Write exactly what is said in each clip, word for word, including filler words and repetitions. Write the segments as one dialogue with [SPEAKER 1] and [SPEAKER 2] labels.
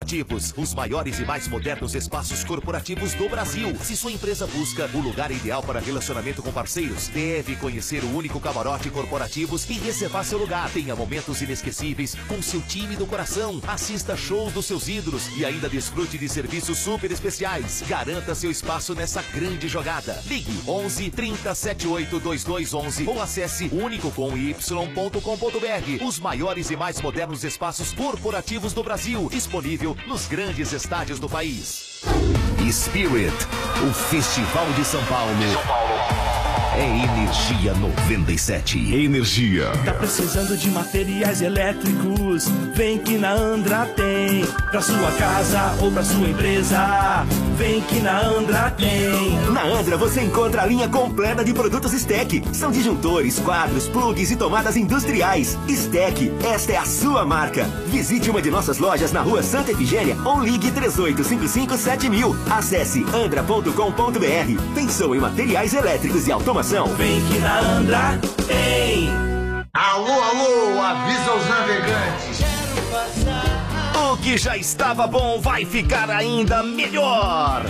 [SPEAKER 1] Corporativos, os maiores e mais modernos espaços corporativos do Brasil. Se sua empresa busca o lugar ideal para relacionamento com parceiros, deve conhecer o único camarote Corporativos e reservar seu lugar. Tenha momentos inesquecíveis com seu time do coração. Assista shows dos seus ídolos e ainda desfrute de serviços super especiais. Garanta seu espaço nessa grande jogada. Ligue onze, trinta, setenta e oito, vinte e dois onze ou acesse único com y ponto com ponto br. Os maiores e mais modernos espaços corporativos do Brasil, disponível nos grandes estádios do país. Spirit, o Festival de São Paulo. São Paulo. É Energia noventa e sete. Energia.
[SPEAKER 2] Tá precisando de materiais elétricos? Vem que na Andra tem. Pra sua casa ou pra sua empresa, vem que na Andra tem.
[SPEAKER 3] Na Andra você encontra a linha completa de produtos Stack. São disjuntores, quadros, plugs e tomadas industriais. Stack, esta é a sua marca. Visite uma de nossas lojas na rua Santa Efigênia ou ligue três oito cinco cinco sete mil. Acesse andra ponto com ponto br. Pensou em materiais elétricos e automação?
[SPEAKER 2] Vem que na Andra tem.
[SPEAKER 4] Alô, alô, avisa os navegantes.
[SPEAKER 1] O que já estava bom vai ficar ainda melhor.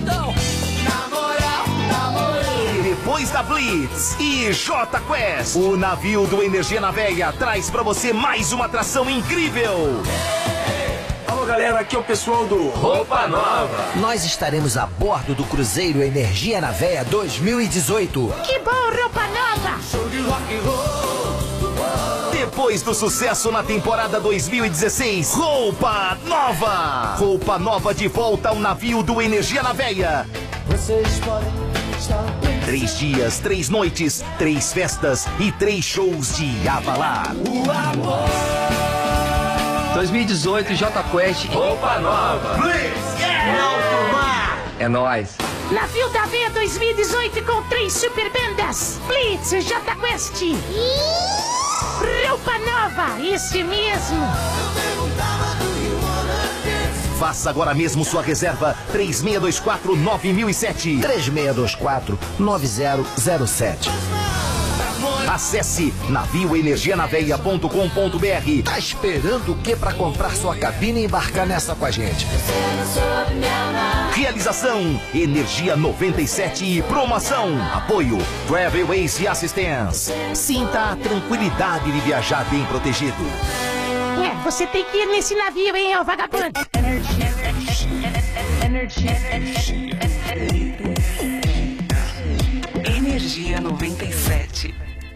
[SPEAKER 1] E depois da Blitz e J Quest, o navio do Energia na Veia traz pra você mais uma atração incrível.
[SPEAKER 2] Alô galera, aqui é o pessoal do Roupa Nova.
[SPEAKER 5] Nós estaremos a bordo do Cruzeiro Energia na Veia dois mil e dezoito.
[SPEAKER 6] Que bom, Roupa Nova!
[SPEAKER 2] Show de rock and roll.
[SPEAKER 1] Depois do sucesso na temporada dois mil e dezesseis, Roupa Nova! Roupa Nova de volta ao navio do Energia na Veia.
[SPEAKER 2] Vocês podem estar bem.
[SPEAKER 1] Três dias, três noites, três festas e três shows de abalar.
[SPEAKER 2] O amor.
[SPEAKER 7] dois mil e dezoito, J Quest.
[SPEAKER 2] Roupa Nova.
[SPEAKER 4] Blitz,
[SPEAKER 2] yeah.
[SPEAKER 7] É nóis.
[SPEAKER 6] Navio da Veia dois mil e dezoito com três super bandas. Blitz, J Quest. Roupa Nova, esse mesmo.
[SPEAKER 1] Faça agora mesmo sua reserva. três seis dois quatro, nove zero zero sete.
[SPEAKER 5] três seis dois quatro, nove zero zero sete.
[SPEAKER 1] Acesse navio energia na veia ponto com ponto br.
[SPEAKER 5] Tá esperando o que pra comprar sua cabine e embarcar nessa com a gente?
[SPEAKER 1] Realização Energia noventa e sete e promoção. Apoio Travelways e Assistance. Sinta a tranquilidade de viajar bem protegido.
[SPEAKER 6] É, você tem que ir nesse navio, hein, ô vagabundo.
[SPEAKER 8] Energia noventa e sete.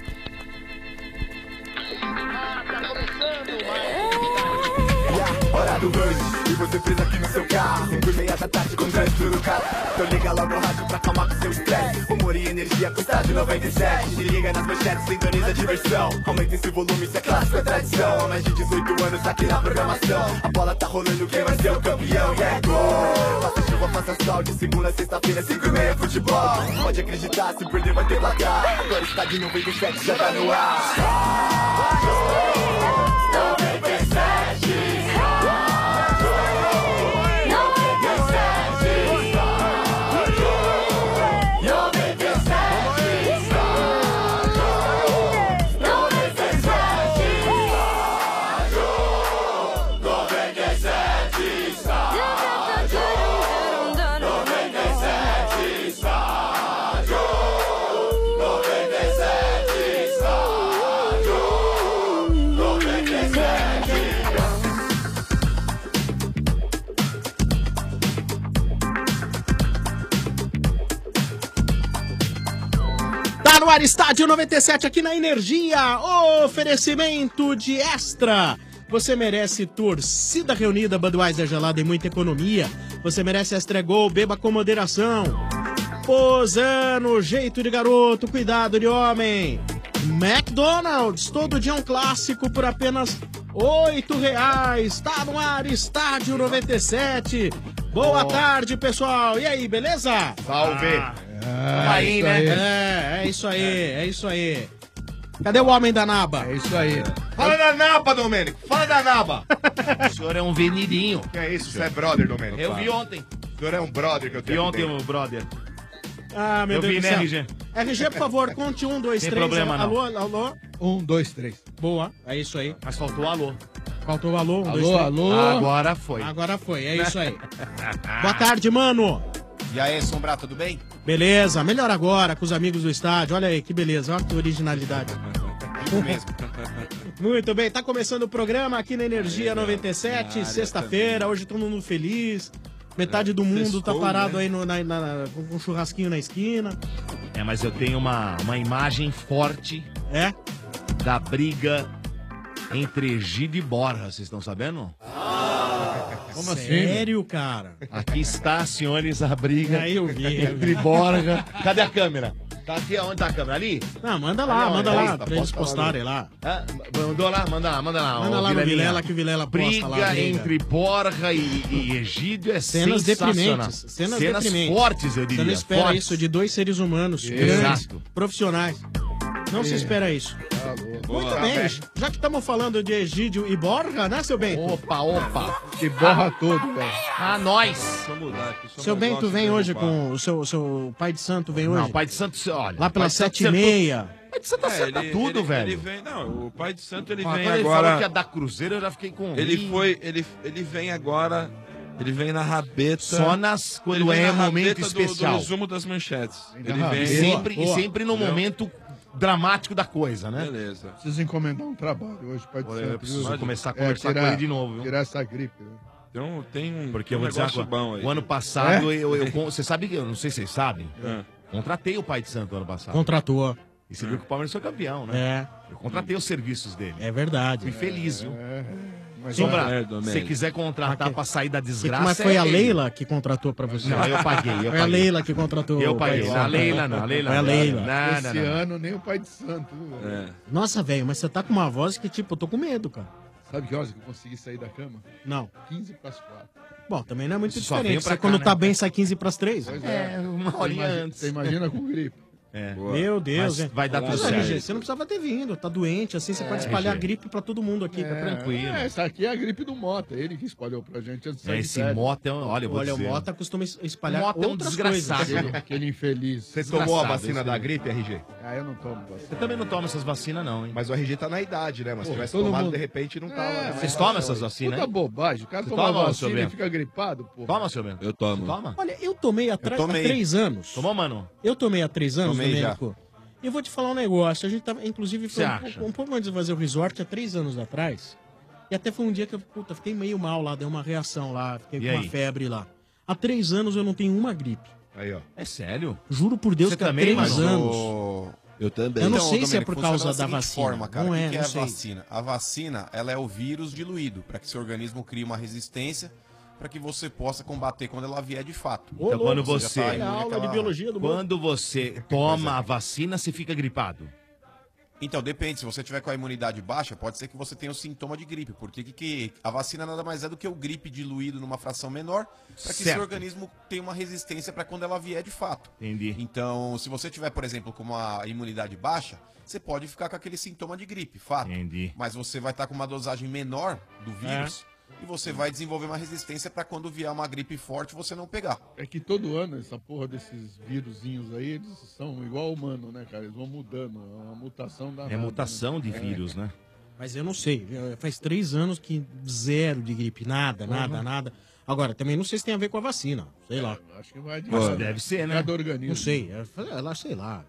[SPEAKER 9] Hora do rush, e você preso aqui no seu carro. Cinco e meia da tarde com trânsito no carro. Então liga logo o rádio pra acalmar com seu estresse. Humor e energia com estádio noventa e sete. Se liga nas manchetes, sintoniza a diversão. Aumenta esse volume, isso é clássico, é tradição. Há mais de dezoito anos aqui na programação. A bola tá rolando, quem vai ser o campeão? E é gol! Faça chuva, faça sol, de segunda a sexta-feira, cinco e meia futebol. Pode acreditar, se perder vai ter placar. Agora estádio noventa e sete já tá no ar. noventa e sete.
[SPEAKER 10] No ar, Estádio noventa e sete aqui na Energia, oferecimento de Extra. Você merece torcida reunida, Budweiser gelada e muita economia. Você merece Extra Gol, beba com moderação. Posando, jeito de garoto, cuidado de homem. McDonald's, todo dia um clássico por apenas oito reais. Tá no ar, Estádio noventa e sete. Boa oh. tarde, pessoal. E aí, beleza?
[SPEAKER 4] Salve.
[SPEAKER 10] Ah. Ah, aí, isso né? Aí. É, é isso aí, é isso aí. Cadê o homem da Naba?
[SPEAKER 4] É isso aí. Fala da Naba, Domênico. Fala da Naba.
[SPEAKER 11] O senhor é um venidinho.
[SPEAKER 4] Que é isso? Você é brother, Domênico.
[SPEAKER 11] Eu vi ontem.
[SPEAKER 4] O senhor é um brother que eu tenho.
[SPEAKER 11] Vi ontem o brother.
[SPEAKER 10] Ah, meu
[SPEAKER 11] eu
[SPEAKER 10] Deus
[SPEAKER 11] vi,
[SPEAKER 10] do
[SPEAKER 11] né,
[SPEAKER 10] céu.
[SPEAKER 11] R G?
[SPEAKER 10] R G, por favor, conte um, dois,
[SPEAKER 11] Sem
[SPEAKER 10] três.
[SPEAKER 11] problema, não.
[SPEAKER 10] Alô, alô?
[SPEAKER 4] Um, dois, três.
[SPEAKER 10] Boa, é isso aí.
[SPEAKER 11] Mas faltou alô.
[SPEAKER 10] Faltou o alô? Um,
[SPEAKER 12] Alô,
[SPEAKER 10] dois, três.
[SPEAKER 12] alô.
[SPEAKER 11] Agora foi.
[SPEAKER 10] Agora foi, é isso aí. Boa tarde, mano.
[SPEAKER 13] E aí, Sombra, tudo bem?
[SPEAKER 10] Beleza, melhor agora com os amigos do estádio. Olha aí, que beleza, olha que originalidade.
[SPEAKER 13] Isso mesmo.
[SPEAKER 10] Muito bem, tá começando o programa aqui na Energia noventa e sete, sexta-feira, hoje todo mundo feliz. Metade do mundo tá parado aí no, na, na, com um churrasquinho na esquina.
[SPEAKER 11] É, mas eu tenho uma, uma imagem forte
[SPEAKER 10] é?
[SPEAKER 11] da briga entre Egídio e Borja, vocês estão sabendo?
[SPEAKER 10] Como assim? Sério, cara?
[SPEAKER 11] Aqui está, senhores, a briga
[SPEAKER 10] Aí eu vi, eu
[SPEAKER 11] entre
[SPEAKER 10] vi.
[SPEAKER 11] Borja. Cadê a câmera? Tá aqui, onde tá a câmera? Ali?
[SPEAKER 10] Não, manda lá,
[SPEAKER 11] Ali,
[SPEAKER 10] manda
[SPEAKER 11] ó,
[SPEAKER 10] lá,
[SPEAKER 11] é,
[SPEAKER 10] pra eles postarem lá.
[SPEAKER 11] Ah, mandou lá, manda lá, manda lá.
[SPEAKER 10] Manda
[SPEAKER 11] ó,
[SPEAKER 10] lá no
[SPEAKER 11] Vilelinha.
[SPEAKER 10] Vilela, que o Vilela posta
[SPEAKER 11] briga
[SPEAKER 10] lá. Briga
[SPEAKER 11] entre Borja e, e Egídio é
[SPEAKER 10] Cenas
[SPEAKER 11] sensacional.
[SPEAKER 10] deprimentes. Cenas, deprimentes.
[SPEAKER 11] fortes, eu diria.
[SPEAKER 10] Você não espera
[SPEAKER 11] fortes.
[SPEAKER 10] isso de dois seres humanos
[SPEAKER 11] Exato.
[SPEAKER 10] grandes, profissionais. Não se espera isso.
[SPEAKER 12] Boa.
[SPEAKER 10] Muito bem, já que estamos falando de Egídio e Borja, né, seu Bento?
[SPEAKER 11] Opa, opa.
[SPEAKER 12] E borra tudo, velho.
[SPEAKER 11] A nós.
[SPEAKER 10] Seu Bento vem hoje com o seu, seu pai de santo vem hoje?
[SPEAKER 11] Não, pai de santo, olha.
[SPEAKER 10] Lá pelas
[SPEAKER 11] pai de
[SPEAKER 10] sete e
[SPEAKER 11] santo
[SPEAKER 10] meia.
[SPEAKER 11] Pai de santo acerta
[SPEAKER 14] ele-
[SPEAKER 11] tudo,
[SPEAKER 14] ele-
[SPEAKER 11] velho.
[SPEAKER 14] ele vem- não, o pai de santo ele
[SPEAKER 11] Ah,
[SPEAKER 14] vem
[SPEAKER 11] quando ele
[SPEAKER 14] agora.
[SPEAKER 11] falou que ia dar Cruzeiro, eu já fiquei com...
[SPEAKER 14] Ele
[SPEAKER 11] Ih.
[SPEAKER 14] foi, ele, ele vem agora. Ele vem na rabeta.
[SPEAKER 11] Só nas- quando
[SPEAKER 14] ele vem
[SPEAKER 11] é
[SPEAKER 14] na
[SPEAKER 11] momento
[SPEAKER 14] rabeta do-
[SPEAKER 11] especial.
[SPEAKER 14] Do resumo das manchetes. Ele
[SPEAKER 12] na
[SPEAKER 14] vem
[SPEAKER 11] E sempre, e sempre no
[SPEAKER 14] Entendeu?
[SPEAKER 11] momento dramático da coisa, né?
[SPEAKER 14] Beleza.
[SPEAKER 12] Preciso encomendar um trabalho hoje, pai de
[SPEAKER 11] Olha,
[SPEAKER 12] santo.
[SPEAKER 11] eu preciso
[SPEAKER 12] viu?
[SPEAKER 11] começar a
[SPEAKER 12] É,
[SPEAKER 11] conversar
[SPEAKER 12] tirar-
[SPEAKER 11] com ele de novo, viu?
[SPEAKER 12] Tirar essa gripe. Né?
[SPEAKER 14] Então tem um,
[SPEAKER 11] Porque
[SPEAKER 14] tem
[SPEAKER 11] eu
[SPEAKER 14] um
[SPEAKER 11] vou dizer uma
[SPEAKER 14] negócio
[SPEAKER 11] coisa.
[SPEAKER 14] bom aí.
[SPEAKER 11] O ano passado,
[SPEAKER 12] É?
[SPEAKER 11] eu, eu, con- você sabe que, eu não sei se vocês sabem,
[SPEAKER 14] É.
[SPEAKER 11] contratei o pai de santo ano passado.
[SPEAKER 10] Contratou.
[SPEAKER 11] E você viu que o Palmeiras foi campeão, né?
[SPEAKER 10] É,
[SPEAKER 11] Eu contratei os serviços dele.
[SPEAKER 10] é verdade.
[SPEAKER 11] Fui feliz, viu?
[SPEAKER 12] É, mas
[SPEAKER 11] Sombra,
[SPEAKER 14] é,
[SPEAKER 11] se você
[SPEAKER 14] Domênico.
[SPEAKER 11] quiser contratar
[SPEAKER 10] Aqui.
[SPEAKER 11] pra sair da
[SPEAKER 10] Que-
[SPEAKER 11] desgraça.
[SPEAKER 10] Mas foi
[SPEAKER 11] é
[SPEAKER 10] a
[SPEAKER 11] ele.
[SPEAKER 10] Leila que contratou pra você?
[SPEAKER 11] Não, eu paguei, eu
[SPEAKER 10] Foi a
[SPEAKER 11] paguei.
[SPEAKER 10] Leila que contratou.
[SPEAKER 11] Eu
[SPEAKER 10] o pai
[SPEAKER 11] paguei.
[SPEAKER 10] de
[SPEAKER 11] Não, a
[SPEAKER 10] santo.
[SPEAKER 11] Leila não, a Leila
[SPEAKER 10] Foi a
[SPEAKER 11] não.
[SPEAKER 10] Leila.
[SPEAKER 11] Não, não,
[SPEAKER 12] esse
[SPEAKER 11] não.
[SPEAKER 12] ano nem o pai de santo. viu, velho?
[SPEAKER 14] É.
[SPEAKER 10] Nossa, velho, mas você tá com uma voz que, tipo, eu tô com medo, cara.
[SPEAKER 12] Sabe que horas que eu consegui sair da cama?
[SPEAKER 10] Não.
[SPEAKER 12] quinze para as quatro.
[SPEAKER 10] Bom, também não é muito
[SPEAKER 11] Só veio
[SPEAKER 10] diferente.
[SPEAKER 11] pra
[SPEAKER 10] Você
[SPEAKER 11] cá,
[SPEAKER 10] quando
[SPEAKER 11] né?
[SPEAKER 10] tá bem sai quinze pras três.
[SPEAKER 12] Pois
[SPEAKER 11] É, uma
[SPEAKER 12] Você
[SPEAKER 11] horinha
[SPEAKER 12] imagina-
[SPEAKER 11] antes.
[SPEAKER 12] Você imagina com gripe.
[SPEAKER 11] É.
[SPEAKER 10] Meu Deus,
[SPEAKER 11] Mas
[SPEAKER 10] hein?
[SPEAKER 11] vai dar
[SPEAKER 10] Mas,
[SPEAKER 11] tudo
[SPEAKER 10] R G,
[SPEAKER 11] certo.
[SPEAKER 10] você não precisava ter vindo, tá doente, assim você
[SPEAKER 12] É,
[SPEAKER 10] pode espalhar
[SPEAKER 11] R G.
[SPEAKER 10] gripe pra todo mundo aqui, tá tranquilo.
[SPEAKER 12] É, essa aqui é a gripe do Mota. Ele que espalhou pra gente antes de sair de
[SPEAKER 11] Esse
[SPEAKER 12] férias.
[SPEAKER 11] Mota é um. Olha, eu vou
[SPEAKER 10] Olha,
[SPEAKER 11] dizer.
[SPEAKER 10] o Mota costuma es- espalhar
[SPEAKER 11] O Mota é um
[SPEAKER 10] outras
[SPEAKER 11] desgraçado.
[SPEAKER 10] coisas.
[SPEAKER 12] Aquele, aquele infeliz.
[SPEAKER 4] Você tomou a
[SPEAKER 11] Desgraçado
[SPEAKER 4] vacina
[SPEAKER 11] esse
[SPEAKER 4] da
[SPEAKER 11] aí.
[SPEAKER 4] gripe, R G?
[SPEAKER 12] Ah, eu não tomo vacina.
[SPEAKER 11] Você também não toma essas vacinas, não, hein?
[SPEAKER 4] Mas o R G tá na idade, né? Mas se
[SPEAKER 12] Pô,
[SPEAKER 4] tivesse
[SPEAKER 12] todo
[SPEAKER 4] tomado,
[SPEAKER 12] mundo-
[SPEAKER 4] de repente, não tava.
[SPEAKER 12] É,
[SPEAKER 4] né?
[SPEAKER 11] Vocês tomam essas vacinas,
[SPEAKER 12] Puta
[SPEAKER 11] hein?
[SPEAKER 12] bobagem. O cara
[SPEAKER 11] Você
[SPEAKER 12] toma
[SPEAKER 11] toma, seu
[SPEAKER 12] vacina e
[SPEAKER 11] Bento?
[SPEAKER 12] fica gripado, pô.
[SPEAKER 11] Toma, seu Bento.
[SPEAKER 14] Eu tomo.
[SPEAKER 11] Toma.
[SPEAKER 10] Olha, eu tomei atra-
[SPEAKER 13] Eu tomei.
[SPEAKER 10] há três anos.
[SPEAKER 11] Tomou, mano?
[SPEAKER 10] Eu tomei há três anos,
[SPEAKER 13] Tomei já.
[SPEAKER 10] Domênico. E eu vou te falar um negócio. A gente tava, inclusive, foi
[SPEAKER 11] Você
[SPEAKER 10] um,
[SPEAKER 11] acha?
[SPEAKER 10] pouco- um pouco antes de fazer o resort, há três anos atrás. E até foi um dia que eu, puta, fiquei meio mal lá, deu uma reação lá, fiquei
[SPEAKER 11] E
[SPEAKER 10] com
[SPEAKER 11] aí?
[SPEAKER 10] uma febre lá. Há três anos eu não tenho uma gripe.
[SPEAKER 4] Aí, ó.
[SPEAKER 11] É sério?
[SPEAKER 10] Juro por Deus
[SPEAKER 11] Você
[SPEAKER 10] que há
[SPEAKER 11] também,
[SPEAKER 10] três
[SPEAKER 11] mano?
[SPEAKER 10] anos.
[SPEAKER 13] O-
[SPEAKER 14] Eu também.
[SPEAKER 10] Eu não
[SPEAKER 13] Então,
[SPEAKER 10] sei se é
[SPEAKER 13] Domênico,
[SPEAKER 10] por causa
[SPEAKER 13] funciona
[SPEAKER 10] da
[SPEAKER 13] seguinte
[SPEAKER 10] vacina.
[SPEAKER 13] Forma, cara.
[SPEAKER 10] Não
[SPEAKER 13] o que
[SPEAKER 10] é,
[SPEAKER 13] que é
[SPEAKER 10] não
[SPEAKER 13] a
[SPEAKER 10] sei.
[SPEAKER 13] vacina? A vacina, ela é o vírus diluído, para que seu organismo crie uma resistência, para que você possa combater quando ela vier de fato.
[SPEAKER 10] Ô,
[SPEAKER 11] Então,
[SPEAKER 10] louco,
[SPEAKER 11] quando
[SPEAKER 13] já
[SPEAKER 11] você.
[SPEAKER 13] tá
[SPEAKER 10] Olha a
[SPEAKER 13] imune
[SPEAKER 10] aula de
[SPEAKER 13] àquela-
[SPEAKER 10] biologia do mundo.
[SPEAKER 11] Quando você toma a vacina, você fica gripado.
[SPEAKER 13] Então, depende. Se você tiver com a imunidade baixa, pode ser que você tenha o sintoma de gripe. Porque que, que a vacina nada mais é do que o gripe diluído numa fração menor, para que
[SPEAKER 11] Certo.
[SPEAKER 13] seu organismo tenha uma resistência para quando ela vier de fato.
[SPEAKER 11] Entendi.
[SPEAKER 13] Então, se você tiver, por exemplo, com uma imunidade baixa, você pode ficar com aquele sintoma de gripe, fato.
[SPEAKER 11] Entendi.
[SPEAKER 13] Mas você vai estar com uma dosagem menor do vírus e você vai desenvolver uma resistência para quando vier uma gripe forte você não pegar.
[SPEAKER 12] É que todo ano essa porra desses vírusinhos aí, eles são igual ao humano, né, cara? Eles vão mudando. É uma mutação da.
[SPEAKER 11] É mutação de vírus, né?
[SPEAKER 10] Mas eu não sei. eu- Faz três anos que zero de gripe. Nada, nada,
[SPEAKER 12] Uhum.
[SPEAKER 10] nada. Agora, também não sei se tem a ver com a vacina. Sei lá.
[SPEAKER 12] Acho que vai de
[SPEAKER 11] Mas deve ser, né?
[SPEAKER 12] cada organismo.
[SPEAKER 10] Não sei. É, é lá, sei lá.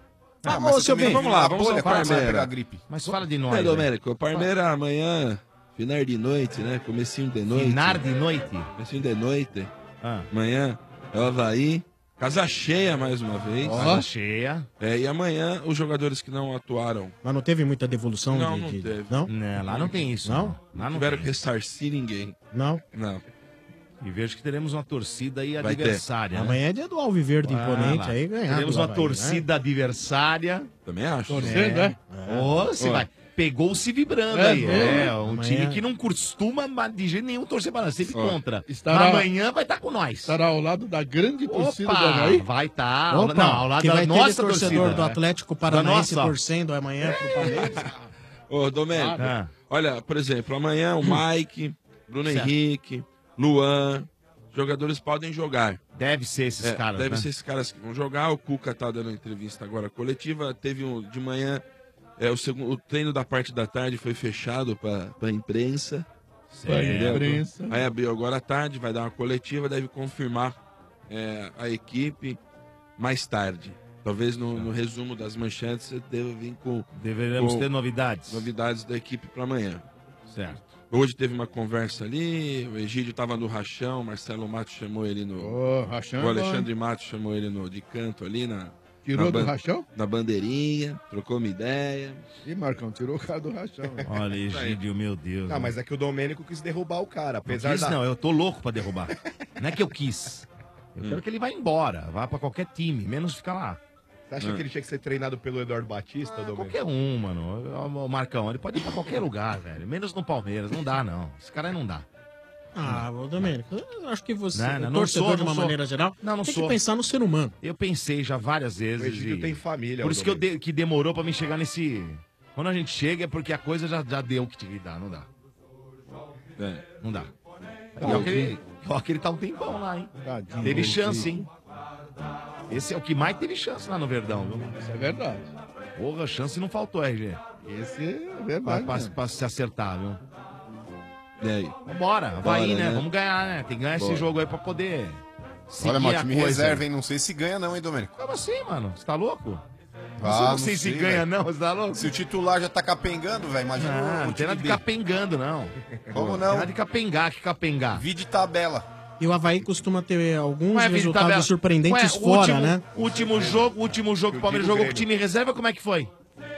[SPEAKER 13] Ah,
[SPEAKER 10] ô,
[SPEAKER 13] mas você
[SPEAKER 10] seu
[SPEAKER 13] também
[SPEAKER 10] bem,
[SPEAKER 14] vamos lá,
[SPEAKER 13] na
[SPEAKER 14] vamos
[SPEAKER 13] bolha,
[SPEAKER 14] ao
[SPEAKER 13] como você vai
[SPEAKER 14] Parmeira.
[SPEAKER 13] pegar gripe?
[SPEAKER 11] Mas fala de nós.
[SPEAKER 14] É,
[SPEAKER 11] velho.
[SPEAKER 14] Domênico, o Parmeira amanhã, final de noite, né? Comecinho de noite.
[SPEAKER 11] Finar de noite.
[SPEAKER 14] Comecinho de noite.
[SPEAKER 11] Ah.
[SPEAKER 14] Amanhã é o Havaí. Casa cheia mais uma vez.
[SPEAKER 11] Casa cheia.
[SPEAKER 14] É, e amanhã os jogadores que não atuaram
[SPEAKER 10] Mas não teve muita devolução
[SPEAKER 14] Não,
[SPEAKER 10] de,
[SPEAKER 14] não
[SPEAKER 10] de-
[SPEAKER 14] teve.
[SPEAKER 10] Não?
[SPEAKER 11] Não, lá não tem isso.
[SPEAKER 10] Não?
[SPEAKER 11] Lá não
[SPEAKER 14] tiveram
[SPEAKER 11] tem.
[SPEAKER 14] que ressarcir ninguém.
[SPEAKER 10] Não?
[SPEAKER 14] Não.
[SPEAKER 11] E vejo que teremos uma torcida aí
[SPEAKER 14] Vai ter.
[SPEAKER 11] adversária. né?
[SPEAKER 10] Amanhã é dia do Alviverde
[SPEAKER 11] Ah,
[SPEAKER 10] imponente
[SPEAKER 11] lá.
[SPEAKER 10] aí ganhar.
[SPEAKER 11] Teremos
[SPEAKER 10] do
[SPEAKER 11] uma
[SPEAKER 10] Havaí,
[SPEAKER 11] torcida adversária.
[SPEAKER 14] Também acho.
[SPEAKER 12] Torcendo, é?
[SPEAKER 11] Ô, você
[SPEAKER 14] Ó.
[SPEAKER 11] vai. Pegou-se vibrando
[SPEAKER 12] É,
[SPEAKER 11] aí.
[SPEAKER 12] é.
[SPEAKER 11] É, um
[SPEAKER 10] Amanhã-
[SPEAKER 11] time que não costuma mas de jeito nenhum torcer para nós, sempre
[SPEAKER 14] Ó.
[SPEAKER 11] contra.
[SPEAKER 12] Estará-
[SPEAKER 11] Amanhã vai estar com nós.
[SPEAKER 12] Estará ao lado da grande torcida do
[SPEAKER 11] Opa,
[SPEAKER 12] Havaí.
[SPEAKER 11] vai estar.
[SPEAKER 10] Opa,
[SPEAKER 11] não, ao lado
[SPEAKER 10] que
[SPEAKER 11] da
[SPEAKER 10] vai ter
[SPEAKER 11] nossa
[SPEAKER 10] torcedor
[SPEAKER 11] torcida.
[SPEAKER 10] do Atlético Paranaense
[SPEAKER 11] Da nossa.
[SPEAKER 10] torcendo amanhã pro Palmeiras.
[SPEAKER 14] Ô, Domênico,
[SPEAKER 11] Ah.
[SPEAKER 14] olha, por exemplo, amanhã o Mike, Bruno
[SPEAKER 11] Certo.
[SPEAKER 14] Henrique, Luan, jogadores podem jogar.
[SPEAKER 11] Deve ser esses
[SPEAKER 14] É,
[SPEAKER 11] caras,
[SPEAKER 14] deve
[SPEAKER 11] né?
[SPEAKER 14] ser esses caras que vão jogar. O Cuca tá dando entrevista agora coletiva. Teve um de manhã É, o, segundo, o treino da parte da tarde foi fechado para a imprensa.
[SPEAKER 12] Pra
[SPEAKER 14] Entendeu?
[SPEAKER 12] imprensa.
[SPEAKER 14] Aí abriu agora à tarde, vai dar uma coletiva, deve confirmar é, a equipe mais tarde. Talvez no, no resumo das manchetes você deva vir com...
[SPEAKER 11] Deveremos
[SPEAKER 14] com
[SPEAKER 11] ter novidades.
[SPEAKER 14] Novidades da equipe para amanhã.
[SPEAKER 11] Certo.
[SPEAKER 14] Hoje teve uma conversa ali, o Egídio estava no rachão, Marcelo Matos chamou ele no...
[SPEAKER 12] Ô, rachão
[SPEAKER 14] o
[SPEAKER 12] é bom,
[SPEAKER 14] Alexandre Matos chamou ele no, de canto ali na...
[SPEAKER 12] Tirou
[SPEAKER 14] na
[SPEAKER 12] do
[SPEAKER 14] ban-
[SPEAKER 12] rachão?
[SPEAKER 14] Na bandeirinha, trocou uma ideia.
[SPEAKER 12] Ih, Marcão, tirou o cara do rachão. né?
[SPEAKER 11] Olha, Egídio, meu Deus.
[SPEAKER 4] Não, mas é que o Domênico quis derrubar o cara, apesar
[SPEAKER 11] Não quis,
[SPEAKER 4] da...
[SPEAKER 11] não, eu tô louco pra derrubar. Não é que eu quis. Eu
[SPEAKER 4] Hum.
[SPEAKER 11] quero que ele vá embora, vá pra qualquer time, menos ficar lá.
[SPEAKER 4] Você acha que ele tinha que ser treinado pelo Eduardo Batista, Domênico?
[SPEAKER 11] Qualquer um, mano. O Marcão, ele pode ir pra qualquer lugar, velho. Menos no Palmeiras. Não dá, não. Esse cara aí não dá.
[SPEAKER 10] Ah, ô Domênico, eu acho que você,
[SPEAKER 11] Não, não,
[SPEAKER 10] o
[SPEAKER 11] não
[SPEAKER 10] torcedor
[SPEAKER 11] sou,
[SPEAKER 10] de uma
[SPEAKER 11] não sou.
[SPEAKER 10] maneira geral,
[SPEAKER 11] Não, não
[SPEAKER 10] tem
[SPEAKER 11] sou.
[SPEAKER 10] que pensar no ser humano.
[SPEAKER 11] Eu pensei já várias vezes.
[SPEAKER 4] O Egídio
[SPEAKER 11] e-
[SPEAKER 4] tem família,
[SPEAKER 11] Por
[SPEAKER 4] o
[SPEAKER 11] isso que, eu
[SPEAKER 4] Domênico.
[SPEAKER 11] de- que demorou pra me chegar nesse... Quando a gente chega é porque a coisa já, já deu o que tinha que dar. Não dá.
[SPEAKER 14] É.
[SPEAKER 11] Não dá. Ó, que ele, ó, que ele tá um tempão lá, hein?
[SPEAKER 12] Tadinho,
[SPEAKER 11] Teve
[SPEAKER 12] Egídio.
[SPEAKER 11] chance, hein? Esse é o que mais teve chance lá no Verdão, viu?
[SPEAKER 12] Isso é verdade.
[SPEAKER 11] Porra, chance não faltou, R G.
[SPEAKER 12] Esse é
[SPEAKER 11] Pra,
[SPEAKER 12] verdade.
[SPEAKER 11] pra-
[SPEAKER 12] mesmo.
[SPEAKER 11] pra se acertar, viu?
[SPEAKER 14] E aí?
[SPEAKER 11] Vambora, vai,
[SPEAKER 14] Bora,
[SPEAKER 11] né?
[SPEAKER 14] né?
[SPEAKER 11] Vamos ganhar, né? Tem que ganhar
[SPEAKER 14] Bora.
[SPEAKER 11] esse jogo aí pra poder. seguir
[SPEAKER 13] Olha, meu
[SPEAKER 11] a
[SPEAKER 13] time
[SPEAKER 11] coisa.
[SPEAKER 13] reserva, hein? Não sei se ganha não, hein, Domênico?
[SPEAKER 11] Como assim, mano? Você tá louco?
[SPEAKER 13] Ah,
[SPEAKER 11] não sei se ganha, não, você tá louco?
[SPEAKER 13] Se o titular já tá capengando, velho, imagina
[SPEAKER 11] Não,
[SPEAKER 13] o
[SPEAKER 11] não tem
[SPEAKER 13] time
[SPEAKER 11] nada de
[SPEAKER 13] B.
[SPEAKER 11] capengando, não.
[SPEAKER 13] Como
[SPEAKER 11] Não
[SPEAKER 13] não?
[SPEAKER 11] tem nada de capengar, que capengar.
[SPEAKER 13] Vi de tabela.
[SPEAKER 10] E o Havaí costuma ter alguns
[SPEAKER 11] Ué, Vini,
[SPEAKER 10] resultados
[SPEAKER 11] tabela.
[SPEAKER 10] surpreendentes
[SPEAKER 11] Ué, o
[SPEAKER 10] fora,
[SPEAKER 11] último,
[SPEAKER 10] né?
[SPEAKER 11] Último jogo, último jogo que o Palmeiras jogou com o time reserva, como é que foi?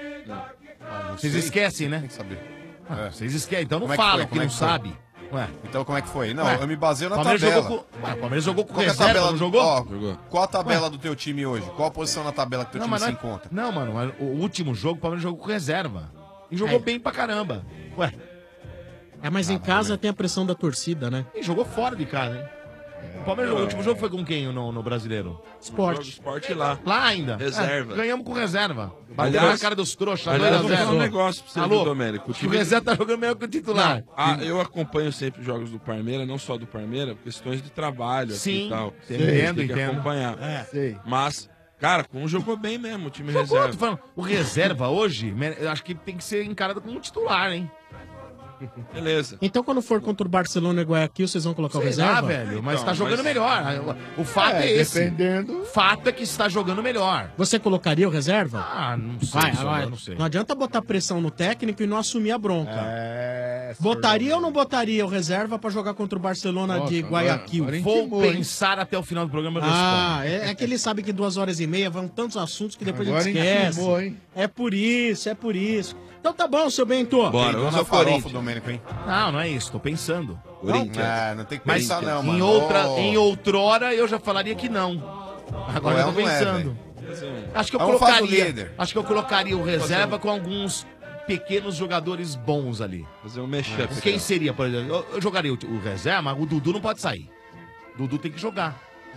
[SPEAKER 11] Vocês
[SPEAKER 13] sei.
[SPEAKER 11] esquecem, né?
[SPEAKER 13] Tem que saber.
[SPEAKER 11] Ah,
[SPEAKER 13] É.
[SPEAKER 11] Vocês esquecem, então não
[SPEAKER 13] Como é que
[SPEAKER 11] falam
[SPEAKER 13] foi?
[SPEAKER 11] que
[SPEAKER 13] Como é
[SPEAKER 11] não
[SPEAKER 13] que foi?
[SPEAKER 11] sabe. Ué.
[SPEAKER 13] Então como é que foi? Não,
[SPEAKER 11] Ué,
[SPEAKER 13] eu me baseio na
[SPEAKER 11] Palmeiras
[SPEAKER 13] tabela.
[SPEAKER 11] jogou com, ué, o Palmeiras jogou com
[SPEAKER 13] Qual que é a
[SPEAKER 11] reserva,
[SPEAKER 13] tabela
[SPEAKER 11] não
[SPEAKER 13] do-
[SPEAKER 11] jogou?
[SPEAKER 13] ó,
[SPEAKER 14] Jogou.
[SPEAKER 13] Qual a tabela do teu time hoje? Qual a posição na tabela que teu
[SPEAKER 11] Não,
[SPEAKER 13] time
[SPEAKER 11] mas
[SPEAKER 13] se
[SPEAKER 11] não, é-
[SPEAKER 13] encontra?
[SPEAKER 11] não, mano, mas o último jogo o Palmeiras jogou com reserva. E jogou
[SPEAKER 10] É.
[SPEAKER 11] bem pra caramba. Ué,
[SPEAKER 10] É, mas em casa tem a pressão da torcida, né?
[SPEAKER 11] e jogou fora de casa, hein? O Palmeiras, o último jogo foi com quem no, no Brasileiro?
[SPEAKER 10] Esporte.
[SPEAKER 14] Esporte lá.
[SPEAKER 11] Lá ainda.
[SPEAKER 14] Reserva.
[SPEAKER 11] É, ganhamos com reserva. Bateu
[SPEAKER 14] Aliás-
[SPEAKER 11] na cara dos trouxas.
[SPEAKER 14] Aliás,
[SPEAKER 11] dois a
[SPEAKER 14] vou falar
[SPEAKER 11] zero.
[SPEAKER 14] um negócio pra você,
[SPEAKER 11] Alô?
[SPEAKER 14] viu, Domênico? O
[SPEAKER 11] O
[SPEAKER 14] time-
[SPEAKER 11] reserva tá jogando melhor que o titular.
[SPEAKER 14] Ah, eu acompanho sempre os jogos do Palmeiras, não só do Palmeiras, por questões de trabalho aqui
[SPEAKER 11] Sim,
[SPEAKER 14] e tal.
[SPEAKER 11] entendo,
[SPEAKER 14] Tem que
[SPEAKER 11] entendo.
[SPEAKER 14] acompanhar.
[SPEAKER 11] É.
[SPEAKER 12] Sei.
[SPEAKER 14] Mas, cara, como jogou bem mesmo o time
[SPEAKER 11] Jogou,
[SPEAKER 14] reserva.
[SPEAKER 11] tô falando, o reserva hoje, me- eu acho que tem que ser encarado como um titular, hein?
[SPEAKER 14] Beleza.
[SPEAKER 10] Então, quando for contra o Barcelona e Guayaquil, vocês vão colocar o
[SPEAKER 11] Sei
[SPEAKER 10] reserva?
[SPEAKER 11] lá, velho, mas
[SPEAKER 14] Então,
[SPEAKER 11] tá jogando
[SPEAKER 14] mas-
[SPEAKER 11] melhor. O fato é,
[SPEAKER 12] É,
[SPEAKER 11] esse.
[SPEAKER 12] dependendo.
[SPEAKER 11] O fato é que está jogando melhor.
[SPEAKER 10] Você colocaria o reserva?
[SPEAKER 11] Ah, não sei,
[SPEAKER 10] Vai,
[SPEAKER 11] só,
[SPEAKER 10] vai.
[SPEAKER 11] eu não sei.
[SPEAKER 10] Não adianta botar pressão no técnico e não assumir a bronca.
[SPEAKER 4] É...
[SPEAKER 10] Botaria ou não botaria o reserva pra jogar contra o Barcelona
[SPEAKER 12] Nossa,
[SPEAKER 10] de
[SPEAKER 12] agora-
[SPEAKER 10] Guayaquil?
[SPEAKER 12] agora
[SPEAKER 11] Vou
[SPEAKER 12] intimou, hein?
[SPEAKER 11] pensar até o final do programa. Eu
[SPEAKER 10] Ah,
[SPEAKER 11] respondo.
[SPEAKER 10] é, é que ele sabe que duas horas e meia vão tantos assuntos que depois
[SPEAKER 12] Agora
[SPEAKER 10] a gente esquece.
[SPEAKER 12] intimou, hein?
[SPEAKER 10] É por isso, é por isso. Então tá bom, seu Bento.
[SPEAKER 14] Bora,
[SPEAKER 13] Peidou
[SPEAKER 14] vamos
[SPEAKER 13] na
[SPEAKER 14] ao
[SPEAKER 13] farofa,
[SPEAKER 14] Corinthians.
[SPEAKER 13] Domênico, hein?
[SPEAKER 11] Não, não é isso, tô pensando.
[SPEAKER 14] Corinthians.
[SPEAKER 13] É, não tem que
[SPEAKER 11] Mas
[SPEAKER 13] pensar não,
[SPEAKER 11] em
[SPEAKER 13] mano.
[SPEAKER 11] outra,
[SPEAKER 13] Ô,
[SPEAKER 11] em outrora eu já falaria que não. Agora
[SPEAKER 13] Não é
[SPEAKER 11] eu tô
[SPEAKER 13] ou não é,
[SPEAKER 11] pensando. acho que eu
[SPEAKER 13] Vamos fazer o
[SPEAKER 11] colocaria.
[SPEAKER 13] líder.
[SPEAKER 11] Acho que eu colocaria o reserva com alguns pequenos jogadores bons ali.
[SPEAKER 14] Fazer um mashup.
[SPEAKER 11] Quem
[SPEAKER 14] aqui,
[SPEAKER 11] seria, por exemplo? Eu, eu jogaria o, o reserva, mas o Dudu não pode sair. O Dudu tem que jogar.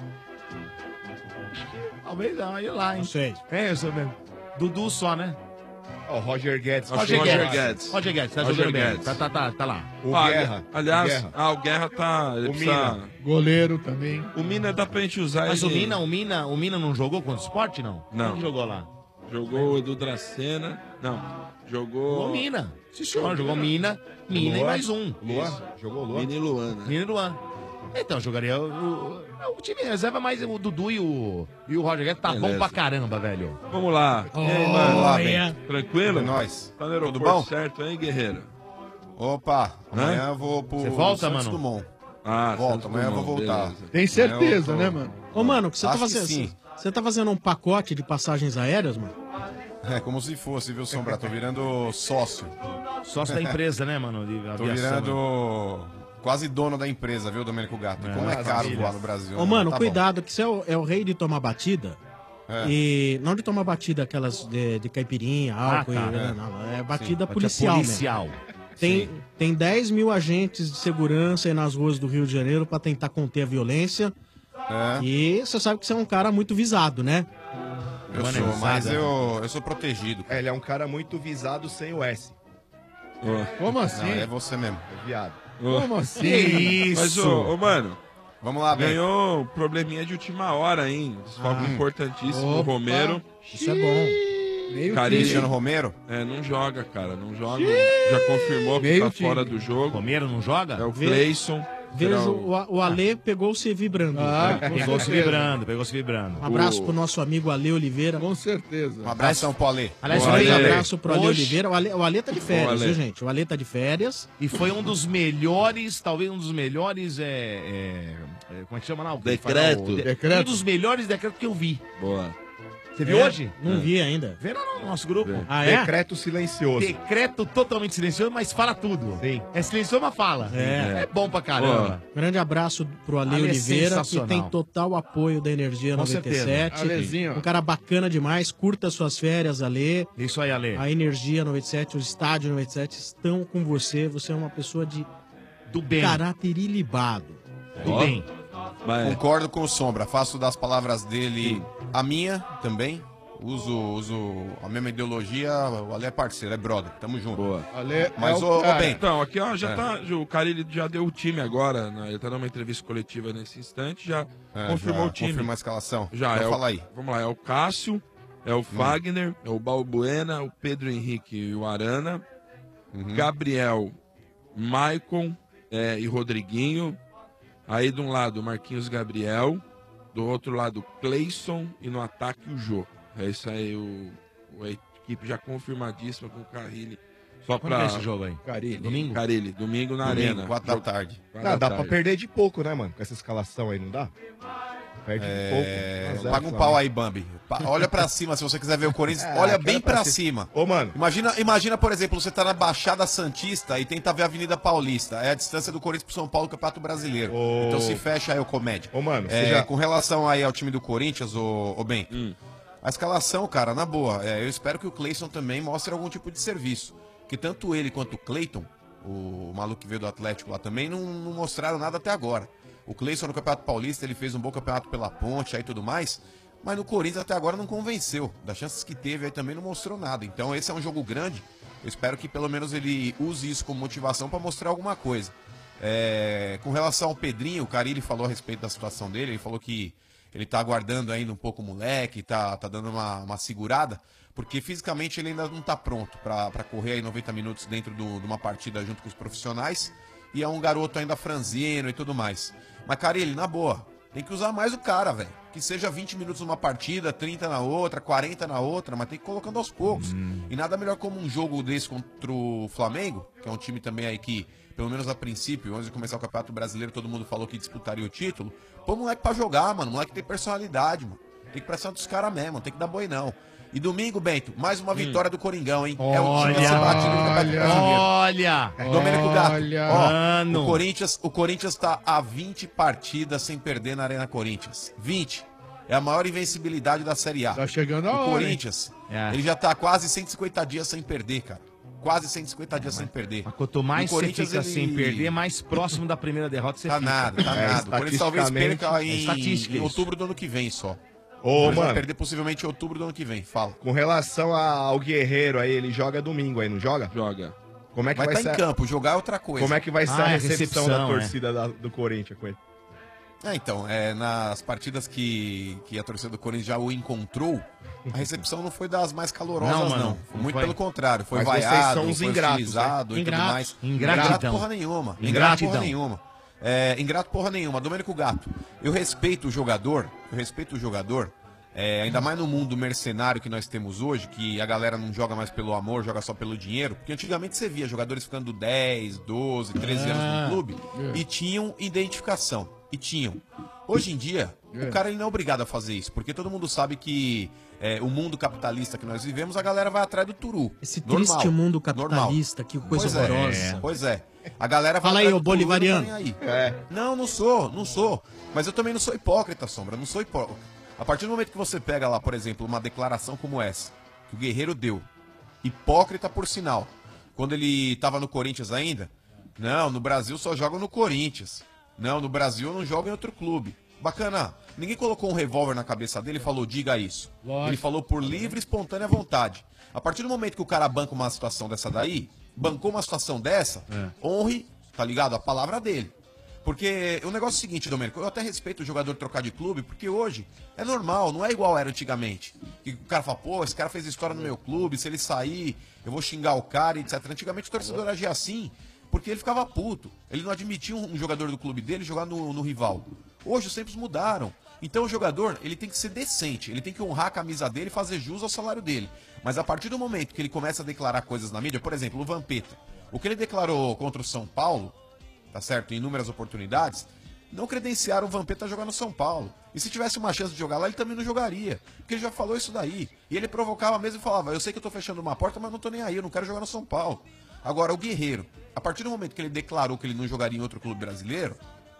[SPEAKER 11] Acho que talvez não, ele lá, hein?
[SPEAKER 10] Não sei.
[SPEAKER 11] É isso mesmo. Dudu só, né?
[SPEAKER 4] Ó, o Roger Guedes.
[SPEAKER 14] Acho
[SPEAKER 11] Roger
[SPEAKER 14] que Roger
[SPEAKER 11] Guedes.
[SPEAKER 14] Guedes.
[SPEAKER 11] Roger Guedes, tá
[SPEAKER 14] Roger
[SPEAKER 11] jogando bem.
[SPEAKER 14] Guedes.
[SPEAKER 11] Tá, tá, tá, tá lá.
[SPEAKER 4] O
[SPEAKER 14] Ah,
[SPEAKER 4] Guerra.
[SPEAKER 14] aliás,
[SPEAKER 4] O Guerra.
[SPEAKER 14] ah, o Guerra tá. Ele
[SPEAKER 4] O
[SPEAKER 14] precisa...
[SPEAKER 4] Mina.
[SPEAKER 12] Goleiro também.
[SPEAKER 14] O Mina dá pra gente usar
[SPEAKER 11] Mas
[SPEAKER 14] ele.
[SPEAKER 11] o Mina, o Mina, o Mina não jogou contra o Sport, não?
[SPEAKER 14] Não.
[SPEAKER 11] Quem que jogou lá?
[SPEAKER 14] Jogou o Edu Dracena. Não. Jogou.
[SPEAKER 11] Jogou Mina. Sim, senhor. Jogou Mina, Mina e
[SPEAKER 4] Luan.
[SPEAKER 11] mais um.
[SPEAKER 4] Luan? Jogou o Luan?
[SPEAKER 14] Mina e Luana.
[SPEAKER 11] Mina e Luan. Então, jogaria o, o, o time reserva, mas o Dudu e o, e o Roger Guedes tá
[SPEAKER 14] Beleza.
[SPEAKER 11] bom pra caramba, velho.
[SPEAKER 14] Vamos lá. E aí,
[SPEAKER 10] Oh,
[SPEAKER 14] mano?
[SPEAKER 13] Vamos lá,
[SPEAKER 10] yeah.
[SPEAKER 13] bem.
[SPEAKER 14] Tranquilo?
[SPEAKER 13] É nóis.
[SPEAKER 14] Tá no aeroporto
[SPEAKER 13] Tudo bom?
[SPEAKER 14] certo, hein, guerreiro?
[SPEAKER 13] Opa, amanhã eu vou pro
[SPEAKER 11] Você volta,
[SPEAKER 13] Santos
[SPEAKER 11] mano?
[SPEAKER 13] Dumont.
[SPEAKER 14] Ah,
[SPEAKER 13] Volto,
[SPEAKER 14] Santos
[SPEAKER 13] amanhã eu vou
[SPEAKER 14] Dumont,
[SPEAKER 13] voltar.
[SPEAKER 14] beleza.
[SPEAKER 12] Tem certeza,
[SPEAKER 13] Eu tô-
[SPEAKER 12] né, mano?
[SPEAKER 10] Ô, mano, que você tá
[SPEAKER 13] Acho que
[SPEAKER 10] fazendo.
[SPEAKER 13] sim.
[SPEAKER 10] Você tá fazendo um pacote de passagens aéreas, mano?
[SPEAKER 13] É como se fosse, viu, Sombra? Tô virando sócio.
[SPEAKER 11] Sócio da empresa, né, mano? De
[SPEAKER 13] Tô
[SPEAKER 11] aviação, né?
[SPEAKER 13] virando quase dono da empresa, viu, Domênico Gato? E como é caro voar no Brasil.
[SPEAKER 10] Ô,
[SPEAKER 13] né?
[SPEAKER 10] mano,
[SPEAKER 13] Tá bom.
[SPEAKER 10] cuidado, que você é o, é o rei de tomar batida.
[SPEAKER 13] É.
[SPEAKER 10] E não de tomar batida aquelas de, de caipirinha, álcool.
[SPEAKER 11] Ah, tá,
[SPEAKER 10] e-
[SPEAKER 11] é.
[SPEAKER 10] não, não, é batida
[SPEAKER 11] Batida
[SPEAKER 10] policial, mesmo.
[SPEAKER 11] policial.
[SPEAKER 10] Tem, tem dez mil agentes de segurança aí nas ruas do Rio de Janeiro pra tentar conter a violência.
[SPEAKER 13] É.
[SPEAKER 10] E você sabe que você é um cara muito visado, né?
[SPEAKER 13] Eu
[SPEAKER 11] Mano,
[SPEAKER 13] sou,
[SPEAKER 11] é
[SPEAKER 13] mas
[SPEAKER 11] usada.
[SPEAKER 13] eu, eu sou protegido.
[SPEAKER 4] É, ele é um cara muito visado sem o S.
[SPEAKER 12] Como assim?
[SPEAKER 13] Não, é você mesmo.
[SPEAKER 4] É viado.
[SPEAKER 12] Como assim?
[SPEAKER 11] Que isso?
[SPEAKER 14] Mas, ô, ô, mano,
[SPEAKER 13] Vamos lá, bem.
[SPEAKER 14] ganhou um probleminha de última hora, hein? Desfalque
[SPEAKER 13] Ah.
[SPEAKER 14] importantíssimo. O
[SPEAKER 12] Opa.
[SPEAKER 14] Romero.
[SPEAKER 10] Isso é bom.
[SPEAKER 13] Meio
[SPEAKER 14] Carilli,
[SPEAKER 13] Cristiano Romero?
[SPEAKER 14] É, não joga, cara, não joga. Já confirmou que
[SPEAKER 10] Meio
[SPEAKER 14] tá
[SPEAKER 10] time.
[SPEAKER 14] fora do jogo.
[SPEAKER 11] Romero não joga?
[SPEAKER 14] É o
[SPEAKER 10] Ve-
[SPEAKER 14] Cleison.
[SPEAKER 10] Vejo
[SPEAKER 14] será
[SPEAKER 10] o, o Ale pegou-se vibrando.
[SPEAKER 11] Ah,
[SPEAKER 10] Com
[SPEAKER 11] pegou-se
[SPEAKER 10] certeza.
[SPEAKER 11] vibrando, pegou-se vibrando.
[SPEAKER 10] Um abraço
[SPEAKER 11] O-
[SPEAKER 10] pro nosso amigo Ale Oliveira.
[SPEAKER 12] Com certeza.
[SPEAKER 13] Um abração pro Ale.
[SPEAKER 10] Aliás,
[SPEAKER 11] O
[SPEAKER 10] um grande
[SPEAKER 11] Ale.
[SPEAKER 10] abraço pro Ale
[SPEAKER 11] Hoje-
[SPEAKER 10] Oliveira. O Ale, o Ale tá de férias,
[SPEAKER 11] O Ale.
[SPEAKER 10] viu, gente? O Ale tá de férias.
[SPEAKER 11] E foi um dos melhores, talvez um dos melhores, é, é, é, como é que chama lá? O que ele fala?
[SPEAKER 14] Decreto.
[SPEAKER 11] O de-
[SPEAKER 14] Decreto.
[SPEAKER 11] Um dos melhores decretos que eu vi.
[SPEAKER 14] Boa.
[SPEAKER 11] Você viu
[SPEAKER 10] É?
[SPEAKER 11] hoje?
[SPEAKER 10] Não
[SPEAKER 11] É.
[SPEAKER 10] vi ainda.
[SPEAKER 11] Vê lá no nosso grupo.
[SPEAKER 10] Ah, é?
[SPEAKER 15] Decreto silencioso.
[SPEAKER 11] Decreto totalmente silencioso, mas fala tudo.
[SPEAKER 15] Sim.
[SPEAKER 11] É silencioso, mas fala.
[SPEAKER 10] É.
[SPEAKER 11] É bom pra caramba.
[SPEAKER 10] Grande abraço pro Ale,
[SPEAKER 11] Ale é
[SPEAKER 10] Oliveira, que
[SPEAKER 11] sensacional.
[SPEAKER 10] tem total apoio da Energia
[SPEAKER 11] Com
[SPEAKER 10] noventa e sete.
[SPEAKER 11] certeza. Alezinho.
[SPEAKER 10] Um cara bacana demais. Curta suas férias, Ale.
[SPEAKER 11] Isso aí, Ale.
[SPEAKER 10] A Energia noventa e sete, o Estádio noventa e sete estão com você. Você é uma pessoa de
[SPEAKER 11] do bem.
[SPEAKER 10] caráter ilibado.
[SPEAKER 13] Do
[SPEAKER 11] bem.
[SPEAKER 13] Concordo com o Sombra, faço das palavras dele a minha também. Uso, uso a mesma ideologia, o Ale é parceiro, é brother, tamo junto.
[SPEAKER 14] Boa.
[SPEAKER 13] Mas, ô, ô, bem,
[SPEAKER 14] Então, aqui, ó, já
[SPEAKER 13] É.
[SPEAKER 14] tá. O Carilli já deu o time agora, né? Ele tá numa entrevista coletiva nesse instante, já
[SPEAKER 13] É,
[SPEAKER 14] confirmou
[SPEAKER 13] já
[SPEAKER 14] o time.
[SPEAKER 13] confirmou a escalação.
[SPEAKER 14] Já,
[SPEAKER 13] Então
[SPEAKER 14] é o,
[SPEAKER 13] fala aí.
[SPEAKER 14] Vamos lá, é o Cássio, é o Fagner, é o Balbuena, o Pedro Henrique e o Arana,
[SPEAKER 13] Uhum.
[SPEAKER 14] Gabriel, Maicon é, e Rodriguinho. Aí de um lado o Marquinhos Gabriel, do outro lado o Cleison e no ataque o Jô. É isso aí, o, o- a equipe já confirmadíssima com o Carilli. Só
[SPEAKER 15] Quando
[SPEAKER 14] pra...
[SPEAKER 15] que é esse jogo aí?
[SPEAKER 14] Carilli.
[SPEAKER 15] Domingo?
[SPEAKER 14] Carilli, domingo na
[SPEAKER 13] Domingo,
[SPEAKER 14] Arena.
[SPEAKER 13] quatro da
[SPEAKER 14] Jogo-
[SPEAKER 13] tarde.
[SPEAKER 14] quatro
[SPEAKER 15] Não,
[SPEAKER 14] da
[SPEAKER 15] dá pra
[SPEAKER 14] tarde.
[SPEAKER 15] perder de pouco, né, mano? Com essa escalação aí, não dá? Perde
[SPEAKER 13] É,
[SPEAKER 15] de pouco. Mas é,
[SPEAKER 13] paga um
[SPEAKER 15] Flamengo.
[SPEAKER 13] pau aí, Bambi. Pa- Olha pra cima, se você quiser ver o Corinthians,
[SPEAKER 15] É,
[SPEAKER 13] olha
[SPEAKER 15] quero
[SPEAKER 13] bem
[SPEAKER 15] pra
[SPEAKER 13] pra
[SPEAKER 15] cima.
[SPEAKER 13] cima.
[SPEAKER 15] Ô, mano.
[SPEAKER 13] Imagina, imagina, por exemplo, você tá na Baixada Santista e tenta ver a Avenida Paulista. É a distância do Corinthians pro São Paulo, Campeonato Brasileiro.
[SPEAKER 15] Ô.
[SPEAKER 13] Então se fecha aí o comédia.
[SPEAKER 15] Ô, mano,
[SPEAKER 13] É,
[SPEAKER 15] você já-
[SPEAKER 13] com relação aí ao time do Corinthians, ô, ô Bento,
[SPEAKER 14] Hum.
[SPEAKER 13] a escalação, cara, na boa, é, eu espero que o Cleison também mostre algum tipo de serviço. Que tanto ele quanto o Cleiton, o maluco que veio do Atlético lá também, não, não mostraram nada até agora. O Cleison no Campeonato Paulista, ele fez um bom campeonato pela Ponte aí e tudo mais, mas no Corinthians até agora não convenceu. Das chances que teve aí também não mostrou nada. Então esse é um jogo grande, eu espero que pelo menos ele use isso como motivação para mostrar alguma coisa. É, com relação ao Pedrinho, o Carilli falou a respeito da situação dele, ele falou que ele tá aguardando ainda um pouco o moleque, tá, tá dando uma, uma segurada, porque fisicamente ele ainda não tá pronto para correr aí noventa minutos dentro do- de uma partida junto com os profissionais, e é um garoto ainda franzino e tudo mais. Mas, Carilli, na boa, tem que usar mais o cara, velho. Que seja vinte minutos numa partida, trinta na outra, quarenta na outra, mas tem que ir colocando aos poucos. E nada melhor como um jogo desse contra o Flamengo, que é um time também aí que, pelo menos a princípio, antes de começar o Campeonato Brasileiro, todo mundo falou que disputaria o título. Pô, moleque pra jogar, mano. Moleque tem personalidade, mano. Tem que pressionar dos caras mesmo, não tem que dar boi não. E domingo, Bento, mais uma vitória do Coringão, hein? é o time a ser batido no Campeonato Brasileiro.
[SPEAKER 11] Olha!
[SPEAKER 13] Domênico Gato,
[SPEAKER 11] Olha!
[SPEAKER 13] ó,
[SPEAKER 11] Mano.
[SPEAKER 13] o Corinthians, o Corinthians tá a vinte partidas sem perder na Arena Corinthians. vinte. É a maior invencibilidade da Série A.
[SPEAKER 12] Tá chegando a
[SPEAKER 13] o
[SPEAKER 12] hora,
[SPEAKER 13] Corinthians,
[SPEAKER 11] É.
[SPEAKER 13] ele já tá quase cento e cinquenta dias sem perder, cara. Quase cento e cinquenta dias sem perder.
[SPEAKER 11] Mas quanto mais
[SPEAKER 13] O
[SPEAKER 11] você
[SPEAKER 13] Corinthians,
[SPEAKER 11] fica
[SPEAKER 13] ele-
[SPEAKER 11] sem perder, mais próximo da primeira derrota você
[SPEAKER 13] Tá
[SPEAKER 11] fica.
[SPEAKER 13] nada, tá
[SPEAKER 11] É,
[SPEAKER 13] nada. O Corinthians talvez
[SPEAKER 11] estatisticamente-
[SPEAKER 13] perca
[SPEAKER 11] é
[SPEAKER 13] em,
[SPEAKER 11] estatística
[SPEAKER 13] em
[SPEAKER 11] isso.
[SPEAKER 13] outubro do ano que vem só.
[SPEAKER 15] Ô,
[SPEAKER 13] Mas vai
[SPEAKER 15] mano.
[SPEAKER 13] perder possivelmente em outubro do ano que vem. Fala.
[SPEAKER 15] Com relação a- ao Guerreiro aí, ele joga domingo aí, não joga?
[SPEAKER 14] Joga.
[SPEAKER 15] Como é que
[SPEAKER 13] Vai
[SPEAKER 15] vai,
[SPEAKER 13] tá em
[SPEAKER 15] ser?
[SPEAKER 13] campo, jogar é outra coisa.
[SPEAKER 15] Como é que vai ser
[SPEAKER 13] Ah,
[SPEAKER 15] a
[SPEAKER 13] é
[SPEAKER 15] recepção,
[SPEAKER 13] recepção,
[SPEAKER 15] da
[SPEAKER 13] é.
[SPEAKER 15] torcida da- do Corinthians com ele?
[SPEAKER 13] É, então, é, nas partidas que, que a torcida do Corinthians já o encontrou, a recepção não foi das mais calorosas,
[SPEAKER 11] Não,
[SPEAKER 13] não.
[SPEAKER 11] mano,
[SPEAKER 13] Foi
[SPEAKER 11] não
[SPEAKER 13] muito
[SPEAKER 11] foi.
[SPEAKER 13] pelo contrário. Foi
[SPEAKER 15] Mas vocês
[SPEAKER 13] vaiado,
[SPEAKER 15] são os
[SPEAKER 13] foi
[SPEAKER 15] ingratos,
[SPEAKER 13] hostilizado
[SPEAKER 15] né?
[SPEAKER 13] e tudo
[SPEAKER 15] Ingratos.
[SPEAKER 13] mais.
[SPEAKER 11] Ingratidão.
[SPEAKER 13] Ingrato porra nenhuma. Ingrato
[SPEAKER 11] Ingratidão.
[SPEAKER 13] porra nenhuma. É, ingrato porra nenhuma. Domênico Gato, eu respeito o jogador, eu respeito o jogador, é, ainda mais no mundo mercenário que nós temos hoje, que a galera não joga mais pelo amor, joga só pelo dinheiro, porque antigamente você via jogadores ficando dez, doze, treze
[SPEAKER 11] Ah,
[SPEAKER 13] anos no clube
[SPEAKER 11] é.
[SPEAKER 13] e tinham identificação. E tinham. Hoje em dia,
[SPEAKER 11] É.
[SPEAKER 13] o cara ele não é obrigado a fazer isso, porque todo mundo sabe que é, o mundo capitalista que nós vivemos, a galera vai atrás do turu.
[SPEAKER 10] Esse
[SPEAKER 13] Normal,
[SPEAKER 10] triste mundo
[SPEAKER 13] normal.
[SPEAKER 10] capitalista, que coisa
[SPEAKER 13] Pois é,
[SPEAKER 10] horrorosa.
[SPEAKER 13] pois é. A galera vai
[SPEAKER 10] Fala aí,
[SPEAKER 13] atrás
[SPEAKER 10] ô
[SPEAKER 13] do turu,
[SPEAKER 10] bolivariano.
[SPEAKER 13] não tá nem aí. Não, não sou, não sou. Mas eu também não sou hipócrita, Sombra, não sou hipócrita. A partir do momento que você pega lá, por exemplo, uma declaração como essa, que o Guerreiro deu, hipócrita por sinal, quando ele tava no Corinthians ainda, não, no Brasil só jogam no Corinthians. Não, no Brasil eu não jogo em outro clube. Bacana. Ninguém colocou um revólver na cabeça dele e falou, diga isso.
[SPEAKER 12] Lógico.
[SPEAKER 13] Ele falou por livre e espontânea vontade. A partir do momento que o cara banca uma situação dessa daí, bancou uma situação dessa, honre, tá ligado? A palavra dele. Porque o negócio é o seguinte, Domênico, eu até respeito o jogador trocar de clube, porque hoje é normal, não é igual era antigamente. Que o cara fala, pô, esse cara fez história no meu clube, se ele sair, eu vou xingar o cara, etcétera. Antigamente o torcedor agia assim, porque ele ficava puto. Ele não admitia um jogador do clube dele jogar no, no rival. Hoje os tempos mudaram. Então o jogador, ele tem que ser decente, ele tem que honrar a camisa dele e fazer jus ao salário dele. Mas a partir do momento que ele começa a declarar coisas na mídia, por exemplo, o Vampeta, o que ele declarou contra o São Paulo, tá certo, em inúmeras oportunidades, não credenciaram o Vampeta a jogar no São Paulo. E se tivesse uma chance de jogar lá, ele também não jogaria. Porque ele já falou isso daí. E ele provocava mesmo e falava, eu sei que eu tô fechando uma porta, mas não tô nem aí, eu não quero jogar no São Paulo. Agora, o Guerreiro, a partir do momento que ele declarou que ele não jogaria em outro clube brasileiro,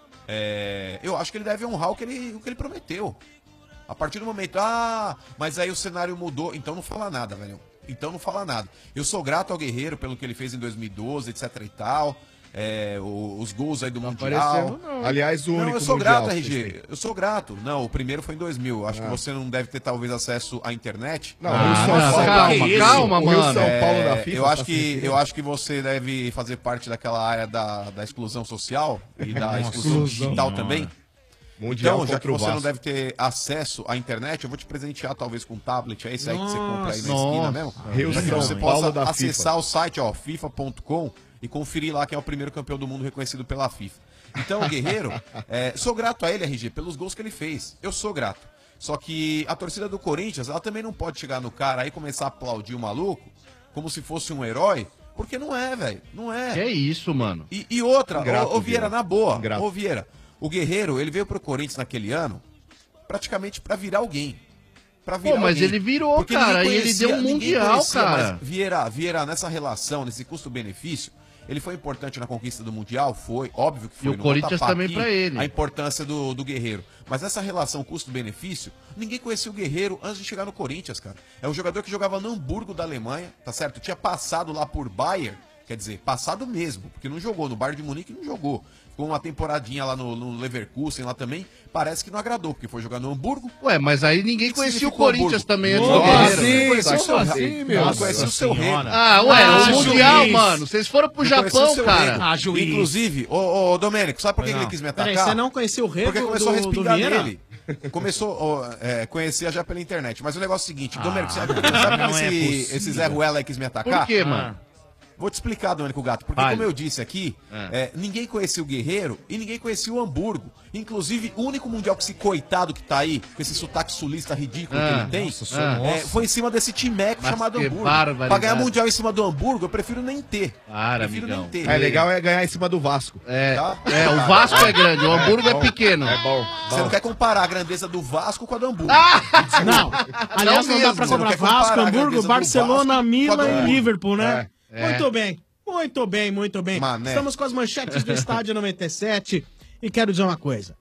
[SPEAKER 13] é, eu acho que ele deve honrar o que ele, o que ele prometeu. A partir do momento, ah, mas aí o cenário mudou, então não fala nada, velho. Então não fala nada. Eu sou grato ao Guerreiro pelo que ele fez em dois mil e doze, etc e tal. É, o- os gols aí do Mundial.
[SPEAKER 15] aparecendo, não. Aliás, o
[SPEAKER 13] Não,
[SPEAKER 15] único
[SPEAKER 13] eu sou
[SPEAKER 15] Mundial
[SPEAKER 13] grato,
[SPEAKER 15] que
[SPEAKER 13] R G.
[SPEAKER 15] vocês têm.
[SPEAKER 13] Eu sou grato. Não, o primeiro foi em dois mil. Acho
[SPEAKER 15] Ah.
[SPEAKER 13] que você não deve ter talvez acesso à internet.
[SPEAKER 15] Não, Ah, o São não, Paulo- calma,
[SPEAKER 13] Que isso?
[SPEAKER 15] calma,
[SPEAKER 13] O Rio
[SPEAKER 15] mano.
[SPEAKER 13] São Paulo
[SPEAKER 15] É,
[SPEAKER 13] da FIFA. Eu
[SPEAKER 15] tá
[SPEAKER 13] acho que
[SPEAKER 15] sem
[SPEAKER 13] eu acho que você deve fazer parte daquela área da, da exclusão social e da
[SPEAKER 15] Nossa,
[SPEAKER 13] exclusão
[SPEAKER 15] exclusão.
[SPEAKER 13] digital
[SPEAKER 15] Senhora.
[SPEAKER 13] também.
[SPEAKER 15] Mundial
[SPEAKER 13] Então, já que
[SPEAKER 15] contra o
[SPEAKER 13] você não
[SPEAKER 15] Vasco.
[SPEAKER 13] deve ter acesso à internet, eu vou te presentear talvez com um tablet, é esse aí que você compra aí na
[SPEAKER 15] Nossa.
[SPEAKER 13] esquina mesmo.
[SPEAKER 15] Rio
[SPEAKER 13] Para que
[SPEAKER 15] São
[SPEAKER 13] você
[SPEAKER 15] Paulo
[SPEAKER 13] possa
[SPEAKER 15] da
[SPEAKER 13] acessar
[SPEAKER 15] FIFA.
[SPEAKER 13] o site, ó, FIFA ponto com e conferir lá quem é o primeiro campeão do mundo reconhecido pela FIFA. Então, o Guerreiro, é, sou grato a ele, R G, pelos gols que ele fez. Eu sou grato. Só que a torcida do Corinthians, ela também não pode chegar no cara aí e começar a aplaudir o maluco como se fosse um herói, porque não é, velho. Não é.
[SPEAKER 16] Que isso, mano?
[SPEAKER 13] E, e outra,
[SPEAKER 15] Ingrato,
[SPEAKER 13] ô, ô Vieira,
[SPEAKER 15] Vieira.
[SPEAKER 13] na boa,
[SPEAKER 15] Ingrato.
[SPEAKER 13] ô Vieira, o Guerreiro, ele veio pro Corinthians naquele ano praticamente pra virar alguém. Pra virar
[SPEAKER 16] Pô, mas
[SPEAKER 13] alguém.
[SPEAKER 16] ele virou,
[SPEAKER 13] Porque
[SPEAKER 16] cara,
[SPEAKER 13] ninguém
[SPEAKER 16] e ele deu um
[SPEAKER 13] ninguém
[SPEAKER 16] mundial,
[SPEAKER 13] conhecia,
[SPEAKER 16] cara.
[SPEAKER 13] Mas Vieira, Vieira, nessa relação, nesse custo-benefício, ele foi importante na conquista do Mundial? Foi, óbvio que foi.
[SPEAKER 16] E o
[SPEAKER 13] não vou
[SPEAKER 16] Corinthians
[SPEAKER 13] tapar
[SPEAKER 16] também
[SPEAKER 13] aqui
[SPEAKER 16] pra ele.
[SPEAKER 13] A importância do, do Guerreiro. Mas nessa relação custo-benefício, ninguém conhecia o Guerreiro antes de chegar no Corinthians, cara. É um jogador que jogava no Hamburgo da Alemanha, tá certo? Tinha passado lá por Bayern, quer dizer, passado mesmo, porque não jogou. No Bayern de Munique não jogou. Ficou uma temporadinha lá no, no Leverkusen lá também. Parece que não agradou, porque foi jogar no Hamburgo.
[SPEAKER 16] Ué, mas aí ninguém
[SPEAKER 13] que
[SPEAKER 16] conhecia o
[SPEAKER 13] significou
[SPEAKER 16] Corinthians
[SPEAKER 13] Hamburgo?
[SPEAKER 16] também antes do
[SPEAKER 13] Nossa,
[SPEAKER 16] Guerreiro.
[SPEAKER 13] sim, conhecia o seu
[SPEAKER 16] Como
[SPEAKER 13] rei.
[SPEAKER 16] assim, meu?
[SPEAKER 13] Não conhecia o seu rei.
[SPEAKER 16] Ah, ué,
[SPEAKER 13] Ah,
[SPEAKER 16] o Mundial,
[SPEAKER 13] juiz.
[SPEAKER 16] mano. Vocês foram pro
[SPEAKER 13] Não conhecia o
[SPEAKER 16] Japão,
[SPEAKER 13] seu
[SPEAKER 16] cara.
[SPEAKER 13] rei.
[SPEAKER 10] Ah, juiz.
[SPEAKER 13] Inclusive, ô, ô Domênico, sabe por que
[SPEAKER 10] Não.
[SPEAKER 13] ele quis me atacar?
[SPEAKER 10] Peraí, você não conhecia o rei
[SPEAKER 13] Porque
[SPEAKER 10] do-
[SPEAKER 13] começou a
[SPEAKER 10] do- do
[SPEAKER 13] respingar
[SPEAKER 10] Vieira?
[SPEAKER 13] nele. Começou, ó, é, conhecia já pela internet. Mas o negócio é o seguinte,
[SPEAKER 10] Ah,
[SPEAKER 13] Domênico, sabe, sabe por
[SPEAKER 10] não
[SPEAKER 13] que
[SPEAKER 10] é
[SPEAKER 13] esse,
[SPEAKER 10] possível.
[SPEAKER 13] esse Zé Ruela aí quis me atacar?
[SPEAKER 16] Por quê, mano?
[SPEAKER 13] Vou te explicar, Domênico Gato, porque
[SPEAKER 16] Vai.
[SPEAKER 13] como eu disse aqui, é, ninguém conhecia o Guerreiro e ninguém conhecia o Hamburgo. Inclusive, o único mundial que esse coitado que tá aí, com esse sotaque sulista ridículo
[SPEAKER 16] Ah,
[SPEAKER 13] que ele tem,
[SPEAKER 16] nossa senhora.
[SPEAKER 13] é, foi em cima desse timeco
[SPEAKER 16] Mas
[SPEAKER 13] chamado
[SPEAKER 16] que
[SPEAKER 13] Hamburgo.
[SPEAKER 16] barbaridade.
[SPEAKER 13] Pra ganhar mundial em cima do Hamburgo, eu prefiro nem ter.
[SPEAKER 16] Para,
[SPEAKER 13] prefiro
[SPEAKER 16] amigão.
[SPEAKER 13] nem ter.
[SPEAKER 15] É legal é ganhar em cima do Vasco.
[SPEAKER 16] É,
[SPEAKER 13] Tá?
[SPEAKER 16] é, o Vasco é grande, o Hamburgo é pequeno.
[SPEAKER 15] É bom.
[SPEAKER 13] Você não quer comparar a grandeza do Vasco com a do Hamburgo.
[SPEAKER 10] Não, aliás, não, dá
[SPEAKER 16] mesmo,
[SPEAKER 10] pra
[SPEAKER 13] você não
[SPEAKER 10] comparar
[SPEAKER 13] quer
[SPEAKER 10] Vasco,
[SPEAKER 13] comparar a
[SPEAKER 10] Hamburgo,
[SPEAKER 13] grandeza do
[SPEAKER 10] Barcelona,
[SPEAKER 13] Vasco
[SPEAKER 10] Milan
[SPEAKER 13] com a do
[SPEAKER 10] e
[SPEAKER 13] Hamburgo.
[SPEAKER 10] Liverpool, né?
[SPEAKER 16] É.
[SPEAKER 10] Muito bem, muito bem, muito bem.
[SPEAKER 13] Mané.
[SPEAKER 10] Estamos com as manchetes do Estádio noventa e sete e quero dizer uma coisa.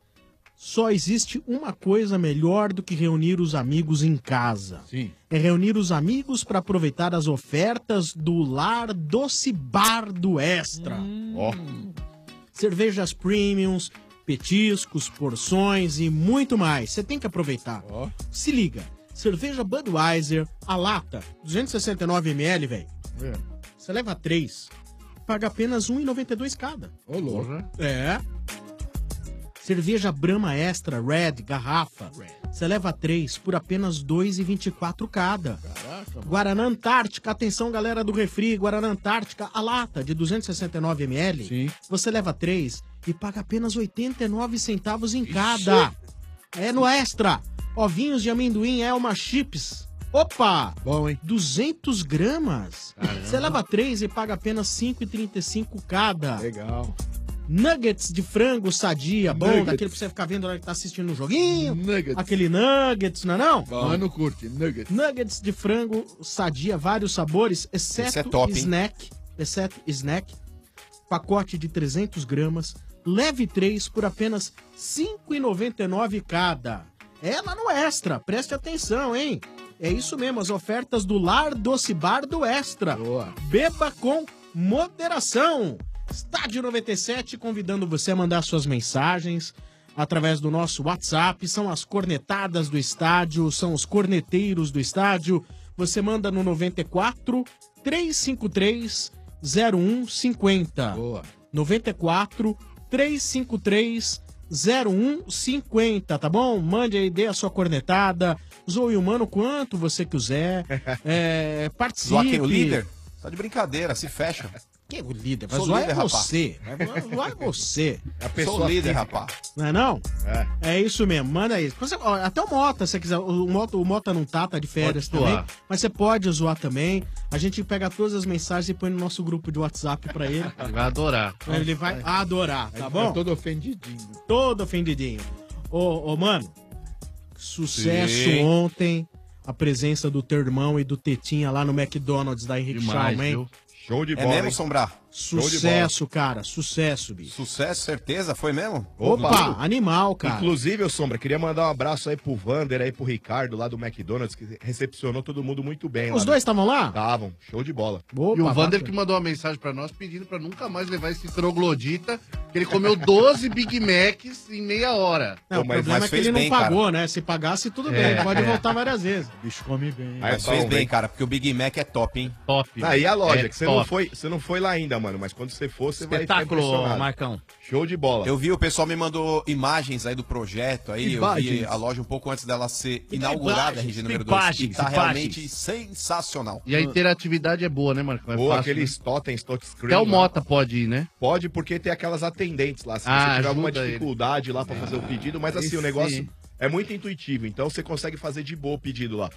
[SPEAKER 10] Só existe uma coisa melhor do que reunir os amigos em casa.
[SPEAKER 12] Sim.
[SPEAKER 10] É reunir os amigos para aproveitar as ofertas do Lar Doce Bar do Extra.
[SPEAKER 15] Ó.
[SPEAKER 10] Cervejas premiums, petiscos, porções e muito mais. Você tem que aproveitar.
[SPEAKER 12] Ó.
[SPEAKER 10] Se liga. Cerveja Budweiser, a lata, duzentos e sessenta e nove mililitros, velho.
[SPEAKER 12] É.
[SPEAKER 10] Você leva três, paga apenas um real e noventa e dois cada.
[SPEAKER 12] Ô, louco.
[SPEAKER 10] É. Cerveja Brahma Extra Red, garrafa. Você leva três por apenas dois reais e vinte e quatro cada.
[SPEAKER 12] Caraca, mano.
[SPEAKER 10] Guaraná Antártica, atenção galera do refri, Guaraná Antártica, a lata de duzentos e sessenta e nove mililitros.
[SPEAKER 12] Sim.
[SPEAKER 10] Você leva três e paga apenas oitenta e nove centavos em cada. É no Extra. Ovinhos de amendoim Elma Chips. Opa!
[SPEAKER 12] Bom, hein?
[SPEAKER 10] duzentos gramas. Você leva três e paga apenas cinco reais e trinta e cinco cada.
[SPEAKER 12] Legal.
[SPEAKER 10] Nuggets de frango sadia, bom,
[SPEAKER 12] Nuggets.
[SPEAKER 10] daquele pra você ficar vendo na hora que tá assistindo um joguinho.
[SPEAKER 12] Nuggets.
[SPEAKER 10] Aquele nuggets, não é não?
[SPEAKER 12] Mano, curte. Nuggets.
[SPEAKER 10] Nuggets de frango sadia, vários sabores, exceto
[SPEAKER 13] Esse é top, hein?
[SPEAKER 10] snack, exceto snack, pacote de trezentos gramas, leve três por apenas cinco reais e noventa e nove cada. É lá no Extra, preste atenção, hein? É isso mesmo, as ofertas do Lar Doce Bar do Extra.
[SPEAKER 12] Boa.
[SPEAKER 10] Beba com moderação. Estádio noventa e sete convidando você a mandar suas mensagens através do nosso WhatsApp. São as cornetadas do estádio, são os corneteiros do estádio. Você manda no noventa e quatro, trezentos e cinquenta e três, zero um cinquenta.
[SPEAKER 12] Boa.
[SPEAKER 10] noventa e quatro, três cinco três, zero um cinco zero, tá bom? Mande aí, dê a sua cornetada, zoe o mano quanto você quiser, é, participe.
[SPEAKER 13] Zoar quem, o líder? Tá de brincadeira, se fecha.
[SPEAKER 10] Quem é o líder? Vai
[SPEAKER 13] Sou
[SPEAKER 10] zoar
[SPEAKER 13] líder,
[SPEAKER 10] é
[SPEAKER 13] rapaz.
[SPEAKER 10] você. Vai zoar é você.
[SPEAKER 13] É a pessoa Sou líder, física. rapaz.
[SPEAKER 10] Não é não? É. É isso mesmo, manda aí. Você- ó, até o Mota, se você quiser. O Mota, o Mota não tá, tá de férias
[SPEAKER 16] Pode
[SPEAKER 10] também.
[SPEAKER 16] zoar.
[SPEAKER 10] Mas você pode zoar também. A gente pega todas as mensagens e põe no nosso grupo de WhatsApp pra ele.
[SPEAKER 16] Ele vai adorar.
[SPEAKER 10] Ele vai adorar, tá
[SPEAKER 12] Ele
[SPEAKER 10] bom?
[SPEAKER 12] tá todo ofendidinho.
[SPEAKER 10] Todo ofendidinho. Ô, ô, mano, sucesso
[SPEAKER 12] Sim.
[SPEAKER 10] ontem. A presença do teu irmão e do Tetinha lá no McDonald's da Henrique
[SPEAKER 13] Demais,
[SPEAKER 10] Schalman, hein?
[SPEAKER 13] viu?
[SPEAKER 15] Show de
[SPEAKER 13] É
[SPEAKER 15] bola,
[SPEAKER 13] mesmo,
[SPEAKER 15] hein?
[SPEAKER 13] Sombrar?
[SPEAKER 10] Sucesso, cara. Sucesso, bicho.
[SPEAKER 13] Sucesso, certeza? Foi mesmo?
[SPEAKER 10] Opa, animal, cara.
[SPEAKER 15] Inclusive, ô Sombra, queria mandar um abraço aí pro Vander, aí pro Ricardo, lá do McDonald's, que recepcionou todo mundo muito bem.
[SPEAKER 10] Os
[SPEAKER 15] lá,
[SPEAKER 10] dois
[SPEAKER 15] né?
[SPEAKER 10] estavam lá?
[SPEAKER 15] Estavam, show de bola.
[SPEAKER 16] E o Vander que mandou uma mensagem pra nós pedindo pra nunca mais levar esse troglodita, que ele comeu doze Big Macs em meia hora.
[SPEAKER 10] Não, o problema é que ele não pagou, né? Se pagasse, tudo bem.
[SPEAKER 16] É,
[SPEAKER 10] Pode
[SPEAKER 16] é.
[SPEAKER 10] voltar várias vezes.
[SPEAKER 12] O bicho come bem.
[SPEAKER 13] Mas fez bem, cara, porque o Big Mac é top, hein?
[SPEAKER 16] Top.
[SPEAKER 15] Aí a loja,
[SPEAKER 13] É
[SPEAKER 15] que você não,
[SPEAKER 13] top.
[SPEAKER 15] foi, você não foi lá ainda, mano, mas quando você for, você vai ficar
[SPEAKER 13] Espetáculo,
[SPEAKER 15] impressionado.
[SPEAKER 13] Marcão.
[SPEAKER 15] Show de bola.
[SPEAKER 13] Eu vi, o pessoal me mandou imagens aí do projeto, aí eu vi
[SPEAKER 15] Imagens.
[SPEAKER 13] a loja um pouco antes dela ser inaugurada,
[SPEAKER 16] Imagens,
[SPEAKER 13] R G número dois, e
[SPEAKER 16] imagens,
[SPEAKER 13] tá
[SPEAKER 16] imagens.
[SPEAKER 13] realmente sensacional.
[SPEAKER 16] E a interatividade é boa, né, Marcão? É
[SPEAKER 15] Boa,
[SPEAKER 16] fácil,
[SPEAKER 15] aqueles
[SPEAKER 16] né?
[SPEAKER 15] totens, touchscreen.
[SPEAKER 16] Até o
[SPEAKER 15] lá.
[SPEAKER 16] Mota pode ir, né?
[SPEAKER 15] Pode, porque tem aquelas atendentes lá. Se
[SPEAKER 16] Ah,
[SPEAKER 15] você tiver alguma
[SPEAKER 16] ajuda ele.
[SPEAKER 15] dificuldade lá pra fazer o pedido, mas assim,
[SPEAKER 16] Esse
[SPEAKER 15] o negócio
[SPEAKER 16] sim.
[SPEAKER 15] é muito intuitivo, então você consegue fazer de boa o pedido lá.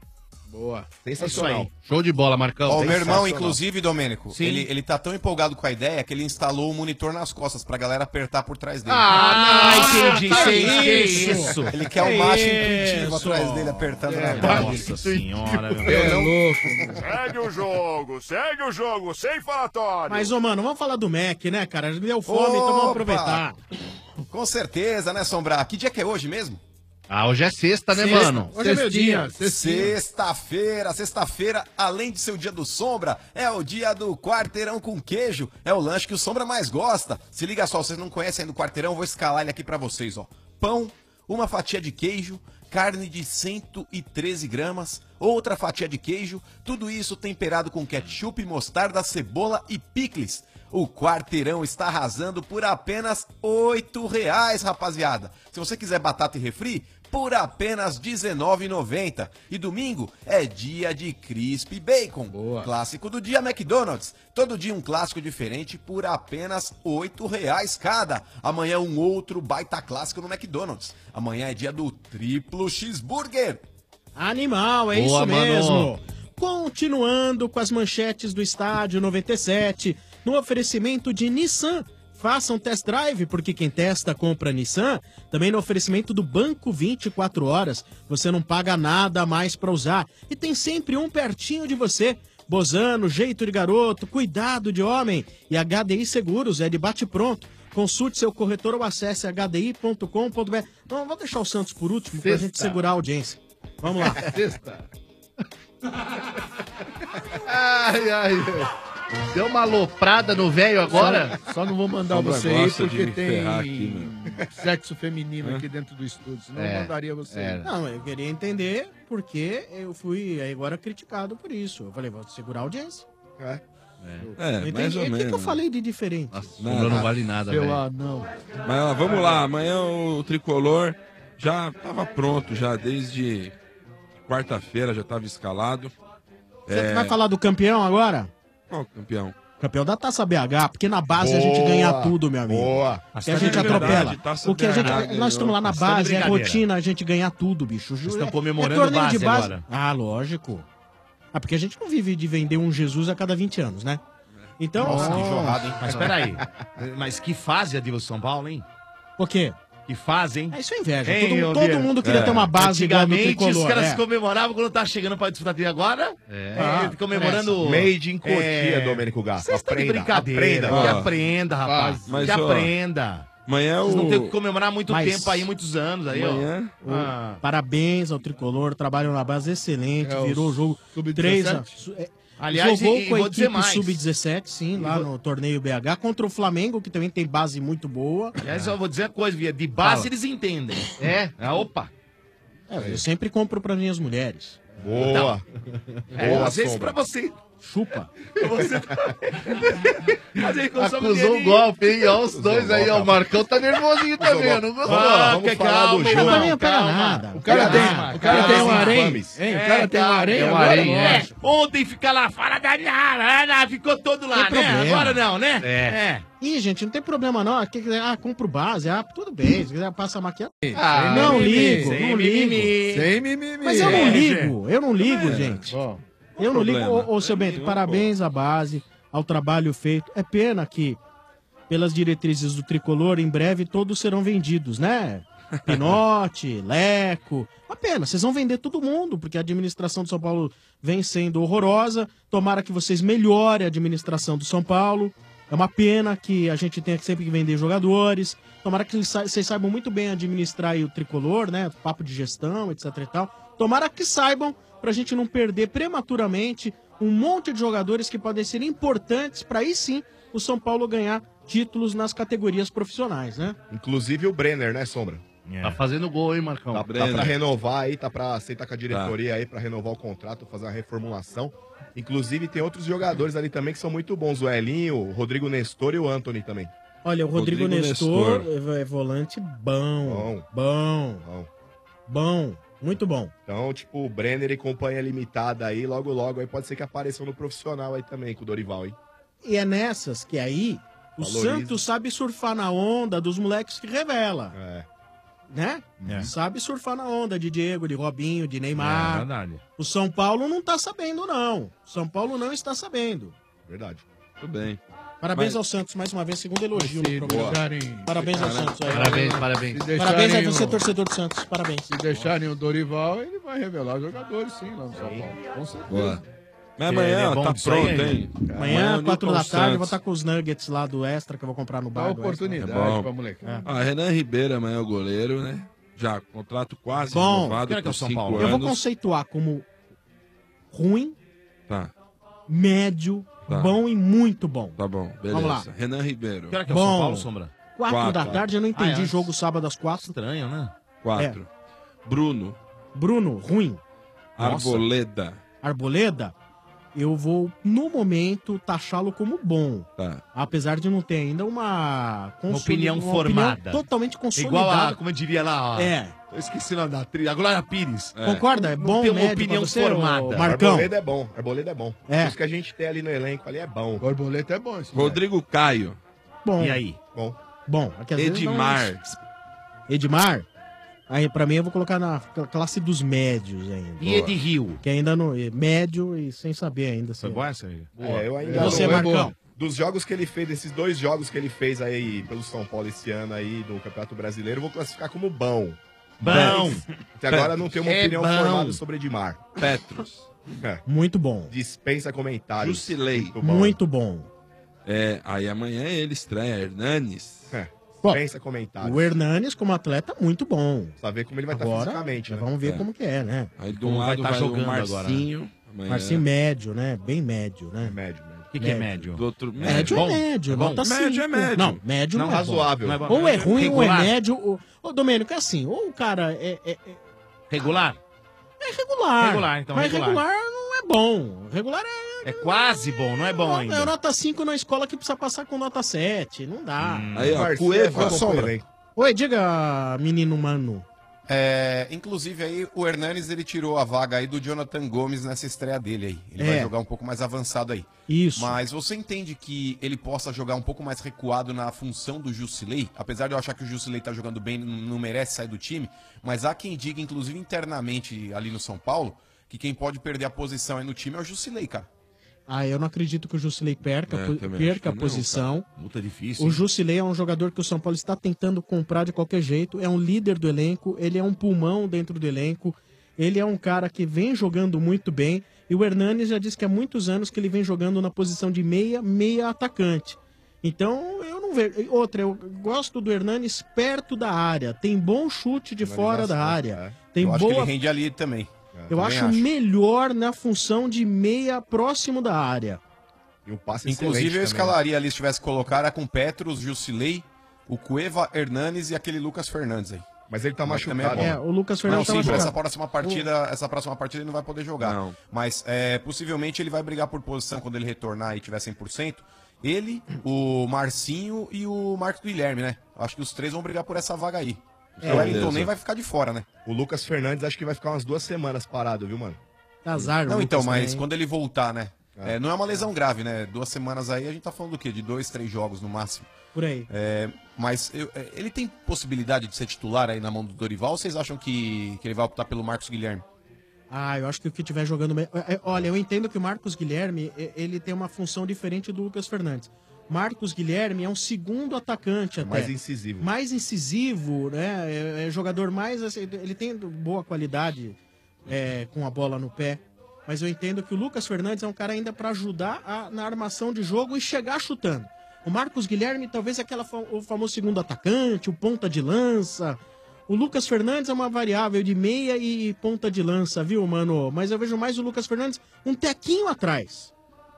[SPEAKER 10] Boa.
[SPEAKER 15] Sensacional.
[SPEAKER 16] Show de bola, Marcão.
[SPEAKER 13] Ó, o meu irmão,
[SPEAKER 15] Sensacional.
[SPEAKER 13] inclusive, Domênico,
[SPEAKER 16] Sim.
[SPEAKER 13] ele, ele tá tão empolgado com a ideia que ele instalou o monitor nas costas pra galera apertar por trás dele.
[SPEAKER 16] Ah, não, entendi.
[SPEAKER 13] que
[SPEAKER 16] Que
[SPEAKER 13] isso?
[SPEAKER 16] isso?
[SPEAKER 13] Ele quer o
[SPEAKER 16] Que
[SPEAKER 13] macho
[SPEAKER 16] isso?
[SPEAKER 13] intuitivo atrás dele apertando
[SPEAKER 16] É,
[SPEAKER 13] na bola.
[SPEAKER 16] nossa senhora, meu.
[SPEAKER 13] Eu não...
[SPEAKER 4] Segue o jogo, segue o jogo, sem falatório.
[SPEAKER 10] Mas, ô, mano, vamos falar do Mac, né, cara? Já deu fome, então vamos
[SPEAKER 13] Opa!
[SPEAKER 10] aproveitar.
[SPEAKER 13] Com certeza, né, Sombra? Que dia que é hoje mesmo?
[SPEAKER 16] Ah, hoje é sexta, né,
[SPEAKER 13] Sexta.
[SPEAKER 16] mano?
[SPEAKER 10] Hoje é meu dia.
[SPEAKER 13] Sexta-feira, sexta-feira, além de ser o dia do Sombra, é o dia do quarteirão com queijo. É o lanche que o Sombra mais gosta. Se liga só, vocês não conhecem ainda o quarteirão, eu vou escalar ele aqui pra vocês, ó. Pão, uma fatia de queijo, carne de cento e treze gramas, outra fatia de queijo, tudo isso temperado com ketchup, mostarda, cebola e picles. O quarteirão está arrasando por apenas oito reais, rapaziada. Se você quiser batata e refri, por apenas dezenove reais e noventa centavos. E domingo é dia de Crispy Bacon. Boa. Clássico do dia McDonald's. Todo dia um clássico diferente por apenas oito reais cada. Amanhã um outro baita clássico no McDonald's. Amanhã é dia do triplo cheeseburger.
[SPEAKER 10] Animal, é
[SPEAKER 16] Boa,
[SPEAKER 10] isso
[SPEAKER 16] mano.
[SPEAKER 10] mesmo. Continuando com as manchetes do Estádio noventa e sete, no oferecimento de Nissan. Faça um test drive, porque quem testa compra Nissan. Também no oferecimento do Banco vinte e quatro horas. Você não paga nada a mais para usar. E tem sempre um pertinho de você. Bozano, jeito de garoto, cuidado de homem. E H D I Seguros é de bate-pronto. Consulte seu corretor ou acesse h d i ponto com ponto b r. Não, vamos deixar o Santos por último, pra
[SPEAKER 16] Sexta.
[SPEAKER 10] gente segurar a audiência. Vamos lá.
[SPEAKER 16] Sexta. Ai, ai. Deu uma aloprada no velho agora?
[SPEAKER 12] Só, só não vou mandar
[SPEAKER 16] Sombra
[SPEAKER 12] você aí
[SPEAKER 16] gosta de
[SPEAKER 12] porque
[SPEAKER 16] me
[SPEAKER 12] tem
[SPEAKER 16] ferrar aqui,
[SPEAKER 12] sexo feminino aqui dentro do estúdio. Senão
[SPEAKER 16] É,
[SPEAKER 12] eu mandaria você.
[SPEAKER 16] é.
[SPEAKER 10] Não, eu queria entender porque eu fui agora criticado por isso. Eu falei, vou segurar a audiência.
[SPEAKER 15] É.
[SPEAKER 14] É,
[SPEAKER 10] Eu
[SPEAKER 14] mais
[SPEAKER 10] entendi.
[SPEAKER 14] ou
[SPEAKER 10] O que, que eu
[SPEAKER 14] menos.
[SPEAKER 10] falei de diferente?
[SPEAKER 14] Nada.
[SPEAKER 16] não vale nada,
[SPEAKER 12] Seu
[SPEAKER 16] velho.
[SPEAKER 12] anão.
[SPEAKER 14] Mas ó, vamos lá, amanhã o Tricolor já tava pronto, já desde quarta-feira já tava escalado.
[SPEAKER 10] Você
[SPEAKER 14] É,
[SPEAKER 10] vai falar do campeão agora?
[SPEAKER 14] Qual campeão?
[SPEAKER 10] Campeão da Taça B H, porque na base a
[SPEAKER 14] Boa,
[SPEAKER 10] gente ganha tudo, meu amigo.
[SPEAKER 15] boa.
[SPEAKER 10] Que a gente
[SPEAKER 14] É verdade,
[SPEAKER 10] atropela.
[SPEAKER 14] Taça
[SPEAKER 10] O que a
[SPEAKER 14] B H
[SPEAKER 10] gente,
[SPEAKER 14] ganhou.
[SPEAKER 10] nós estamos lá na
[SPEAKER 17] Vocês estão de
[SPEAKER 10] base, é
[SPEAKER 17] brincadeira.
[SPEAKER 10] rotina, a gente ganha tudo, bicho. Vocês
[SPEAKER 17] estão comemorando base agora.
[SPEAKER 10] Ah, lógico. Ah, porque a gente não vive de vender um Jesus a cada vinte anos, né? Então.
[SPEAKER 17] Nossa, que
[SPEAKER 10] jorrada, hein?
[SPEAKER 17] Mas peraí. Mas que fase a de São Paulo, hein?
[SPEAKER 10] O quê?
[SPEAKER 17] Que fase, hein?
[SPEAKER 10] É isso é inveja.
[SPEAKER 17] Hein,
[SPEAKER 10] todo
[SPEAKER 17] meu
[SPEAKER 10] todo
[SPEAKER 17] Deus?
[SPEAKER 10] mundo queria
[SPEAKER 17] É.
[SPEAKER 10] ter uma base igual a do
[SPEAKER 17] Antigamente,
[SPEAKER 10] tricolor.
[SPEAKER 17] os caras
[SPEAKER 10] é.
[SPEAKER 17] comemoravam quando tá chegando pra disputar. E agora?
[SPEAKER 16] É.
[SPEAKER 17] É, comemorando...
[SPEAKER 15] Made in Cotia,
[SPEAKER 17] É.
[SPEAKER 15] Domênico Gato.
[SPEAKER 17] Vocês estão de
[SPEAKER 15] Aprenda,
[SPEAKER 17] brincadeira.
[SPEAKER 15] aprenda.
[SPEAKER 17] Que
[SPEAKER 14] Ó.
[SPEAKER 17] aprenda, rapaz.
[SPEAKER 14] Mas,
[SPEAKER 17] que
[SPEAKER 14] ó,
[SPEAKER 17] aprenda.
[SPEAKER 14] Amanhã
[SPEAKER 17] Vocês não
[SPEAKER 14] o...
[SPEAKER 17] tem que comemorar muito
[SPEAKER 10] Mas-
[SPEAKER 17] tempo aí, muitos anos aí,
[SPEAKER 14] Amanhã,
[SPEAKER 17] ó. Ah.
[SPEAKER 10] Parabéns ao tricolor, trabalham na base excelente,
[SPEAKER 12] É, o
[SPEAKER 10] virou o jogo
[SPEAKER 12] sub
[SPEAKER 10] três a
[SPEAKER 12] dezessete?
[SPEAKER 10] su- é,
[SPEAKER 17] Aliás,
[SPEAKER 10] jogou
[SPEAKER 17] e- e
[SPEAKER 10] com a
[SPEAKER 17] vou dizer
[SPEAKER 10] equipe
[SPEAKER 17] mais.
[SPEAKER 10] sub dezessete, sim, lá no torneio B H, contra o Flamengo, que também tem base muito boa.
[SPEAKER 17] Aliás, eu vou dizer uma coisa, Via. De base
[SPEAKER 10] Fala.
[SPEAKER 17] eles entendem.
[SPEAKER 16] É?
[SPEAKER 17] Ah, opa.
[SPEAKER 10] É, eu sempre compro para minhas mulheres.
[SPEAKER 15] Boa.
[SPEAKER 17] É,
[SPEAKER 15] Boa,
[SPEAKER 17] às vezes
[SPEAKER 15] Sombra.
[SPEAKER 17] pra você.
[SPEAKER 10] Chupa.
[SPEAKER 16] Acusou um golpe, hein? Ó, os dois aí, ó. O Marcão tá nervosinho também, eu não gostou.
[SPEAKER 12] Ah, que calma,
[SPEAKER 10] Não, pra mim não pega nada.
[SPEAKER 12] O cara tem, o cara tem um harém. Hein? O cara tem um harém.
[SPEAKER 11] Tem um
[SPEAKER 12] agora
[SPEAKER 11] harém,
[SPEAKER 12] não.
[SPEAKER 11] é. Ontem fica lá fora da minha, ficou todo lá,
[SPEAKER 10] Tem
[SPEAKER 11] né?
[SPEAKER 10] problema.
[SPEAKER 11] Agora não, né?
[SPEAKER 10] É. Ih, gente, não tem problema não. Ah, quer dizer, ah, compro base. Ah, tudo bem. Se quiser, passa a maquiagem.
[SPEAKER 12] Ah,
[SPEAKER 10] não
[SPEAKER 12] sem
[SPEAKER 10] ligo,
[SPEAKER 12] mimimi,
[SPEAKER 10] não
[SPEAKER 12] sem
[SPEAKER 10] ligo.
[SPEAKER 12] mimimi. Sem mimimi.
[SPEAKER 10] Mas eu não
[SPEAKER 12] É,
[SPEAKER 10] ligo, eu não ligo,
[SPEAKER 12] É.
[SPEAKER 10] gente.
[SPEAKER 12] Bom.
[SPEAKER 10] Eu não ligo.
[SPEAKER 12] Problema.
[SPEAKER 10] Ô, ô, seu Bento, parabéns à base, ao trabalho feito. É pena que, pelas diretrizes do Tricolor, em breve todos serão vendidos, né? Pinote, Leco. Uma pena, vocês vão vender todo mundo, porque a administração do São Paulo vem sendo horrorosa. Tomara que vocês melhorem a administração do São Paulo. É uma pena que a gente tenha que sempre que vender jogadores. Tomara que vocês saibam muito bem administrar aí o Tricolor, né? Papo de gestão, etc e tal. Tomara que saibam pra gente não perder prematuramente um monte de jogadores que podem ser importantes para aí sim o São Paulo ganhar títulos nas categorias profissionais, né?
[SPEAKER 15] Inclusive o Brenner, né, Sombra?
[SPEAKER 16] Tá fazendo gol, hein, Marcão?
[SPEAKER 15] Tá, tá pra renovar aí, tá pra aceitar com a diretoria aí, pra renovar o contrato, fazer uma reformulação. Inclusive tem outros jogadores ali também que são muito bons. O Elinho, o Rodrigo Nestor e o Anthony também.
[SPEAKER 10] Olha, o Rodrigo,
[SPEAKER 15] Rodrigo
[SPEAKER 10] Nestor,
[SPEAKER 15] Nestor.
[SPEAKER 10] é volante bom. Bom. Bom. Bom. Muito bom.
[SPEAKER 15] Então, tipo, o Brenner e companhia limitada aí, logo logo aí pode ser que apareçam no profissional aí também com o Dorival, hein?
[SPEAKER 10] E é nessas que aí o
[SPEAKER 15] Valoriza.
[SPEAKER 10] Santos sabe surfar na onda dos moleques que revela.
[SPEAKER 15] É.
[SPEAKER 10] Né?
[SPEAKER 17] É.
[SPEAKER 10] Sabe surfar na onda de Diego, de Robinho, de Neymar.
[SPEAKER 17] É verdade.
[SPEAKER 10] O São Paulo não tá sabendo, não. O São Paulo não está sabendo.
[SPEAKER 15] Verdade.
[SPEAKER 14] Tudo bem.
[SPEAKER 10] Parabéns
[SPEAKER 14] Mas-
[SPEAKER 10] ao Santos, mais uma vez, segundo elogio
[SPEAKER 12] Se
[SPEAKER 10] no programa.
[SPEAKER 12] deixarem-
[SPEAKER 10] Parabéns ao
[SPEAKER 12] Cara,
[SPEAKER 10] Santos. Aí.
[SPEAKER 16] Parabéns, parabéns.
[SPEAKER 12] Se
[SPEAKER 10] Parabéns a
[SPEAKER 12] deixarem
[SPEAKER 10] você,
[SPEAKER 12] o-
[SPEAKER 10] torcedor do Santos. Parabéns.
[SPEAKER 12] Se deixarem o Dorival, ele vai revelar jogadores sim lá no São Paulo. Com certeza.
[SPEAKER 14] Boa. Mas
[SPEAKER 12] Ele
[SPEAKER 14] amanhã
[SPEAKER 12] é
[SPEAKER 14] ó,
[SPEAKER 12] bom
[SPEAKER 14] tá
[SPEAKER 12] disso aí,
[SPEAKER 14] pronto,
[SPEAKER 12] hein?
[SPEAKER 14] hein?
[SPEAKER 10] Amanhã,
[SPEAKER 14] no
[SPEAKER 10] quatro da
[SPEAKER 14] Newton
[SPEAKER 10] tarde, eu vou
[SPEAKER 14] Santos.
[SPEAKER 10] estar com os nuggets lá do Extra, que eu vou comprar no bar.
[SPEAKER 12] Dá
[SPEAKER 10] do Extra.
[SPEAKER 12] oportunidade
[SPEAKER 14] É bom.
[SPEAKER 12] pra molecada.
[SPEAKER 14] Ah, Renan Ribeiro amanhã é o goleiro, né? Já, contrato quase
[SPEAKER 10] Bom,
[SPEAKER 14] renovado
[SPEAKER 10] quero que é
[SPEAKER 14] por
[SPEAKER 10] o São
[SPEAKER 14] cinco
[SPEAKER 10] Paulo.
[SPEAKER 14] anos.
[SPEAKER 10] Eu vou conceituar como ruim,
[SPEAKER 14] Tá,
[SPEAKER 10] médio,
[SPEAKER 14] Tá.
[SPEAKER 10] bom e muito bom.
[SPEAKER 14] tá bom, beleza.
[SPEAKER 10] Vamos lá.
[SPEAKER 14] Renan Ribeiro.
[SPEAKER 17] Que hora que é o
[SPEAKER 10] Bom.
[SPEAKER 17] São Paulo, Sombra?
[SPEAKER 10] Quatro,
[SPEAKER 14] Quatro.
[SPEAKER 10] da tarde, eu não entendi
[SPEAKER 17] Ah, é.
[SPEAKER 10] jogo sábado às quatro.
[SPEAKER 17] Estranho, né?
[SPEAKER 14] Quatro. Bruno.
[SPEAKER 10] Bruno, ruim.
[SPEAKER 17] Nossa.
[SPEAKER 14] Arboleda.
[SPEAKER 10] Arboleda, eu vou, no momento, taxá-lo como bom.
[SPEAKER 14] Tá.
[SPEAKER 10] Apesar de não ter ainda uma...
[SPEAKER 17] Uma
[SPEAKER 10] consoli-
[SPEAKER 17] opinião
[SPEAKER 10] uma
[SPEAKER 17] formada.
[SPEAKER 10] totalmente consolidada.
[SPEAKER 17] Igual a, como eu diria lá, ó.
[SPEAKER 10] É.
[SPEAKER 17] Eu esqueci o nome da atriz, a Glória Pires.
[SPEAKER 10] Concorda? É
[SPEAKER 17] Não
[SPEAKER 10] bom,
[SPEAKER 17] tem uma
[SPEAKER 10] médio
[SPEAKER 17] opinião
[SPEAKER 10] pra você,
[SPEAKER 17] formada.
[SPEAKER 10] ô, Marcão?
[SPEAKER 15] Arboleda é bom, Arboleda é bom.
[SPEAKER 10] É.
[SPEAKER 15] Isso que a gente tem ali no elenco ali é bom.
[SPEAKER 12] O Arboleta é bom esse
[SPEAKER 14] Rodrigo Caio.
[SPEAKER 10] Bom.
[SPEAKER 17] E aí?
[SPEAKER 15] Bom.
[SPEAKER 10] Bom. é que às vezes
[SPEAKER 14] Edmar.
[SPEAKER 10] não- Edmar? Aí, pra mim, eu vou colocar na cl- classe dos médios ainda.
[SPEAKER 17] E Edi Rio?
[SPEAKER 10] Que ainda não... é médio e sem saber ainda.
[SPEAKER 17] Foi
[SPEAKER 10] assim.
[SPEAKER 17] boa essa aí?
[SPEAKER 15] É, eu ainda
[SPEAKER 10] E você,
[SPEAKER 15] eu-
[SPEAKER 10] Marcão?
[SPEAKER 15] Dos jogos que ele fez, desses dois jogos que ele fez aí pelo São Paulo esse ano aí do Campeonato Brasileiro, eu vou classificar como bom.
[SPEAKER 17] Bom.
[SPEAKER 15] Mas, até agora não tenho uma
[SPEAKER 17] É
[SPEAKER 15] opinião
[SPEAKER 17] bom.
[SPEAKER 15] formada sobre Edmar.
[SPEAKER 14] Petros.
[SPEAKER 15] É.
[SPEAKER 10] Muito bom.
[SPEAKER 15] Dispensa comentários.
[SPEAKER 14] Jusilei.
[SPEAKER 15] Muito bom.
[SPEAKER 10] Muito bom.
[SPEAKER 14] É, aí amanhã ele estreia, Hernanes.
[SPEAKER 15] É.
[SPEAKER 10] Bom,
[SPEAKER 15] Dispensa comentários.
[SPEAKER 10] o Hernanes, como atleta, muito bom.
[SPEAKER 15] Só ver como ele vai estar
[SPEAKER 10] Agora,
[SPEAKER 15] fisicamente, né?
[SPEAKER 10] vamos ver
[SPEAKER 14] É.
[SPEAKER 10] como que é, né?
[SPEAKER 14] Aí de
[SPEAKER 17] Como
[SPEAKER 14] um
[SPEAKER 17] vai
[SPEAKER 14] lado
[SPEAKER 17] tá
[SPEAKER 14] vai,
[SPEAKER 17] jogando
[SPEAKER 14] o
[SPEAKER 17] agora,
[SPEAKER 14] Marcinho. Amanhã.
[SPEAKER 10] Marcinho médio, né? Bem médio, né?
[SPEAKER 15] Médio, médio.
[SPEAKER 17] O que, que é médio?
[SPEAKER 14] Do outro,
[SPEAKER 10] Médio
[SPEAKER 17] bom?
[SPEAKER 10] é médio,
[SPEAKER 17] É bom?
[SPEAKER 10] nota
[SPEAKER 14] Médio
[SPEAKER 10] cinco.
[SPEAKER 14] é médio.
[SPEAKER 10] Não, médio não,
[SPEAKER 15] Não,
[SPEAKER 10] é
[SPEAKER 15] razoável.
[SPEAKER 10] bom.
[SPEAKER 17] Não é bom.
[SPEAKER 10] Ou é ruim ou é
[SPEAKER 17] Regular?
[SPEAKER 10] médio. Ou... Ô, Domênico, é assim, ou o cara é, é, é-
[SPEAKER 17] Regular?
[SPEAKER 10] é regular.
[SPEAKER 17] Regular, então,
[SPEAKER 10] Mas
[SPEAKER 17] regular.
[SPEAKER 10] regular não é bom. Regular é...
[SPEAKER 17] É quase bom, não é bom
[SPEAKER 10] É
[SPEAKER 17] ainda.
[SPEAKER 10] nota cinco na escola que precisa passar com nota sete. Não dá.
[SPEAKER 14] Aí, ó,
[SPEAKER 15] Marcinho
[SPEAKER 14] Cueva.
[SPEAKER 15] é bom
[SPEAKER 14] Sombra.
[SPEAKER 15] com ele, hein?
[SPEAKER 10] Oi, diga, menino mano.
[SPEAKER 13] É, inclusive aí o Hernanes ele tirou a vaga aí do Jonathan Gomes nessa estreia dele aí. Ele
[SPEAKER 10] É.
[SPEAKER 13] vai jogar um pouco mais avançado aí.
[SPEAKER 10] Isso.
[SPEAKER 13] Mas você entende que ele possa jogar um pouco mais recuado na função do Jusilei? Apesar de eu achar que o Jusilei tá jogando bem, não não merece sair do time, mas há quem diga, inclusive internamente ali no São Paulo, que quem pode perder a posição aí no time é o Jusilei, cara.
[SPEAKER 10] Ah, eu não acredito que o Jusilei perca,
[SPEAKER 14] É,
[SPEAKER 10] po-
[SPEAKER 14] também
[SPEAKER 10] perca a
[SPEAKER 14] acho que não,
[SPEAKER 10] posição.
[SPEAKER 17] Luta difícil.
[SPEAKER 10] O
[SPEAKER 17] hein?
[SPEAKER 10] Jusilei é um jogador que o São Paulo está tentando comprar de qualquer jeito. É um líder do elenco, ele é um pulmão dentro do elenco. Ele é um cara que vem jogando muito bem. E o Hernanes já disse que há muitos anos que ele vem jogando na posição de meia, meia atacante. Então, eu não vejo. Outra, eu gosto do Hernanes perto da área. Tem bom chute de fora da área.
[SPEAKER 15] É.
[SPEAKER 10] Tem
[SPEAKER 13] eu acho que
[SPEAKER 10] boa.
[SPEAKER 13] ele rende ali também.
[SPEAKER 10] Eu
[SPEAKER 13] também
[SPEAKER 10] acho, melhor na função de meia próximo da área.
[SPEAKER 15] E um passe
[SPEAKER 13] Inclusive eu
[SPEAKER 15] excelente também,
[SPEAKER 13] escalaria ali, se tivesse que colocar, era com Petros, Jusilei, o Cueva, Hernanes e aquele Lucas Fernandes aí.
[SPEAKER 15] Mas ele tá
[SPEAKER 13] Mas também
[SPEAKER 15] machucado.
[SPEAKER 13] bom.
[SPEAKER 10] É, o Lucas Fernandes
[SPEAKER 13] não,
[SPEAKER 10] tá
[SPEAKER 13] sim,
[SPEAKER 10] machucado.
[SPEAKER 13] essa próxima partida, essa próxima partida ele não vai poder jogar. Mas é, possivelmente ele vai brigar por posição quando ele retornar e tiver cem por cento. Ele, o Marcinho e o Marcos Guilherme, né? Acho que os três vão brigar por essa vaga aí.
[SPEAKER 15] É,
[SPEAKER 13] o Wellington
[SPEAKER 15] beleza.
[SPEAKER 13] nem vai ficar de fora, né?
[SPEAKER 15] O Lucas Fernandes acho que vai ficar umas duas semanas parado, viu, mano?
[SPEAKER 10] Azar,
[SPEAKER 13] Não,
[SPEAKER 10] o
[SPEAKER 13] então,
[SPEAKER 10] Lucas
[SPEAKER 13] mas
[SPEAKER 10] também.
[SPEAKER 13] quando ele voltar, né?
[SPEAKER 15] Ah.
[SPEAKER 13] É, não é uma lesão grave, né? Duas semanas aí a gente tá falando do quê? De dois, três jogos no máximo.
[SPEAKER 10] Por aí.
[SPEAKER 13] É, mas eu- é, ele tem possibilidade de ser titular aí na mão do Dorival ou vocês acham que, que ele vai optar pelo Marcos Guilherme?
[SPEAKER 10] Ah, eu acho que o que tiver jogando... me- é, é, Olha, eu entendo que o Marcos Guilherme, e- ele tem uma função diferente do Lucas Fernandes. Marcos Guilherme é um segundo atacante até.
[SPEAKER 15] Mais incisivo.
[SPEAKER 10] Mais incisivo, né? É, é jogador mais... assim, ele tem boa qualidade é, com a bola no pé. Mas eu entendo que o Lucas Fernandes é um cara ainda para ajudar a- na armação de jogo e chegar chutando. O Marcos Guilherme talvez é aquela fa- o famoso segundo atacante, o ponta de lança. O Lucas Fernandes é uma variável de meia e ponta de lança, viu, mano? Mas eu vejo mais o Lucas Fernandes um tequinho atrás.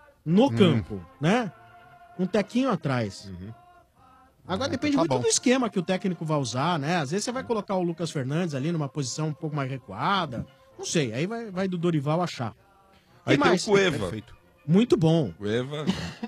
[SPEAKER 10] No
[SPEAKER 15] Hum.
[SPEAKER 10] campo, né? Um tequinho atrás.
[SPEAKER 15] Uhum.
[SPEAKER 10] Agora depende
[SPEAKER 13] tá
[SPEAKER 10] muito
[SPEAKER 13] bom.
[SPEAKER 10] do esquema que o técnico vai usar, né? Às vezes você vai colocar o Lucas Fernandes ali numa posição um pouco mais recuada. Não sei, aí vai, vai do Dorival achar.
[SPEAKER 14] Aí
[SPEAKER 10] E
[SPEAKER 14] tem
[SPEAKER 10] mais?
[SPEAKER 14] o Cueva.
[SPEAKER 13] Perfeito.
[SPEAKER 10] Muito bom.
[SPEAKER 14] Cueva.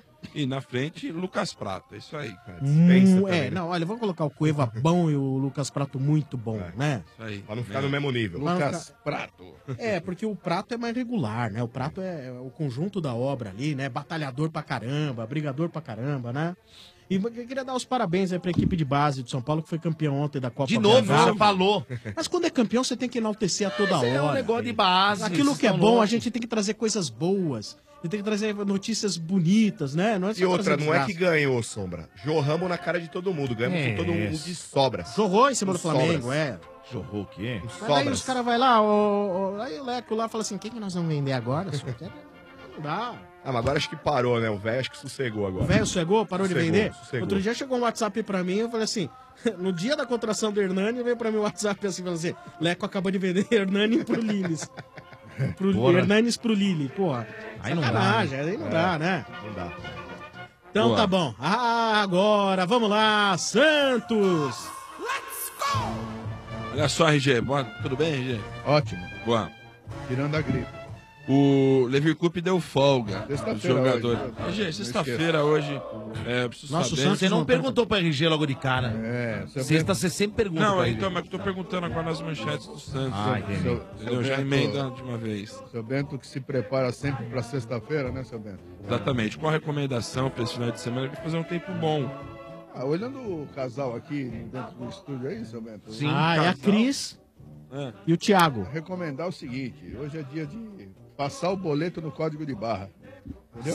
[SPEAKER 14] E na frente, Lucas Prato. É isso aí.
[SPEAKER 10] Hum, é, não, olha, vamos colocar o Cueva bom e o Lucas Prato muito bom, né?
[SPEAKER 14] Isso aí.
[SPEAKER 15] Pra não ficar no mesmo nível.
[SPEAKER 10] Pra não
[SPEAKER 16] Lucas
[SPEAKER 10] ficar-
[SPEAKER 16] Prato.
[SPEAKER 10] É, porque o Prato é mais regular, né? O Prato é o conjunto da obra ali, né? Batalhador pra caramba, brigador pra caramba, né? E eu queria dar os parabéns aí pra equipe de base de São Paulo, que foi campeão ontem da Copa
[SPEAKER 17] De novo,
[SPEAKER 10] B H.
[SPEAKER 17] você falou.
[SPEAKER 10] Mas quando é campeão, você tem que enaltecer a toda
[SPEAKER 17] Mas
[SPEAKER 10] hora.
[SPEAKER 17] é um negócio de
[SPEAKER 10] filho.
[SPEAKER 17] base,
[SPEAKER 10] Aquilo
[SPEAKER 17] vocês
[SPEAKER 10] que é
[SPEAKER 17] estão
[SPEAKER 10] bom, a
[SPEAKER 17] loucos.
[SPEAKER 10] gente tem que trazer coisas boas. A gente tem que trazer notícias bonitas, né? Não é só
[SPEAKER 15] E outra,
[SPEAKER 10] trazer
[SPEAKER 15] não é que
[SPEAKER 10] desgraça.
[SPEAKER 15] ganhou, Sombra. Jorramos na cara de todo mundo. Ganhamos
[SPEAKER 17] É
[SPEAKER 15] com todo mundo
[SPEAKER 17] isso.
[SPEAKER 15] de sobras.
[SPEAKER 10] Jorrou em cima do
[SPEAKER 15] Com
[SPEAKER 10] Flamengo,
[SPEAKER 15] sobras.
[SPEAKER 10] é.
[SPEAKER 17] Jorrou o quê?
[SPEAKER 10] Mas aí
[SPEAKER 15] Sobras.
[SPEAKER 10] os caras vão lá, ó, ó, aí o Leco lá fala assim, quem que nós vamos vender agora? senhor? Não dá.
[SPEAKER 15] Ah, mas agora acho que parou, né? O velho acho que sossegou agora.
[SPEAKER 10] O velho sossegou, parou de
[SPEAKER 15] Sossegou,
[SPEAKER 10] vender?
[SPEAKER 15] sossegou.
[SPEAKER 10] Outro dia chegou um WhatsApp pra mim, eu falei assim, no dia da contratação do Hernani, veio pra mim o WhatsApp assim, falando assim, Leco acaba de vender Hernani pro Lilis. Pro,
[SPEAKER 17] Porra.
[SPEAKER 10] Hernanes pro Lili, porra.
[SPEAKER 17] Aí não dá,
[SPEAKER 10] Sacanagem,
[SPEAKER 17] né?
[SPEAKER 10] aí não
[SPEAKER 15] É.
[SPEAKER 10] dá, né?
[SPEAKER 15] Não dá.
[SPEAKER 10] Então
[SPEAKER 14] Boa.
[SPEAKER 10] tá bom. Ah, agora, vamos lá, Santos!
[SPEAKER 14] Olha só, R G. Boa, tudo bem, R G?
[SPEAKER 16] Ótimo.
[SPEAKER 14] Boa.
[SPEAKER 16] Tirando a gripe.
[SPEAKER 14] O Lever Cup deu folga. Os
[SPEAKER 16] Sexta-feira
[SPEAKER 14] jogadores.
[SPEAKER 16] hoje, né?
[SPEAKER 14] R G,
[SPEAKER 16] Não
[SPEAKER 14] sexta-feira hoje. É, eu preciso
[SPEAKER 10] Nosso
[SPEAKER 14] saber.
[SPEAKER 10] Santos
[SPEAKER 17] Você não
[SPEAKER 10] não
[SPEAKER 17] perguntou pro R G logo de cara.
[SPEAKER 16] É, seu
[SPEAKER 17] Sexta
[SPEAKER 16] Bento-
[SPEAKER 17] você sempre pergunta
[SPEAKER 14] Não,
[SPEAKER 17] pra
[SPEAKER 14] então,
[SPEAKER 17] ele.
[SPEAKER 14] mas eu tô perguntando agora nas manchetes do Santos.
[SPEAKER 17] Ah, entendi.
[SPEAKER 16] seu-
[SPEAKER 14] Entendeu?
[SPEAKER 16] seu
[SPEAKER 14] Já
[SPEAKER 16] Bento-
[SPEAKER 14] emenda de uma vez.
[SPEAKER 16] Seu Bento que se prepara sempre pra sexta-feira, né, seu Bento?
[SPEAKER 14] Exatamente. Qual a recomendação pra esse final de semana? Pra fazer um tempo bom.
[SPEAKER 16] Ah, olhando o casal aqui dentro do estúdio aí, seu Bento.
[SPEAKER 17] Sim.
[SPEAKER 10] Ah, é a
[SPEAKER 16] casal,
[SPEAKER 10] Cris
[SPEAKER 14] É.
[SPEAKER 10] e o Thiago.
[SPEAKER 16] Recomendar o seguinte: hoje é dia de passar o boleto no código de barra. Entendeu?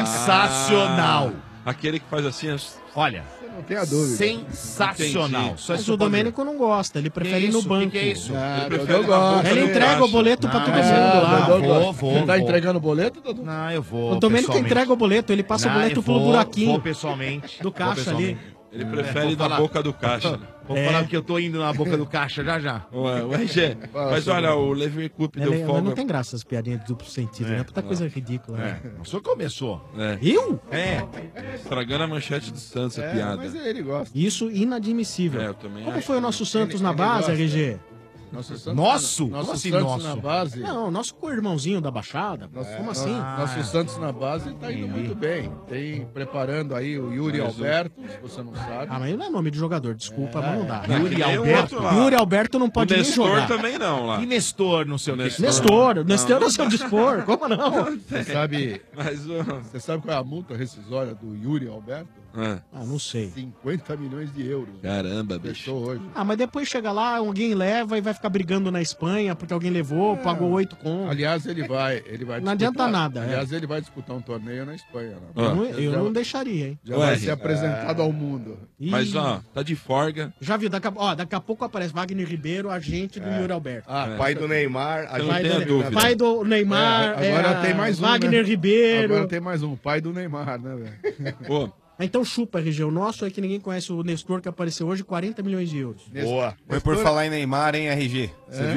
[SPEAKER 17] Sensacional.
[SPEAKER 14] Aquele que faz assim. as-
[SPEAKER 17] Olha,
[SPEAKER 16] Você não tem a dúvida.
[SPEAKER 17] sensacional.
[SPEAKER 14] Entendi.
[SPEAKER 17] Só
[SPEAKER 10] Mas
[SPEAKER 17] isso
[SPEAKER 10] o
[SPEAKER 17] pode-
[SPEAKER 10] Domênico não gosta, ele prefere ir no
[SPEAKER 17] isso?
[SPEAKER 10] banco.
[SPEAKER 17] Que que é isso?
[SPEAKER 16] Ah,
[SPEAKER 14] Ele
[SPEAKER 16] Dodô
[SPEAKER 14] prefere na
[SPEAKER 16] gosta.
[SPEAKER 14] boca
[SPEAKER 10] Ele
[SPEAKER 14] do
[SPEAKER 10] entrega
[SPEAKER 14] caixa.
[SPEAKER 10] o boleto pra
[SPEAKER 17] Não,
[SPEAKER 10] todo
[SPEAKER 17] é,
[SPEAKER 10] mundo lá.
[SPEAKER 17] Dodô
[SPEAKER 16] Dodô
[SPEAKER 17] vou,
[SPEAKER 16] gosta.
[SPEAKER 17] vou,
[SPEAKER 16] Você tá
[SPEAKER 17] vou.
[SPEAKER 16] entregando o boleto, Dodô?
[SPEAKER 17] Não, eu vou.
[SPEAKER 10] O Domênico
[SPEAKER 17] pessoalmente.
[SPEAKER 10] entrega o boleto, ele passa
[SPEAKER 17] Não,
[SPEAKER 10] o boleto
[SPEAKER 17] eu
[SPEAKER 10] pelo
[SPEAKER 17] vou-
[SPEAKER 10] buraquinho
[SPEAKER 17] Vou pessoalmente.
[SPEAKER 10] do
[SPEAKER 17] Vou
[SPEAKER 10] caixa ali.
[SPEAKER 17] pessoalmente.
[SPEAKER 14] Ele
[SPEAKER 17] É,
[SPEAKER 14] prefere
[SPEAKER 17] vou
[SPEAKER 14] na
[SPEAKER 17] falar.
[SPEAKER 14] boca do caixa. né?
[SPEAKER 17] Vou
[SPEAKER 10] É.
[SPEAKER 17] falar que eu tô indo na boca do caixa já já.
[SPEAKER 14] Ué, o R G. Mas olha, o Lever Cup deu
[SPEAKER 10] Ele, mas
[SPEAKER 14] folga.
[SPEAKER 10] não tem graça as piadinhas de duplo sentido, né? Puta coisa ridícula. Né?
[SPEAKER 17] O senhor começou.
[SPEAKER 14] É.
[SPEAKER 10] Eu?
[SPEAKER 17] É.
[SPEAKER 14] Estragando a manchete do Santos, a
[SPEAKER 16] É,
[SPEAKER 14] piada.
[SPEAKER 16] mas ele gosta.
[SPEAKER 10] Isso inadmissível.
[SPEAKER 14] É, eu também
[SPEAKER 10] Como
[SPEAKER 14] acho
[SPEAKER 10] foi o
[SPEAKER 14] que
[SPEAKER 10] nosso
[SPEAKER 14] não.
[SPEAKER 10] Santos
[SPEAKER 16] Ele-
[SPEAKER 10] na
[SPEAKER 16] ele
[SPEAKER 10] base,
[SPEAKER 16] gosta.
[SPEAKER 10] R G?
[SPEAKER 16] Nosso Santos,
[SPEAKER 17] Nosso?
[SPEAKER 16] Nosso
[SPEAKER 17] Como assim,
[SPEAKER 16] Santos
[SPEAKER 17] nosso?
[SPEAKER 16] na base.
[SPEAKER 10] Não, nosso co-irmãozinho da Baixada.
[SPEAKER 16] Nosso,
[SPEAKER 10] Como assim?
[SPEAKER 17] Ah.
[SPEAKER 16] Nosso Santos na base tá indo muito bem. Tem preparando aí o Yuri
[SPEAKER 14] Mas o-
[SPEAKER 16] Alberto, se você não sabe.
[SPEAKER 10] Ah, mas não é nome de jogador, desculpa, mas não dá.
[SPEAKER 14] Não,
[SPEAKER 10] Yuri
[SPEAKER 14] que nem o
[SPEAKER 10] Alberto.
[SPEAKER 14] outro lá.
[SPEAKER 10] Yuri Alberto não
[SPEAKER 14] O
[SPEAKER 10] pode nem
[SPEAKER 14] Nestor
[SPEAKER 10] jogar.
[SPEAKER 14] também não lá.
[SPEAKER 17] E Nestor, não sei o que.
[SPEAKER 14] Nestor.
[SPEAKER 10] Nestor, Nestor é o seu dispor, como não?
[SPEAKER 16] Você sabe,
[SPEAKER 14] Mas o.
[SPEAKER 16] você sabe qual é a multa rescisória do Yuri Alberto?
[SPEAKER 14] É.
[SPEAKER 10] Ah, não sei.
[SPEAKER 16] cinquenta milhões de euros.
[SPEAKER 14] Caramba, bicho.
[SPEAKER 16] Fechou hoje.
[SPEAKER 10] Ah, mas depois chega lá, alguém leva e vai ficar brigando na Espanha porque alguém levou, pagou oito com.
[SPEAKER 16] Aliás, ele vai, ele vai
[SPEAKER 10] Não adianta nada, é.
[SPEAKER 16] Aliás, ele vai disputar um torneio na Espanha. Né?
[SPEAKER 10] Eu, não,
[SPEAKER 16] Já-
[SPEAKER 10] eu
[SPEAKER 16] já-
[SPEAKER 10] não deixaria, hein?
[SPEAKER 16] Já
[SPEAKER 14] Ué,
[SPEAKER 16] vai ser
[SPEAKER 14] é.
[SPEAKER 16] apresentado ao mundo.
[SPEAKER 10] Ih,
[SPEAKER 14] Mas ó, tá de folga.
[SPEAKER 10] Já viu, daqui a, ó, daqui a pouco aparece Wagner Ribeiro, agente do Yuri Alberto.
[SPEAKER 16] Ah,
[SPEAKER 14] É.
[SPEAKER 15] Pai do Neymar, a
[SPEAKER 14] Você não
[SPEAKER 10] Pai
[SPEAKER 14] tem a
[SPEAKER 10] do,
[SPEAKER 14] dúvida.
[SPEAKER 10] pai do Neymar,
[SPEAKER 16] É, agora
[SPEAKER 10] é,
[SPEAKER 16] tem mais um,
[SPEAKER 10] Wagner
[SPEAKER 16] né?
[SPEAKER 10] Ribeiro.
[SPEAKER 16] Agora tem mais um, pai do Neymar, né, velho?
[SPEAKER 14] Pô,
[SPEAKER 10] Então chupa, R G. O nosso é que ninguém conhece o Nestor, que apareceu hoje, quarenta milhões de euros.
[SPEAKER 15] boa.
[SPEAKER 13] Foi por falar em Neymar, hein, R G? Você
[SPEAKER 16] É?
[SPEAKER 13] viu?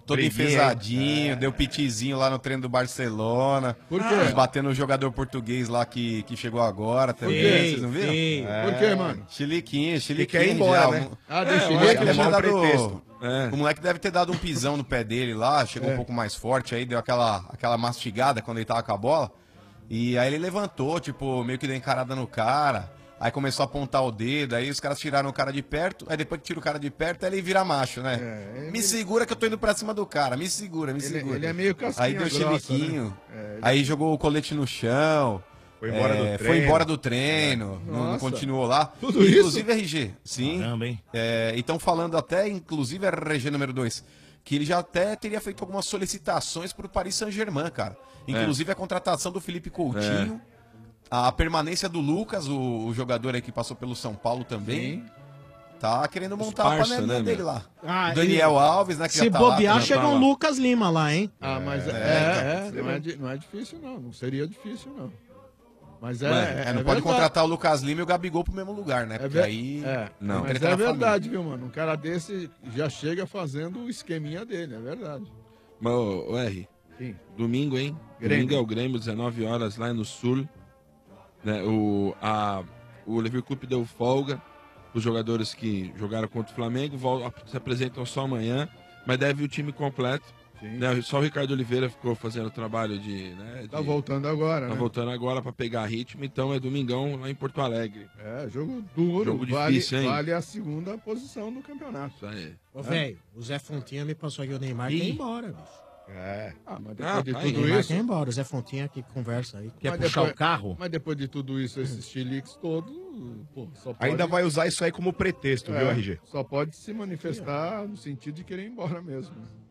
[SPEAKER 13] todo
[SPEAKER 15] Briguinha,
[SPEAKER 13] enfesadinho, deu pitizinho lá no treino do Barcelona.
[SPEAKER 12] Por quê?
[SPEAKER 13] Batendo no jogador português lá que, que chegou agora também.
[SPEAKER 12] quê?
[SPEAKER 13] Vocês não viram?
[SPEAKER 12] Sim. Por quê, mano?
[SPEAKER 13] Chiliquinho, chiliquinho.
[SPEAKER 15] quer ir embora,
[SPEAKER 13] já.
[SPEAKER 15] né?
[SPEAKER 12] Ah,
[SPEAKER 13] É,
[SPEAKER 12] deixa
[SPEAKER 13] o
[SPEAKER 12] ele
[SPEAKER 13] moleque
[SPEAKER 12] ir,
[SPEAKER 13] deve
[SPEAKER 12] é
[SPEAKER 13] ter
[SPEAKER 12] um
[SPEAKER 13] dado-
[SPEAKER 15] pretexto.
[SPEAKER 14] É.
[SPEAKER 13] O moleque deve ter dado um pisão no pé dele lá, chegou
[SPEAKER 12] É.
[SPEAKER 13] um pouco mais forte aí, deu aquela, aquela mastigada quando ele tava com a bola. E aí ele levantou, tipo, meio que deu encarada no cara. Aí começou a apontar o dedo, aí os caras tiraram o cara de perto. Aí depois que tira o cara de perto, aí ele vira macho, né?
[SPEAKER 12] É, ele-
[SPEAKER 13] Me segura que eu tô indo pra cima do cara, me segura, me
[SPEAKER 12] Ele-
[SPEAKER 13] segura.
[SPEAKER 12] ele é meio casquinha
[SPEAKER 13] Aí deu
[SPEAKER 12] grossa,
[SPEAKER 13] chiliquinho,
[SPEAKER 12] né? É, ele-
[SPEAKER 13] aí jogou o colete no chão.
[SPEAKER 15] Foi embora do
[SPEAKER 13] é,
[SPEAKER 15] treino.
[SPEAKER 13] Foi embora do treino,
[SPEAKER 12] É.
[SPEAKER 13] não, não
[SPEAKER 12] Nossa.
[SPEAKER 13] continuou lá.
[SPEAKER 12] Tudo isso?
[SPEAKER 13] Inclusive R G, sim.
[SPEAKER 17] Caramba, hein?
[SPEAKER 13] É, e estão falando até, inclusive R G número dois, que ele já até teria feito algumas solicitações pro Paris Saint-Germain, cara. Inclusive a contratação do Felipe Coutinho, a permanência do Lucas, o, o jogador aí que passou pelo São Paulo também. Tá querendo montar a
[SPEAKER 14] parça,
[SPEAKER 13] panelinha
[SPEAKER 14] né,
[SPEAKER 13] dele
[SPEAKER 14] meu?
[SPEAKER 13] lá.
[SPEAKER 10] Ah,
[SPEAKER 13] Daniel
[SPEAKER 10] e-
[SPEAKER 13] Alves, né? Que
[SPEAKER 10] Se
[SPEAKER 13] já tá
[SPEAKER 10] bobear,
[SPEAKER 13] lá,
[SPEAKER 10] chega
[SPEAKER 14] tá
[SPEAKER 10] um
[SPEAKER 14] lá.
[SPEAKER 10] Lucas Lima lá, hein?
[SPEAKER 12] Ah, mas é,
[SPEAKER 13] É,
[SPEAKER 12] é,
[SPEAKER 13] então,
[SPEAKER 12] não, é, di- não é difícil, não. Não seria difícil, não. Mas é.
[SPEAKER 14] Ué,
[SPEAKER 12] é,
[SPEAKER 13] É, não
[SPEAKER 12] é
[SPEAKER 13] pode
[SPEAKER 12] verdade.
[SPEAKER 13] contratar o Lucas Lima e o Gabigol pro mesmo lugar, né?
[SPEAKER 12] É,
[SPEAKER 13] Porque
[SPEAKER 12] ver-
[SPEAKER 13] aí.
[SPEAKER 12] é,
[SPEAKER 14] Não.
[SPEAKER 12] mas
[SPEAKER 13] Treta
[SPEAKER 12] é
[SPEAKER 13] na
[SPEAKER 12] verdade, viu, mano? Um cara desse já chega fazendo o esqueminha dele, é verdade.
[SPEAKER 14] Mas, ô, ô, R,
[SPEAKER 12] Sim.
[SPEAKER 14] domingo, hein?
[SPEAKER 12] Grêmio.
[SPEAKER 14] Domingo é o Grêmio, dezenove horas, lá no Sul. Né, o, a, o Lever Cup deu folga. Os jogadores que jogaram contra o Flamengo vol- se apresentam só amanhã, mas deve o time completo.
[SPEAKER 12] Sim.
[SPEAKER 14] Né, só o Ricardo Oliveira ficou fazendo o trabalho de. Né, de
[SPEAKER 12] Tá voltando agora,
[SPEAKER 14] tá
[SPEAKER 12] né?
[SPEAKER 14] voltando agora para pegar ritmo, então é domingão lá em Porto Alegre.
[SPEAKER 12] É, jogo duro.
[SPEAKER 14] Jogo
[SPEAKER 12] vale,
[SPEAKER 14] difícil, hein?
[SPEAKER 12] vale a segunda posição do campeonato.
[SPEAKER 14] Isso aí.
[SPEAKER 10] Ô, velho, o Zé Fontinha me passou aqui o Neymar
[SPEAKER 14] Ih.
[SPEAKER 10] quer ir embora, bicho.
[SPEAKER 12] É. Ah, mas depois
[SPEAKER 14] Ah,
[SPEAKER 12] de
[SPEAKER 14] tá
[SPEAKER 12] tudo
[SPEAKER 14] aí.
[SPEAKER 10] Neymar
[SPEAKER 12] isso.
[SPEAKER 10] quer ir embora, o Zé Fontinha que conversa aí.
[SPEAKER 17] Quer
[SPEAKER 12] Mas
[SPEAKER 17] puxar
[SPEAKER 12] depois-
[SPEAKER 17] o carro?
[SPEAKER 12] Mas depois de tudo isso, esses chiliques todos, pô, só pode...
[SPEAKER 15] Ainda vai usar isso aí como pretexto, viu,
[SPEAKER 12] É,
[SPEAKER 15] R G?
[SPEAKER 12] Só pode se manifestar no sentido de querer ir embora mesmo.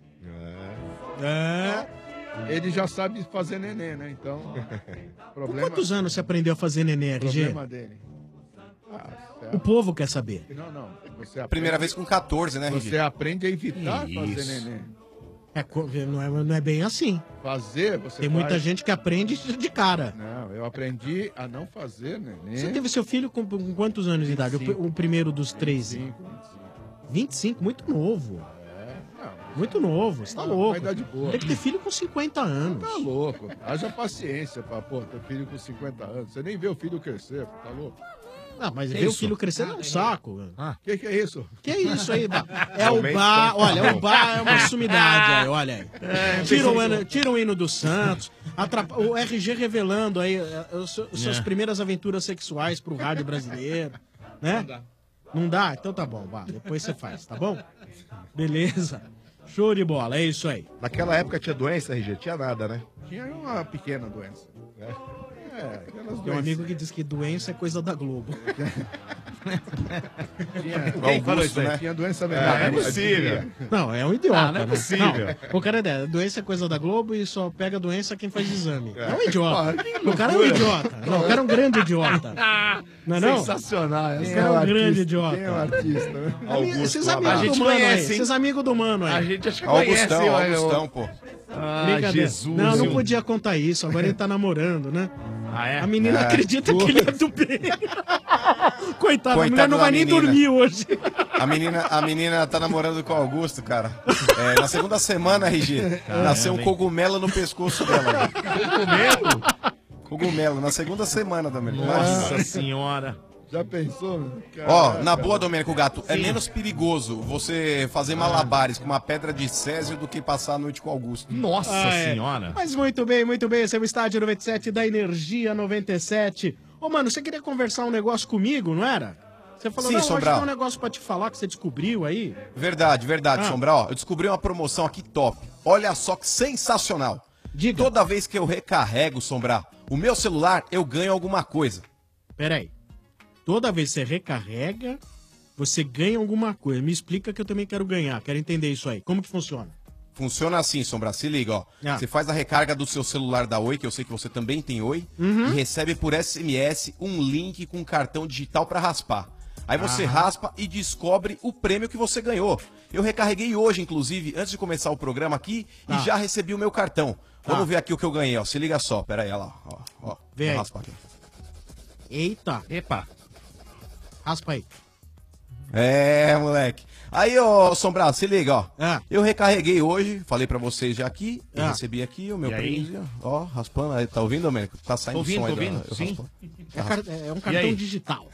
[SPEAKER 10] É.
[SPEAKER 12] Ele já sabe fazer neném, né? Então,
[SPEAKER 10] Com
[SPEAKER 12] problema,
[SPEAKER 10] quantos anos você aprendeu a fazer neném, R G?
[SPEAKER 12] problema dele. Ah,
[SPEAKER 10] O povo quer saber.
[SPEAKER 12] Não, não. Você aprende,
[SPEAKER 13] Primeira vez com catorze, né, R G?
[SPEAKER 12] Você aprende a evitar
[SPEAKER 10] Isso.
[SPEAKER 12] fazer neném.
[SPEAKER 10] É, co- não, é, não é bem assim.
[SPEAKER 12] Fazer, você
[SPEAKER 10] Tem muita
[SPEAKER 12] faz-
[SPEAKER 10] gente que aprende de cara.
[SPEAKER 12] Não, eu aprendi a não fazer neném.
[SPEAKER 10] Você teve seu filho com, com quantos anos de idade? O, pr- o primeiro dos três?
[SPEAKER 12] vinte e cinco, vinte e cinco.
[SPEAKER 10] vinte e cinco, muito novo.
[SPEAKER 12] É, não,
[SPEAKER 10] Muito novo, você tá
[SPEAKER 12] Não,
[SPEAKER 10] louco.
[SPEAKER 12] vai dar de boa.
[SPEAKER 10] Tem que ter filho com cinquenta anos.
[SPEAKER 12] tá louco. Haja paciência pra, pô, ter filho com cinquenta anos. Você nem vê o filho crescer, pô, tá louco?
[SPEAKER 10] Ah, mas
[SPEAKER 12] Que
[SPEAKER 10] ver o
[SPEAKER 12] isso?
[SPEAKER 10] filho crescer é um saco.
[SPEAKER 12] O que, que é isso?
[SPEAKER 10] Que é isso aí, Bá? É o Bá, olha, o Bá é uma sumidade aí, olha aí.
[SPEAKER 12] É,
[SPEAKER 10] Tira o, hino, tira o hino do Santos, atrapa- o R G revelando aí eh, os seus- suas
[SPEAKER 17] É.
[SPEAKER 10] primeiras aventuras sexuais pro rádio brasileiro, né? Não dá. Não dá? Então tá bom, Bá, depois você faz, tá bom? Beleza. Show de bola, é isso aí.
[SPEAKER 15] Naquela época tinha doença, R G? Tinha nada, né?
[SPEAKER 12] Tinha uma pequena doença. É, aquelas
[SPEAKER 10] Tem um
[SPEAKER 12] doenças.
[SPEAKER 10] amigo que diz que doença é coisa da Globo.
[SPEAKER 12] Tinha,
[SPEAKER 15] Quem falou isso aí?
[SPEAKER 12] Tinha doença
[SPEAKER 15] Ah,
[SPEAKER 12] venérea.
[SPEAKER 15] não é possível.
[SPEAKER 10] Não, é um idiota.
[SPEAKER 15] Ah, não é
[SPEAKER 10] né?
[SPEAKER 15] possível.
[SPEAKER 10] Não, o cara é dessa. Doença é coisa da Globo e só pega doença quem faz exame. É, um idiota.
[SPEAKER 12] Ah, que
[SPEAKER 10] O cara é um
[SPEAKER 12] loucura.
[SPEAKER 10] idiota. Não, o cara é um grande idiota. Não é não?
[SPEAKER 12] Sensacional.
[SPEAKER 10] Esse
[SPEAKER 12] Quem
[SPEAKER 10] cara é um
[SPEAKER 12] artista?
[SPEAKER 10] grande idiota.
[SPEAKER 12] Quem é o artista? né?
[SPEAKER 15] Augusto,
[SPEAKER 10] Esses
[SPEAKER 15] um
[SPEAKER 10] amigos
[SPEAKER 15] abraço.
[SPEAKER 10] do
[SPEAKER 17] A gente
[SPEAKER 10] mano aí.
[SPEAKER 17] conhece, hein?
[SPEAKER 10] Esses amigos do mano aí.
[SPEAKER 17] A gente acha que
[SPEAKER 13] Augustão,
[SPEAKER 17] conhece, olha,
[SPEAKER 13] Augustão, pô.
[SPEAKER 17] Ah,
[SPEAKER 10] Brincadeira.
[SPEAKER 17] Jesus.
[SPEAKER 10] Não, não podia contar isso. Agora ele tá namorando, né?
[SPEAKER 17] Ah, é?
[SPEAKER 10] A menina
[SPEAKER 13] É.
[SPEAKER 10] acredita que ele é do bem. Coitada, a mulher
[SPEAKER 13] Coitado
[SPEAKER 10] não
[SPEAKER 13] da
[SPEAKER 10] vai nem
[SPEAKER 13] menina.
[SPEAKER 10] dormir hoje.
[SPEAKER 13] A menina, a menina tá namorando com o Augusto, cara. É, na segunda semana, R G, nasceu um
[SPEAKER 17] hein?
[SPEAKER 13] cogumelo no pescoço dela.
[SPEAKER 17] Cogumelo?
[SPEAKER 13] Cogumelo, na segunda semana, Domênico.
[SPEAKER 17] Nossa
[SPEAKER 13] Imagina.
[SPEAKER 17] senhora.
[SPEAKER 12] Já pensou? Meu?
[SPEAKER 13] Ó,
[SPEAKER 12] Caraca.
[SPEAKER 13] na boa, Domênico Gato, é
[SPEAKER 17] Sim.
[SPEAKER 13] menos perigoso você fazer malabares com uma pedra de césio do que passar a noite com o Augusto.
[SPEAKER 17] Nossa
[SPEAKER 10] Ah, é.
[SPEAKER 17] senhora.
[SPEAKER 10] Mas muito bem, muito bem. Esse é o Estádio noventa e sete da Energia noventa e sete. Ô, mano, você queria conversar um negócio comigo, não era? Você falou,
[SPEAKER 13] Sim,
[SPEAKER 10] não, hoje
[SPEAKER 13] Sobral.
[SPEAKER 10] tem um negócio pra te falar que você descobriu aí.
[SPEAKER 13] Verdade, verdade,
[SPEAKER 10] Ah.
[SPEAKER 13] Sombra. Ó, eu descobri uma promoção aqui top. Olha só que sensacional.
[SPEAKER 10] Diga.
[SPEAKER 13] Toda vez que eu recarrego, Sombra, o meu celular, eu ganho alguma coisa.
[SPEAKER 10] Peraí. Toda vez que você recarrega, você ganha alguma coisa. Me explica que eu também quero ganhar. Quero entender isso aí. Como que funciona?
[SPEAKER 13] Funciona assim, Sombra, se liga, ó.
[SPEAKER 10] Ah.
[SPEAKER 13] Você faz a recarga do seu celular da Oi, que eu sei que você também tem Oi,
[SPEAKER 10] Uhum.
[SPEAKER 13] e recebe por S M S um link com cartão digital pra raspar. Aí você
[SPEAKER 10] Ah.
[SPEAKER 13] raspa e descobre o prêmio que você ganhou. Eu recarreguei hoje, inclusive, antes de começar o programa aqui,
[SPEAKER 10] Tá.
[SPEAKER 13] e já recebi o meu cartão.
[SPEAKER 10] Tá.
[SPEAKER 13] Vamos ver aqui o que eu ganhei, ó. Se liga só, pera aí, olha lá, ó. ó.
[SPEAKER 10] Vê
[SPEAKER 13] Vou
[SPEAKER 10] aí.
[SPEAKER 13] raspar aqui.
[SPEAKER 10] Eita.
[SPEAKER 17] Epa.
[SPEAKER 10] Raspa aí.
[SPEAKER 13] É, moleque. Aí, ô, Sombral, se liga, ó.
[SPEAKER 10] Ah.
[SPEAKER 13] Eu recarreguei hoje, falei pra vocês já aqui, eu
[SPEAKER 10] Ah.
[SPEAKER 13] recebi aqui o meu
[SPEAKER 17] E aí?
[SPEAKER 13] prêmio, ó, raspando. Aí, tá ouvindo, Domênico? Tá saindo
[SPEAKER 17] Tô ouvindo,
[SPEAKER 13] som aí
[SPEAKER 17] tô ouvindo,
[SPEAKER 13] da- eu
[SPEAKER 17] sim.
[SPEAKER 13] raspando.
[SPEAKER 10] É, car- é um
[SPEAKER 17] E
[SPEAKER 10] cartão
[SPEAKER 17] aí?
[SPEAKER 10] digital.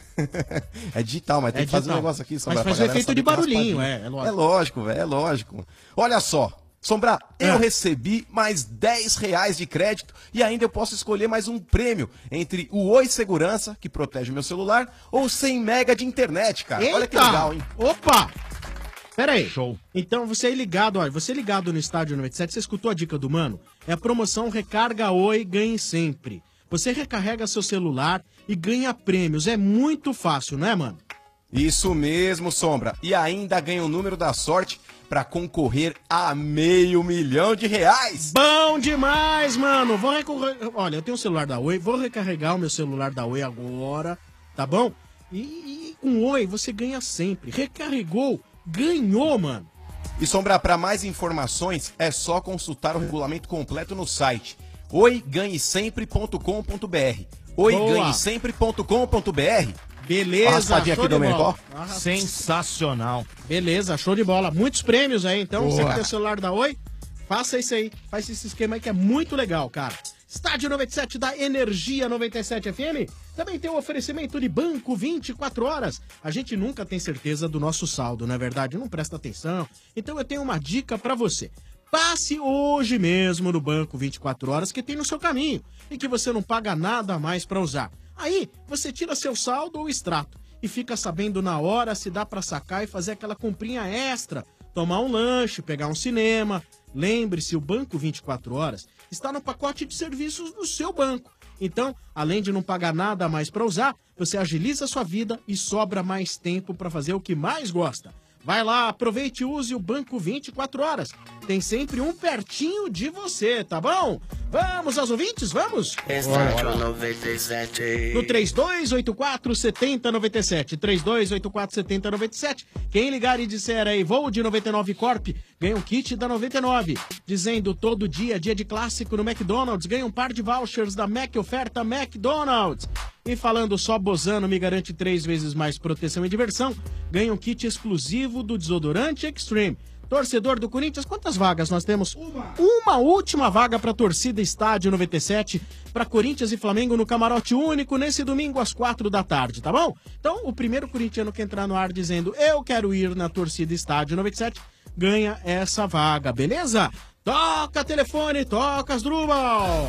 [SPEAKER 13] É digital, mas tem
[SPEAKER 10] É
[SPEAKER 13] que fazer um
[SPEAKER 10] digital.
[SPEAKER 13] negócio aqui.
[SPEAKER 10] Mas
[SPEAKER 13] Sombra,
[SPEAKER 10] faz
[SPEAKER 13] pra
[SPEAKER 10] o
[SPEAKER 13] galera
[SPEAKER 10] efeito
[SPEAKER 13] saber
[SPEAKER 10] de
[SPEAKER 13] que é
[SPEAKER 10] barulhinho,
[SPEAKER 13] raspadinho.
[SPEAKER 10] é, é lógico.
[SPEAKER 13] É lógico, velho, é lógico. Olha só, Sombra, eu
[SPEAKER 10] Ah.
[SPEAKER 13] recebi mais dez reais de crédito e ainda eu posso escolher mais um prêmio entre o Oi Segurança, que protege o meu celular, ou cem mega de internet, cara. Olha que
[SPEAKER 10] Eita!
[SPEAKER 13] legal, hein?
[SPEAKER 10] Opa! Pera aí.
[SPEAKER 17] Show.
[SPEAKER 10] Então, você aí ligado, olha, você ligado no Estádio noventa e sete, você escutou a dica do Mano? É a promoção Recarga Oi, ganhe sempre. Você recarrega seu celular e ganha prêmios. É muito fácil, não é, mano?
[SPEAKER 13] Isso mesmo, Sombra. E ainda ganha o número da sorte pra concorrer a meio milhão de reais.
[SPEAKER 10] Bom demais, mano. Vou recorrer. Olha, eu tenho o celular da Oi, vou recarregar o meu celular da Oi agora, tá bom? E, e com Oi você ganha sempre. Recarregou, ganhou, mano.
[SPEAKER 13] E Sombra, para mais informações é só consultar o regulamento completo no site oi ganhe sempre ponto com ponto br. oi ganhe sempre ponto com ponto br.
[SPEAKER 10] Beleza,
[SPEAKER 13] Raspadinha
[SPEAKER 10] show
[SPEAKER 13] aqui,
[SPEAKER 10] de
[SPEAKER 13] Domênico,
[SPEAKER 10] bola.
[SPEAKER 13] ó.
[SPEAKER 17] Sensacional.
[SPEAKER 10] Beleza, show de bola. Muitos prêmios aí, então. Você
[SPEAKER 13] Boa.
[SPEAKER 10] que tem o celular da Oi, faça isso aí. Faz esse esquema aí que é muito legal, cara. Estádio noventa e sete da Energia noventa e sete F M. Também tem o oferecimento de Banco vinte e quatro horas. A gente nunca tem certeza do nosso saldo, não é verdade? Não presta atenção. Então eu tenho uma dica pra você. Passe hoje mesmo no Banco vinte e quatro horas que tem no seu caminho e que você não paga nada a mais pra usar. Aí você tira seu saldo ou extrato e fica sabendo na hora se dá pra sacar e fazer aquela comprinha extra, tomar um lanche, pegar um cinema. Lembre-se, o Banco vinte e quatro horas está no pacote de serviços do seu banco. Então, além de não pagar nada a mais para usar, você agiliza a sua vida e sobra mais tempo para fazer o que mais gosta. Vai lá, aproveite e use o Banco vinte e quatro horas. Tem sempre um pertinho de você, tá bom? Vamos aos ouvintes, vamos?
[SPEAKER 18] Estádio noventa e sete.
[SPEAKER 10] No três dois oito quatro, sete zero nove sete. três dois oito quatro, sete zero nove sete. Quem ligar e disser aí, voo de noventa e nove Corp, ganha um kit da noventa e nove. Dizendo todo dia, dia de clássico no McDonald's, ganha um par de vouchers da Mac Oferta McDonald's. E falando só Bozano me garante três vezes mais proteção e diversão, ganha um kit exclusivo do desodorante Extreme. Torcedor do Corinthians, quantas vagas nós temos? Uma, Uma última vaga para a torcida Estádio noventa e sete, para Corinthians e Flamengo no camarote único nesse domingo às quatro da tarde, tá bom? Então, o primeiro corintiano que entrar no ar dizendo eu quero ir na torcida Estádio noventa e sete, ganha essa vaga, beleza? Toca telefone, toca as Drubal!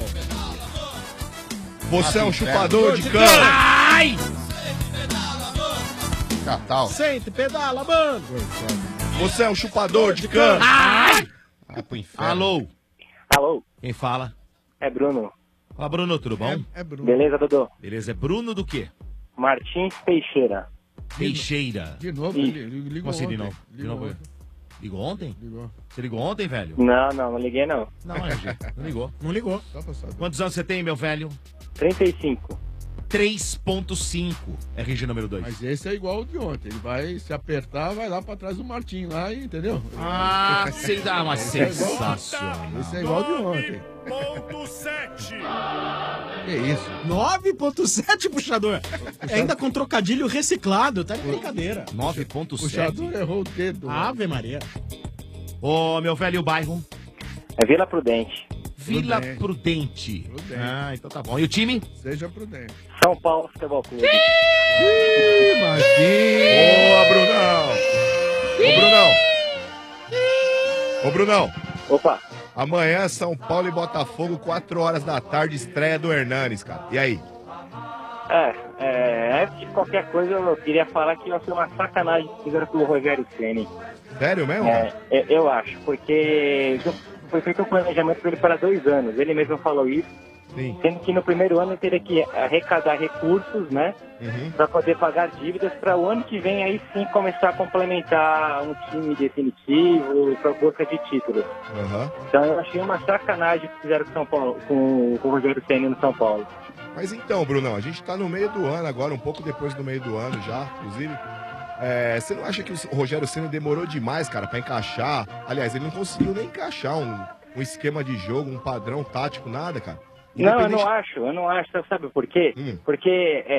[SPEAKER 15] Você é um chupador de cana.
[SPEAKER 10] Ai!
[SPEAKER 15] Catal.
[SPEAKER 10] Sente, pedala, mano!
[SPEAKER 15] Você é um chupador de cana.
[SPEAKER 10] Ai!
[SPEAKER 17] Ah, pro inferno. Alô?
[SPEAKER 19] Alô?
[SPEAKER 17] Quem fala?
[SPEAKER 19] É Bruno.
[SPEAKER 17] Fala, Bruno, tudo bom?
[SPEAKER 12] É, é Bruno.
[SPEAKER 19] Beleza, Dodô?
[SPEAKER 17] Beleza, é Bruno do quê?
[SPEAKER 19] Martins Teixeira.
[SPEAKER 17] Teixeira.
[SPEAKER 12] De novo,
[SPEAKER 19] Ih.
[SPEAKER 12] ele ele ligou
[SPEAKER 17] Como assim, de
[SPEAKER 12] ontem.
[SPEAKER 17] novo? De
[SPEAKER 12] Ligou
[SPEAKER 17] novo?
[SPEAKER 12] ontem.
[SPEAKER 17] Ligou ontem?
[SPEAKER 12] Ligou.
[SPEAKER 17] Você ligou ontem, velho?
[SPEAKER 19] Não, não, não liguei não.
[SPEAKER 17] Não, R G, não ligou.
[SPEAKER 10] Não ligou.
[SPEAKER 12] Só pra saber.
[SPEAKER 17] Quantos anos você tem, meu velho?
[SPEAKER 19] trinta e cinco.
[SPEAKER 17] três ponto cinco. R G número dois.
[SPEAKER 12] Mas esse é igual o de ontem. Ele vai se apertar, vai lá pra trás do Martim lá, e- entendeu?
[SPEAKER 17] Ah, sem dar uma
[SPEAKER 12] Esse é igual-
[SPEAKER 17] sensacional.
[SPEAKER 12] Esse é igual o de ontem.
[SPEAKER 10] Ponto sete.
[SPEAKER 12] Que isso?
[SPEAKER 10] nove ponto sete, puxador. É ainda com trocadilho reciclado, tá de brincadeira.
[SPEAKER 17] nove ponto sete.
[SPEAKER 12] Puxador errou o dedo.
[SPEAKER 10] Ave Maria.
[SPEAKER 17] Ô, meu velho, o bairro?
[SPEAKER 19] É Vila Prudente.
[SPEAKER 17] Vila
[SPEAKER 12] Prudente.
[SPEAKER 17] Prudente.
[SPEAKER 12] Prudente.
[SPEAKER 17] Ah, então tá bom. E o time?
[SPEAKER 12] Seja prudente.
[SPEAKER 19] São Paulo Futebol Clube.
[SPEAKER 12] Ih, Martim!
[SPEAKER 15] Boa, Brunão. Ô, Brunão. Ô, Brunão.
[SPEAKER 19] Opa.
[SPEAKER 15] Amanhã, São Paulo e Botafogo, quatro horas da tarde, estreia do Hernanes, cara. E aí?
[SPEAKER 19] É, é, antes de qualquer coisa eu queria falar que eu achei uma sacanagem que fizeram com o Rogério Ceni.
[SPEAKER 15] Sério mesmo?
[SPEAKER 19] É, é, eu acho, porque foi feito um planejamento para ele para dois anos. Ele mesmo falou isso.
[SPEAKER 15] Sim.
[SPEAKER 19] Sendo que no primeiro ano ele teria que arrecadar recursos, né?
[SPEAKER 15] Uhum.
[SPEAKER 19] Para poder pagar dívidas, para o ano que vem aí sim começar a complementar um time definitivo para busca de títulos.
[SPEAKER 15] Uhum.
[SPEAKER 19] Então eu achei uma sacanagem que fizeram com São Paulo, com, com o Rogério Ceni no São Paulo.
[SPEAKER 15] Mas então, Brunão, a gente tá no meio do ano agora, um pouco depois do meio do ano já, inclusive. É, você não acha que o Rogério Ceni demorou demais, cara, pra encaixar? Aliás, ele não conseguiu nem encaixar um, um esquema de jogo, um padrão tático, nada, cara.
[SPEAKER 19] Não, eu
[SPEAKER 15] Independente-
[SPEAKER 19] não acho, eu não acho, sabe por quê?
[SPEAKER 15] Hum.
[SPEAKER 19] Porque é,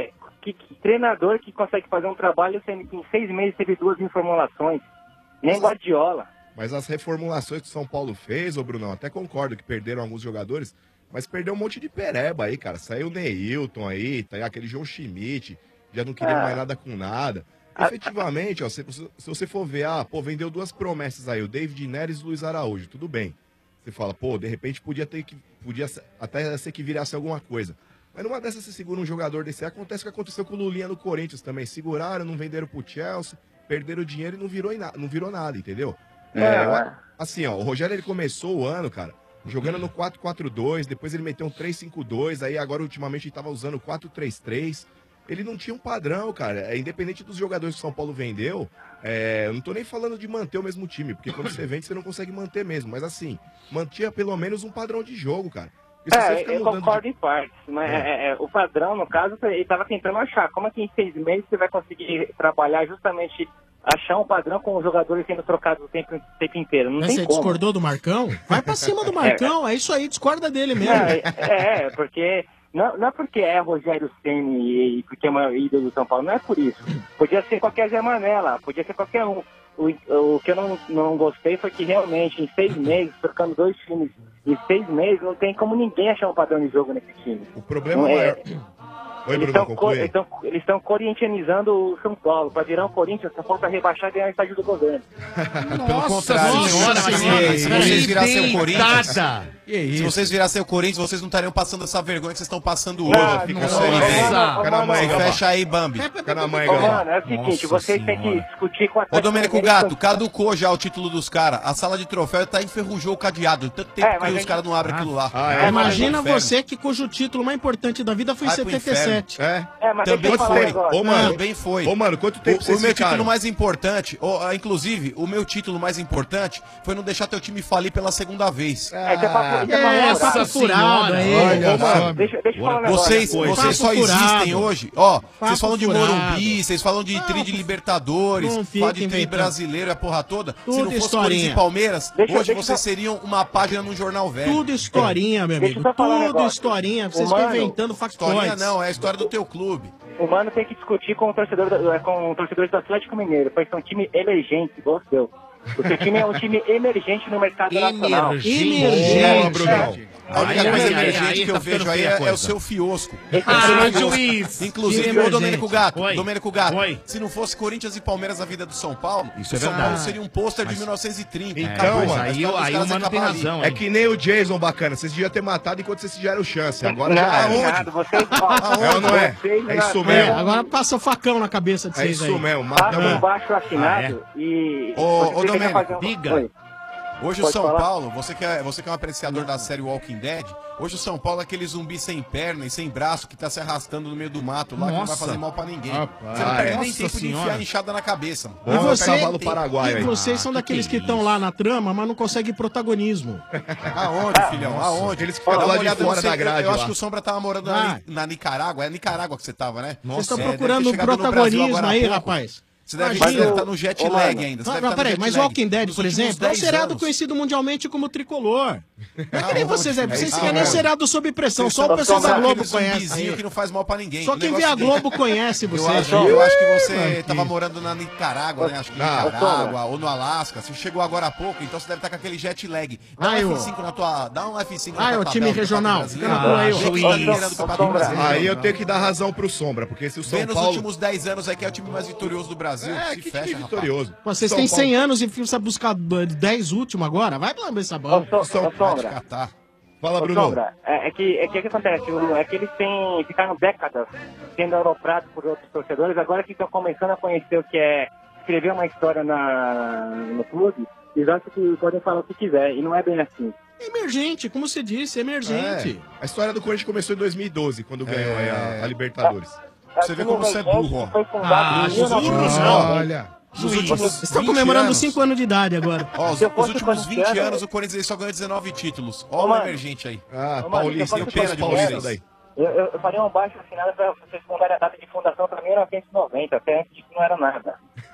[SPEAKER 19] que, que treinador que consegue fazer um trabalho sendo que em seis meses teve duas reformulações? Nem Guardiola.
[SPEAKER 15] Mas as reformulações que o São Paulo fez, ô Brunão, até concordo que perderam alguns jogadores, mas perdeu um monte de pereba aí, cara. Saiu o Neilton aí, tá, aquele João Schmidt, já não queria
[SPEAKER 19] Ah.
[SPEAKER 15] mais nada com nada. Efetivamente, ó, se, se você for ver, ah, pô, vendeu duas promessas aí, o David Neres e o Luiz Araújo, tudo bem. Você fala, pô, de repente podia ter que, podia ser- até ser que virasse alguma coisa. Mas numa dessas você segura um jogador desse aí, acontece o que aconteceu com o Lulinha no Corinthians também. Seguraram, não venderam pro Chelsea, perderam o dinheiro e não virou, em na- não virou nada, entendeu? É,
[SPEAKER 19] É,
[SPEAKER 15] eu-
[SPEAKER 19] é.
[SPEAKER 15] assim, ó, o Rogério ele começou o ano, cara, jogando no quatro quatro dois, depois ele meteu um três cinco dois, aí agora ultimamente ele tava usando o quatro três três. Ele não tinha um padrão, cara. É, independente dos jogadores que o São Paulo vendeu, é, eu não tô nem falando de manter o mesmo time, porque quando você vende, você não consegue manter mesmo. Mas assim, mantinha pelo menos um padrão de jogo, cara. Porque se você
[SPEAKER 19] É,
[SPEAKER 15] ficar
[SPEAKER 19] eu
[SPEAKER 15] mudando
[SPEAKER 19] concordo
[SPEAKER 15] de-
[SPEAKER 19] em partes, mas
[SPEAKER 15] É.
[SPEAKER 19] é, é, o padrão, no caso, ele estava tentando achar. Como é que em seis meses você vai conseguir trabalhar justamente, achar um padrão com os jogadores sendo trocados o tempo, o tempo inteiro? Não
[SPEAKER 10] Mas
[SPEAKER 19] tem
[SPEAKER 10] você
[SPEAKER 19] como.
[SPEAKER 10] discordou do Marcão? Vai pra cima do Marcão, é, isso aí, discorda dele mesmo.
[SPEAKER 19] É, é, porque não, não é porque é Rogério Ceni e porque é o maior ídolo do São Paulo, não é por isso. Podia ser qualquer Zé Manela, podia ser qualquer um. O, o que eu não, não gostei foi que realmente em seis meses, trocando dois times, em seis meses não tem como ninguém achar um padrão de jogo nesse time.
[SPEAKER 15] O problema
[SPEAKER 19] Não é-
[SPEAKER 15] maior. Oi,
[SPEAKER 19] Eles
[SPEAKER 15] Bruno,
[SPEAKER 19] estão
[SPEAKER 15] conclui aí.
[SPEAKER 19] eles estão corintianizando o São Paulo. Para virar um Corinthians, o São Paulo para rebaixar e ganhar o estádio do governo.
[SPEAKER 13] Pelo contrário,
[SPEAKER 11] senhora,
[SPEAKER 13] se,
[SPEAKER 11] mas
[SPEAKER 13] se
[SPEAKER 11] que
[SPEAKER 13] vocês virassem o Corinthians,
[SPEAKER 11] deitada.
[SPEAKER 13] se vocês virassem o Corinthians, vocês não estariam passando essa vergonha que vocês estão passando
[SPEAKER 19] Não,
[SPEAKER 13] hoje. Fica
[SPEAKER 19] não,
[SPEAKER 13] sério,
[SPEAKER 19] não,
[SPEAKER 13] velho.
[SPEAKER 19] não,
[SPEAKER 15] Fica na
[SPEAKER 19] não,
[SPEAKER 15] mãe,
[SPEAKER 19] não,
[SPEAKER 13] Fecha aí, Bambi.
[SPEAKER 15] Fica na mãe,
[SPEAKER 19] Ô,
[SPEAKER 15] galera.
[SPEAKER 19] mano, é o seguinte,
[SPEAKER 13] Nossa
[SPEAKER 19] vocês têm que
[SPEAKER 13] Senhora.
[SPEAKER 19] discutir com a
[SPEAKER 13] Ô, Domênico Gato, caducou já o título dos caras. A sala de troféu tá enferrujou o cadeado. Tanto tempo
[SPEAKER 19] É, mas
[SPEAKER 13] que
[SPEAKER 19] a
[SPEAKER 13] os
[SPEAKER 19] gente-
[SPEAKER 13] caras não abrem aquilo lá.
[SPEAKER 15] Ah, é?
[SPEAKER 10] Imagina
[SPEAKER 13] Inferno.
[SPEAKER 10] você que cujo título mais importante da vida foi em
[SPEAKER 13] Vai pro
[SPEAKER 10] setenta e sete.
[SPEAKER 15] É?
[SPEAKER 19] É, mas
[SPEAKER 13] Também
[SPEAKER 19] deixa eu falar um
[SPEAKER 13] foi.
[SPEAKER 19] negócio.
[SPEAKER 15] Ô, mano,
[SPEAKER 13] Também foi.
[SPEAKER 15] Ô, mano, quanto tempo
[SPEAKER 13] O,
[SPEAKER 15] vocês
[SPEAKER 13] o meu
[SPEAKER 15] ficaram?
[SPEAKER 13] título mais importante, ó, ah, inclusive, o meu título mais importante foi não deixar teu time falir pela segunda vez.
[SPEAKER 19] É, isso é papo, isso é papo
[SPEAKER 10] É,
[SPEAKER 19] furado.
[SPEAKER 10] papo furado aí.
[SPEAKER 15] Olha só.
[SPEAKER 19] Deixa, deixa eu falar um negócio.
[SPEAKER 13] Vocês,
[SPEAKER 10] Papo
[SPEAKER 13] vocês só
[SPEAKER 10] furado.
[SPEAKER 13] existem hoje, ó,
[SPEAKER 10] Papo
[SPEAKER 13] vocês falam de
[SPEAKER 10] furado.
[SPEAKER 13] Morumbi, vocês falam de tri de Libertadores,
[SPEAKER 10] Não fica
[SPEAKER 13] falam de tri
[SPEAKER 10] inventando.
[SPEAKER 13] brasileiro, a porra toda. Se
[SPEAKER 10] Tudo
[SPEAKER 13] não fosse
[SPEAKER 10] historinha.
[SPEAKER 13] Corinthians e Palmeiras,
[SPEAKER 19] Deixa-
[SPEAKER 13] hoje
[SPEAKER 19] deixa
[SPEAKER 13] vocês
[SPEAKER 19] eu-
[SPEAKER 13] seriam uma página num jornal velho.
[SPEAKER 10] Tudo historinha, meu
[SPEAKER 19] Deixa
[SPEAKER 10] amigo.
[SPEAKER 19] eu só falar um
[SPEAKER 10] Tudo
[SPEAKER 19] negócio.
[SPEAKER 10] historinha. Vocês
[SPEAKER 19] O
[SPEAKER 10] ficam
[SPEAKER 19] mano-
[SPEAKER 10] inventando
[SPEAKER 13] Historinha
[SPEAKER 10] factoides.
[SPEAKER 13] não, é a história do teu clube.
[SPEAKER 19] O Mano tem que discutir com o torcedor, do- com o torcedor do Atlético Mineiro, pois é um time emergente, igual o seu. O seu time é um time emergente no mercado nacional.
[SPEAKER 15] Boa,
[SPEAKER 10] Emergente.
[SPEAKER 15] Brunão.
[SPEAKER 13] A única
[SPEAKER 11] Aí,
[SPEAKER 13] coisa
[SPEAKER 11] aí,
[SPEAKER 13] emergente
[SPEAKER 11] aí,
[SPEAKER 13] que eu
[SPEAKER 11] tá
[SPEAKER 13] vejo
[SPEAKER 11] ficando
[SPEAKER 13] aí
[SPEAKER 11] feia a
[SPEAKER 13] é, é o
[SPEAKER 11] coisa.
[SPEAKER 13] seu fiosco.
[SPEAKER 11] Ah,
[SPEAKER 13] Seu
[SPEAKER 11] juiz.
[SPEAKER 13] Inclusive,
[SPEAKER 10] Que
[SPEAKER 13] ô Domênico
[SPEAKER 10] emergente.
[SPEAKER 13] Gato,
[SPEAKER 11] Oi.
[SPEAKER 13] Domênico Gato,
[SPEAKER 11] Oi.
[SPEAKER 13] se não fosse Corinthians e Palmeiras a vida do São Paulo,
[SPEAKER 11] Isso é
[SPEAKER 13] o São
[SPEAKER 11] verdade.
[SPEAKER 13] Paulo seria um pôster de mil novecentos e trinta.
[SPEAKER 15] Então,
[SPEAKER 13] Acabou,
[SPEAKER 15] mano,
[SPEAKER 13] a
[SPEAKER 11] aí,
[SPEAKER 13] história dos
[SPEAKER 11] aí
[SPEAKER 13] caras
[SPEAKER 11] o Mano
[SPEAKER 13] ia
[SPEAKER 11] tem
[SPEAKER 13] acabar ali.
[SPEAKER 11] razão,
[SPEAKER 15] É
[SPEAKER 11] hein?
[SPEAKER 15] que nem o Jason bacana. Vocês deviam ter matado enquanto vocês tiveram chance. Agora
[SPEAKER 19] não,
[SPEAKER 15] já era.
[SPEAKER 19] nada, vocês, ó,
[SPEAKER 15] É ou não é?
[SPEAKER 19] vocês,
[SPEAKER 15] É isso
[SPEAKER 19] na-
[SPEAKER 10] É,
[SPEAKER 15] mesmo.
[SPEAKER 10] agora passa o facão na cabeça de
[SPEAKER 15] É
[SPEAKER 10] vocês
[SPEAKER 15] isso
[SPEAKER 10] aí.
[SPEAKER 15] mesmo.
[SPEAKER 19] Passa
[SPEAKER 15] Matamos.
[SPEAKER 19] um baixo assinado e...
[SPEAKER 13] Ô, ô,
[SPEAKER 19] você tem que
[SPEAKER 13] Domênico,
[SPEAKER 19] fazer um-
[SPEAKER 11] diga.
[SPEAKER 19] Oi.
[SPEAKER 13] Hoje o
[SPEAKER 19] Pode
[SPEAKER 13] São
[SPEAKER 19] falar?
[SPEAKER 13] Paulo, você que, é, você que é um apreciador da série Walking Dead, hoje o São Paulo é aquele zumbi sem perna e sem braço que tá se arrastando no meio do mato lá, que não vai
[SPEAKER 11] Nossa.
[SPEAKER 13] fazer mal pra ninguém.
[SPEAKER 15] Rapaz.
[SPEAKER 13] Você não perde nem
[SPEAKER 11] Nossa
[SPEAKER 13] tempo de
[SPEAKER 11] senhora.
[SPEAKER 13] enfiar enxada na cabeça. mano.
[SPEAKER 10] E
[SPEAKER 15] Bom, é o
[SPEAKER 10] você,
[SPEAKER 15] cavalo paraguaio
[SPEAKER 10] e
[SPEAKER 15] aí.
[SPEAKER 10] vocês são
[SPEAKER 11] Ah,
[SPEAKER 10] daqueles
[SPEAKER 11] que
[SPEAKER 10] que
[SPEAKER 11] que
[SPEAKER 10] estão
[SPEAKER 11] isso?
[SPEAKER 10] lá na trama, mas não conseguem protagonismo.
[SPEAKER 13] Aonde, filhão? Aonde?
[SPEAKER 15] Eles que
[SPEAKER 13] Dá
[SPEAKER 15] ficam
[SPEAKER 13] uma
[SPEAKER 15] lá de
[SPEAKER 13] olhada,
[SPEAKER 15] fora
[SPEAKER 13] não sei,
[SPEAKER 15] da grade
[SPEAKER 13] Eu, eu acho
[SPEAKER 15] lá.
[SPEAKER 13] que o Sombra tava morando
[SPEAKER 10] Vai.
[SPEAKER 13] na, Ni- na Nicarágua. É Nicarágua que você tava, né?
[SPEAKER 10] Vocês estão
[SPEAKER 13] É, deve ter
[SPEAKER 10] procurando um
[SPEAKER 13] chegado no Brasil
[SPEAKER 10] protagonismo
[SPEAKER 13] agora há
[SPEAKER 10] aí,
[SPEAKER 13] pouco.
[SPEAKER 10] rapaz.
[SPEAKER 13] Você deve
[SPEAKER 10] Imagina.
[SPEAKER 13] estar tá no jet
[SPEAKER 19] Ô,
[SPEAKER 13] lag
[SPEAKER 19] mano.
[SPEAKER 13] ainda. Você
[SPEAKER 10] Não,
[SPEAKER 13] deve
[SPEAKER 10] não,
[SPEAKER 13] tá no
[SPEAKER 10] peraí,
[SPEAKER 13] jet
[SPEAKER 10] mas
[SPEAKER 13] lag.
[SPEAKER 10] Walking Dead,
[SPEAKER 13] Nos
[SPEAKER 10] por
[SPEAKER 13] últimos
[SPEAKER 10] exemplo, é um
[SPEAKER 13] dez
[SPEAKER 10] seriado
[SPEAKER 13] anos.
[SPEAKER 10] conhecido mundialmente como Tricolor. Não é que nem
[SPEAKER 13] Ah,
[SPEAKER 10] vocês, é,
[SPEAKER 13] onde?
[SPEAKER 10] vocês
[SPEAKER 13] Ah,
[SPEAKER 10] ficam nem
[SPEAKER 13] onde?
[SPEAKER 10] seriado sob pressão, só o
[SPEAKER 13] Vocês
[SPEAKER 10] pessoal
[SPEAKER 13] são
[SPEAKER 10] da Globo
[SPEAKER 13] aquele
[SPEAKER 10] conhece.
[SPEAKER 13] zumbizinho que não faz mal pra ninguém.
[SPEAKER 10] Só
[SPEAKER 13] O
[SPEAKER 10] quem vê
[SPEAKER 13] negócio
[SPEAKER 10] a
[SPEAKER 13] é o seguinte,
[SPEAKER 10] Globo conhece
[SPEAKER 13] Eu
[SPEAKER 10] vocês.
[SPEAKER 13] acho, eu acho que você tava morando na Nicarágua, né? Acho que
[SPEAKER 15] Ah,
[SPEAKER 13] Nicarágua ou no Alasca. Você chegou agora há pouco, então você deve estar com aquele jet lag. Dá
[SPEAKER 10] Ai,
[SPEAKER 13] um
[SPEAKER 10] ô.
[SPEAKER 13] F cinco na tua. Dá um F cinco na
[SPEAKER 10] Ai,
[SPEAKER 13] tua
[SPEAKER 10] o time
[SPEAKER 13] tabela do
[SPEAKER 10] regional.
[SPEAKER 13] Campeonato
[SPEAKER 10] Fica na
[SPEAKER 13] Brasileiro.
[SPEAKER 10] boa aí, ô.
[SPEAKER 13] Vê quem tá liderando o Campeonato Brasileiro.
[SPEAKER 15] Aí eu tenho que dar razão pro Sombra, porque se o São
[SPEAKER 13] Vê nos
[SPEAKER 15] Paulo...
[SPEAKER 13] últimos dez anos aí que é o time mais vitorioso do Brasil.
[SPEAKER 15] É,
[SPEAKER 13] Se
[SPEAKER 15] que
[SPEAKER 13] fecha,
[SPEAKER 15] time
[SPEAKER 13] rapaz.
[SPEAKER 15] vitorioso.
[SPEAKER 10] Pô, vocês
[SPEAKER 15] São
[SPEAKER 10] têm
[SPEAKER 15] Paulo-
[SPEAKER 10] cem anos e precisa buscar dez últimos agora? Vai lamber essa
[SPEAKER 19] Ô,
[SPEAKER 10] bola.
[SPEAKER 19] so,
[SPEAKER 15] São-
[SPEAKER 19] ô, Sombra,
[SPEAKER 13] Catar.
[SPEAKER 15] Fala,
[SPEAKER 19] ô,
[SPEAKER 15] Bruno.
[SPEAKER 19] Sombra, é, é que é que o que acontece, o- é que eles têm, ficaram décadas sendo aloprados por outros torcedores, agora que estão começando a conhecer o que é escrever uma história na, no clube, eles acham que podem falar o que quiser, e não é bem assim.
[SPEAKER 10] Emergente, como você disse, emergente.
[SPEAKER 15] É, a história do Corinthians começou em dois mil e doze, quando ganhou aí a, a Libertadores.
[SPEAKER 13] Você vê como você é burro, ó.
[SPEAKER 19] Foi fundado
[SPEAKER 11] Ah,
[SPEAKER 19] em mil novecentos e
[SPEAKER 11] não.
[SPEAKER 19] noventa.
[SPEAKER 15] Olha,
[SPEAKER 13] Nos últimos
[SPEAKER 10] Vocês estão
[SPEAKER 13] vinte
[SPEAKER 10] comemorando
[SPEAKER 13] anos-
[SPEAKER 10] cinco anos de idade agora.
[SPEAKER 13] Ó, os,
[SPEAKER 19] Se eu
[SPEAKER 13] os
[SPEAKER 19] fosse
[SPEAKER 13] últimos vinte
[SPEAKER 19] corintiano-
[SPEAKER 13] anos o Corinthians ele só ganhou dezenove títulos. Ó
[SPEAKER 19] Ô,
[SPEAKER 13] o
[SPEAKER 19] mano.
[SPEAKER 13] emergente aí.
[SPEAKER 15] ah,
[SPEAKER 19] Ô, mano,
[SPEAKER 15] Paulista,
[SPEAKER 19] se eu
[SPEAKER 15] eu
[SPEAKER 19] fosse
[SPEAKER 15] penso
[SPEAKER 13] pena de
[SPEAKER 15] Paulista
[SPEAKER 13] vocês.
[SPEAKER 15] daí.
[SPEAKER 19] Eu, eu, eu faria um baixo assinado para vocês fundarem a data de fundação para mil novecentos e noventa, até antes disso não era nada.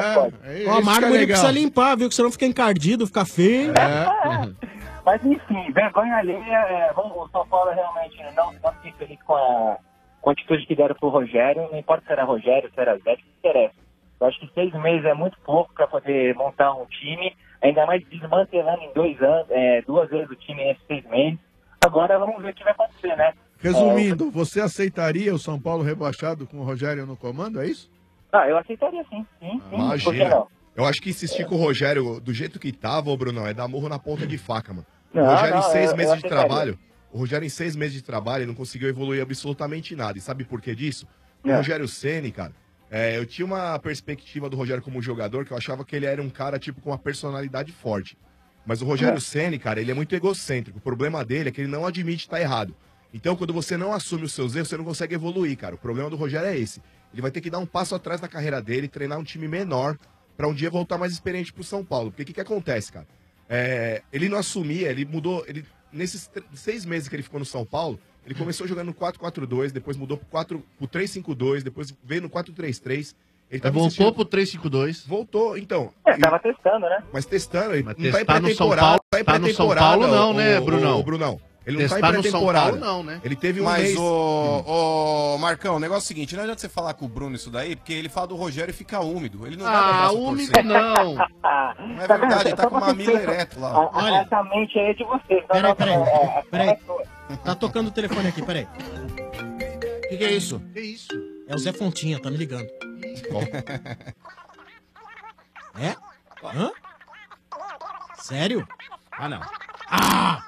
[SPEAKER 19] mas pode.
[SPEAKER 10] Ó, mármore precisa limpar, viu? Que senão fica encardido, fica feio.
[SPEAKER 19] Mas enfim, vergonha alheia, é, vamos, o São Paulo realmente não, não fiquei feliz com a, com a atitude que deram pro Rogério, não importa se era Rogério, se era Zé, que interessa. Eu acho que seis meses é muito pouco para poder montar um time, ainda mais desmantelando em dois anos, é, duas vezes o time nesses seis meses. Agora vamos ver o que vai acontecer, né?
[SPEAKER 12] Resumindo, você aceitaria o São Paulo rebaixado com o Rogério no comando, é isso?
[SPEAKER 19] Ah, eu aceitaria sim, sim, sim. Por que
[SPEAKER 15] Imagina.
[SPEAKER 19] não?
[SPEAKER 15] Eu acho que insistir com o Rogério do jeito que tava, ô Brunão, é dar murro na ponta de faca, mano.
[SPEAKER 19] Não,
[SPEAKER 15] o Rogério
[SPEAKER 19] não,
[SPEAKER 15] em seis
[SPEAKER 19] eu-
[SPEAKER 15] meses
[SPEAKER 19] eu
[SPEAKER 15] de
[SPEAKER 19] aceitaria.
[SPEAKER 15] trabalho, o Rogério em seis meses de trabalho, ele não conseguiu evoluir absolutamente nada. E sabe por que disso? O
[SPEAKER 19] É.
[SPEAKER 15] Rogério Ceni, cara, é, eu tinha uma perspectiva do Rogério como jogador que eu achava que ele era um cara, tipo, com uma personalidade forte. Mas o Rogério
[SPEAKER 19] É.
[SPEAKER 15] Ceni, cara, ele é muito egocêntrico. O problema dele é que ele não admite estar errado. Então, quando você não assume os seus erros, você não consegue evoluir, cara. O problema do Rogério é esse. Ele vai ter que dar um passo atrás na carreira dele, treinar um time menor, pra um dia voltar mais experiente pro São Paulo. Porque o que, que acontece, cara? É, ele não assumia, ele mudou. Ele, nesses tr- seis meses que ele ficou no São Paulo, ele começou jogando no quatro quatro dois, depois mudou pro, quatro, pro três cinco dois, depois veio no quatro três três. Ele tava
[SPEAKER 16] voltou
[SPEAKER 15] insistindo-
[SPEAKER 16] pro três cinco dois.
[SPEAKER 15] Voltou, então.
[SPEAKER 19] É, tava testando, né?
[SPEAKER 15] Mas testando, ele
[SPEAKER 16] Mas
[SPEAKER 15] não tá em
[SPEAKER 16] testar no São
[SPEAKER 15] pré-temporada.
[SPEAKER 16] Paulo-
[SPEAKER 15] Tá em
[SPEAKER 16] tá no São
[SPEAKER 15] pré-temporada,
[SPEAKER 16] Paulo não,
[SPEAKER 15] ô-
[SPEAKER 16] né,
[SPEAKER 15] ô-
[SPEAKER 16] Brunão?
[SPEAKER 15] ô, Brunão. Ele não tá
[SPEAKER 16] Testar
[SPEAKER 15] em
[SPEAKER 16] no São
[SPEAKER 15] pré-temporada.
[SPEAKER 16] Paulo não, né?
[SPEAKER 15] Ele teve um
[SPEAKER 13] Mas,
[SPEAKER 15] mês...
[SPEAKER 13] ô, ô, Marcão, o negócio é o seguinte, não adianta você falar com o Bruno isso daí, porque ele fala do Rogério e fica úmido. Ele não vai dar
[SPEAKER 16] Ah,
[SPEAKER 13] braço a
[SPEAKER 16] úmido
[SPEAKER 13] torcer.
[SPEAKER 16] não.
[SPEAKER 13] Não é verdade, ele tá com o mamilo ereto lá.
[SPEAKER 19] A- a- Essa mente aí é de vocês. Não,
[SPEAKER 10] Peraí,
[SPEAKER 19] não,
[SPEAKER 10] peraí,
[SPEAKER 19] não, é- é-
[SPEAKER 10] peraí. Tá tocando o telefone aqui, peraí.
[SPEAKER 17] O que, que é isso?
[SPEAKER 16] Que isso?
[SPEAKER 10] É o Zé Fontinha, tá me ligando. É? Hã? Sério?
[SPEAKER 17] Ah, não.
[SPEAKER 10] Ah!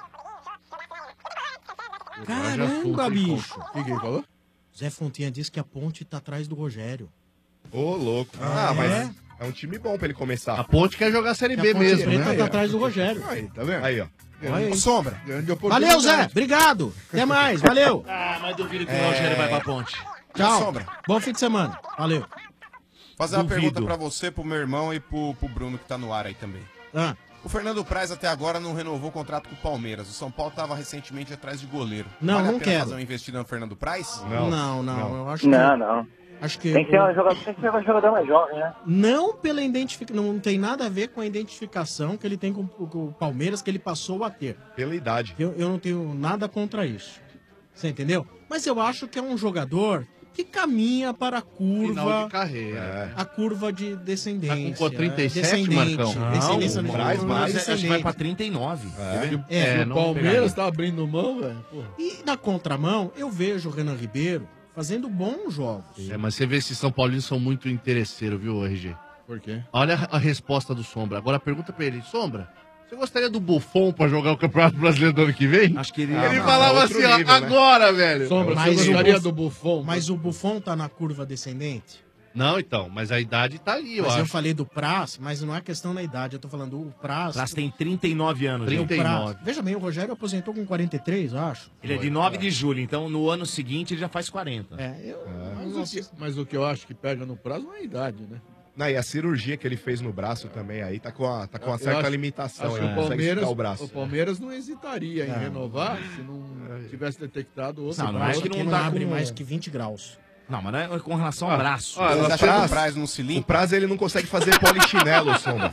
[SPEAKER 10] Caramba, bicho.
[SPEAKER 12] O que, que ele falou?
[SPEAKER 10] Zé Fontinha disse que a ponte tá atrás do Rogério.
[SPEAKER 15] Ô, louco.
[SPEAKER 10] Ah,
[SPEAKER 15] Ah, mas
[SPEAKER 10] é?
[SPEAKER 15] é um time bom pra ele começar.
[SPEAKER 16] A Ponte quer jogar a Série
[SPEAKER 10] Que
[SPEAKER 16] B
[SPEAKER 10] a Ponte
[SPEAKER 16] mesmo,
[SPEAKER 10] Preta
[SPEAKER 16] né?
[SPEAKER 10] tá atrás do Rogério.
[SPEAKER 12] Aí, tá vendo?
[SPEAKER 15] Aí, ó.
[SPEAKER 10] Olha aí.
[SPEAKER 13] Sombra.
[SPEAKER 12] Grande oportunidade.
[SPEAKER 10] Valeu, Zé. Obrigado. Até mais. Valeu.
[SPEAKER 17] Ah, mas duvido que o Rogério vai pra ponte.
[SPEAKER 10] Tchau.
[SPEAKER 13] Sombra.
[SPEAKER 10] Bom fim de semana. Valeu.
[SPEAKER 13] Fazer uma
[SPEAKER 17] Duvido.
[SPEAKER 13] pergunta pra você, pro meu irmão e pro, pro Bruno que tá no ar aí também.
[SPEAKER 10] Ah,
[SPEAKER 13] O Fernando Praz até agora não renovou o contrato com o Palmeiras. O São Paulo tava recentemente atrás de goleiro.
[SPEAKER 10] Não,
[SPEAKER 13] vale
[SPEAKER 10] não
[SPEAKER 13] a pena
[SPEAKER 10] quero.
[SPEAKER 13] fazer uma investida no Fernando Praz?
[SPEAKER 10] não, não, Eu acho que.
[SPEAKER 19] Não, não.
[SPEAKER 10] Acho que.
[SPEAKER 19] Tem que ser um jogador, tem que ser um jogador mais jovem, né?
[SPEAKER 10] Não pela identificação. Não tem nada a ver com a identificação que ele tem com, com o Palmeiras, que ele passou a ter.
[SPEAKER 15] Pela idade.
[SPEAKER 10] Eu, eu não tenho nada contra isso. Você entendeu? Mas eu acho que é um jogador que caminha para a curva.
[SPEAKER 16] Final de carreira.
[SPEAKER 10] A curva de descendência.
[SPEAKER 16] Tá com trinta e sete,
[SPEAKER 10] descendente,
[SPEAKER 16] Marcão?
[SPEAKER 17] Não,
[SPEAKER 10] Descendência
[SPEAKER 17] o
[SPEAKER 10] não,
[SPEAKER 17] Braz,
[SPEAKER 10] não,
[SPEAKER 17] Braz,
[SPEAKER 10] descendente.
[SPEAKER 17] acho que vai pra trinta e nove.
[SPEAKER 15] É.
[SPEAKER 10] É,
[SPEAKER 16] É,
[SPEAKER 12] O
[SPEAKER 16] não
[SPEAKER 12] Palmeiras tá abrindo mão, velho. Porra.
[SPEAKER 10] E na contramão, eu vejo o Renan Ribeiro fazendo bons jogos.
[SPEAKER 16] É, mas você vê se São Paulinos são muito interesseiros, viu, R G?
[SPEAKER 12] Por quê?
[SPEAKER 16] Olha a, a resposta do Sombra. Agora pergunta pra ele, Sombra, você gostaria do Buffon pra jogar o Campeonato Brasileiro do ano que vem?
[SPEAKER 17] Acho que ele...
[SPEAKER 15] Ah,
[SPEAKER 16] Ele
[SPEAKER 15] não,
[SPEAKER 16] falava
[SPEAKER 15] é outro
[SPEAKER 16] assim, ó,
[SPEAKER 15] nível, né?
[SPEAKER 16] agora, velho.
[SPEAKER 12] Sombra,
[SPEAKER 10] Mas
[SPEAKER 12] você
[SPEAKER 10] o
[SPEAKER 12] gostaria
[SPEAKER 10] Buff-
[SPEAKER 12] do Buffon?
[SPEAKER 10] Mas o Buffon tá na curva descendente?
[SPEAKER 16] Não, então, mas a idade tá ali, eu
[SPEAKER 10] Mas eu
[SPEAKER 16] acho.
[SPEAKER 10] falei do Praz, mas não é questão da idade. Eu tô falando o Praz.
[SPEAKER 17] Praz tem trinta e nove anos, gente.
[SPEAKER 16] trinta e nove.
[SPEAKER 10] Praz. Veja bem, o Rogério aposentou com quarenta e três, eu acho.
[SPEAKER 17] Ele é de nove de julho, então no ano seguinte ele já faz quarenta.
[SPEAKER 10] É, eu.
[SPEAKER 12] Mas, o que, mas o que eu acho que pega no prazo não é a idade, né?
[SPEAKER 15] Não, e a cirurgia que ele fez no braço também aí tá com, a, tá com uma
[SPEAKER 12] Eu
[SPEAKER 15] certa
[SPEAKER 12] acho-
[SPEAKER 15] limitação.
[SPEAKER 12] Acho
[SPEAKER 15] Ele
[SPEAKER 12] que
[SPEAKER 15] não
[SPEAKER 12] o
[SPEAKER 15] consegue
[SPEAKER 12] Palmeiras,
[SPEAKER 15] esticar o braço.
[SPEAKER 12] o Palmeiras não hesitaria em
[SPEAKER 10] Não.
[SPEAKER 12] renovar se não tivesse detectado outro
[SPEAKER 17] Não, não,
[SPEAKER 12] braço.
[SPEAKER 17] acho que
[SPEAKER 10] que
[SPEAKER 17] não
[SPEAKER 10] não
[SPEAKER 17] tá
[SPEAKER 10] abre
[SPEAKER 17] com-
[SPEAKER 10] mais que vinte graus.
[SPEAKER 17] Não, mas não é com relação ao braço.
[SPEAKER 16] Ah,
[SPEAKER 15] Mas
[SPEAKER 13] Você
[SPEAKER 15] a
[SPEAKER 13] acha que o
[SPEAKER 15] Praz-
[SPEAKER 13] Praz não se
[SPEAKER 15] O
[SPEAKER 13] limpa?
[SPEAKER 15] prazo ele não consegue fazer polichinelo, Sombra.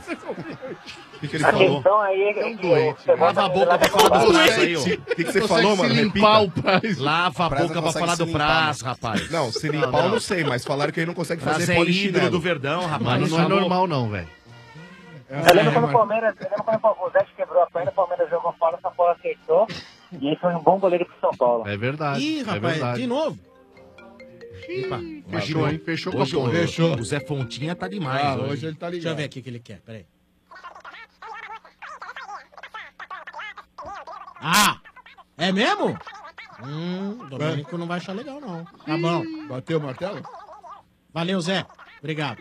[SPEAKER 15] O que, que ele
[SPEAKER 19] A
[SPEAKER 15] falou?
[SPEAKER 19] questão aí é que
[SPEAKER 16] um doente.
[SPEAKER 19] você bota
[SPEAKER 17] Lava a boca pra falar do Praz aí, ó.
[SPEAKER 15] O que, que você
[SPEAKER 16] Consegue
[SPEAKER 15] falou,
[SPEAKER 16] se
[SPEAKER 15] mano?
[SPEAKER 16] limpar
[SPEAKER 15] Repita.
[SPEAKER 16] o Praz.
[SPEAKER 17] Lava a
[SPEAKER 13] Praz não
[SPEAKER 17] boca pra
[SPEAKER 13] consegue
[SPEAKER 17] falar
[SPEAKER 13] se
[SPEAKER 17] do
[SPEAKER 13] limpar,
[SPEAKER 17] Praz, rapaz.
[SPEAKER 15] Não, se limpar eu não sei, mas falaram que ele não consegue
[SPEAKER 17] Praz
[SPEAKER 15] fazer
[SPEAKER 17] é ídolo
[SPEAKER 15] polichinelo.
[SPEAKER 17] do Verdão, rapaz.
[SPEAKER 16] Mas não é
[SPEAKER 17] Falou-
[SPEAKER 16] normal não, velho.
[SPEAKER 19] Eu lembro
[SPEAKER 12] É,
[SPEAKER 19] quando o
[SPEAKER 12] mas-
[SPEAKER 19] Palmeiras, eu lembro quando o Zé quebrou a perna, o Palmeiras jogou fora, o São Paulo aceitou. E ele foi um bom goleiro pro São Paulo.
[SPEAKER 16] É verdade.
[SPEAKER 10] Ih,
[SPEAKER 16] é
[SPEAKER 10] rapaz,
[SPEAKER 16] verdade.
[SPEAKER 10] de novo.
[SPEAKER 16] Fechou, hein? Fechou com a
[SPEAKER 17] Hoje o,
[SPEAKER 16] ponte.
[SPEAKER 12] Fechou.
[SPEAKER 17] o Zé Fontinha tá demais.
[SPEAKER 12] Ah,
[SPEAKER 17] hoje.
[SPEAKER 12] hoje ele tá ligado.
[SPEAKER 10] Deixa eu ver aqui o que ele quer, peraí. Ah! É mesmo? Hum, o Domênico não vai achar legal, não. Tá bom.
[SPEAKER 12] Bateu o martelo?
[SPEAKER 10] Valeu, Zé. Obrigado.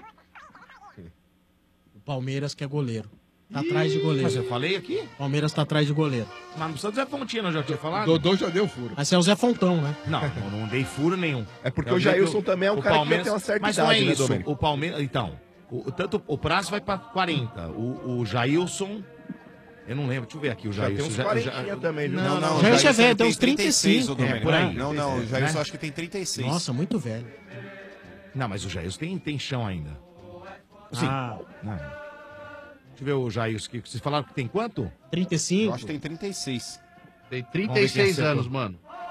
[SPEAKER 10] O Palmeiras que é goleiro. Tá atrás de goleiro.
[SPEAKER 17] Mas eu falei aqui?
[SPEAKER 10] Palmeiras tá atrás de goleiro.
[SPEAKER 17] Mas não precisa do Zé Fontinha, não, já tinha falado?
[SPEAKER 12] Dodô já deu furo.
[SPEAKER 10] Mas é o Zé Fontão, né?
[SPEAKER 17] Não, eu não dei furo nenhum.
[SPEAKER 15] É porque
[SPEAKER 17] Eu
[SPEAKER 15] o
[SPEAKER 17] digo
[SPEAKER 15] Jailson
[SPEAKER 17] que
[SPEAKER 15] também é um
[SPEAKER 17] o
[SPEAKER 15] cara que já
[SPEAKER 17] Palmeiras-
[SPEAKER 15] tem uma certa
[SPEAKER 17] Mas
[SPEAKER 15] idade,
[SPEAKER 17] não é
[SPEAKER 15] né,
[SPEAKER 17] isso.
[SPEAKER 15] Domênico?
[SPEAKER 17] O Palmeiras, então, o, tanto o Prazo vai pra quarenta. O, o Jailson, eu não lembro, deixa eu ver aqui o
[SPEAKER 15] Já
[SPEAKER 17] Jailson.
[SPEAKER 15] tem uns
[SPEAKER 17] já-
[SPEAKER 15] quarentinha
[SPEAKER 17] já-
[SPEAKER 15] também, viu?
[SPEAKER 17] Não, não,
[SPEAKER 10] o Jailson é velho,
[SPEAKER 13] ele
[SPEAKER 10] tem uns trinta e cinco.
[SPEAKER 13] ô, Domênico.
[SPEAKER 17] É, por aí.
[SPEAKER 13] Não, não, o Jailson
[SPEAKER 17] Né?
[SPEAKER 13] acho que tem trinta e seis.
[SPEAKER 10] Nossa, muito velho.
[SPEAKER 17] Não, mas o Jailson tem, tem chão ainda. Sim.
[SPEAKER 10] Ah,
[SPEAKER 17] Não. Deixa eu ver o Jailson. que Vocês falaram que tem quanto?
[SPEAKER 10] trinta e
[SPEAKER 13] Eu
[SPEAKER 10] cinco.
[SPEAKER 13] acho que tem trinta e seis.
[SPEAKER 16] Tem
[SPEAKER 17] Vamos ver
[SPEAKER 16] trinta e seis
[SPEAKER 17] quem acertou.
[SPEAKER 16] anos, mano.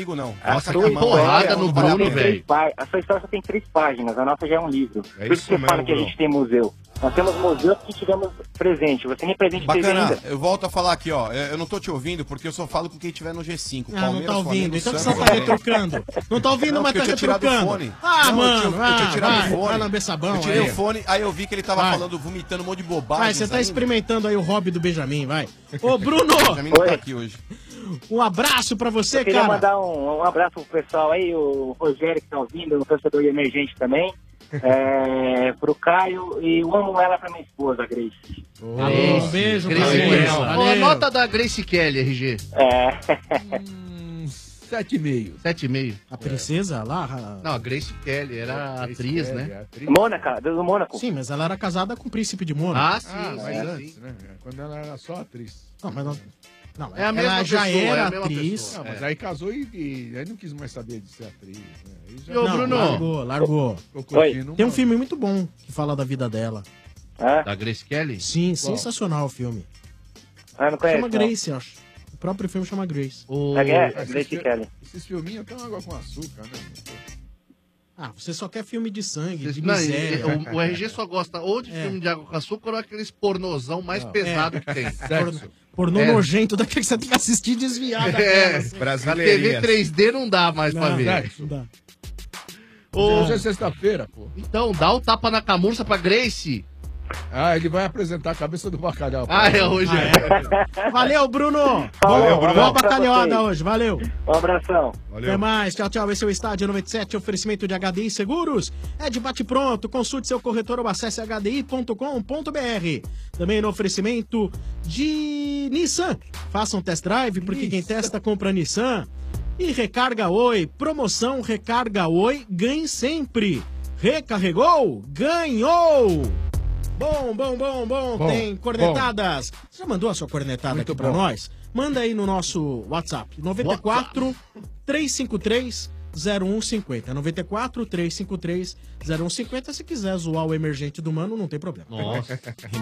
[SPEAKER 13] ligo, não.
[SPEAKER 19] A
[SPEAKER 13] Nossa,
[SPEAKER 19] sua
[SPEAKER 13] que
[SPEAKER 19] história
[SPEAKER 13] porrada
[SPEAKER 19] só
[SPEAKER 13] no
[SPEAKER 19] tem
[SPEAKER 13] Bruno,
[SPEAKER 19] três
[SPEAKER 13] velho.
[SPEAKER 19] pá- A sua história só tem três páginas, a nossa já é um livro.
[SPEAKER 15] É
[SPEAKER 19] Por
[SPEAKER 15] isso
[SPEAKER 19] isso que você
[SPEAKER 15] mesmo,
[SPEAKER 19] fala que a
[SPEAKER 15] Bruno.
[SPEAKER 19] gente tem museu. Nós temos museus que tivemos presente. Você nem presente teve
[SPEAKER 13] Bacana,
[SPEAKER 19] ainda.
[SPEAKER 13] eu volto a falar aqui, ó. Eu não tô te ouvindo porque eu só falo com quem estiver no G cinco.
[SPEAKER 10] Ah, não tá ouvindo.
[SPEAKER 13] Flamengo,
[SPEAKER 10] Então que você
[SPEAKER 13] Santos,
[SPEAKER 10] tá retrucando. Não tá ouvindo,
[SPEAKER 13] Não,
[SPEAKER 10] mas
[SPEAKER 13] porque
[SPEAKER 10] tá
[SPEAKER 13] eu tinha tirado o
[SPEAKER 10] retrucando.
[SPEAKER 13] fone.
[SPEAKER 10] Ah,
[SPEAKER 13] Não, eu
[SPEAKER 10] mano,
[SPEAKER 13] tinha- eu tinha
[SPEAKER 10] ah,
[SPEAKER 13] tirado
[SPEAKER 10] vai,
[SPEAKER 13] o fone.
[SPEAKER 10] vai lamber sabão.
[SPEAKER 13] Eu tirei
[SPEAKER 10] aí.
[SPEAKER 13] o fone, aí eu vi que ele tava
[SPEAKER 10] Vai.
[SPEAKER 13] falando, vomitando um monte de bobagem.
[SPEAKER 10] Vai, você tá experimentando aí o hobby do Benjamin, vai. Ô, Bruno!
[SPEAKER 13] O Benjamin não tá aqui hoje.
[SPEAKER 10] Um abraço pra você,
[SPEAKER 19] Eu queria
[SPEAKER 10] cara.
[SPEAKER 19] mandar um, um abraço pro pessoal aí, o Rogério que tá ouvindo, o torcedor emergente também. É, pro Caio e eu amo ela pra minha esposa, Grace.
[SPEAKER 10] Um beijo pra
[SPEAKER 16] Grace
[SPEAKER 10] você.
[SPEAKER 16] Kelly.
[SPEAKER 10] Valeu.
[SPEAKER 16] Ó, a nota da Grace Kelly, R G.
[SPEAKER 19] É.
[SPEAKER 16] Sete e meio. Sete e meio.
[SPEAKER 10] A princesa lá? a-
[SPEAKER 16] Não, a Grace Kelly era a atriz, né?
[SPEAKER 19] Mônaco, do Mônaco.
[SPEAKER 10] Sim, mas ela era casada com o príncipe de Mônaco.
[SPEAKER 16] Ah, sim,
[SPEAKER 12] Ah, mas
[SPEAKER 16] sim,
[SPEAKER 12] antes,
[SPEAKER 16] sim.
[SPEAKER 12] né? Quando ela era só atriz.
[SPEAKER 10] Não, mas não. Não,
[SPEAKER 16] É a
[SPEAKER 10] ela
[SPEAKER 16] mesma
[SPEAKER 10] já
[SPEAKER 16] pessoa,
[SPEAKER 10] era
[SPEAKER 16] é a mesma
[SPEAKER 10] atriz.
[SPEAKER 16] pessoa.
[SPEAKER 12] Não, mas
[SPEAKER 16] É.
[SPEAKER 12] aí casou e, e aí não quis mais saber de ser atriz. Né? Aí já-
[SPEAKER 16] E ô,
[SPEAKER 10] Não,
[SPEAKER 16] Bruno?
[SPEAKER 10] largou, largou.
[SPEAKER 12] Ficou curtindo
[SPEAKER 10] Tem um
[SPEAKER 12] uma-
[SPEAKER 10] filme muito bom que fala da vida dela.
[SPEAKER 16] Da Grace Kelly?
[SPEAKER 10] Sim, sensacional o filme.
[SPEAKER 19] Ah, não conheço,
[SPEAKER 10] Chama
[SPEAKER 19] não.
[SPEAKER 10] Grace, acho. O próprio filme chama Grace.
[SPEAKER 16] O...
[SPEAKER 19] É, é,
[SPEAKER 12] Esses
[SPEAKER 19] Grace
[SPEAKER 12] fi-
[SPEAKER 19] Kelly.
[SPEAKER 12] Esses filminhos têm água com açúcar, né?
[SPEAKER 10] Ah, você só quer filme de sangue, de
[SPEAKER 16] Não,
[SPEAKER 10] miséria.
[SPEAKER 16] o, o R G só gosta ou de
[SPEAKER 10] É.
[SPEAKER 16] filme de água com açúcar ou aqueles pornozão mais
[SPEAKER 12] Não.
[SPEAKER 16] pesado
[SPEAKER 10] É.
[SPEAKER 16] que tem.
[SPEAKER 10] Porno, pornô
[SPEAKER 16] É.
[SPEAKER 10] nojento daquele que você tem que assistir desviado.
[SPEAKER 16] É,
[SPEAKER 10] daquela, assim.
[SPEAKER 16] na T V três D não dá mais pra
[SPEAKER 10] Não,
[SPEAKER 16] ver.
[SPEAKER 10] não dá.
[SPEAKER 16] Ô,
[SPEAKER 12] Hoje é sexta-feira, pô.
[SPEAKER 16] então, dá o tapa na camurça pra Grace.
[SPEAKER 12] Ah, ele vai apresentar a cabeça do bacalhau.
[SPEAKER 16] Ah, é hoje.
[SPEAKER 10] Ah, é. Valeu, Bruno!
[SPEAKER 19] Valeu,
[SPEAKER 10] Boa,
[SPEAKER 19] Bruno.
[SPEAKER 10] boa
[SPEAKER 19] Um abraço pra
[SPEAKER 10] bacalhada
[SPEAKER 19] vocês.
[SPEAKER 10] hoje, valeu!
[SPEAKER 19] Um abração.
[SPEAKER 10] Até mais, tchau, tchau. Esse é o Estádio noventa e sete, oferecimento de H D I Seguros. É de bate-pronto, consulte seu corretor ou acesse h d i ponto com ponto b r. Também no oferecimento de Nissan. Faça um test drive, porque quem testa compra Nissan. E Recarga Oi, promoção Recarga Oi, ganhe sempre. Recarregou, ganhou! Bom, bom, bom, bom,
[SPEAKER 12] Bom,
[SPEAKER 10] tem cornetadas. Você já mandou a sua cornetada
[SPEAKER 12] Muito
[SPEAKER 10] aqui pra
[SPEAKER 12] bom.
[SPEAKER 10] nós? Manda aí no nosso WhatsApp, noventa e quatro, trezentos e cinquenta e três, zero um cinquenta. noventa e quatro, trezentos e cinquenta e três, zero um cinquenta. Se quiser zoar o emergente do mano, não tem problema.
[SPEAKER 16] Nossa.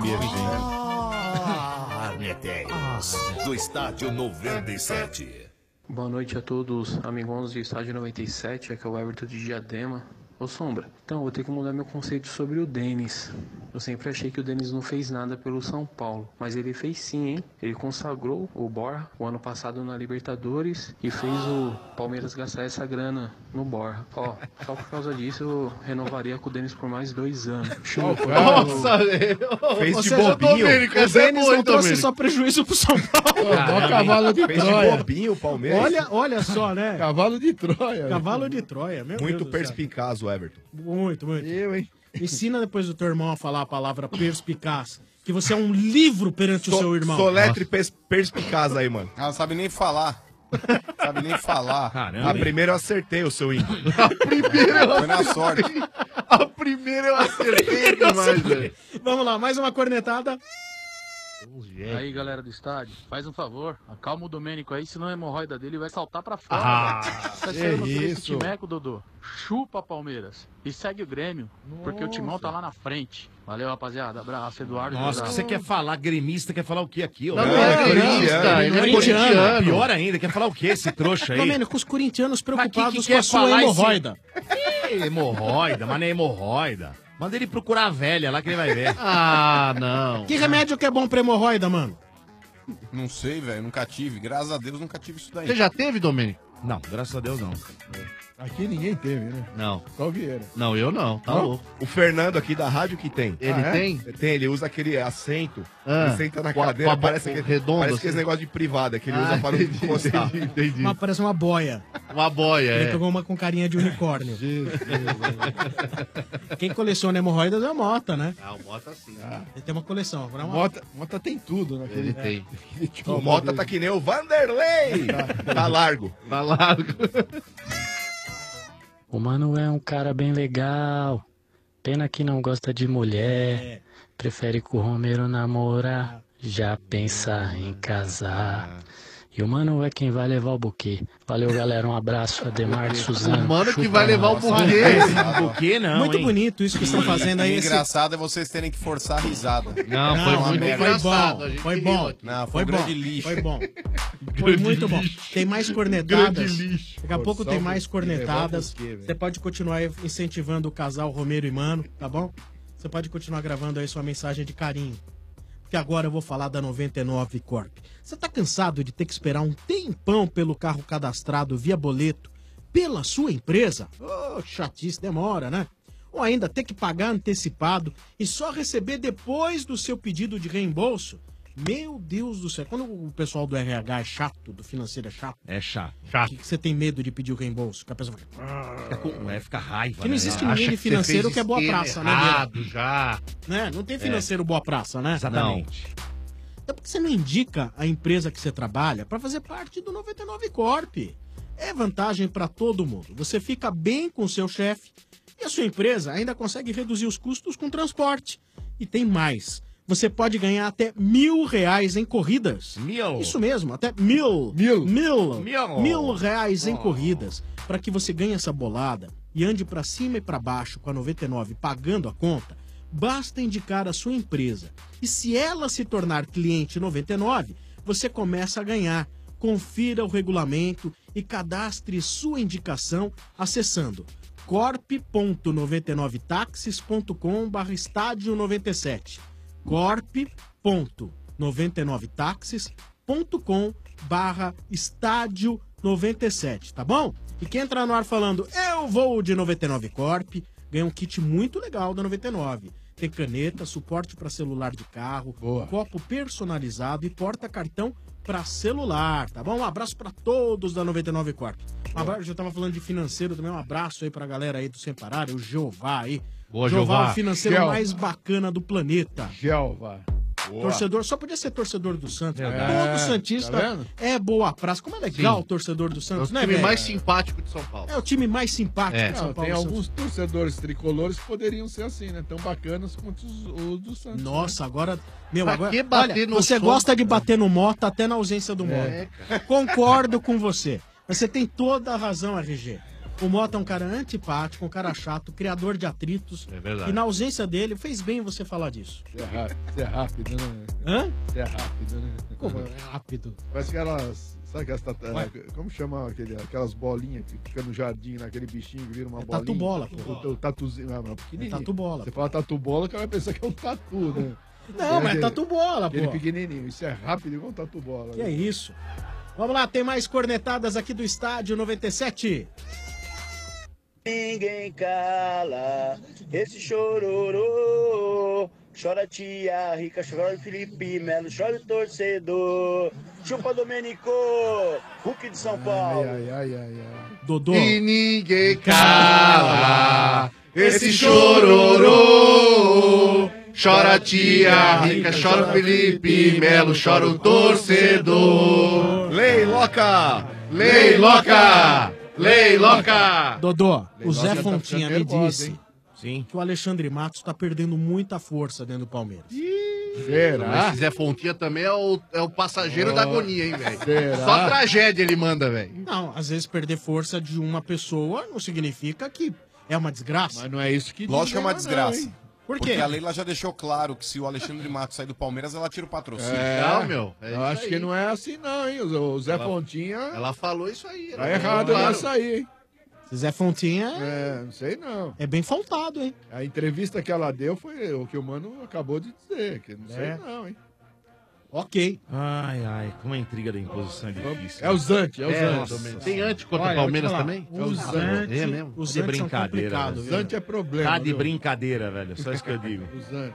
[SPEAKER 1] Cornetéias do Estádio noventa e sete.
[SPEAKER 20] Boa noite a todos, amigos de Estádio noventa e sete, aqui é o Everton de Diadema. Ô Sombra, então eu vou ter que mudar meu conceito sobre o Denis. Eu sempre achei que o Denis não fez nada pelo São Paulo, mas ele fez sim, hein? Ele consagrou o Borja o ano passado na Libertadores e fez o Palmeiras gastar essa grana no Borja. Ó, só por causa disso eu renovaria com o Denis por mais dois anos. Chupa.
[SPEAKER 16] Nossa,
[SPEAKER 10] Fez
[SPEAKER 16] Ou
[SPEAKER 10] de
[SPEAKER 16] seja,
[SPEAKER 10] bobinho.
[SPEAKER 16] Domênico,
[SPEAKER 10] O
[SPEAKER 16] essa é
[SPEAKER 10] Denis
[SPEAKER 16] boa,
[SPEAKER 10] não trouxe
[SPEAKER 16] Domênico.
[SPEAKER 10] só prejuízo pro São Paulo.
[SPEAKER 12] Ó, cavalo de
[SPEAKER 15] Fez de
[SPEAKER 12] Troia.
[SPEAKER 15] bobinho o Palmeiras.
[SPEAKER 10] Olha, olha só, né?
[SPEAKER 12] Cavalo de Troia.
[SPEAKER 10] Cavalo de Troia, meu
[SPEAKER 15] Muito
[SPEAKER 10] Deus do céu.
[SPEAKER 15] perspicaz o Everton.
[SPEAKER 10] Muito, muito.
[SPEAKER 12] Eu, hein?
[SPEAKER 10] Ensina depois do teu irmão a falar a palavra perspicaz. Que você é um livro perante o seu irmão.
[SPEAKER 15] Soletre pers perspicaz aí, mano.
[SPEAKER 13] Ela não sabe nem falar. sabe nem falar.
[SPEAKER 15] A primeira eu acertei o seu índio.
[SPEAKER 13] Foi na sorte.
[SPEAKER 16] A primeira eu acertei demais, velho.
[SPEAKER 10] Vamos lá, mais uma cornetada.
[SPEAKER 20] Aí, galera do estádio, faz um favor, acalma o Domênico aí, senão a hemorroida dele vai saltar pra fora.
[SPEAKER 12] Ah,
[SPEAKER 20] Tá
[SPEAKER 12] que
[SPEAKER 20] esperando por esse
[SPEAKER 12] isso.
[SPEAKER 20] timeco, Dodô? Chupa, Palmeiras. E segue o Grêmio, porque o Timão tá lá na frente. Valeu, rapaziada. Abraço, Eduardo.
[SPEAKER 17] Nossa, o que você quer falar? Gremista quer falar o quê aqui? ó?
[SPEAKER 16] Não, não é gremista, ele é corintiano.
[SPEAKER 17] Pior ainda, quer falar o quê esse trouxa aí?
[SPEAKER 10] Domênico, os corintianos
[SPEAKER 17] Mas que
[SPEAKER 10] preocupados
[SPEAKER 17] que
[SPEAKER 10] com a
[SPEAKER 17] quer
[SPEAKER 10] sua
[SPEAKER 17] falar esse-
[SPEAKER 10] hemorroida.
[SPEAKER 17] Ih, hemorroida, mas não é hemorroida. Manda ele procurar a velha lá que ele vai ver.
[SPEAKER 16] Ah, não.
[SPEAKER 10] Que remédio que é bom pra hemorroida, mano?
[SPEAKER 13] Não sei, velho. Nunca tive. Graças a Deus, nunca tive isso daí.
[SPEAKER 16] Você já teve, Domênico?
[SPEAKER 17] Não, graças a Deus não.
[SPEAKER 12] Aqui ninguém teve, né?
[SPEAKER 16] Não.
[SPEAKER 12] Só o Vieira.
[SPEAKER 16] Não, eu não. Tá
[SPEAKER 15] Não?
[SPEAKER 16] louco.
[SPEAKER 15] O Fernando aqui da rádio que tem.
[SPEAKER 16] Ele
[SPEAKER 15] Ah, é?
[SPEAKER 16] tem?
[SPEAKER 15] Tem, ele usa aquele assento.
[SPEAKER 16] Ah,
[SPEAKER 15] ele senta na
[SPEAKER 16] com a-
[SPEAKER 15] cadeira,
[SPEAKER 16] com a bo-
[SPEAKER 15] parece, que,
[SPEAKER 16] redondo,
[SPEAKER 15] parece
[SPEAKER 16] assim.
[SPEAKER 15] aquele negócio de privada que ele
[SPEAKER 16] Ah,
[SPEAKER 15] usa para não
[SPEAKER 16] entendi,
[SPEAKER 15] encostar.
[SPEAKER 16] entendi, entendi.
[SPEAKER 10] Uma, parece uma boia.
[SPEAKER 16] Uma boia,
[SPEAKER 10] Ele
[SPEAKER 16] é.
[SPEAKER 10] pegou uma com carinha de unicórnio. Quem coleciona hemorroidas é o Mota, né?
[SPEAKER 16] Ah, o Mota sim.
[SPEAKER 10] Ele tem uma coleção. Agora é uma...
[SPEAKER 12] Mota, Mota tem tudo
[SPEAKER 16] Ele
[SPEAKER 12] naquele.
[SPEAKER 16] tem.
[SPEAKER 15] O Mota tá que nem o Vanderlei. Tá largo.
[SPEAKER 16] Tá largo.
[SPEAKER 20] O mano é um cara bem legal. Pena que não gosta de mulher. Prefere com o Romero namorar. Já pensa em casar. E o mano é quem vai levar o buquê. Valeu, galera. Um abraço. Ademar de Suzano.
[SPEAKER 16] O mano que
[SPEAKER 20] Chupa
[SPEAKER 16] vai levar o
[SPEAKER 20] nós.
[SPEAKER 16] buquê.
[SPEAKER 17] Buquê não,
[SPEAKER 10] Muito
[SPEAKER 17] hein?
[SPEAKER 10] bonito isso que estão fazendo aí.
[SPEAKER 13] O
[SPEAKER 10] Esse...
[SPEAKER 13] engraçado é vocês terem que forçar a risada.
[SPEAKER 16] Não,
[SPEAKER 10] Não,
[SPEAKER 16] foi
[SPEAKER 10] foi,
[SPEAKER 16] muito
[SPEAKER 10] foi
[SPEAKER 16] engraçado.
[SPEAKER 10] bom,
[SPEAKER 16] a gente
[SPEAKER 10] foi
[SPEAKER 16] riu
[SPEAKER 10] bom.
[SPEAKER 16] aqui.
[SPEAKER 13] Não, foi,
[SPEAKER 10] Foi
[SPEAKER 13] um
[SPEAKER 10] bom,
[SPEAKER 13] grande lixo.
[SPEAKER 10] foi bom. Foi muito bom. Tem mais cornetadas.
[SPEAKER 12] Grande lixo.
[SPEAKER 10] Daqui a pouco
[SPEAKER 12] Só
[SPEAKER 10] tem
[SPEAKER 12] o
[SPEAKER 10] mais
[SPEAKER 12] buquê, levar o
[SPEAKER 10] cornetadas.
[SPEAKER 12] buquê, velho.
[SPEAKER 10] Você pode continuar incentivando o casal Romero e Mano, tá bom? Você pode continuar gravando aí sua mensagem de carinho. Porque agora eu vou falar da noventa e nove Corp. Você tá cansado de ter que esperar um tempão pelo carro cadastrado via boleto pela sua empresa? Oh, chatice, demora, né? Ou ainda ter que pagar antecipado e só receber depois do seu pedido de reembolso? Meu Deus do céu, quando o pessoal do R H é chato, do financeiro é chato...
[SPEAKER 17] É chato.
[SPEAKER 10] Chato. Que você tem medo de pedir o reembolso? Que a pessoa fala...
[SPEAKER 17] Fica, com, é, fica raiva,
[SPEAKER 10] Que não
[SPEAKER 17] né?
[SPEAKER 10] existe
[SPEAKER 17] Acha
[SPEAKER 10] ninguém de
[SPEAKER 17] que você
[SPEAKER 10] financeiro
[SPEAKER 17] fez
[SPEAKER 10] que é boa
[SPEAKER 17] esquema
[SPEAKER 10] praça, né?
[SPEAKER 17] errado,
[SPEAKER 10] Vieira?
[SPEAKER 17] já.
[SPEAKER 10] Né? Não tem
[SPEAKER 17] É.
[SPEAKER 10] financeiro boa praça, né?
[SPEAKER 17] Exatamente.
[SPEAKER 10] Então por que você não indica a empresa que você trabalha para fazer parte do noventa e nove Corp? É vantagem para todo mundo. Você fica bem com o seu chefe e a sua empresa ainda consegue reduzir os custos com transporte. E tem mais. Você pode ganhar até mil reais em corridas.
[SPEAKER 17] Mil?
[SPEAKER 10] Isso mesmo, até mil. Mil. Mil.
[SPEAKER 17] Mil.
[SPEAKER 10] Mil reais em corridas. Para que você ganhe essa bolada e ande para cima e para baixo com a noventa e nove pagando a conta, basta indicar a sua empresa. E se ela se tornar cliente noventa e nove, você começa a ganhar. Confira o regulamento e cadastre sua indicação acessando corp ponto noventa e nove táxis ponto com barra estádio noventa e sete. corp ponto noventa e nove táxis ponto com barra estádio noventa e sete, tá bom? E quem entrar no ar falando eu vou de noventa e nove Corp, ganha um kit muito legal da noventa e nove. Tem caneta, suporte para celular de carro, um copo personalizado e porta-cartão para celular, tá bom? Um abraço para todos da noventa e nove Corp. Um abraço, já tava falando de financeiro também, um abraço aí pra galera aí do Sem Parar, o Jeová aí.
[SPEAKER 12] Boa,
[SPEAKER 10] Jeová,
[SPEAKER 12] Jeová.
[SPEAKER 10] o financeiro
[SPEAKER 12] Jeová.
[SPEAKER 10] mais bacana do planeta.
[SPEAKER 12] Jeová.
[SPEAKER 10] Torcedor, só podia ser torcedor do Santos.
[SPEAKER 12] É,
[SPEAKER 10] Todo
[SPEAKER 12] tá
[SPEAKER 10] Santista
[SPEAKER 12] vendo?
[SPEAKER 10] é boa praça. Como é legal
[SPEAKER 16] Sim.
[SPEAKER 10] o torcedor do Santos,
[SPEAKER 16] É o
[SPEAKER 10] né,
[SPEAKER 16] time
[SPEAKER 10] velho?
[SPEAKER 16] mais simpático de São Paulo.
[SPEAKER 10] É o time mais simpático
[SPEAKER 16] É.
[SPEAKER 10] de São
[SPEAKER 12] Não,
[SPEAKER 10] Paulo.
[SPEAKER 12] tem
[SPEAKER 10] Santos.
[SPEAKER 12] alguns torcedores tricolores que poderiam ser assim, né? Tão bacanas quanto os, os do Santos.
[SPEAKER 10] Nossa, agora... Meu,
[SPEAKER 12] Pra
[SPEAKER 10] agora...
[SPEAKER 12] que bater
[SPEAKER 10] olha,
[SPEAKER 12] no
[SPEAKER 10] você
[SPEAKER 12] som?
[SPEAKER 10] gosta de bater no Mota até na ausência do Mota.
[SPEAKER 12] É,
[SPEAKER 10] Concordo com você. Você tem toda a razão, R G. O Mota é um cara antipático, um cara chato, criador de atritos.
[SPEAKER 16] É verdade.
[SPEAKER 10] E na ausência dele, fez bem você falar disso.
[SPEAKER 12] Você é rápido, você é rápido, né?
[SPEAKER 10] Hã?
[SPEAKER 12] Você é rápido, né?
[SPEAKER 10] Como é rápido?
[SPEAKER 12] Parece aquelas. Sabe aquelas. tata-
[SPEAKER 10] Ué?
[SPEAKER 12] Como chama aquele, aquelas bolinhas que fica no jardim, naquele bichinho que vira uma
[SPEAKER 10] É
[SPEAKER 12] bolinha?
[SPEAKER 10] tatu-bola, pô.
[SPEAKER 12] O, o tatuzinho. Ah, mas pequenininho.
[SPEAKER 10] É tatu-bola,
[SPEAKER 12] Você
[SPEAKER 10] pô.
[SPEAKER 12] fala tatu-bola, o cara vai pensar que é um tatu, né?
[SPEAKER 10] Não, mas é
[SPEAKER 12] Aquele-
[SPEAKER 10] tatu-bola,
[SPEAKER 12] Aquele
[SPEAKER 10] pô.
[SPEAKER 12] pequenininho. Isso é rápido igual um tatu-bola.
[SPEAKER 10] Que é isso? Vamos lá, tem mais cornetadas aqui do estádio noventa e sete.
[SPEAKER 18] Ninguém cala esse chororô. Chora tia Rica, chora Felipe Melo, chora o torcedor. Chupa Domenico, Hulk de São Paulo.
[SPEAKER 12] Ai, ai, ai, ai.
[SPEAKER 10] Dodô.
[SPEAKER 16] E ninguém cala esse chororô. Chora tia Rica, chora o Felipe Melo, chora o torcedor.
[SPEAKER 17] Lei Loca!
[SPEAKER 16] Lei Loca! Lei Loca!
[SPEAKER 10] Dodô,
[SPEAKER 12] Lei
[SPEAKER 10] o Zé
[SPEAKER 12] Loca tá
[SPEAKER 10] Fontinha
[SPEAKER 12] ficando
[SPEAKER 10] me
[SPEAKER 12] nervosa,
[SPEAKER 10] disse
[SPEAKER 12] hein?
[SPEAKER 17] Sim.
[SPEAKER 10] que o Alexandre Matos tá perdendo muita força dentro do Palmeiras.
[SPEAKER 12] Será?
[SPEAKER 16] Esse Zé Fontinha também é o, é o passageiro da agonia, hein, velho?
[SPEAKER 12] Será?
[SPEAKER 16] Só tragédia ele manda, velho.
[SPEAKER 10] Não, às vezes perder força de uma pessoa não significa que é uma desgraça.
[SPEAKER 12] Mas não é isso que
[SPEAKER 13] Lógico que é uma
[SPEAKER 12] diz, não,
[SPEAKER 13] desgraça.
[SPEAKER 12] hein?
[SPEAKER 10] Por quê?
[SPEAKER 13] Porque a Leila já deixou claro que se o Alexandre Matos sair do Palmeiras, ela tira o patrocínio.
[SPEAKER 12] É,
[SPEAKER 16] Não, meu, é
[SPEAKER 12] eu
[SPEAKER 16] isso
[SPEAKER 12] acho
[SPEAKER 16] aí.
[SPEAKER 12] que não é assim, não, hein? O o Zé
[SPEAKER 16] Ela-
[SPEAKER 12] Fontinha.
[SPEAKER 16] Ela falou isso aí.
[SPEAKER 12] Tá
[SPEAKER 16] ela
[SPEAKER 12] errado
[SPEAKER 16] falou,
[SPEAKER 12] nessa aí, hein?
[SPEAKER 10] Zé Fontinha
[SPEAKER 12] É, não sei não.
[SPEAKER 10] é bem faltado, hein?
[SPEAKER 12] A entrevista que ela deu foi o que o mano acabou de dizer, que não sei
[SPEAKER 10] É.
[SPEAKER 12] não, hein?
[SPEAKER 10] Ok.
[SPEAKER 17] Ai, ai, como a intriga da imposição é difícil.
[SPEAKER 12] É o Zante, é o
[SPEAKER 17] É,
[SPEAKER 12] Zante.
[SPEAKER 17] nossa.
[SPEAKER 16] Tem antes contra
[SPEAKER 10] Olha,
[SPEAKER 16] o Palmeiras
[SPEAKER 10] eu vou te
[SPEAKER 16] também?
[SPEAKER 10] falar, O Zante,
[SPEAKER 16] É mesmo?
[SPEAKER 10] os
[SPEAKER 17] De
[SPEAKER 10] Zantes são
[SPEAKER 17] brincadeira,
[SPEAKER 10] complicados,
[SPEAKER 12] O
[SPEAKER 10] viu?
[SPEAKER 12] Zante é problema.
[SPEAKER 17] Tá de
[SPEAKER 12] viu?
[SPEAKER 17] brincadeira, velho. Só isso que eu digo.
[SPEAKER 12] O Zante.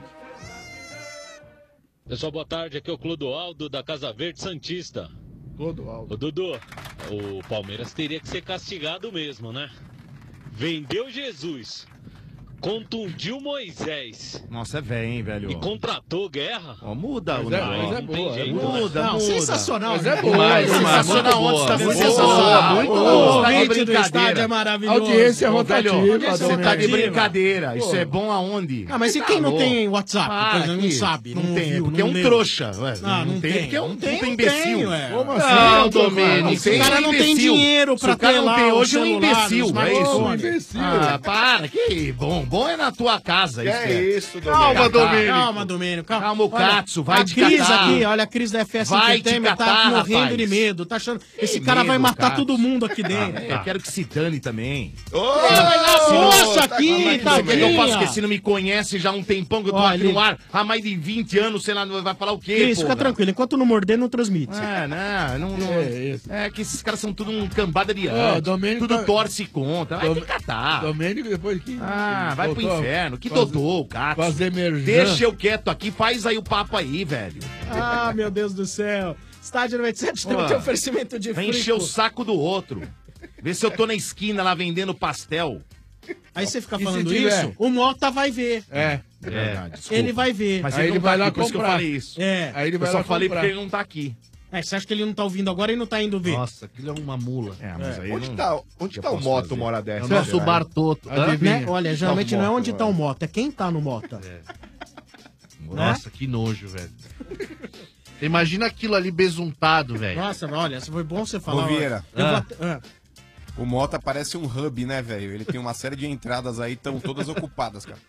[SPEAKER 21] Pessoal, boa tarde. Aqui é o Clodoaldo da Casa Verde Santista.
[SPEAKER 12] Todo alto.
[SPEAKER 21] Ô, Dudu, o Palmeiras teria que ser castigado mesmo, né? Vendeu Jesus, contundiu Moisés
[SPEAKER 17] Nossa, é velho, hein, velho?
[SPEAKER 21] e contratou Guerra.
[SPEAKER 17] Ó, muda
[SPEAKER 12] Mas
[SPEAKER 17] o
[SPEAKER 12] é-
[SPEAKER 17] negócio.
[SPEAKER 12] mas é
[SPEAKER 21] Não tem
[SPEAKER 12] boa, é
[SPEAKER 21] jeito,
[SPEAKER 12] boa.
[SPEAKER 21] né?
[SPEAKER 17] Muda,
[SPEAKER 10] Não,
[SPEAKER 17] muda.
[SPEAKER 10] sensacional.
[SPEAKER 12] Mas é
[SPEAKER 10] né?
[SPEAKER 12] boa,
[SPEAKER 17] Demais,
[SPEAKER 12] é
[SPEAKER 17] demais.
[SPEAKER 12] sensacional.
[SPEAKER 17] Muito
[SPEAKER 12] Onde
[SPEAKER 17] boa,
[SPEAKER 12] está
[SPEAKER 17] muito
[SPEAKER 12] sensacional.
[SPEAKER 17] boa,
[SPEAKER 12] Muito
[SPEAKER 17] muito
[SPEAKER 12] boa.
[SPEAKER 17] boa.
[SPEAKER 10] O
[SPEAKER 17] Tá de
[SPEAKER 10] ouvinte do
[SPEAKER 17] brincadeira.
[SPEAKER 10] estádio é maravilhoso.
[SPEAKER 12] Audiência
[SPEAKER 17] Ô, velho,
[SPEAKER 12] rotativa.
[SPEAKER 10] Audiência
[SPEAKER 17] Você tá de
[SPEAKER 10] rotativa.
[SPEAKER 17] brincadeira. Isso
[SPEAKER 12] Pô.
[SPEAKER 17] é bom aonde?
[SPEAKER 10] Ah, mas e quem não tem WhatsApp?
[SPEAKER 17] Para
[SPEAKER 10] Por exemplo, não
[SPEAKER 17] aqui.
[SPEAKER 10] sabe,
[SPEAKER 17] Não,
[SPEAKER 10] não
[SPEAKER 17] tem,
[SPEAKER 10] viu,
[SPEAKER 17] porque é
[SPEAKER 10] não
[SPEAKER 17] um
[SPEAKER 10] leu.
[SPEAKER 17] trouxa. Ué.
[SPEAKER 10] Ah, não tem.
[SPEAKER 17] porque é um
[SPEAKER 10] Não tem,
[SPEAKER 17] puta
[SPEAKER 10] não
[SPEAKER 17] imbecil.
[SPEAKER 10] tem, ué.
[SPEAKER 12] Como assim?
[SPEAKER 17] Não,
[SPEAKER 12] Não,
[SPEAKER 17] Domênico,
[SPEAKER 12] não
[SPEAKER 10] O cara não tem
[SPEAKER 17] imbecil.
[SPEAKER 10] dinheiro
[SPEAKER 17] Se
[SPEAKER 10] pra
[SPEAKER 17] o cara
[SPEAKER 10] ter
[SPEAKER 17] não
[SPEAKER 10] lá
[SPEAKER 17] tem
[SPEAKER 10] o
[SPEAKER 17] hoje, é um
[SPEAKER 10] celular,
[SPEAKER 17] imbecil.
[SPEAKER 10] no
[SPEAKER 17] É isso.
[SPEAKER 10] smartphone.
[SPEAKER 12] Imbecil.
[SPEAKER 17] Ah, para. Que bom, bom é na tua casa.
[SPEAKER 15] Que
[SPEAKER 17] isso
[SPEAKER 15] é
[SPEAKER 17] que é.
[SPEAKER 15] isso,
[SPEAKER 17] Calma,
[SPEAKER 15] Domênico.
[SPEAKER 17] Domênico.
[SPEAKER 10] Calma, Domênico. Calma,
[SPEAKER 17] Calma, o
[SPEAKER 10] Olha,
[SPEAKER 17] Katsu, vai
[SPEAKER 10] a
[SPEAKER 17] te
[SPEAKER 10] Cris
[SPEAKER 17] catar.
[SPEAKER 10] aqui, olha, a Cris da F S
[SPEAKER 17] Vai te
[SPEAKER 10] Entertainment tá
[SPEAKER 17] catar,
[SPEAKER 10] morrendo
[SPEAKER 17] rapaz.
[SPEAKER 10] de medo. Tá achando. Esse
[SPEAKER 17] Que
[SPEAKER 10] cara
[SPEAKER 17] medo,
[SPEAKER 10] vai matar
[SPEAKER 17] Katsu.
[SPEAKER 10] todo mundo aqui dentro.
[SPEAKER 17] Ah, eu quero que se dane também.
[SPEAKER 10] Ele vai dar moça aqui,
[SPEAKER 17] Tá, que eu faço
[SPEAKER 10] tadinha.
[SPEAKER 17] que você não me conhece já há um tempão que eu tô
[SPEAKER 10] Olha,
[SPEAKER 17] aqui no
[SPEAKER 10] ele-
[SPEAKER 17] ar há mais de vinte anos, sei lá, vai falar o quê,
[SPEAKER 10] Cris,
[SPEAKER 17] porra?
[SPEAKER 10] fica tranquilo. Enquanto não morder, não transmite.
[SPEAKER 17] Ah, não, não, não.
[SPEAKER 12] É,
[SPEAKER 17] É, que esses caras são tudo um cambada de
[SPEAKER 12] Ó,
[SPEAKER 17] antes.
[SPEAKER 12] Domênico
[SPEAKER 17] Tudo
[SPEAKER 12] tá-
[SPEAKER 17] torce contra. Vai
[SPEAKER 12] Dom-
[SPEAKER 17] te catar.
[SPEAKER 12] Domênico, depois que.
[SPEAKER 17] Ah, vai pro
[SPEAKER 12] voltou a
[SPEAKER 17] inferno. Que
[SPEAKER 12] fazer-
[SPEAKER 17] dodô, o Katsu.
[SPEAKER 12] Fazer merchan.
[SPEAKER 17] Deixa eu quieto aqui, faz aí o papo aí, velho.
[SPEAKER 10] Ah, meu Deus do céu. Estádio noventa e sete tem
[SPEAKER 17] Ó,
[SPEAKER 10] um teu oferecimento de
[SPEAKER 17] Vai
[SPEAKER 10] frico.
[SPEAKER 17] encher o saco do outro. Vê se eu tô na esquina lá vendendo pastel.
[SPEAKER 10] Aí você fica
[SPEAKER 17] E se
[SPEAKER 10] falando
[SPEAKER 17] tiver?
[SPEAKER 10] isso, o Mota vai ver.
[SPEAKER 12] É.
[SPEAKER 17] É verdade, desculpa.
[SPEAKER 10] Ele vai ver.
[SPEAKER 17] Mas
[SPEAKER 12] Aí
[SPEAKER 17] ele,
[SPEAKER 12] ele
[SPEAKER 17] não
[SPEAKER 12] vai
[SPEAKER 17] tá
[SPEAKER 12] lá
[SPEAKER 17] aqui, por isso que eu
[SPEAKER 12] comprar.
[SPEAKER 17] falei isso.
[SPEAKER 10] É.
[SPEAKER 12] Aí ele vai
[SPEAKER 17] eu só
[SPEAKER 12] lá
[SPEAKER 17] falei
[SPEAKER 12] comprar.
[SPEAKER 17] porque ele não tá aqui.
[SPEAKER 10] É, você acha que ele não tá ouvindo agora e não tá indo ver?
[SPEAKER 17] Nossa, aquilo é uma mula. É, mas aí
[SPEAKER 15] Onde
[SPEAKER 17] não...
[SPEAKER 15] tá, onde
[SPEAKER 17] eu
[SPEAKER 15] tá o
[SPEAKER 17] posso
[SPEAKER 15] Moto
[SPEAKER 17] fazer.
[SPEAKER 15] uma hora dessa?
[SPEAKER 16] É o nosso
[SPEAKER 15] será?
[SPEAKER 16] Bartoto.
[SPEAKER 12] Adivinha.
[SPEAKER 10] Né? Olha, geralmente não é onde tá o Mota, é quem tá no Mota.
[SPEAKER 16] Nossa, que nojo, velho. Imagina aquilo ali besuntado, velho.
[SPEAKER 10] Nossa, olha, foi bom você falar.
[SPEAKER 13] Ô, Vieira.
[SPEAKER 10] Eu vou
[SPEAKER 16] Ah.
[SPEAKER 10] até- ah.
[SPEAKER 13] O Mota parece um hub, né, velho? Ele tem uma série de entradas aí, estão todas ocupadas, cara.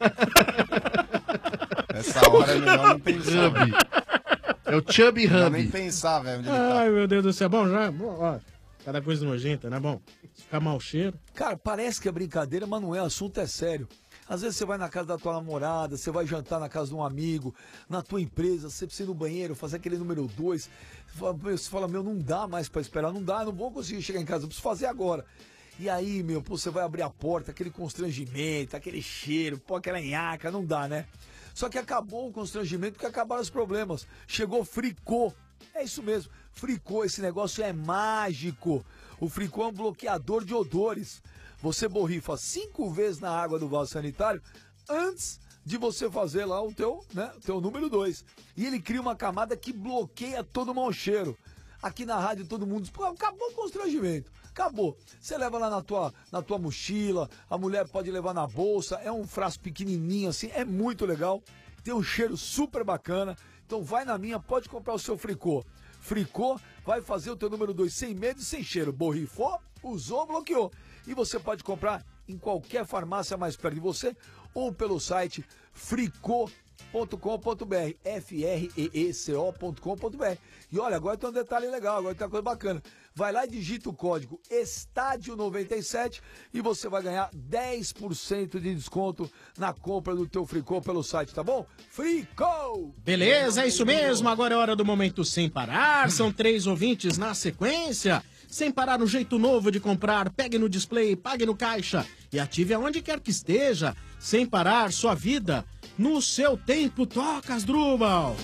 [SPEAKER 13] Essa hora é melhor não pensar.
[SPEAKER 16] Hub. É o Chubby
[SPEAKER 13] Não
[SPEAKER 16] Hub.
[SPEAKER 13] nem pensar, velho, onde ele tá.
[SPEAKER 10] Ai, meu Deus do céu. Bom, já. Bom, ó, cada coisa nojenta, né? Bom, se ficar mau cheiro.
[SPEAKER 5] Cara, parece que é brincadeira, mas não é. O assunto é sério. Às vezes você vai na casa da tua namorada, você vai jantar na casa de um amigo, na tua empresa, você precisa ir no banheiro, fazer aquele número dois. Você fala, meu, você fala, meu, não dá mais pra esperar, não dá, eu não vou conseguir chegar em casa, eu preciso fazer agora. E aí, meu, pô, você vai abrir a porta, aquele constrangimento, aquele cheiro, pô, aquela nhaca, não dá, né? Só que acabou o constrangimento porque acabaram os problemas. Chegou Fricô. É isso mesmo, Fricô, esse negócio é mágico. O Fricô é um bloqueador de odores. Você borrifa cinco vezes na água do vaso sanitário antes de você fazer lá o teu, né, teu número dois. E ele cria uma camada que bloqueia todo o mau cheiro. Aqui na rádio todo mundo diz, pô, acabou o constrangimento. Acabou. Você leva lá na tua, na tua mochila, a mulher pode levar na bolsa, é um frasco pequenininho assim, é muito legal. Tem um cheiro super bacana. Então vai na minha, pode comprar o seu Fricô. Fricô vai fazer o teu número dois sem medo e sem cheiro. Borrifou, usou, bloqueou. E você pode comprar em qualquer farmácia mais perto de você ou pelo site fricô ponto com ponto br, F R E E C O ponto com ponto br. E olha, agora tem um detalhe legal, agora tem uma coisa bacana. Vai lá e digita o código Estádio noventa e sete e você vai ganhar dez por cento de desconto na compra do teu Fricô pelo site, tá bom? Fricô!
[SPEAKER 10] Beleza, é isso mesmo. Agora é hora do momento sem parar. São três ouvintes na sequência. Sem parar no jeito novo de comprar, pegue no display, pague no caixa e ative aonde quer que esteja. Sem parar sua vida no seu tempo. Toca, Asdrubal.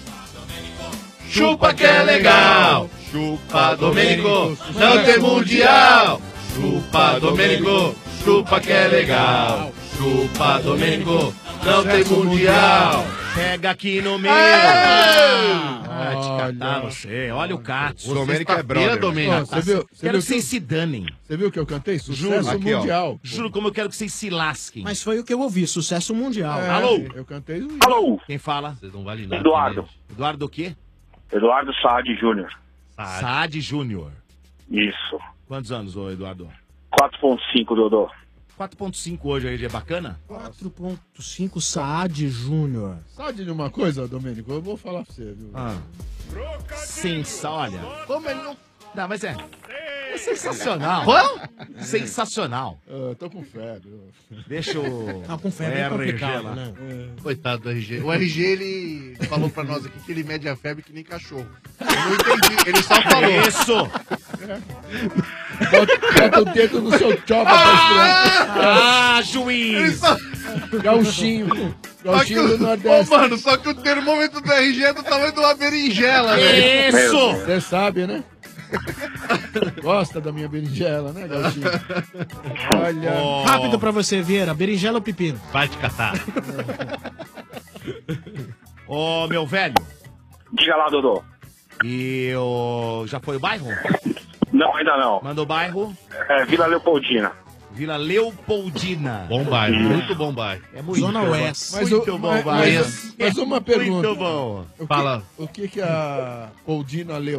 [SPEAKER 16] Chupa que é legal. Chupa, Domênico. Não tem mundial. Chupa, Domênico. Chupa que é legal. Chupa, Domênico. Não tem mundial.
[SPEAKER 17] Pega aqui no meio. Ah, te catar
[SPEAKER 12] Olha.
[SPEAKER 17] você. Olha o Katsu.
[SPEAKER 15] O Domênico é brother.
[SPEAKER 17] Domênico.
[SPEAKER 12] Ó, você viu- você
[SPEAKER 17] Quero
[SPEAKER 12] viu
[SPEAKER 17] que vocês se danem.
[SPEAKER 12] Você viu que eu cantei? Sucesso
[SPEAKER 17] Juro.
[SPEAKER 15] Aqui, ó.
[SPEAKER 12] mundial.
[SPEAKER 17] Juro como eu quero que vocês se lasquem.
[SPEAKER 10] Mas foi o que eu ouvi, sucesso mundial.
[SPEAKER 12] É,
[SPEAKER 17] Alô?
[SPEAKER 12] Eu cantei isso.
[SPEAKER 18] Alô,
[SPEAKER 17] Quem fala?
[SPEAKER 16] Vocês não valem nada.
[SPEAKER 18] Eduardo.
[SPEAKER 17] Eduardo o quê?
[SPEAKER 18] Eduardo Saad Júnior.
[SPEAKER 17] Saad Júnior.
[SPEAKER 18] Isso.
[SPEAKER 17] Quantos anos, ô Eduardo?
[SPEAKER 18] quatro ponto cinco, Dodô.
[SPEAKER 17] quatro ponto cinco hoje aí, já é bacana?
[SPEAKER 10] quatro ponto cinco Saad Júnior.
[SPEAKER 12] Sabe de uma coisa, Domênico? Eu vou falar pra você, viu?
[SPEAKER 17] Ah. Sensa, olha.
[SPEAKER 16] Como ele não...
[SPEAKER 17] Não, mas é. É sensacional. Sensacional.
[SPEAKER 12] Eu tô com fé, viu?
[SPEAKER 17] Deixa o.
[SPEAKER 10] Ah, com fé é bem
[SPEAKER 17] R G
[SPEAKER 10] complicado,
[SPEAKER 17] lá.
[SPEAKER 10] né?
[SPEAKER 16] Coitado do R G. O R G, ele falou pra nós aqui que ele mede a febre que nem cachorro. Eu não entendi, ele só falou.
[SPEAKER 17] Isso!
[SPEAKER 12] Bota, bota o dedo no seu chopper pra esperar.
[SPEAKER 17] Ah, juiz!
[SPEAKER 12] Gauchinho.
[SPEAKER 16] Só que
[SPEAKER 12] Gauchinho do
[SPEAKER 16] o, ô,
[SPEAKER 12] Nordeste.
[SPEAKER 16] mano, só que o termômetro do R G é do tamanho de uma berinjela, velho.
[SPEAKER 17] Isso!
[SPEAKER 12] Você sabe, né? Gosta da minha berinjela, né, Gauchinho? Olha.
[SPEAKER 17] Oh.
[SPEAKER 10] Rápido pra você, Vieira. Berinjela ou pepino?
[SPEAKER 16] Vai te catar.
[SPEAKER 17] Ô, meu velho.
[SPEAKER 18] Diga lá, Dodô.
[SPEAKER 17] E o. Já foi o bairro?
[SPEAKER 18] Não, ainda não.
[SPEAKER 17] Manda o bairro.
[SPEAKER 18] É Vila Leopoldina.
[SPEAKER 17] Vila Leopoldina.
[SPEAKER 16] Bom bairro, muito bom bairro.
[SPEAKER 17] É muito
[SPEAKER 10] Zona
[SPEAKER 17] bom.
[SPEAKER 10] Oeste.
[SPEAKER 12] Mas,
[SPEAKER 17] Muito
[SPEAKER 12] o-
[SPEAKER 17] bom,
[SPEAKER 12] mas,
[SPEAKER 17] vai.
[SPEAKER 12] mas, mas uma pergunta.
[SPEAKER 17] Muito bom.
[SPEAKER 12] O que,
[SPEAKER 16] Fala.
[SPEAKER 12] O que que a Poldina leu?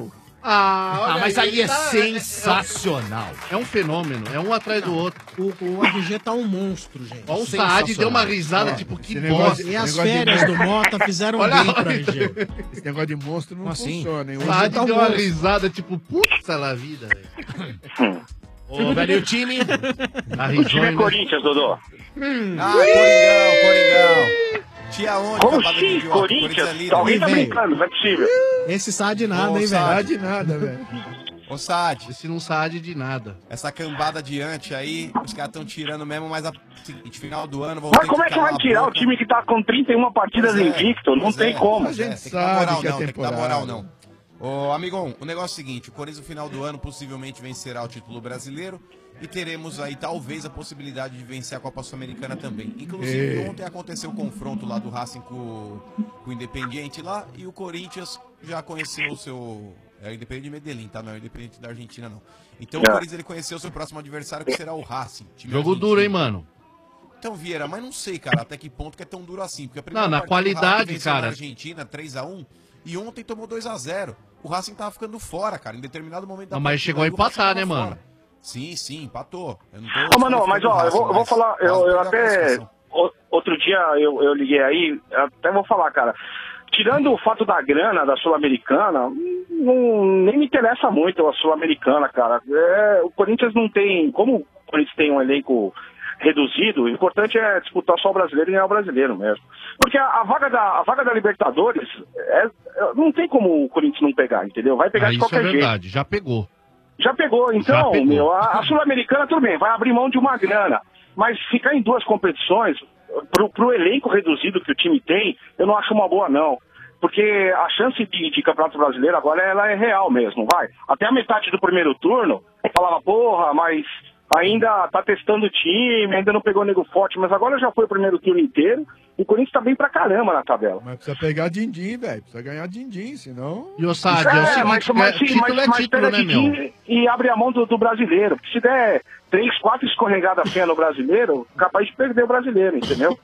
[SPEAKER 17] Ah,
[SPEAKER 10] olha
[SPEAKER 17] mas
[SPEAKER 10] aí,
[SPEAKER 17] aí é
[SPEAKER 10] tá-
[SPEAKER 17] sensacional. É um fenômeno, é um atrás do outro.
[SPEAKER 10] O, o R G tá um monstro, gente.
[SPEAKER 17] Ó, o Saad deu uma risada,
[SPEAKER 10] Ó,
[SPEAKER 17] tipo, que
[SPEAKER 10] esse negócio-
[SPEAKER 17] bosta.
[SPEAKER 10] E as
[SPEAKER 17] Esse negócio de
[SPEAKER 10] férias do
[SPEAKER 17] monstro.
[SPEAKER 10] Mota fizeram
[SPEAKER 17] Olha
[SPEAKER 10] bem
[SPEAKER 17] lá,
[SPEAKER 10] pro R G.
[SPEAKER 12] Esse negócio de monstro não
[SPEAKER 17] Assim,
[SPEAKER 12] funciona, hein?
[SPEAKER 17] o
[SPEAKER 12] Hoje
[SPEAKER 17] Saad
[SPEAKER 12] tá um
[SPEAKER 17] deu uma
[SPEAKER 12] monstro.
[SPEAKER 17] risada, tipo, puta na vida, velho. Ô, velho, e o time? Tá
[SPEAKER 18] O time é
[SPEAKER 17] risonho,
[SPEAKER 18] Corinthians, Dodô.
[SPEAKER 13] Ah, Coringão, Coringão. Tia onde,
[SPEAKER 18] Como
[SPEAKER 13] cambada de
[SPEAKER 18] sim,
[SPEAKER 13] idiota?
[SPEAKER 18] Corinthians?
[SPEAKER 13] é líder.
[SPEAKER 18] Alguém tá
[SPEAKER 10] Ih, velho.
[SPEAKER 18] brincando, não é possível.
[SPEAKER 10] Esse Saad nada,
[SPEAKER 13] Ô,
[SPEAKER 10] hein, velho?
[SPEAKER 13] Saad.
[SPEAKER 12] nada, velho.
[SPEAKER 13] Ô, Saad.
[SPEAKER 17] Esse não Saad de nada.
[SPEAKER 13] Essa cambada adiante aí, os caras estão tirando mesmo, mas a seguinte, final do ano vão
[SPEAKER 18] Mas
[SPEAKER 13] ter
[SPEAKER 18] como é que
[SPEAKER 13] calar
[SPEAKER 18] vai
[SPEAKER 13] a
[SPEAKER 18] tirar o
[SPEAKER 13] boca.
[SPEAKER 18] time que tá com trinta e uma partidas
[SPEAKER 13] Pois é,
[SPEAKER 18] invicto? Não
[SPEAKER 13] pois
[SPEAKER 18] tem
[SPEAKER 13] é,
[SPEAKER 18] como.
[SPEAKER 13] pois é, tem que dar moral não, tem que dar moral não. Ô, amigão, o negócio é o seguinte, o Corinthians no final do ano possivelmente vencerá o título brasileiro e teremos aí talvez a possibilidade de vencer a Copa Sul-Americana também. Inclusive,
[SPEAKER 12] Ei.
[SPEAKER 13] ontem aconteceu o confronto lá do Racing com, com o Independiente lá e o Corinthians já conheceu o seu... É o Independiente de Medellín, tá? Não é o Independiente da Argentina, não. Então o
[SPEAKER 18] É.
[SPEAKER 13] Corinthians ele conheceu o seu próximo adversário, que será o Racing. time
[SPEAKER 17] Jogo
[SPEAKER 13] argentino.
[SPEAKER 17] duro, hein, mano?
[SPEAKER 13] Então, Vieira, mas não sei, cara, até que ponto que é tão duro assim. Porque a primeira
[SPEAKER 17] Não, na
[SPEAKER 13] partida, o Racing
[SPEAKER 17] qualidade,
[SPEAKER 13] venceu
[SPEAKER 17] cara.
[SPEAKER 13] Na Argentina, três a um, e ontem tomou dois a zero. O Racing tava ficando fora, cara, em determinado momento da
[SPEAKER 17] Não, mas
[SPEAKER 13] partida,
[SPEAKER 17] chegou a
[SPEAKER 13] o Racing
[SPEAKER 17] empatar,
[SPEAKER 13] tava
[SPEAKER 17] né,
[SPEAKER 13] fora.
[SPEAKER 17] mano?
[SPEAKER 13] Sim, sim, empatou. Eu não
[SPEAKER 18] Ô, mano, mas ó, eu vou, eu vou falar, eu, eu até. o- Outro dia eu, eu liguei aí, até vou falar, cara. Tirando o fato da grana da Sul-Americana, não, nem me interessa muito a Sul-Americana, cara. É, o Corinthians não tem. Como o Corinthians tem um elenco reduzido, o importante é disputar só o brasileiro e ganhar o brasileiro mesmo. Porque a, a vaga, da, a vaga da Libertadores é- é- não tem como o Corinthians não pegar, entendeu? Vai pegar
[SPEAKER 17] Ah,
[SPEAKER 18] de
[SPEAKER 17] isso é
[SPEAKER 18] qualquer jeito.
[SPEAKER 17] verdade, já pegou.
[SPEAKER 18] Já pegou, então,
[SPEAKER 17] Já pegou.
[SPEAKER 18] meu, a, a Sul-Americana tudo bem, vai abrir mão de uma grana, mas ficar em duas competições, pro, pro elenco reduzido que o time tem, eu não acho uma boa não. Porque a chance de, de Campeonato Brasileiro agora ela é real mesmo, vai. Até a metade do primeiro turno, falava, porra, mas ainda tá testando o time, ainda não pegou nego forte, mas agora já foi o primeiro turno inteiro, e o Corinthians tá bem pra caramba na tabela.
[SPEAKER 12] Mas precisa pegar din-din, velho. Precisa ganhar din-din, senão...
[SPEAKER 17] E o Saad, é, o seguinte,
[SPEAKER 18] mas, mas,
[SPEAKER 17] é,
[SPEAKER 18] sim,
[SPEAKER 17] título
[SPEAKER 18] mas,
[SPEAKER 17] é
[SPEAKER 18] mas
[SPEAKER 17] título,
[SPEAKER 18] pega
[SPEAKER 17] né,
[SPEAKER 18] de
[SPEAKER 17] meu?
[SPEAKER 18] time e abre a mão do, do brasileiro. Porque se der três, quatro escorregadas feias no brasileiro, capaz de perder o brasileiro, entendeu?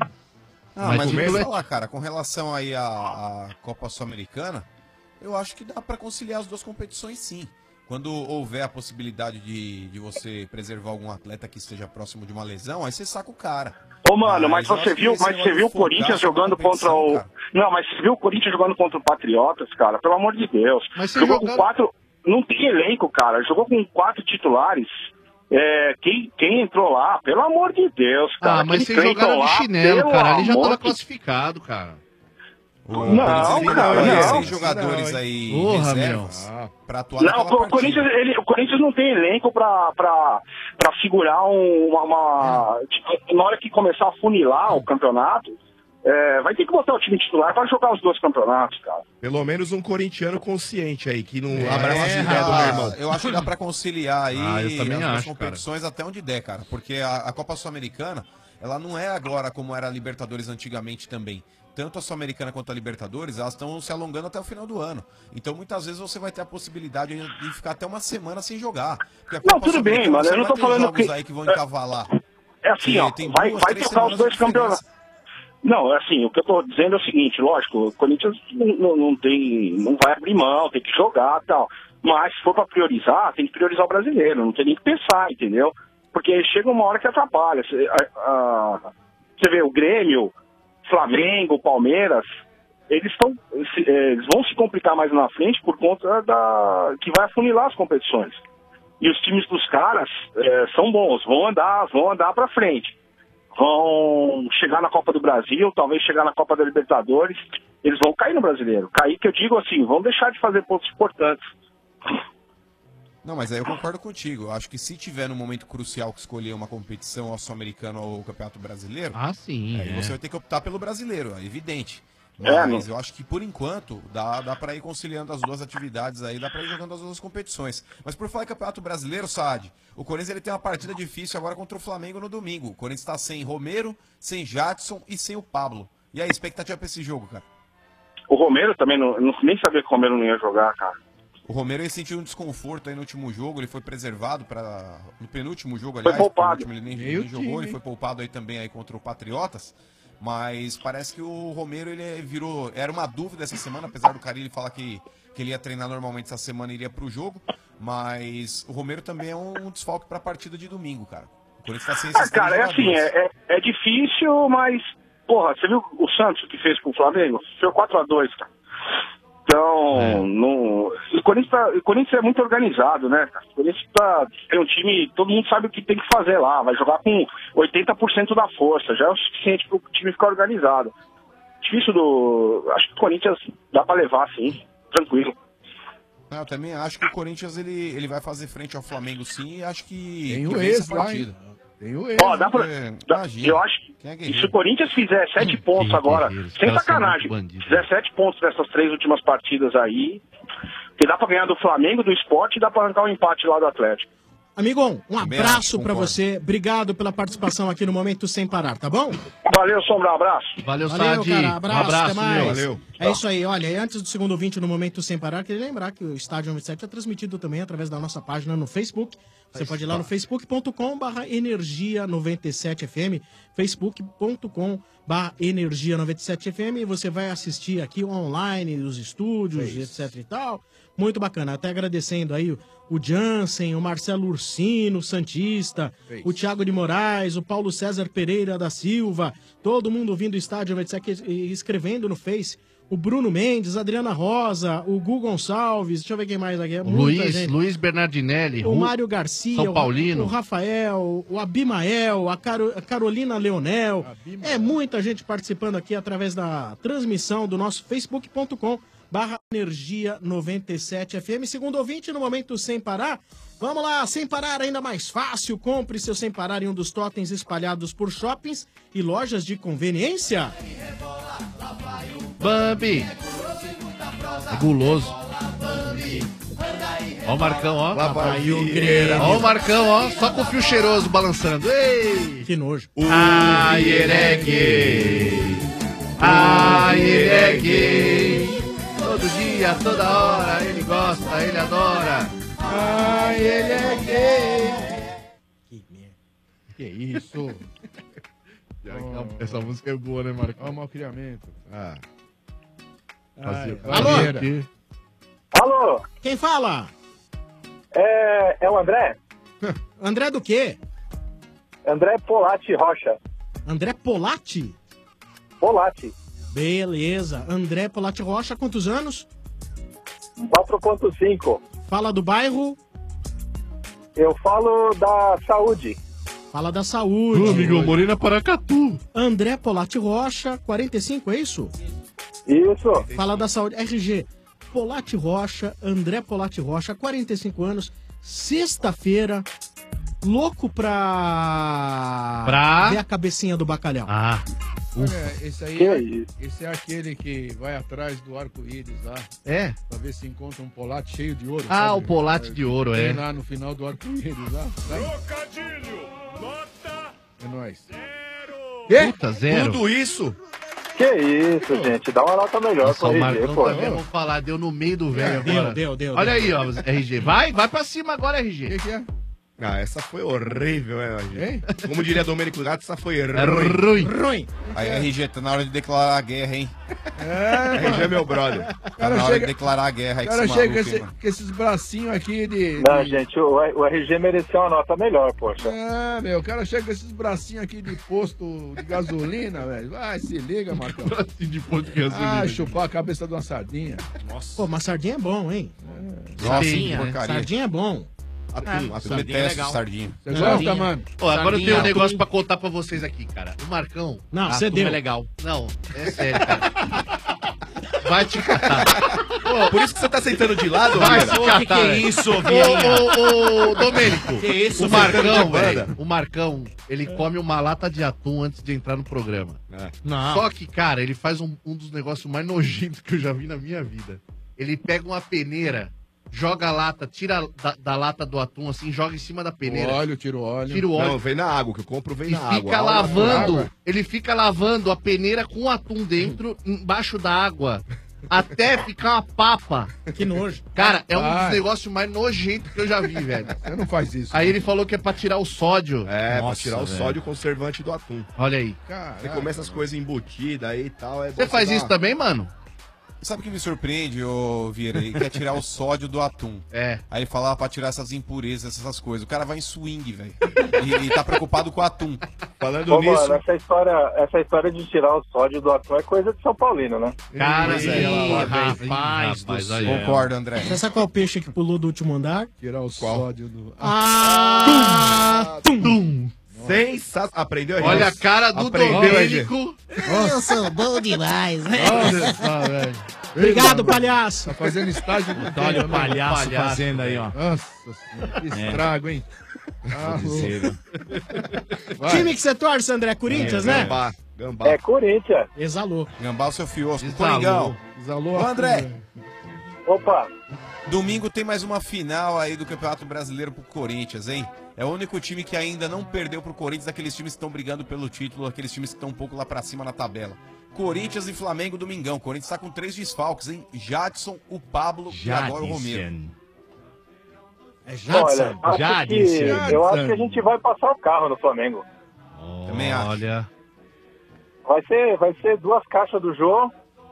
[SPEAKER 13] Ah,
[SPEAKER 17] Mas
[SPEAKER 13] mas,
[SPEAKER 17] o
[SPEAKER 13] eu ia
[SPEAKER 17] título é-
[SPEAKER 13] falar, cara, com relação aí à, à Copa Sul-Americana, eu acho que dá pra conciliar as duas competições sim. Quando houver a possibilidade de, de você preservar algum atleta que esteja próximo de uma lesão, aí você saca o cara.
[SPEAKER 18] Ô, mano, mas,
[SPEAKER 13] eu
[SPEAKER 18] você
[SPEAKER 13] acho que
[SPEAKER 18] viu,
[SPEAKER 13] esse
[SPEAKER 18] mas você
[SPEAKER 13] negócio
[SPEAKER 18] viu o
[SPEAKER 13] de focar
[SPEAKER 18] Corinthians
[SPEAKER 13] só na
[SPEAKER 18] jogando contra
[SPEAKER 13] competição,
[SPEAKER 18] o.
[SPEAKER 13] cara.
[SPEAKER 18] Não, mas você viu o Corinthians jogando contra o Patriotas, cara? Pelo amor de Deus.
[SPEAKER 17] Mas você
[SPEAKER 18] Jogou
[SPEAKER 17] jogando-
[SPEAKER 18] com quatro. Não tem elenco, cara. Jogou com quatro titulares. É, quem, quem entrou lá, pelo amor de Deus, cara.
[SPEAKER 17] Ah, mas
[SPEAKER 18] Aquele
[SPEAKER 17] vocês jogaram
[SPEAKER 18] Cleiton
[SPEAKER 17] de
[SPEAKER 18] lá,
[SPEAKER 17] chinelo,
[SPEAKER 18] pelo
[SPEAKER 17] cara. Ali já
[SPEAKER 18] amor
[SPEAKER 17] tava
[SPEAKER 18] de-
[SPEAKER 17] classificado, cara.
[SPEAKER 13] O
[SPEAKER 18] Não,
[SPEAKER 13] Corinthians
[SPEAKER 18] cara,
[SPEAKER 13] tem
[SPEAKER 18] não.
[SPEAKER 13] seis jogadores aí
[SPEAKER 17] Porra,
[SPEAKER 13] reservas
[SPEAKER 17] meu.
[SPEAKER 13] pra atuar
[SPEAKER 18] Não,
[SPEAKER 13] naquela
[SPEAKER 18] o,
[SPEAKER 13] partida.
[SPEAKER 18] Corinthians, ele, o Corinthians não tem elenco pra, pra, pra segurar um- uma. uma- tipo, na hora que começar a funilar o campeonato, é, vai ter que botar o time titular pra jogar os dois campeonatos, cara.
[SPEAKER 15] Pelo menos um corintiano consciente aí, que não
[SPEAKER 13] É,
[SPEAKER 15] abraça as ideias do meu
[SPEAKER 13] rapaz,
[SPEAKER 15] irmão.
[SPEAKER 13] eu acho que dá pra conciliar aí
[SPEAKER 17] Ah, eu também
[SPEAKER 13] as duas
[SPEAKER 17] acho,
[SPEAKER 13] competições até onde der, cara. Porque a, a Copa Sul-Americana, ela não é agora como era a Libertadores antigamente também. Tanto a Sul-Americana quanto a Libertadores, elas estão se alongando até o final do ano. Então, muitas vezes, você vai ter a possibilidade de ficar até uma semana sem jogar. Porque a
[SPEAKER 18] Não,
[SPEAKER 13] Copa
[SPEAKER 18] tudo bem,
[SPEAKER 13] Sul-Americana,
[SPEAKER 18] mano,
[SPEAKER 13] você
[SPEAKER 18] eu não
[SPEAKER 13] vai
[SPEAKER 18] tô
[SPEAKER 13] ter
[SPEAKER 18] falando
[SPEAKER 13] jogos
[SPEAKER 18] que-
[SPEAKER 13] aí que vão
[SPEAKER 18] é-
[SPEAKER 13] encavalar.
[SPEAKER 18] É assim,
[SPEAKER 13] Que
[SPEAKER 18] ó,
[SPEAKER 13] tem
[SPEAKER 18] vai,
[SPEAKER 13] duas,
[SPEAKER 18] vai
[SPEAKER 13] três
[SPEAKER 18] trocar os
[SPEAKER 13] semanas
[SPEAKER 18] dois
[SPEAKER 13] de diferença.
[SPEAKER 18] campeonatos. Não, é assim, o que eu tô dizendo é o seguinte, lógico, o Corinthians não, não, não tem, não vai abrir mão, tem que jogar e tal. Mas se for pra priorizar, tem que priorizar o brasileiro, não tem nem que pensar, entendeu? Porque chega uma hora que atrapalha. Você, a- a- você vê o Grêmio, Flamengo, Palmeiras, eles, tão, se- eh, eles vão se complicar mais na frente por conta da que vai afunilar as competições. E os times dos caras eh, são bons, vão andar, vão andar pra frente. Vão chegar na Copa do Brasil, talvez chegar na Copa da Libertadores, eles vão cair no brasileiro. Cair que eu digo assim, vão deixar de fazer pontos importantes.
[SPEAKER 13] Não, mas aí eu concordo contigo. Eu acho que se tiver num momento crucial que escolher uma competição, ou Sul-Americano ou Campeonato Brasileiro,
[SPEAKER 17] Ah, sim.
[SPEAKER 13] aí
[SPEAKER 17] é.
[SPEAKER 13] você vai ter que optar pelo brasileiro, é evidente.
[SPEAKER 18] É,
[SPEAKER 13] Mas
[SPEAKER 18] não.
[SPEAKER 13] eu acho que por enquanto dá, dá pra ir conciliando as duas atividades aí, dá pra ir jogando as duas competições. Mas por falar em Campeonato Brasileiro, Saad, o Corinthians ele tem uma partida difícil agora contra o Flamengo no domingo. O Corinthians tá sem Romero, sem Jadson e sem o Pablo. E aí, expectativa pra esse jogo, cara?
[SPEAKER 18] O Romero também, não, não- nem sabia que o Romero não ia jogar, cara.
[SPEAKER 13] O Romero ele sentiu um desconforto aí no último jogo, ele foi preservado para no penúltimo jogo,
[SPEAKER 18] Foi
[SPEAKER 13] aliás,
[SPEAKER 18] poupado.
[SPEAKER 13] no último ele nem,
[SPEAKER 12] Meio
[SPEAKER 13] nem jogou,
[SPEAKER 12] time,
[SPEAKER 13] ele
[SPEAKER 12] hein?
[SPEAKER 13] foi poupado aí também aí contra o Patriotas. Mas parece que o Romero, ele virou... Era uma dúvida essa semana, apesar do Carille falar que, que ele ia treinar normalmente essa semana e iria pro jogo. Mas o Romero também é um desfalque pra partida de domingo, cara. O Corinthians tá sem esses
[SPEAKER 3] Ah, cara,
[SPEAKER 13] três
[SPEAKER 3] é assim,
[SPEAKER 13] jogadores.
[SPEAKER 3] é, é, é difícil, mas, porra, você viu o Santos que fez com o Flamengo? Foi quatro a dois, cara. Então, não... o, Corinthians tá... o Corinthians é muito organizado, né, cara? O Corinthians tá... tem um time, todo mundo sabe o que tem que fazer lá, vai jogar com oitenta por cento da força, já é o suficiente pro time ficar organizado. Difícil do... Acho que o Corinthians dá pra levar, sim, tranquilo.
[SPEAKER 13] Ah, eu também acho que o Corinthians ele, ele vai fazer frente ao Flamengo sim e acho que,
[SPEAKER 12] Tem
[SPEAKER 13] que
[SPEAKER 12] o
[SPEAKER 13] vence
[SPEAKER 12] ex
[SPEAKER 13] a
[SPEAKER 12] lá,
[SPEAKER 13] partida.
[SPEAKER 12] hein? Tem o ex.
[SPEAKER 3] Ó, dá pra...
[SPEAKER 13] É,
[SPEAKER 3] dá-
[SPEAKER 13] imagina.
[SPEAKER 3] eu acho
[SPEAKER 13] Quem é
[SPEAKER 3] que
[SPEAKER 13] guerreiro?
[SPEAKER 3] se o Corinthians fizer sete pontos
[SPEAKER 13] quem é
[SPEAKER 3] agora,
[SPEAKER 13] guerreiro? Os
[SPEAKER 3] sem
[SPEAKER 13] caras são
[SPEAKER 3] sacanagem,
[SPEAKER 13] muito bandidos.
[SPEAKER 3] fizer sete pontos nessas três últimas partidas aí, que dá pra ganhar do Flamengo, do Sport e dá pra arrancar um empate lá do Atlético.
[SPEAKER 10] Amigão, um
[SPEAKER 3] Também
[SPEAKER 10] abraço
[SPEAKER 3] acho,
[SPEAKER 10] pra
[SPEAKER 3] concordo.
[SPEAKER 10] você. Obrigado pela participação aqui no Momento Sem Parar, tá bom?
[SPEAKER 3] Valeu, Sombra, abraço.
[SPEAKER 10] Valeu,
[SPEAKER 3] Sadi.
[SPEAKER 10] cara. Abraço,
[SPEAKER 3] Um abraço,
[SPEAKER 10] até mais.
[SPEAKER 3] meu. Valeu.
[SPEAKER 10] É isso aí, olha, e antes do segundo ouvinte no Momento Sem Parar, queria lembrar que o Estádio noventa e sete é transmitido também através da nossa página no Facebook. Você pode ir lá no facebook ponto com barra energia noventa e sete F M, facebook ponto com barra energia noventa e sete F M, e você vai assistir aqui online, os estúdios, etc e tal. Muito bacana. Até agradecendo aí o, o Jansen, o Marcelo Ursino, o Santista, o Thiago de Moraes, o Paulo César Pereira da Silva, todo mundo ouvindo o Estádio noventa e sete e escrevendo no Face. O Bruno Mendes, a Adriana Rosa, o Gu Gonçalves, deixa eu ver quem mais aqui. É
[SPEAKER 22] O
[SPEAKER 10] muita
[SPEAKER 22] Luiz,
[SPEAKER 10] gente.
[SPEAKER 22] Luiz Bernardinelli.
[SPEAKER 10] O
[SPEAKER 22] Ru-
[SPEAKER 10] Mário Garcia,
[SPEAKER 22] São Paulino.
[SPEAKER 10] o, o Rafael, o Abimael, a, Caro- a Carolina Leonel. É muita gente participando aqui através da transmissão do nosso facebook ponto com barra energia noventa e sete F M. Segundo ouvinte, no Momento Sem Parar. Vamos lá, Sem Parar ainda mais fácil. Compre seu Sem Parar em um dos totens espalhados por shoppings e lojas de conveniência.
[SPEAKER 22] Bambi. É guloso. Ó o Marcão, ó.
[SPEAKER 10] Lá vai o Grêmio.
[SPEAKER 22] Ó o Marcão, ó. Só com o fio cheiroso balançando. Ei!
[SPEAKER 10] Que nojo.
[SPEAKER 22] Ai, ele é gay. Ai, ele é gay. Todo dia, toda hora, ele gosta, ele adora. Ai, ele é gay.
[SPEAKER 12] Que isso?
[SPEAKER 22] Essa música é boa, né, Marcão?
[SPEAKER 12] Olha o malcriamento.
[SPEAKER 22] Ah.
[SPEAKER 12] Fazia-
[SPEAKER 10] Alô?
[SPEAKER 12] fazia-
[SPEAKER 3] Alô?
[SPEAKER 10] Quem fala?
[SPEAKER 3] É, é o André?
[SPEAKER 10] André do quê?
[SPEAKER 3] André Polatti Rocha.
[SPEAKER 10] André Polatti?
[SPEAKER 3] Polatti.
[SPEAKER 10] Beleza. André Polatti Rocha, quantos anos?
[SPEAKER 3] quatro ponto cinco.
[SPEAKER 10] Fala do bairro?
[SPEAKER 3] Eu falo da saúde.
[SPEAKER 10] Fala da saúde.
[SPEAKER 22] Ô, amigão, morei na Paracatu.
[SPEAKER 10] André Polatti Rocha, quarenta e cinco, é isso?
[SPEAKER 3] Isso.
[SPEAKER 10] Fala da saúde. R G, Polatti Rocha, André Polatti Rocha, quarenta e cinco anos, sexta-feira, louco pra...
[SPEAKER 22] Pra?
[SPEAKER 10] ver a cabecinha do bacalhau.
[SPEAKER 22] Ah.
[SPEAKER 12] Olha, esse aí
[SPEAKER 3] Que
[SPEAKER 12] é,
[SPEAKER 3] isso?
[SPEAKER 12] esse é aquele que vai atrás do arco-íris lá.
[SPEAKER 22] É?
[SPEAKER 12] Pra ver se encontra um polate cheio de ouro.
[SPEAKER 22] Ah,
[SPEAKER 12] sabe?
[SPEAKER 22] o polate de ouro,
[SPEAKER 12] Tem
[SPEAKER 22] é.
[SPEAKER 12] lá no final do arco-íris lá. Trocadilho! Nota! É nóis.
[SPEAKER 22] Puta, zero.
[SPEAKER 15] Tudo isso?
[SPEAKER 3] Que isso, gente. Dá uma nota melhor
[SPEAKER 22] Nossa,
[SPEAKER 3] pro
[SPEAKER 22] o
[SPEAKER 3] R G,
[SPEAKER 22] Marcão
[SPEAKER 3] pô.
[SPEAKER 22] também, vamos falar, deu no meio do velho
[SPEAKER 10] Deu,
[SPEAKER 22] agora.
[SPEAKER 10] deu, deu,
[SPEAKER 22] Olha
[SPEAKER 10] deu.
[SPEAKER 22] aí, ó, R G. Vai, vai pra cima agora, R G.
[SPEAKER 12] O que, que é?
[SPEAKER 15] Ah, essa foi horrível, né, R G? Como diria Domênico Gato, essa foi
[SPEAKER 22] É
[SPEAKER 15] ruim.
[SPEAKER 22] ruim.
[SPEAKER 10] Ruim.
[SPEAKER 13] Aí, R G, tá na hora de declarar a guerra, hein?
[SPEAKER 12] É,
[SPEAKER 15] R G é meu brother.
[SPEAKER 13] Tá
[SPEAKER 12] cara
[SPEAKER 13] na hora
[SPEAKER 12] chega-
[SPEAKER 13] de declarar a guerra aí
[SPEAKER 12] O
[SPEAKER 13] com
[SPEAKER 12] cara
[SPEAKER 13] esse
[SPEAKER 12] chega com,
[SPEAKER 13] maluco,
[SPEAKER 12] esse-
[SPEAKER 13] hein, mano.
[SPEAKER 12] com esses bracinhos aqui de.
[SPEAKER 3] Não,
[SPEAKER 12] de-
[SPEAKER 3] gente, o, o R G mereceu uma nota melhor, poxa.
[SPEAKER 12] É, meu, o cara chega com esses bracinhos aqui de posto de gasolina, velho. Vai, se liga, Marcão.
[SPEAKER 22] Bracinho de posto de gasolina.
[SPEAKER 12] Ah, chupar a cabeça de uma sardinha.
[SPEAKER 10] Pô, mas sardinha é bom, hein?
[SPEAKER 13] Nossa,
[SPEAKER 22] Sardinha,
[SPEAKER 13] que
[SPEAKER 22] né?
[SPEAKER 13] porcaria.
[SPEAKER 10] Sardinha é bom.
[SPEAKER 15] Atum,
[SPEAKER 13] Eu
[SPEAKER 15] atum.
[SPEAKER 13] detesto sardinha.
[SPEAKER 12] Você gosta, mano?
[SPEAKER 22] Ó, agora eu tenho um
[SPEAKER 10] Sardinha,
[SPEAKER 22] negócio
[SPEAKER 10] atum.
[SPEAKER 22] pra contar pra vocês aqui, cara. O Marcão.
[SPEAKER 10] Não,
[SPEAKER 22] a
[SPEAKER 10] você
[SPEAKER 22] turma
[SPEAKER 10] deu.
[SPEAKER 22] é legal. Não, é sério, cara. Vai te catar. Pô,
[SPEAKER 15] Por isso que você tá sentando de lado,
[SPEAKER 22] vai
[SPEAKER 15] Vieira?
[SPEAKER 22] se
[SPEAKER 11] Ô,
[SPEAKER 22] catar.
[SPEAKER 11] que que é isso,
[SPEAKER 22] Ô,
[SPEAKER 11] Vieirinha?
[SPEAKER 22] ô, ô, Domênico.
[SPEAKER 11] Que isso,
[SPEAKER 22] o Marcão,
[SPEAKER 11] Fernando de
[SPEAKER 22] velho.
[SPEAKER 11] Banda?
[SPEAKER 22] O Marcão, ele come uma lata de atum antes de entrar no programa.
[SPEAKER 10] Não.
[SPEAKER 22] Só que, cara, ele faz um, um dos negócios mais nojentos que eu já vi na minha vida. Ele pega uma peneira, joga a lata, tira da, da lata do atum, assim, joga em cima da peneira.
[SPEAKER 12] Óleo, tira o óleo.
[SPEAKER 22] Tira o óleo.
[SPEAKER 15] Não, vem na água, o que eu compro vem
[SPEAKER 22] E
[SPEAKER 15] na água.
[SPEAKER 22] fica
[SPEAKER 15] Água
[SPEAKER 22] lavando,
[SPEAKER 15] natural.
[SPEAKER 22] ele fica lavando a peneira com o atum dentro, embaixo da água. até ficar uma papa.
[SPEAKER 10] Que nojo.
[SPEAKER 22] Cara, é um
[SPEAKER 12] Vai.
[SPEAKER 22] dos negócios mais nojentos que eu já vi, velho.
[SPEAKER 12] Você não faz isso.
[SPEAKER 22] Aí ele falou que é pra tirar o sódio.
[SPEAKER 15] É, pra
[SPEAKER 22] Nossa,
[SPEAKER 15] tirar o
[SPEAKER 22] velho.
[SPEAKER 15] sódio conservante do atum.
[SPEAKER 22] Olha aí.
[SPEAKER 15] Você começa as coisas embutidas aí e tal. É
[SPEAKER 22] Você faz isso também, mano?
[SPEAKER 13] Sabe o que me surpreende, ô Vieira? Ele quer tirar o sódio do atum.
[SPEAKER 22] É.
[SPEAKER 13] Aí ele fala ah, pra tirar essas impurezas, essas coisas. O cara vai em swing, velho. E, e tá preocupado com o atum.
[SPEAKER 15] Falando
[SPEAKER 3] Ô, mano, essa história, essa história de tirar o sódio do atum é coisa de São Paulino, né?
[SPEAKER 22] Cara,
[SPEAKER 13] Ih,
[SPEAKER 22] ih,
[SPEAKER 13] rapaz,
[SPEAKER 22] rapaz do
[SPEAKER 13] rapaz,
[SPEAKER 22] céu.
[SPEAKER 13] aí, Concordo, André.
[SPEAKER 10] Você sabe qual é o peixe que pulou do último andar?
[SPEAKER 12] Tirar o sódio do...
[SPEAKER 10] Ah!
[SPEAKER 22] Tum!
[SPEAKER 15] Sensacional. Aprendeu, Regis?
[SPEAKER 22] Olha a cara do
[SPEAKER 15] Aprendeu,
[SPEAKER 22] Domênico.
[SPEAKER 6] Eu sou bom demais, né?
[SPEAKER 12] Olha só, velho.
[SPEAKER 10] Obrigado, palhaço.
[SPEAKER 12] Tá fazendo estágio com
[SPEAKER 22] Olha
[SPEAKER 12] quem,
[SPEAKER 22] o
[SPEAKER 12] né?
[SPEAKER 22] palhaço fazendo aí, ó.
[SPEAKER 12] Nossa senhora, que estrago, hein? Ah, vai.
[SPEAKER 10] Time que você torce, André? Corinthians, né?
[SPEAKER 15] Gambá. Gambá.
[SPEAKER 3] É Corinthians.
[SPEAKER 10] Exalou.
[SPEAKER 13] Gambá o seu fiosco.
[SPEAKER 22] Exalou.
[SPEAKER 13] Coringão.
[SPEAKER 12] Exalou
[SPEAKER 13] Ô,
[SPEAKER 12] a
[SPEAKER 13] André.
[SPEAKER 12] fuga.
[SPEAKER 3] Opa,
[SPEAKER 13] Domingo tem mais uma final aí do Campeonato Brasileiro pro Corinthians, hein? É o único time que ainda não perdeu pro Corinthians, daqueles times que estão brigando pelo título, aqueles times que estão um pouco lá pra cima na tabela. Corinthians e Flamengo domingão. Corinthians tá com três desfalques, hein? Jadson, o Pablo e agora o Romero.
[SPEAKER 10] É Jadson.
[SPEAKER 3] olha, acho que, eu acho que a gente vai passar o carro no Flamengo.
[SPEAKER 13] Também acho.
[SPEAKER 22] Olha.
[SPEAKER 3] Vai ser, vai ser duas caixas do Jô.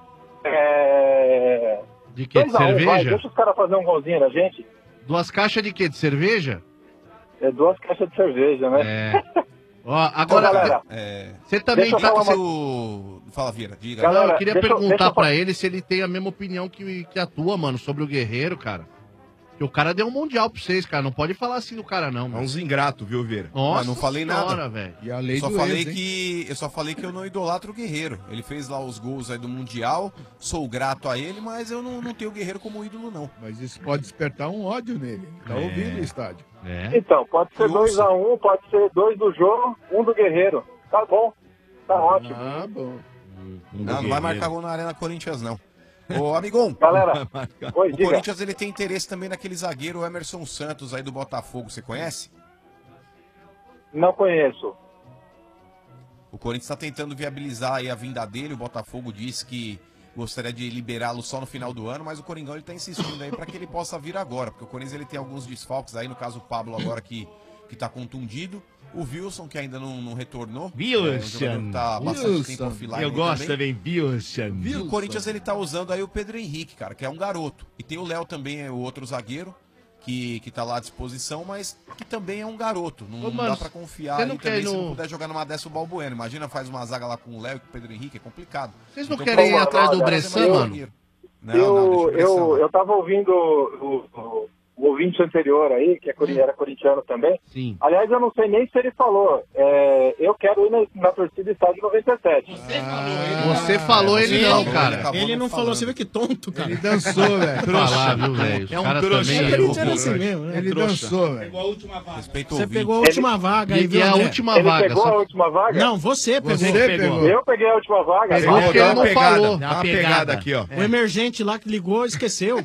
[SPEAKER 3] É...
[SPEAKER 22] De quê? De
[SPEAKER 3] dois a um, vai,
[SPEAKER 22] cerveja?
[SPEAKER 3] deixa os caras fazer um golzinho na gente.
[SPEAKER 22] Duas caixas de quê? De cerveja?
[SPEAKER 3] É duas caixas de cerveja, né?
[SPEAKER 22] É. Ó, agora,
[SPEAKER 3] Então, galera,
[SPEAKER 13] É...
[SPEAKER 22] você também
[SPEAKER 3] deixa eu
[SPEAKER 22] tá
[SPEAKER 3] falar
[SPEAKER 22] com
[SPEAKER 3] uma-
[SPEAKER 13] O... Fala, Vieira, diga.
[SPEAKER 3] Galera,
[SPEAKER 22] Não, eu queria
[SPEAKER 3] deixa eu-
[SPEAKER 22] perguntar
[SPEAKER 3] deixa eu
[SPEAKER 22] pra
[SPEAKER 3] fa-
[SPEAKER 22] ele se ele tem a mesma opinião que, que a tua, mano, sobre o Guerreiro, cara. Que o cara deu um mundial pra vocês, cara. Não pode falar assim do cara, não.
[SPEAKER 15] É
[SPEAKER 22] Mano.
[SPEAKER 15] uns ingratos, viu, Vieira?
[SPEAKER 22] Nossa
[SPEAKER 13] Mas não falei nada.
[SPEAKER 22] senhora, velho.
[SPEAKER 12] E a lei
[SPEAKER 13] Eu só
[SPEAKER 12] do
[SPEAKER 13] falei
[SPEAKER 12] ex, hein?
[SPEAKER 13] que eu só falei que eu não idolatro o Guerreiro. Ele fez lá os gols aí do Mundial, sou grato a ele, mas eu não, não tenho o Guerreiro como ídolo, não.
[SPEAKER 12] Mas isso pode despertar um ódio nele. Tá
[SPEAKER 22] É.
[SPEAKER 12] ouvindo o estádio.
[SPEAKER 22] É.
[SPEAKER 3] Então, pode ser
[SPEAKER 13] Nossa.
[SPEAKER 3] dois a um, pode ser dois do Jô, um do Guerreiro. Tá bom, tá ótimo.
[SPEAKER 12] Ah, bom.
[SPEAKER 13] Não, não vai marcar gol na Arena Corinthians, não. Ô, amigão,
[SPEAKER 3] Galera, oi,
[SPEAKER 13] o
[SPEAKER 3] diga.
[SPEAKER 13] Corinthians ele tem interesse também naquele zagueiro Emerson Santos aí do Botafogo, você conhece?
[SPEAKER 3] Não conheço.
[SPEAKER 13] O Corinthians está tentando viabilizar aí a vinda dele, o Botafogo disse que gostaria de liberá-lo só no final do ano, mas o Coringão ele tá insistindo aí para que ele possa vir agora, porque o Corinthians ele tem alguns desfalques aí, no caso o Pablo agora que, que tá contundido, o Wilson que ainda não, não retornou.
[SPEAKER 22] Wilson.
[SPEAKER 13] É, um jogador que tá há bastante tempo offline
[SPEAKER 22] Eu
[SPEAKER 13] aí
[SPEAKER 22] gosto
[SPEAKER 13] também.
[SPEAKER 22] também, Wilson.
[SPEAKER 13] E o Corinthians ele tá usando aí o Pedro Henrique, cara, que é um garoto. E tem o Léo também, é o outro zagueiro, que, que tá lá à disposição, mas que também é um garoto. Não,
[SPEAKER 22] Ô,
[SPEAKER 13] não
[SPEAKER 22] mano,
[SPEAKER 13] dá pra confiar
[SPEAKER 22] você
[SPEAKER 13] aí
[SPEAKER 22] não
[SPEAKER 13] também
[SPEAKER 22] quer
[SPEAKER 13] se
[SPEAKER 22] no-
[SPEAKER 13] não puder jogar numa dessa o Balbuena. Imagina, faz uma zaga lá com o Léo e com o Pedro Henrique, é complicado.
[SPEAKER 22] Vocês não
[SPEAKER 13] Então,
[SPEAKER 22] querem ir
[SPEAKER 13] vamos lá,
[SPEAKER 22] atrás do
[SPEAKER 13] olha,
[SPEAKER 22] Bressan,
[SPEAKER 13] eu-
[SPEAKER 22] mano?
[SPEAKER 13] Não,
[SPEAKER 3] eu,
[SPEAKER 13] não, deixa o Bressan
[SPEAKER 3] eu,
[SPEAKER 13] lá.
[SPEAKER 3] eu tava ouvindo o, o, o ouvinte anterior aí, que é, cori- era corintiano também.
[SPEAKER 22] Sim.
[SPEAKER 3] Aliás, eu não sei nem se ele falou. É, eu quero ir na, na torcida estádio noventa e sete.
[SPEAKER 22] Você falou, ele
[SPEAKER 10] Ele-
[SPEAKER 22] não, cara.
[SPEAKER 10] Ele não falou, você vê que tonto, cara.
[SPEAKER 12] Ele dançou, velho.
[SPEAKER 22] Falar, viu, velho? Os
[SPEAKER 12] É um
[SPEAKER 22] caras
[SPEAKER 12] trouxa.
[SPEAKER 22] também-
[SPEAKER 10] É corintiano assim mesmo, né?
[SPEAKER 12] Ele
[SPEAKER 10] Trouxa.
[SPEAKER 12] dançou, velho.
[SPEAKER 13] Respeita o
[SPEAKER 10] Você
[SPEAKER 13] ouvinte.
[SPEAKER 10] pegou a última vaga aí,
[SPEAKER 22] E
[SPEAKER 10] viu,
[SPEAKER 22] é a
[SPEAKER 10] André?
[SPEAKER 22] última
[SPEAKER 3] Ele
[SPEAKER 22] vaga.
[SPEAKER 3] pegou
[SPEAKER 22] só-
[SPEAKER 3] a última vaga?
[SPEAKER 10] Não, você pegou.
[SPEAKER 12] Você pegou.
[SPEAKER 3] Eu peguei a última vaga.
[SPEAKER 22] Pegou
[SPEAKER 3] Agora-
[SPEAKER 22] porque ele
[SPEAKER 15] Dá uma
[SPEAKER 22] não
[SPEAKER 15] pegada,
[SPEAKER 22] falou.
[SPEAKER 15] Dá uma pegada aqui, ó.
[SPEAKER 10] O emergente lá que ligou, esqueceu.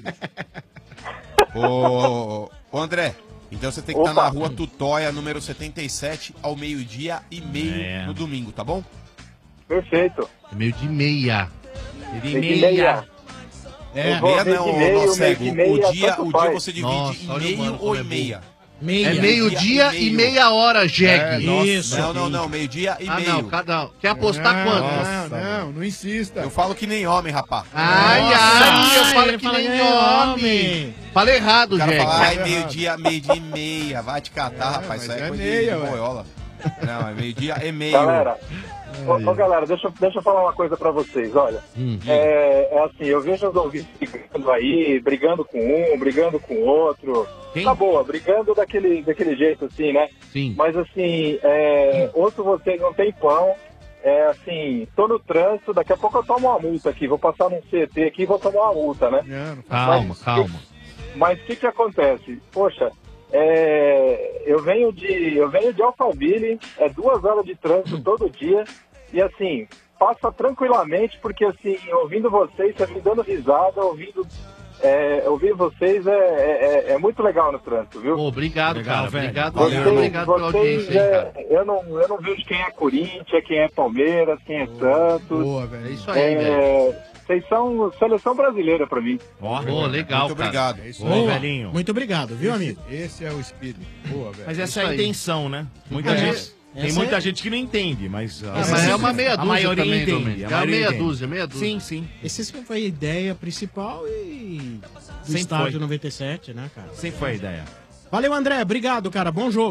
[SPEAKER 13] Ô, ô, André, então você tem que estar
[SPEAKER 3] Opa.
[SPEAKER 13] na rua Tutóia, número setenta e sete, ao meio-dia e meio
[SPEAKER 22] É.
[SPEAKER 13] no domingo, tá bom?
[SPEAKER 3] Perfeito.
[SPEAKER 22] É meio de meia.
[SPEAKER 3] Meio de meia.
[SPEAKER 10] É.
[SPEAKER 3] Eu vou
[SPEAKER 13] Meia
[SPEAKER 3] meio
[SPEAKER 13] não,
[SPEAKER 3] de
[SPEAKER 13] ô,
[SPEAKER 3] meio,
[SPEAKER 13] nó
[SPEAKER 3] meio
[SPEAKER 13] cego.
[SPEAKER 3] de meia,
[SPEAKER 13] O dia,
[SPEAKER 3] tanto
[SPEAKER 13] o dia
[SPEAKER 3] faz.
[SPEAKER 13] você divide
[SPEAKER 22] Nossa,
[SPEAKER 13] em
[SPEAKER 22] olha o
[SPEAKER 13] meio
[SPEAKER 22] mano
[SPEAKER 13] ou
[SPEAKER 22] como
[SPEAKER 13] em
[SPEAKER 22] é
[SPEAKER 13] meia.
[SPEAKER 10] Meia.
[SPEAKER 22] É meio-dia e meia hora, jegue.
[SPEAKER 13] nossa,
[SPEAKER 10] Isso.
[SPEAKER 13] Não, não, não, meio-dia e
[SPEAKER 22] Ah,
[SPEAKER 13] meio.
[SPEAKER 22] não, cada um. Quer apostar
[SPEAKER 12] Não,
[SPEAKER 22] quanto?
[SPEAKER 12] Não, não, não insista.
[SPEAKER 13] Eu falo que nem homem, rapaz.
[SPEAKER 22] Ai,
[SPEAKER 10] Nossa,
[SPEAKER 22] ai, eu
[SPEAKER 10] ai,
[SPEAKER 22] falo
[SPEAKER 10] ele
[SPEAKER 22] que
[SPEAKER 10] fala
[SPEAKER 22] nem
[SPEAKER 10] que é
[SPEAKER 22] homem.
[SPEAKER 10] homem.
[SPEAKER 22] Fala errado,
[SPEAKER 13] O cara
[SPEAKER 22] jegue.
[SPEAKER 13] fala, ai,
[SPEAKER 12] Tá
[SPEAKER 13] meio-dia, meio-dia e meia. Vai te catar,
[SPEAKER 12] É,
[SPEAKER 13] rapaz.
[SPEAKER 12] mas
[SPEAKER 13] Isso aí é
[SPEAKER 12] é
[SPEAKER 13] coisa
[SPEAKER 12] meia,
[SPEAKER 13] de
[SPEAKER 12] ué.
[SPEAKER 13] boiola. Não, é meio-dia e meio.
[SPEAKER 3] Galera, ô, ô, galera, deixa, eu- deixa eu falar uma coisa pra vocês, olha.
[SPEAKER 22] Hum.
[SPEAKER 3] É, é assim, eu vejo os ouvintes brigando aí, brigando com um, brigando com o outro.
[SPEAKER 22] Quem?
[SPEAKER 3] Tá boa, brigando daquele, daquele jeito assim, né?
[SPEAKER 22] Sim.
[SPEAKER 3] Mas assim, é, ouço vocês não tem pão. É assim, tô no trânsito, daqui a pouco eu tomo uma multa aqui, vou passar num C T aqui e vou tomar uma multa, né?
[SPEAKER 12] Não, não
[SPEAKER 22] Calma,
[SPEAKER 3] Mas-
[SPEAKER 22] calma.
[SPEAKER 3] Mas o que que acontece? Poxa, é, eu venho de eu venho de Alphaville, é duas horas de trânsito todo dia e assim passa tranquilamente porque assim ouvindo vocês, você me dando risada, ouvindo é, ouvir vocês é, é, é muito legal no trânsito, viu?
[SPEAKER 22] Pô, obrigado,
[SPEAKER 10] Legal,
[SPEAKER 22] cara.
[SPEAKER 10] velho.
[SPEAKER 22] Obrigado,
[SPEAKER 13] Valeu,
[SPEAKER 22] obrigado,
[SPEAKER 13] irmão.
[SPEAKER 22] obrigado pela audiência aí,
[SPEAKER 3] é,
[SPEAKER 22] cara.
[SPEAKER 3] eu não eu não vejo quem é Corinthians, quem é Palmeiras, quem é Santos.
[SPEAKER 12] Boa, velho.
[SPEAKER 22] É isso aí, velho.
[SPEAKER 3] É, vocês são seleção brasileira pra mim.
[SPEAKER 17] Ó,
[SPEAKER 22] Ô, legal,
[SPEAKER 13] Muito
[SPEAKER 22] cara.
[SPEAKER 13] obrigado.
[SPEAKER 12] É isso
[SPEAKER 17] Ô,
[SPEAKER 12] aí.
[SPEAKER 17] velhinho.
[SPEAKER 10] Muito obrigado, viu, amigo?
[SPEAKER 12] Esse é o espírito. Boa, velho.
[SPEAKER 17] Mas essa é
[SPEAKER 22] Isso
[SPEAKER 17] a
[SPEAKER 22] aí.
[SPEAKER 17] intenção, né? Muita
[SPEAKER 10] É.
[SPEAKER 17] gente. Tem
[SPEAKER 10] Essa
[SPEAKER 17] muita
[SPEAKER 10] é-
[SPEAKER 17] gente que não entende, mas.
[SPEAKER 22] Ah, mas é uma meia
[SPEAKER 17] a
[SPEAKER 22] dúzia
[SPEAKER 17] maioria
[SPEAKER 22] também,
[SPEAKER 17] entende.
[SPEAKER 22] Domênico.
[SPEAKER 17] A
[SPEAKER 22] É uma
[SPEAKER 17] maioria
[SPEAKER 22] meia
[SPEAKER 17] entende.
[SPEAKER 22] dúzia, meia dúzia.
[SPEAKER 17] Sim, sim.
[SPEAKER 10] Esse sempre foi a ideia principal e do
[SPEAKER 17] Sempre
[SPEAKER 10] estádio
[SPEAKER 17] foi.
[SPEAKER 10] noventa e sete, né, cara?
[SPEAKER 17] Sempre foi a ideia.
[SPEAKER 10] Valeu, André. Obrigado, cara. Bom jogo.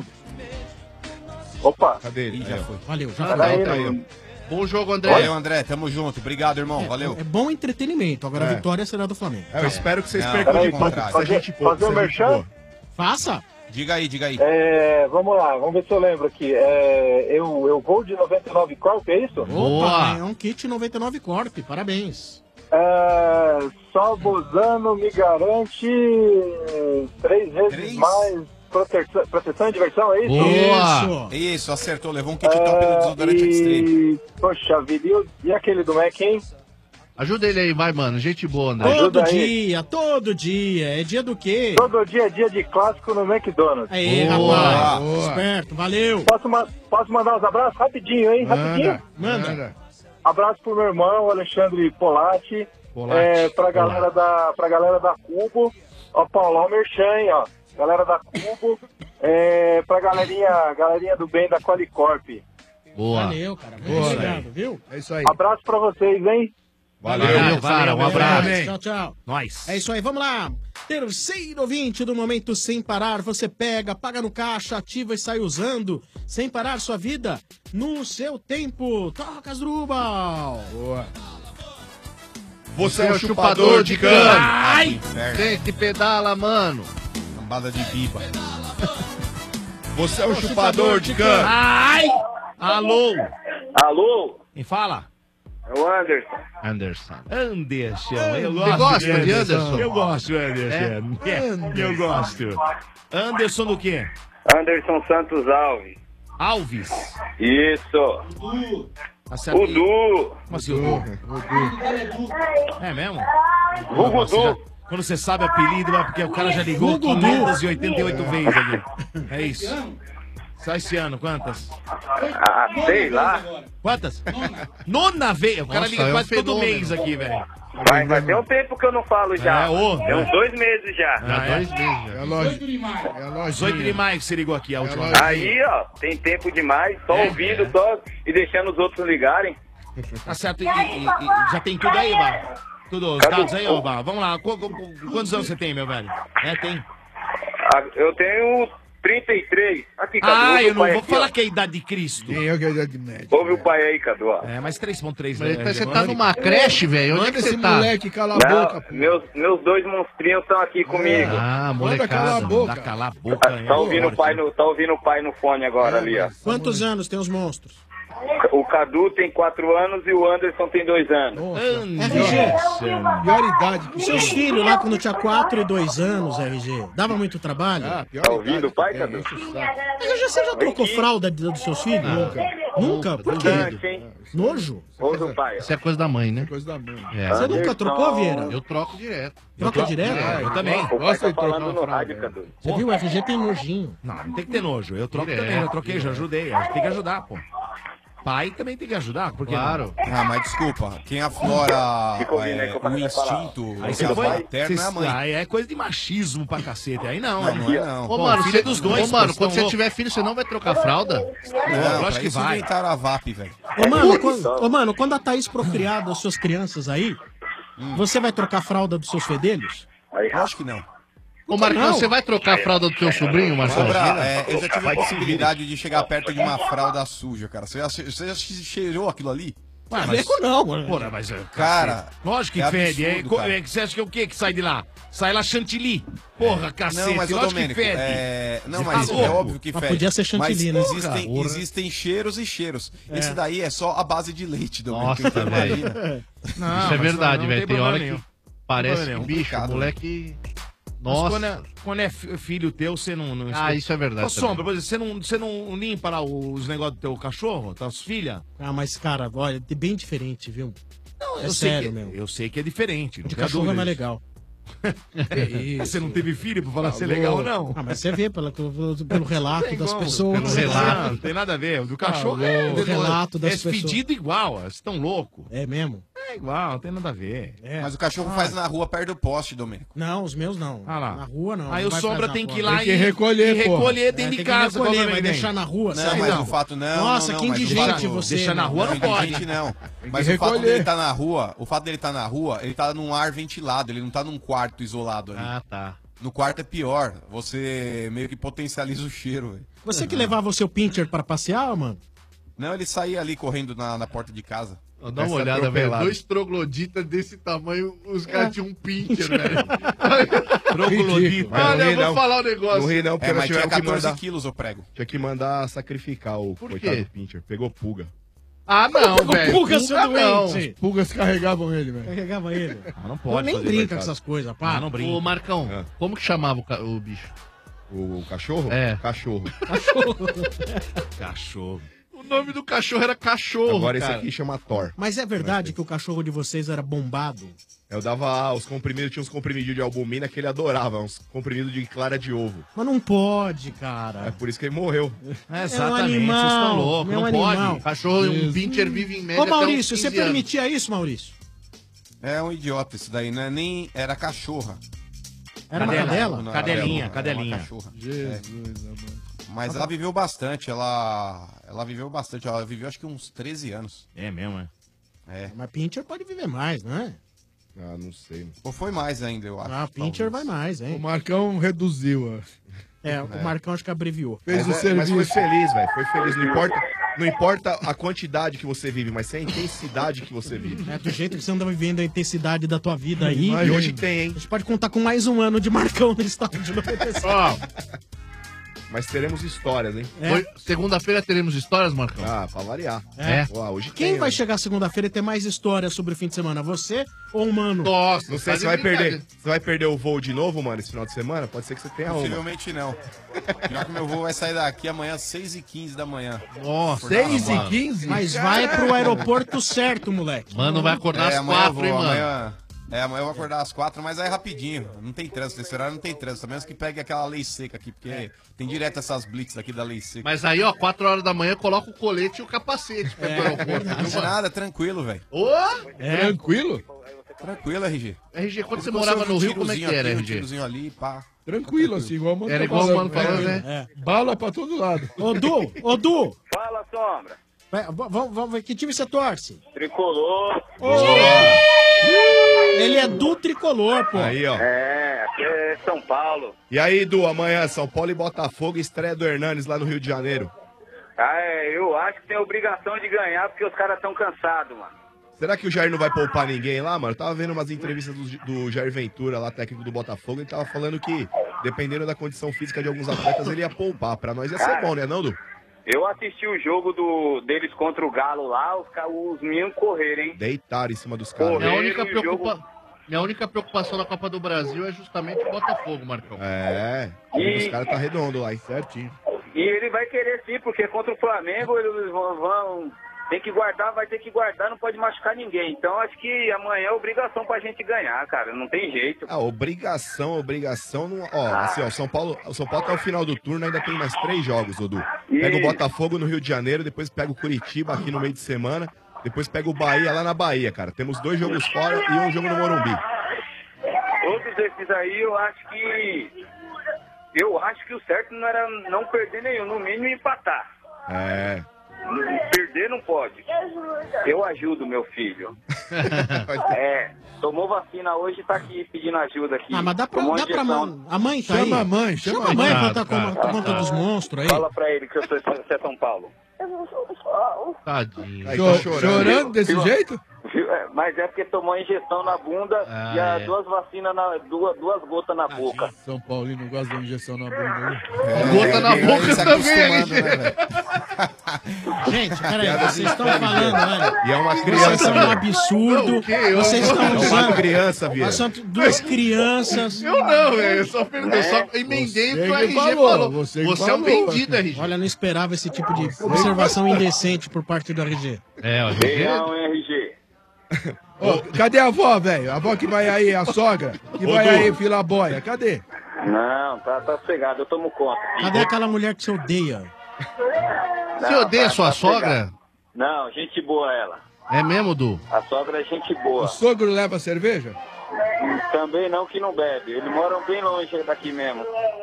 [SPEAKER 3] Opa.
[SPEAKER 15] Cadê ele?
[SPEAKER 13] Ih, já
[SPEAKER 15] Aí, ó.
[SPEAKER 13] foi.
[SPEAKER 10] Valeu. Já
[SPEAKER 22] Ah,
[SPEAKER 10] foi.
[SPEAKER 3] Aí,
[SPEAKER 15] tá aí, ó.
[SPEAKER 22] Bom jogo, André.
[SPEAKER 13] Valeu, André. Tamo junto. Obrigado, irmão. Valeu.
[SPEAKER 10] É bom entretenimento. Agora a
[SPEAKER 15] É.
[SPEAKER 10] vitória será do Flamengo.
[SPEAKER 15] É, eu espero que vocês
[SPEAKER 13] Não,
[SPEAKER 15] percam de
[SPEAKER 3] peraí,
[SPEAKER 15] pouco.
[SPEAKER 13] fazer-
[SPEAKER 15] Se a gente pouco,
[SPEAKER 3] fazer o
[SPEAKER 15] se a gente
[SPEAKER 3] merchan?
[SPEAKER 15] pouco.
[SPEAKER 10] Faça.
[SPEAKER 13] Diga aí, diga aí.
[SPEAKER 3] É, vamos lá, vamos ver se eu lembro aqui. É, eu, eu vou de noventa e nove Corp, é isso?
[SPEAKER 10] Opa, é um kit noventa e nove Corp. Parabéns.
[SPEAKER 3] É, só Bozano me garante três vezes
[SPEAKER 13] Três?
[SPEAKER 3] mais proteção, proteção e diversão, é isso?
[SPEAKER 22] Boa.
[SPEAKER 10] Isso.
[SPEAKER 13] Isso, acertou. Levou um kit top do desodorante extreme.
[SPEAKER 3] e, poxa vida, e, o- e aquele do Mac, hein?
[SPEAKER 22] Ajuda ele aí, vai, mano. Gente boa, André.
[SPEAKER 10] Todo
[SPEAKER 3] Ajuda aí.
[SPEAKER 10] dia, todo dia. É dia do quê?
[SPEAKER 3] Todo dia é dia de clássico no McDonald's.
[SPEAKER 10] Aí,
[SPEAKER 22] Boa,
[SPEAKER 10] rapaz.
[SPEAKER 15] boa.
[SPEAKER 10] Esperto. Valeu.
[SPEAKER 3] Posso, ma- posso mandar uns abraços rapidinho, hein? Rapidinho.
[SPEAKER 15] Manda,
[SPEAKER 10] Manda.
[SPEAKER 15] manda.
[SPEAKER 3] Abraço pro meu irmão, Alexandre Polatti.
[SPEAKER 17] Polatti.
[SPEAKER 3] É, pra, galera da, pra galera da Cubo. Ó, Paulão Merchan, ó. Galera da Cubo. É, pra galerinha, galerinha do bem da Qualicorp.
[SPEAKER 22] Boa.
[SPEAKER 10] Valeu, cara. Muito
[SPEAKER 15] Boa,
[SPEAKER 10] obrigado, viu?
[SPEAKER 15] É isso aí.
[SPEAKER 3] Abraço pra vocês, hein?
[SPEAKER 22] Valeu, cara. Um abraço.
[SPEAKER 10] Tchau, tchau.
[SPEAKER 17] Nós.
[SPEAKER 10] É isso aí, vamos lá. Terceiro ouvinte do Momento Sem Parar. Você pega, paga no caixa, ativa e sai usando. Sem parar sua vida no seu tempo. Toca, Asdrubal.
[SPEAKER 15] Boa.
[SPEAKER 22] Você é o chupador de cana.
[SPEAKER 13] Ai! Inferno.
[SPEAKER 22] Tem que pedala, mano.
[SPEAKER 13] Cambada de biba.
[SPEAKER 15] Você é o chupador de cana.
[SPEAKER 17] Ai! Alô!
[SPEAKER 3] Alô?
[SPEAKER 17] Quem fala?
[SPEAKER 3] É o Anderson.
[SPEAKER 22] Anderson.
[SPEAKER 17] Anderson. Eu
[SPEAKER 22] Você
[SPEAKER 17] gosto
[SPEAKER 22] gosta
[SPEAKER 17] de
[SPEAKER 22] de
[SPEAKER 17] Anderson.
[SPEAKER 22] Anderson?
[SPEAKER 17] Eu gosto, Anderson. É, eu gosto. Anderson do quê?
[SPEAKER 3] Anderson Santos Alves.
[SPEAKER 17] Alves.
[SPEAKER 3] Isso.
[SPEAKER 17] Acerta aí.
[SPEAKER 3] Udu.
[SPEAKER 17] Como assim, o Du? É mesmo?
[SPEAKER 3] Vulgo
[SPEAKER 17] Você já-
[SPEAKER 3] Du.
[SPEAKER 17] Quando você sabe apelido, é porque o cara já ligou
[SPEAKER 10] Vulgo Du.
[SPEAKER 17] quinhentas e oitenta e oito vezes aqui. É isso. Só esse ano, quantas?
[SPEAKER 3] Ah, sei lá.
[SPEAKER 17] Quantas? Nona vez. O cara
[SPEAKER 22] Nossa,
[SPEAKER 17] liga
[SPEAKER 22] é um
[SPEAKER 17] quase todo
[SPEAKER 22] fenômeno.
[SPEAKER 17] mês aqui, velho.
[SPEAKER 3] Vai, vai ter um tempo que eu não falo já.
[SPEAKER 17] É, ô.
[SPEAKER 3] Tem uns dois meses já.
[SPEAKER 17] Ah, é?
[SPEAKER 22] Dois meses já.
[SPEAKER 15] É a loja. É a lojinha.
[SPEAKER 17] dezoito de maio que você ligou aqui a última
[SPEAKER 15] É
[SPEAKER 17] vez.
[SPEAKER 3] Aí, ó, tem tempo demais. Só
[SPEAKER 17] É,
[SPEAKER 3] ouvindo,
[SPEAKER 17] é.
[SPEAKER 3] só e deixando os outros ligarem.
[SPEAKER 17] Tá certo. E, e- e já tem tudo aí, Bá? Tudo, os dados aí, ó, Bá. Vamos lá. Qu- qu- qu- Quantos anos você tem, meu velho? É, tem.
[SPEAKER 3] Ah, eu tenho trinta e três. Aqui, Cadu.
[SPEAKER 17] Ah,
[SPEAKER 3] ouve
[SPEAKER 17] eu
[SPEAKER 3] o
[SPEAKER 17] não
[SPEAKER 3] pai
[SPEAKER 17] vou
[SPEAKER 3] aqui,
[SPEAKER 17] falar
[SPEAKER 3] ó.
[SPEAKER 17] que é a idade de Cristo.
[SPEAKER 15] Nem eu que é idade média.
[SPEAKER 3] Ouve o pai aí, Cadu. ó.
[SPEAKER 17] É, mas três ponto três,
[SPEAKER 22] Mas
[SPEAKER 17] né?
[SPEAKER 22] você
[SPEAKER 17] Manda-
[SPEAKER 22] tá numa creche, velho? Onde é
[SPEAKER 15] Manda
[SPEAKER 22] que
[SPEAKER 15] esse
[SPEAKER 22] você tá?
[SPEAKER 15] moleque calar a boca,
[SPEAKER 3] Não,
[SPEAKER 15] pô.
[SPEAKER 3] meus, meus dois monstrinhos estão aqui comigo.
[SPEAKER 22] Ah,
[SPEAKER 15] Manda calar a
[SPEAKER 22] molecada.
[SPEAKER 15] boca.
[SPEAKER 17] Dá calar a boca.
[SPEAKER 3] Tá ouvindo, o pai no, tá ouvindo o pai no fone agora ali, ó.
[SPEAKER 10] Quantos anos tem os monstros?
[SPEAKER 3] O Cadu tem quatro anos e o Anderson tem dois anos.
[SPEAKER 10] R G.
[SPEAKER 15] Pior idade que
[SPEAKER 10] Seus filhos lá quando tinha quatro e dois anos, R G, dava muito trabalho?
[SPEAKER 15] Ah, pior
[SPEAKER 3] Tá ouvindo o pai,
[SPEAKER 15] É,
[SPEAKER 3] Cadu?
[SPEAKER 15] enche o saco.
[SPEAKER 10] Mas já- você já trocou fralda de- dos seus filhos? Nunca. Nunca? Por quê?
[SPEAKER 3] Bastante, hein?
[SPEAKER 10] Nojo?
[SPEAKER 3] Ouve o pai, ó.
[SPEAKER 22] Isso é coisa da mãe, né?
[SPEAKER 15] Coisa da mãe.
[SPEAKER 22] É.
[SPEAKER 10] Você nunca trocou, Vieira?
[SPEAKER 22] Eu troco direto.
[SPEAKER 10] Troca direto?
[SPEAKER 17] Eu também.
[SPEAKER 3] O pai
[SPEAKER 15] Gosta
[SPEAKER 3] tá
[SPEAKER 15] de trocar
[SPEAKER 3] falando
[SPEAKER 15] uma
[SPEAKER 3] no
[SPEAKER 15] fralda,
[SPEAKER 3] rádio,
[SPEAKER 15] né?
[SPEAKER 3] Cadu.
[SPEAKER 10] Você viu? O R G tem nojinho.
[SPEAKER 17] Não, não tem que ter nojo. Eu troco
[SPEAKER 22] Direto,
[SPEAKER 17] também, já troquei, já ajudei. A gente tem que ajudar, pô. Pai também tem que ajudar, porque
[SPEAKER 22] Claro.
[SPEAKER 13] Ah, mas desculpa. Quem aflora
[SPEAKER 3] Fica ouvindo aí
[SPEAKER 13] é,
[SPEAKER 3] que eu vou
[SPEAKER 13] o
[SPEAKER 3] falar.
[SPEAKER 13] instinto
[SPEAKER 17] Aí você
[SPEAKER 13] o
[SPEAKER 17] foi.
[SPEAKER 13] materno é a mãe.
[SPEAKER 17] Aí é coisa de machismo pra cacete. Aí não.
[SPEAKER 13] Não, não é não.
[SPEAKER 22] Ô,
[SPEAKER 17] Bom,
[SPEAKER 22] mano,
[SPEAKER 17] filho
[SPEAKER 22] você,
[SPEAKER 17] dos dois,
[SPEAKER 22] ô, mano,
[SPEAKER 17] pô,
[SPEAKER 22] quando
[SPEAKER 17] estão
[SPEAKER 22] você
[SPEAKER 17] loucos.
[SPEAKER 22] tiver filho, você não vai trocar fralda?
[SPEAKER 13] Não,
[SPEAKER 17] lógico
[SPEAKER 13] pra
[SPEAKER 17] que
[SPEAKER 13] isso
[SPEAKER 17] vai.
[SPEAKER 13] inventaram a V A P, velho.
[SPEAKER 10] Ô, mano, quando, ô, mano, quando a Thaís procriar das suas crianças aí, você vai trocar a fralda dos seus fedelhos?
[SPEAKER 3] Aí,
[SPEAKER 13] Lógico que não.
[SPEAKER 22] Ô, Marcão,
[SPEAKER 10] Não.
[SPEAKER 22] você vai trocar a fralda do teu sobrinho, Marcão?
[SPEAKER 13] Cobra, é, eu já tive a possibilidade de chegar perto de uma fralda suja, cara. Você já, você já cheirou aquilo ali?
[SPEAKER 17] Ué,
[SPEAKER 10] mas não, mano.
[SPEAKER 17] Porra, mas, é,
[SPEAKER 13] Cara,
[SPEAKER 17] cacete. Lógico que
[SPEAKER 13] é
[SPEAKER 17] fede. É,
[SPEAKER 13] absurdo,
[SPEAKER 17] co-
[SPEAKER 13] cara.
[SPEAKER 17] é que você acha que é o que que sai de lá? Sai lá chantilly. Porra, cacete.
[SPEAKER 13] Não, mas, ô,
[SPEAKER 17] lógico
[SPEAKER 13] Domênico,
[SPEAKER 17] que fede.
[SPEAKER 13] é... Não,
[SPEAKER 17] Você
[SPEAKER 13] mas
[SPEAKER 17] tá
[SPEAKER 13] é
[SPEAKER 17] louco?
[SPEAKER 13] óbvio que
[SPEAKER 10] Mas
[SPEAKER 13] fede.
[SPEAKER 10] podia ser chantilly, né?
[SPEAKER 13] Mas existem,
[SPEAKER 22] Porra.
[SPEAKER 13] existem cheiros e cheiros.
[SPEAKER 10] É.
[SPEAKER 13] Esse daí é só a base de leite, Domênico.
[SPEAKER 22] Nossa,
[SPEAKER 13] então
[SPEAKER 22] velho.
[SPEAKER 13] imagina.
[SPEAKER 17] Não,
[SPEAKER 22] Isso é
[SPEAKER 17] mas
[SPEAKER 22] verdade,
[SPEAKER 17] não
[SPEAKER 22] velho.
[SPEAKER 17] tem
[SPEAKER 22] Tem hora
[SPEAKER 17] problema
[SPEAKER 22] que
[SPEAKER 17] nenhum.
[SPEAKER 22] parece
[SPEAKER 17] problema
[SPEAKER 22] que,
[SPEAKER 17] nenhum.
[SPEAKER 22] bicho, o moleque...
[SPEAKER 17] Mas
[SPEAKER 22] Nossa.
[SPEAKER 17] quando é, quando é fi- filho teu, você não. não
[SPEAKER 22] Ah, isso é verdade
[SPEAKER 17] Ô,
[SPEAKER 22] também.
[SPEAKER 17] Sombra, por exemplo, você não, você não limpa lá os negócios do teu cachorro, das filhas?
[SPEAKER 10] Ah, mas, cara, olha, é bem diferente, viu?
[SPEAKER 17] Não,
[SPEAKER 10] É
[SPEAKER 17] eu sei
[SPEAKER 10] sério,
[SPEAKER 17] que,
[SPEAKER 10] meu.
[SPEAKER 17] Eu sei que é diferente. não
[SPEAKER 10] De
[SPEAKER 17] tenha
[SPEAKER 10] cachorro é
[SPEAKER 17] dúvida
[SPEAKER 10] mais
[SPEAKER 17] disso.
[SPEAKER 10] legal. isso.
[SPEAKER 17] Você não teve filho pra falar
[SPEAKER 10] Tá
[SPEAKER 17] se é legal ou
[SPEAKER 10] louco.
[SPEAKER 17] não?
[SPEAKER 10] Ah, mas você vê pelo, pelo, pelo relato
[SPEAKER 17] Tem
[SPEAKER 10] das
[SPEAKER 17] como,
[SPEAKER 10] pessoas.
[SPEAKER 17] Pelo relato, não tem nada a ver. O do cachorro
[SPEAKER 10] Ah,
[SPEAKER 17] é
[SPEAKER 10] o relato das
[SPEAKER 17] é
[SPEAKER 10] pessoas.
[SPEAKER 17] fedido igual, vocês estão loucos.
[SPEAKER 10] É mesmo?
[SPEAKER 17] É igual, não tem nada a ver.
[SPEAKER 13] Mas o cachorro
[SPEAKER 10] Ah.
[SPEAKER 13] faz na rua perto do poste, Domênico.
[SPEAKER 10] Não, os meus não.
[SPEAKER 17] Ah lá.
[SPEAKER 10] Na rua não.
[SPEAKER 17] Aí
[SPEAKER 10] Não
[SPEAKER 17] o
[SPEAKER 10] vai
[SPEAKER 17] Sombra
[SPEAKER 10] fazer
[SPEAKER 17] tem
[SPEAKER 10] na
[SPEAKER 17] que ir
[SPEAKER 10] rua.
[SPEAKER 17] lá e, e recolher dentro
[SPEAKER 10] É,
[SPEAKER 17] de
[SPEAKER 10] tem
[SPEAKER 17] casa.
[SPEAKER 10] que recolher,
[SPEAKER 17] qual
[SPEAKER 10] vai
[SPEAKER 17] é o
[SPEAKER 10] deixar na rua.
[SPEAKER 13] Não,
[SPEAKER 10] sai
[SPEAKER 13] mas
[SPEAKER 10] não.
[SPEAKER 13] o fato não.
[SPEAKER 10] Nossa,
[SPEAKER 13] não,
[SPEAKER 10] que
[SPEAKER 13] não, mas o
[SPEAKER 10] indigente
[SPEAKER 13] fato-
[SPEAKER 10] você.
[SPEAKER 17] Deixar na
[SPEAKER 10] meu.
[SPEAKER 17] rua não pode.
[SPEAKER 13] Indigente não.
[SPEAKER 17] Tem
[SPEAKER 13] Mas
[SPEAKER 17] que
[SPEAKER 13] o fato
[SPEAKER 17] recolher.
[SPEAKER 13] dele estar na rua, o fato dele estar na rua, ele tá num ar ventilado, ele não tá num quarto isolado ali.
[SPEAKER 17] Ah, tá.
[SPEAKER 13] No quarto é pior. Você meio que potencializa o cheiro, velho.
[SPEAKER 10] Você que levava o seu pincher pra passear, mano?
[SPEAKER 13] Não, ele saía ali correndo na, na porta de casa.
[SPEAKER 22] Ó, dá uma olhada, velho. Dois trogloditas desse tamanho, os caras tinham um pincher, velho.
[SPEAKER 15] Troglodita.
[SPEAKER 22] Olha, eu vou falar um negócio.
[SPEAKER 15] Não ri não, porque
[SPEAKER 13] É,
[SPEAKER 15] nós
[SPEAKER 13] mas tinha
[SPEAKER 15] tivemos que
[SPEAKER 13] quatorze
[SPEAKER 15] mandar...
[SPEAKER 13] quilos, eu prego.
[SPEAKER 15] Tinha que mandar sacrificar o
[SPEAKER 22] Por
[SPEAKER 15] coitado
[SPEAKER 22] quê?
[SPEAKER 15] do Pincher. Pegou pulga.
[SPEAKER 22] Ah, não,
[SPEAKER 10] Pegou
[SPEAKER 22] velho.
[SPEAKER 10] pulga, seu
[SPEAKER 22] não.
[SPEAKER 10] doente.
[SPEAKER 12] As pulgas carregavam ele, velho.
[SPEAKER 10] Carregava ele.
[SPEAKER 17] Ah, não
[SPEAKER 10] Não, nem
[SPEAKER 17] fazer,
[SPEAKER 10] brinca
[SPEAKER 17] coitado.
[SPEAKER 10] com essas coisas, pá.
[SPEAKER 17] Ah, não brinca.
[SPEAKER 22] Ô, Marcão,
[SPEAKER 15] Ah.
[SPEAKER 22] como que chamava o, ca- o bicho?
[SPEAKER 15] O cachorro?
[SPEAKER 22] É.
[SPEAKER 15] Cachorro.
[SPEAKER 17] Cachorro.
[SPEAKER 22] O nome do cachorro era cachorro,
[SPEAKER 15] Agora esse
[SPEAKER 22] cara.
[SPEAKER 15] aqui chama Thor.
[SPEAKER 10] Mas é verdade que o cachorro de vocês era bombado?
[SPEAKER 15] Eu dava ah, os comprimidos, tinha uns comprimidos de albumina que ele adorava, uns comprimidos de clara de ovo.
[SPEAKER 10] Mas não pode, cara.
[SPEAKER 15] É por isso que ele morreu.
[SPEAKER 17] É,
[SPEAKER 10] É um
[SPEAKER 17] exatamente,
[SPEAKER 10] animal,
[SPEAKER 17] vocês estão loucos,
[SPEAKER 10] é um
[SPEAKER 17] não
[SPEAKER 10] animal.
[SPEAKER 17] pode.
[SPEAKER 22] Cachorro, um
[SPEAKER 12] Jesus.
[SPEAKER 22] pincher vive em média
[SPEAKER 10] Ô,
[SPEAKER 22] até uns
[SPEAKER 10] Maurício, você
[SPEAKER 22] quinze anos.
[SPEAKER 10] permitia isso, Maurício?
[SPEAKER 13] É um idiota isso daí, não é nem... Era cachorra.
[SPEAKER 10] Era uma
[SPEAKER 17] Cadela.
[SPEAKER 10] cadela?
[SPEAKER 13] Não,
[SPEAKER 17] Cadelinha,
[SPEAKER 13] era
[SPEAKER 17] cadelinha.
[SPEAKER 13] uma cachorra.
[SPEAKER 12] Jesus, amor.
[SPEAKER 13] Mas ela viveu bastante, ela... Ela viveu bastante, ela viveu acho que uns treze anos.
[SPEAKER 17] É mesmo, é.
[SPEAKER 13] É.
[SPEAKER 10] Mas Pincher pode viver mais, não é?
[SPEAKER 15] Ah, não sei.
[SPEAKER 13] Ou foi mais ainda, eu acho.
[SPEAKER 10] Ah, Pincher vai
[SPEAKER 13] talvez.
[SPEAKER 10] mais,
[SPEAKER 12] O
[SPEAKER 10] hein?
[SPEAKER 12] Marcão reduziu, ó.
[SPEAKER 10] É, o Marcão acho que abreviou.
[SPEAKER 12] Fez
[SPEAKER 15] Mas,
[SPEAKER 12] o
[SPEAKER 15] é-
[SPEAKER 12] serviço.
[SPEAKER 15] mas foi feliz, velho. Foi feliz. Não importa, não importa a quantidade que você vive, mas sim a intensidade que você vive.
[SPEAKER 10] É, do jeito que você anda vivendo a intensidade da tua vida aí.
[SPEAKER 15] E hoje tem, hein?
[SPEAKER 10] A gente pode contar com mais um ano de Marcão no estádio de noventa e sete.
[SPEAKER 22] Ó,
[SPEAKER 15] Mas teremos histórias, hein?
[SPEAKER 10] É.
[SPEAKER 22] hoje- segunda-feira teremos histórias, Marcão?
[SPEAKER 15] Ah, pra variar.
[SPEAKER 10] É.
[SPEAKER 15] Ó, hoje
[SPEAKER 10] Quem
[SPEAKER 15] tem,
[SPEAKER 10] vai
[SPEAKER 15] né?
[SPEAKER 10] chegar segunda-feira e ter mais história sobre o fim de semana? Você ou o Mano?
[SPEAKER 22] Nossa,
[SPEAKER 15] Não sei
[SPEAKER 22] tá
[SPEAKER 15] se você vai
[SPEAKER 22] de
[SPEAKER 15] perder.
[SPEAKER 22] brincadeira.
[SPEAKER 15] Você vai perder o voo de novo, mano, esse final de semana? Pode ser que você tenha uma.
[SPEAKER 13] Possivelmente não. Já que meu voo vai sair daqui amanhã às seis e quinze da manhã.
[SPEAKER 22] Nossa,
[SPEAKER 12] seis e
[SPEAKER 22] mano.
[SPEAKER 12] quinze?
[SPEAKER 10] Mas vai pro aeroporto certo, moleque.
[SPEAKER 22] Mano, vai acordar
[SPEAKER 13] É,
[SPEAKER 22] às
[SPEAKER 13] amanhã eu
[SPEAKER 22] quatro, hein,
[SPEAKER 13] vou,
[SPEAKER 22] mano?
[SPEAKER 13] amanhã... É, amanhã eu vou acordar às quatro, mas aí é rapidinho. Não tem trânsito, esse horário não tem trânsito. A menos que pegue aquela lei seca aqui, porque tem direto essas blitz aqui da lei seca.
[SPEAKER 22] Mas aí, ó, quatro horas da manhã, coloca o colete e o capacete perto do aeroporto.
[SPEAKER 13] Não
[SPEAKER 22] viu,
[SPEAKER 13] de
[SPEAKER 22] mano?
[SPEAKER 13] nada, tranquilo, velho.
[SPEAKER 22] Ô!
[SPEAKER 12] Tranquilo?
[SPEAKER 13] Tranquilo, R G.
[SPEAKER 22] R G, quando você
[SPEAKER 13] Depois
[SPEAKER 22] morava
[SPEAKER 13] eu
[SPEAKER 22] no
[SPEAKER 13] vi um
[SPEAKER 22] Rio, como é que
[SPEAKER 13] tirozinho
[SPEAKER 22] era,
[SPEAKER 13] aqui, um
[SPEAKER 22] R G?
[SPEAKER 13] tirozinho ali, pá.
[SPEAKER 12] Tranquilo, assim, igual o mano
[SPEAKER 22] Era
[SPEAKER 12] tá
[SPEAKER 22] igual o
[SPEAKER 12] falando.
[SPEAKER 22] mano falando,
[SPEAKER 12] É,
[SPEAKER 22] né?
[SPEAKER 12] Bala pra todo lado.
[SPEAKER 10] Ô, Du, ô, Du.
[SPEAKER 3] Fala, Sombra.
[SPEAKER 10] Vai, v- Vamos, vamos ver que time você torce?
[SPEAKER 3] Tricolor.
[SPEAKER 10] Ele é do tricolor, pô.
[SPEAKER 15] Aí, ó.
[SPEAKER 3] É, aqui é São Paulo.
[SPEAKER 15] E aí, Du, amanhã, São Paulo e Botafogo, estreia do Hernanes lá no Rio de Janeiro.
[SPEAKER 3] Ah, é, eu acho que tem obrigação de ganhar porque os caras estão cansados, mano.
[SPEAKER 15] Será que o Jair não vai poupar ninguém lá, mano? Eu tava vendo umas entrevistas do, do Jair Ventura, lá, técnico do Botafogo, ele tava falando que, dependendo da condição física de alguns atletas, ele ia poupar. Pra nós ia ser
[SPEAKER 3] Cara,
[SPEAKER 15] bom, né, não, Du?
[SPEAKER 3] Eu assisti o jogo do, deles contra o Galo lá, os, ca- os meninos correram, hein?
[SPEAKER 15] Deitaram em cima dos caras.
[SPEAKER 22] Minha única,
[SPEAKER 3] Correram e o
[SPEAKER 22] preocupa...
[SPEAKER 3] jogo-
[SPEAKER 22] Minha única preocupação na Copa do Brasil é justamente o Botafogo, Marcão.
[SPEAKER 15] É,
[SPEAKER 3] E-
[SPEAKER 15] os caras tá redondo lá, hein?
[SPEAKER 12] Certinho.
[SPEAKER 3] E ele vai querer sim, porque contra o Flamengo eles vão, vão tem que guardar, vai ter que guardar, não pode machucar ninguém. Então acho que amanhã é obrigação pra gente ganhar, cara, não tem jeito.
[SPEAKER 15] Ah, obrigação, obrigação. Não... Ó, assim, ó, São Paulo, o São Paulo até o final do turno ainda tem mais três jogos, Odu. Pega o
[SPEAKER 3] Isso.
[SPEAKER 15] Botafogo no Rio de Janeiro, depois pega o Curitiba aqui no meio de semana, depois pega o Bahia lá na Bahia, cara. Temos dois jogos fora e um jogo no Morumbi.
[SPEAKER 3] Todos esses aí eu acho que eu acho que o certo não era não perder nenhum, no mínimo empatar.
[SPEAKER 15] É.
[SPEAKER 3] Perder não pode. Eu ajudo meu filho. É, tomou vacina hoje e tá aqui pedindo ajuda aqui.
[SPEAKER 10] Ah, mas dá pra,
[SPEAKER 3] Tomou
[SPEAKER 10] dá pra
[SPEAKER 3] injeção.
[SPEAKER 10] mãe. A mãe tá aí.
[SPEAKER 12] Chama a mãe, chama
[SPEAKER 10] a
[SPEAKER 12] a
[SPEAKER 10] mãe
[SPEAKER 12] mãe.
[SPEAKER 10] pra contar com conta dos monstros aí.
[SPEAKER 3] Fala pra ele que eu sou você é São Paulo.
[SPEAKER 22] Tadinho.
[SPEAKER 15] Aí,
[SPEAKER 12] Cho-
[SPEAKER 15] tá
[SPEAKER 12] chorando,
[SPEAKER 15] chorando.
[SPEAKER 12] desse
[SPEAKER 3] Viu?
[SPEAKER 12] jeito?
[SPEAKER 3] Viu? É, mas é porque tomou a injeção na bunda
[SPEAKER 22] Ah,
[SPEAKER 3] e as
[SPEAKER 22] é.
[SPEAKER 3] duas vacinas, na, duas, duas gotas na boca.
[SPEAKER 12] São Paulino não gosta de injeção na bunda. Né?
[SPEAKER 22] Gota na boca
[SPEAKER 13] Ele se
[SPEAKER 22] também,
[SPEAKER 13] acostumando,
[SPEAKER 22] hein?
[SPEAKER 13] né, velho?
[SPEAKER 10] Gente, peraí,
[SPEAKER 15] Piada
[SPEAKER 10] vocês estão falando, olha.
[SPEAKER 15] E é uma
[SPEAKER 10] Vocês
[SPEAKER 15] criança,
[SPEAKER 10] são um
[SPEAKER 15] velho.
[SPEAKER 10] absurdo.
[SPEAKER 22] O quê? Eu-
[SPEAKER 10] Vocês estão
[SPEAKER 15] É uma
[SPEAKER 10] usando.
[SPEAKER 15] criança,
[SPEAKER 10] Nós
[SPEAKER 15] Vieira.
[SPEAKER 10] somos duas crianças.
[SPEAKER 22] Eu não, velho. Eu só perguntei, eu só emendei o que o
[SPEAKER 12] Você
[SPEAKER 22] R
[SPEAKER 12] que
[SPEAKER 22] G
[SPEAKER 12] falou,
[SPEAKER 22] falou.
[SPEAKER 12] você
[SPEAKER 22] Você,
[SPEAKER 12] que
[SPEAKER 22] é um
[SPEAKER 12] falou,
[SPEAKER 22] vendido, R G.
[SPEAKER 10] Olha, não esperava esse tipo de observação indecente por parte do R G.
[SPEAKER 22] É, o R G.
[SPEAKER 3] Não, R G.
[SPEAKER 12] Ô, cadê a avó, velho? A avó que vai aí, a sogra, que
[SPEAKER 3] Ô,
[SPEAKER 12] vai
[SPEAKER 3] Du.
[SPEAKER 12] aí filar boia. Cadê?
[SPEAKER 3] Não, tá, tá sossegado, eu tomo conta.
[SPEAKER 10] Cadê aquela mulher que você odeia?
[SPEAKER 22] Você odeia sua sogra?
[SPEAKER 3] sogra? Não, gente boa ela.
[SPEAKER 22] É mesmo, Du?
[SPEAKER 3] A sogra é gente boa.
[SPEAKER 12] O sogro leva cerveja?
[SPEAKER 3] Também não, que não bebe. Eles moram bem longe daqui mesmo.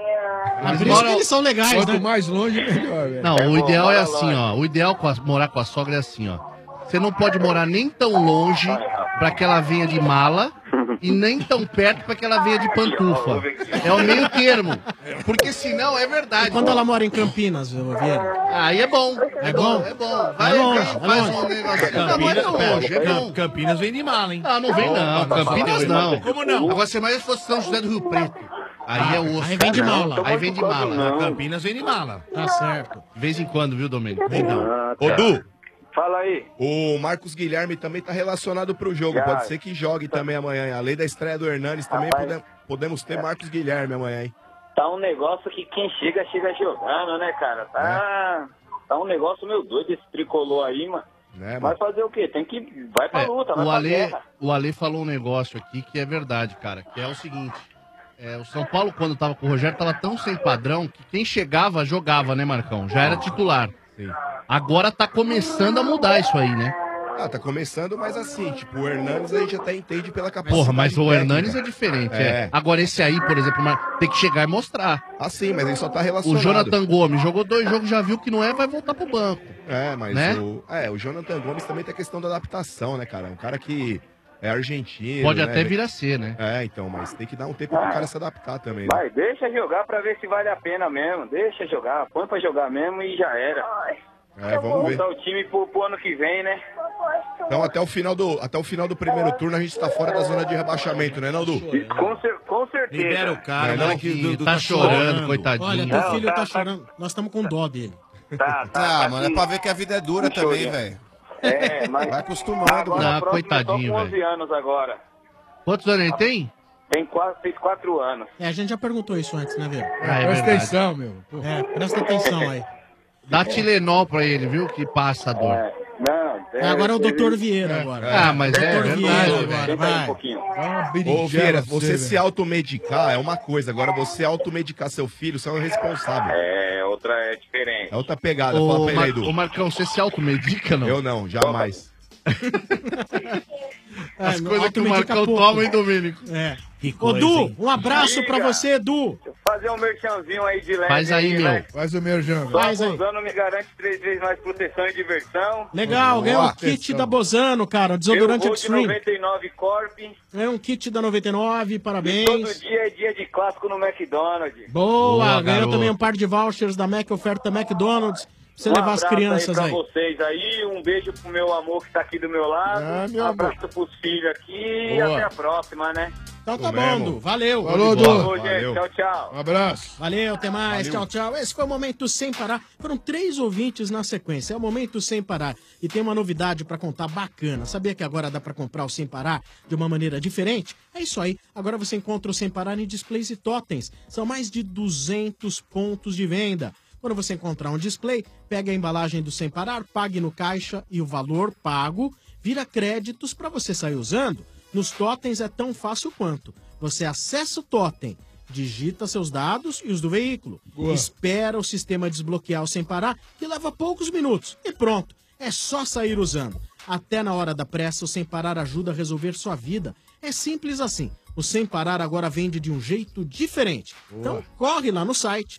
[SPEAKER 10] Por isso que eles são legais,
[SPEAKER 12] Quanto
[SPEAKER 10] né?
[SPEAKER 12] mais longe, melhor, velho.
[SPEAKER 22] Não,
[SPEAKER 3] É
[SPEAKER 22] o
[SPEAKER 3] bom,
[SPEAKER 22] ideal é
[SPEAKER 3] mora
[SPEAKER 22] assim,
[SPEAKER 3] longe.
[SPEAKER 22] ó. O ideal com a- morar com a sogra é assim, ó. Você não pode morar nem tão longe pra que ela venha de mala e nem tão perto pra que ela venha de pantufa. É o meio termo. Porque senão é verdade.
[SPEAKER 10] E quando ela mora em Campinas, Vieira?
[SPEAKER 22] Aí é bom.
[SPEAKER 10] É bom?
[SPEAKER 22] É bom.
[SPEAKER 10] É longe,
[SPEAKER 22] vem,
[SPEAKER 10] é
[SPEAKER 22] faz
[SPEAKER 10] longe.
[SPEAKER 22] um negocinho. Não, não é tão longe, é bom.
[SPEAKER 17] Campinas vem de mala, hein?
[SPEAKER 22] Ah, não vem não. Campinas não.
[SPEAKER 17] Como não?
[SPEAKER 22] Agora você mais se fosse São José do Rio Preto. Aí é osso.
[SPEAKER 10] Aí vem de
[SPEAKER 22] Não,
[SPEAKER 10] mala.
[SPEAKER 22] Aí vem de mala.
[SPEAKER 17] Não. Campinas vem de mala.
[SPEAKER 10] Tá certo.
[SPEAKER 22] De vez em quando, viu, Domênico?
[SPEAKER 17] Então.
[SPEAKER 3] Ah,
[SPEAKER 15] Ô,
[SPEAKER 3] tá.
[SPEAKER 15] Du,
[SPEAKER 3] Fala aí.
[SPEAKER 15] o Marcos Guilherme também tá relacionado pro jogo.
[SPEAKER 3] Já.
[SPEAKER 15] Pode ser que jogue também amanhã. Além da estreia do Hernanes, também
[SPEAKER 3] Rapaz.
[SPEAKER 15] pode- podemos ter Marcos Guilherme amanhã, hein?
[SPEAKER 3] Tá um negócio que quem chega, chega jogando, né, cara? Tá, tá um negócio meio doido esse tricolor aí, mano.
[SPEAKER 15] Né,
[SPEAKER 3] Vai fazer o quê? Tem que... Vai pra
[SPEAKER 22] É,
[SPEAKER 3] luta, vai
[SPEAKER 22] o
[SPEAKER 3] pra
[SPEAKER 22] Ale,
[SPEAKER 3] guerra.
[SPEAKER 22] o Ale falou um negócio aqui que é verdade, cara, que é o seguinte. É, o São Paulo, quando tava com o Rogério, tava tão sem padrão que quem chegava, jogava, né, Marcão? Já era titular. Agora tá começando a mudar isso aí, né?
[SPEAKER 15] Ah, tá começando, mas assim, tipo, o Hernanes a gente até entende pela capacidade
[SPEAKER 22] Porra, mas o
[SPEAKER 15] técnica.
[SPEAKER 22] Hernanes é diferente. É.
[SPEAKER 15] É.
[SPEAKER 22] Agora esse aí, por exemplo, Mar- tem que chegar e mostrar.
[SPEAKER 15] Ah, sim, mas ele só tá
[SPEAKER 22] O
[SPEAKER 15] relacionado.
[SPEAKER 22] Jonathan Gomes jogou dois jogos, já viu que não é, vai voltar pro banco.
[SPEAKER 15] É, mas
[SPEAKER 22] Né?
[SPEAKER 15] o... É, o Jonathan Gomes também tem a questão da adaptação, né, cara? Um cara que é argentino.
[SPEAKER 22] Pode
[SPEAKER 15] né,
[SPEAKER 22] até
[SPEAKER 15] velho?
[SPEAKER 22] vir a ser, né?
[SPEAKER 15] É, então, mas tem que dar um tempo pro cara se adaptar também, né?
[SPEAKER 3] Vai, deixa jogar pra ver se vale a pena mesmo. Deixa jogar, põe pra jogar mesmo e já era.
[SPEAKER 15] É, vamos ver.
[SPEAKER 3] Montar o time pro, pro ano que vem, né?
[SPEAKER 15] Então, até o final do, até o final do primeiro turno, a gente tá fora da zona de rebaixamento, né, Naldo?
[SPEAKER 3] Com, cer com certeza.
[SPEAKER 17] Libera o cara,
[SPEAKER 15] Não,
[SPEAKER 17] moleque
[SPEAKER 15] não,
[SPEAKER 17] do, do-
[SPEAKER 22] tá
[SPEAKER 17] tá
[SPEAKER 22] chorando, coitadinho.
[SPEAKER 10] Olha, teu
[SPEAKER 3] Não,
[SPEAKER 10] filho
[SPEAKER 3] tá-
[SPEAKER 10] tá
[SPEAKER 3] tá-
[SPEAKER 10] chorando. Nós estamos com dó dele.
[SPEAKER 3] Tá, tá.
[SPEAKER 13] Ah,
[SPEAKER 3] tá
[SPEAKER 13] mano, é
[SPEAKER 3] aqui.
[SPEAKER 13] pra ver que a vida é dura
[SPEAKER 3] Deixa
[SPEAKER 13] também,
[SPEAKER 3] eu ver.
[SPEAKER 13] velho.
[SPEAKER 3] É, mas...
[SPEAKER 13] Vai acostumando,
[SPEAKER 3] Agora,
[SPEAKER 22] Não,
[SPEAKER 3] a próxima
[SPEAKER 22] coitadinho,
[SPEAKER 3] é só com onze
[SPEAKER 22] velho.
[SPEAKER 3] anos agora.
[SPEAKER 22] Quantos anos ele tem?
[SPEAKER 3] Tem quatro, fez quatro anos.
[SPEAKER 10] É, a gente já perguntou isso antes, né, Vieira?
[SPEAKER 22] Ah, é
[SPEAKER 12] Presta
[SPEAKER 22] verdade.
[SPEAKER 12] atenção, meu. Pô.
[SPEAKER 10] É, presta atenção aí.
[SPEAKER 22] Dá Tilenol pra ele, viu? Que passa a dor.
[SPEAKER 3] É, não,
[SPEAKER 10] É, agora é o doutor
[SPEAKER 3] ele-
[SPEAKER 10] Vieira agora.
[SPEAKER 22] Ah, mas é
[SPEAKER 10] doutor
[SPEAKER 22] verdade,
[SPEAKER 10] Vieira
[SPEAKER 22] velho.
[SPEAKER 10] agora,
[SPEAKER 3] Tenta aí um
[SPEAKER 10] vai.
[SPEAKER 3] pouquinho.
[SPEAKER 12] Dá uma
[SPEAKER 15] Ô,
[SPEAKER 12] berinjela
[SPEAKER 15] Vieira,
[SPEAKER 12] pra
[SPEAKER 15] você
[SPEAKER 12] velho.
[SPEAKER 15] se automedicar é uma coisa, agora você automedicar seu filho, você é um responsável.
[SPEAKER 3] É, outra é diferente.
[SPEAKER 15] É outra pegada,
[SPEAKER 22] Ô,
[SPEAKER 15] fala pra ele
[SPEAKER 22] Mar...
[SPEAKER 15] aí, Edu.
[SPEAKER 22] Ô, Marcão, você se automedica, não?
[SPEAKER 15] Eu não, jamais.
[SPEAKER 22] As
[SPEAKER 10] É,
[SPEAKER 22] coisas que o
[SPEAKER 10] automedica
[SPEAKER 22] Marcão
[SPEAKER 10] pouco.
[SPEAKER 22] toma, hein, Domênico?
[SPEAKER 10] É.
[SPEAKER 17] Que
[SPEAKER 10] Ô,
[SPEAKER 17] coisa,
[SPEAKER 10] Du,
[SPEAKER 17] hein?
[SPEAKER 10] um abraço pra
[SPEAKER 3] Diga.
[SPEAKER 10] você, Edu.
[SPEAKER 3] Fazer um merchanzinho aí de leve.
[SPEAKER 22] Faz aí, meu.
[SPEAKER 3] né?
[SPEAKER 12] Faz o meu jango.
[SPEAKER 3] Só
[SPEAKER 10] Faz aí.
[SPEAKER 3] usando me garante três vezes mais proteção e diversão.
[SPEAKER 10] Legal, ganhou um kit
[SPEAKER 12] atenção.
[SPEAKER 10] da Bozano, cara. Desodorante
[SPEAKER 3] Eu vou de
[SPEAKER 10] Extreme.
[SPEAKER 3] noventa e nove Corp.
[SPEAKER 10] Ganhou um kit da noventa e nove,
[SPEAKER 3] E todo
[SPEAKER 10] parabéns.
[SPEAKER 3] dia é dia de clássico no McDonald's.
[SPEAKER 10] Boa,
[SPEAKER 22] Boa,
[SPEAKER 10] ganhou
[SPEAKER 22] garoto.
[SPEAKER 10] também um par de vouchers da Mac, oferta McDonald's. Pra você
[SPEAKER 3] Um
[SPEAKER 10] levar as
[SPEAKER 3] abraço
[SPEAKER 10] crianças
[SPEAKER 3] aí
[SPEAKER 10] aí.
[SPEAKER 3] pra vocês aí, um beijo pro meu amor que tá aqui do meu lado.
[SPEAKER 12] Ah, meu
[SPEAKER 3] um
[SPEAKER 12] amor.
[SPEAKER 3] abraço pros filhos aqui e
[SPEAKER 12] Boa.
[SPEAKER 3] até a próxima, né?
[SPEAKER 10] Então tá
[SPEAKER 15] Ô,
[SPEAKER 10] bom,
[SPEAKER 15] mesmo.
[SPEAKER 10] Du. Valeu.
[SPEAKER 12] Falou, Du.
[SPEAKER 3] Falou, gente.
[SPEAKER 15] Valeu.
[SPEAKER 3] Tchau, tchau.
[SPEAKER 12] Um abraço.
[SPEAKER 10] Valeu, até mais. Tchau, tchau. Esse foi o Momento Sem Parar. Foram três ouvintes na sequência. É o Momento Sem Parar. E tem uma novidade pra contar bacana. Sabia que agora dá pra comprar o Sem Parar de uma maneira diferente? É isso aí. Agora você encontra o Sem Parar em displays e totens. São mais de duzentos pontos de venda. Quando você encontrar um display, pega a embalagem do Sem Parar, pague no caixa e o valor pago vira créditos para você sair usando. Nos totens é tão fácil quanto. Você acessa o totem, digita seus dados e os do veículo,
[SPEAKER 12] Boa.
[SPEAKER 10] espera o sistema desbloquear o Sem Parar, que leva poucos minutos, e pronto. É só sair usando. Até na hora da pressa, o Sem Parar ajuda a resolver sua vida. É simples assim. O Sem Parar agora vende de um jeito diferente. Então corre lá no site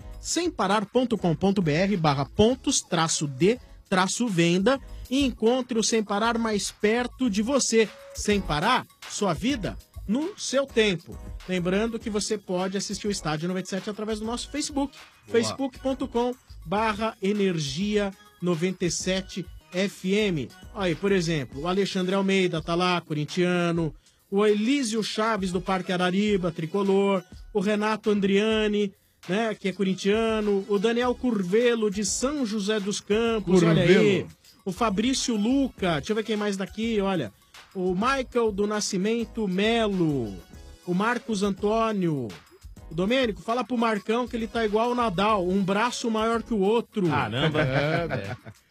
[SPEAKER 10] semparar.com.br barra pontos traço de traço venda e encontre o Sem Parar mais perto de você. Sem Parar, sua vida no seu tempo. Lembrando que você pode assistir o Estádio noventa e sete através do nosso Facebook, facebook.com barra energia noventa e sete F M. Aí, por exemplo, o Alexandre Almeida tá lá, corintiano, o Elísio Chaves do Parque Arariba, tricolor, o Renato Andriani, né, que é corintiano, o Daniel Curvelo de São José dos Campos, olha aí,
[SPEAKER 12] Curvelo.
[SPEAKER 10] o Fabrício Luca, deixa eu ver quem mais daqui, olha, o Michael do Nascimento Melo, o Marcos Antônio, o Domênico, fala pro Marcão que ele tá igual o Nadal, um braço maior que o outro.
[SPEAKER 17] Caramba.
[SPEAKER 12] É, velho.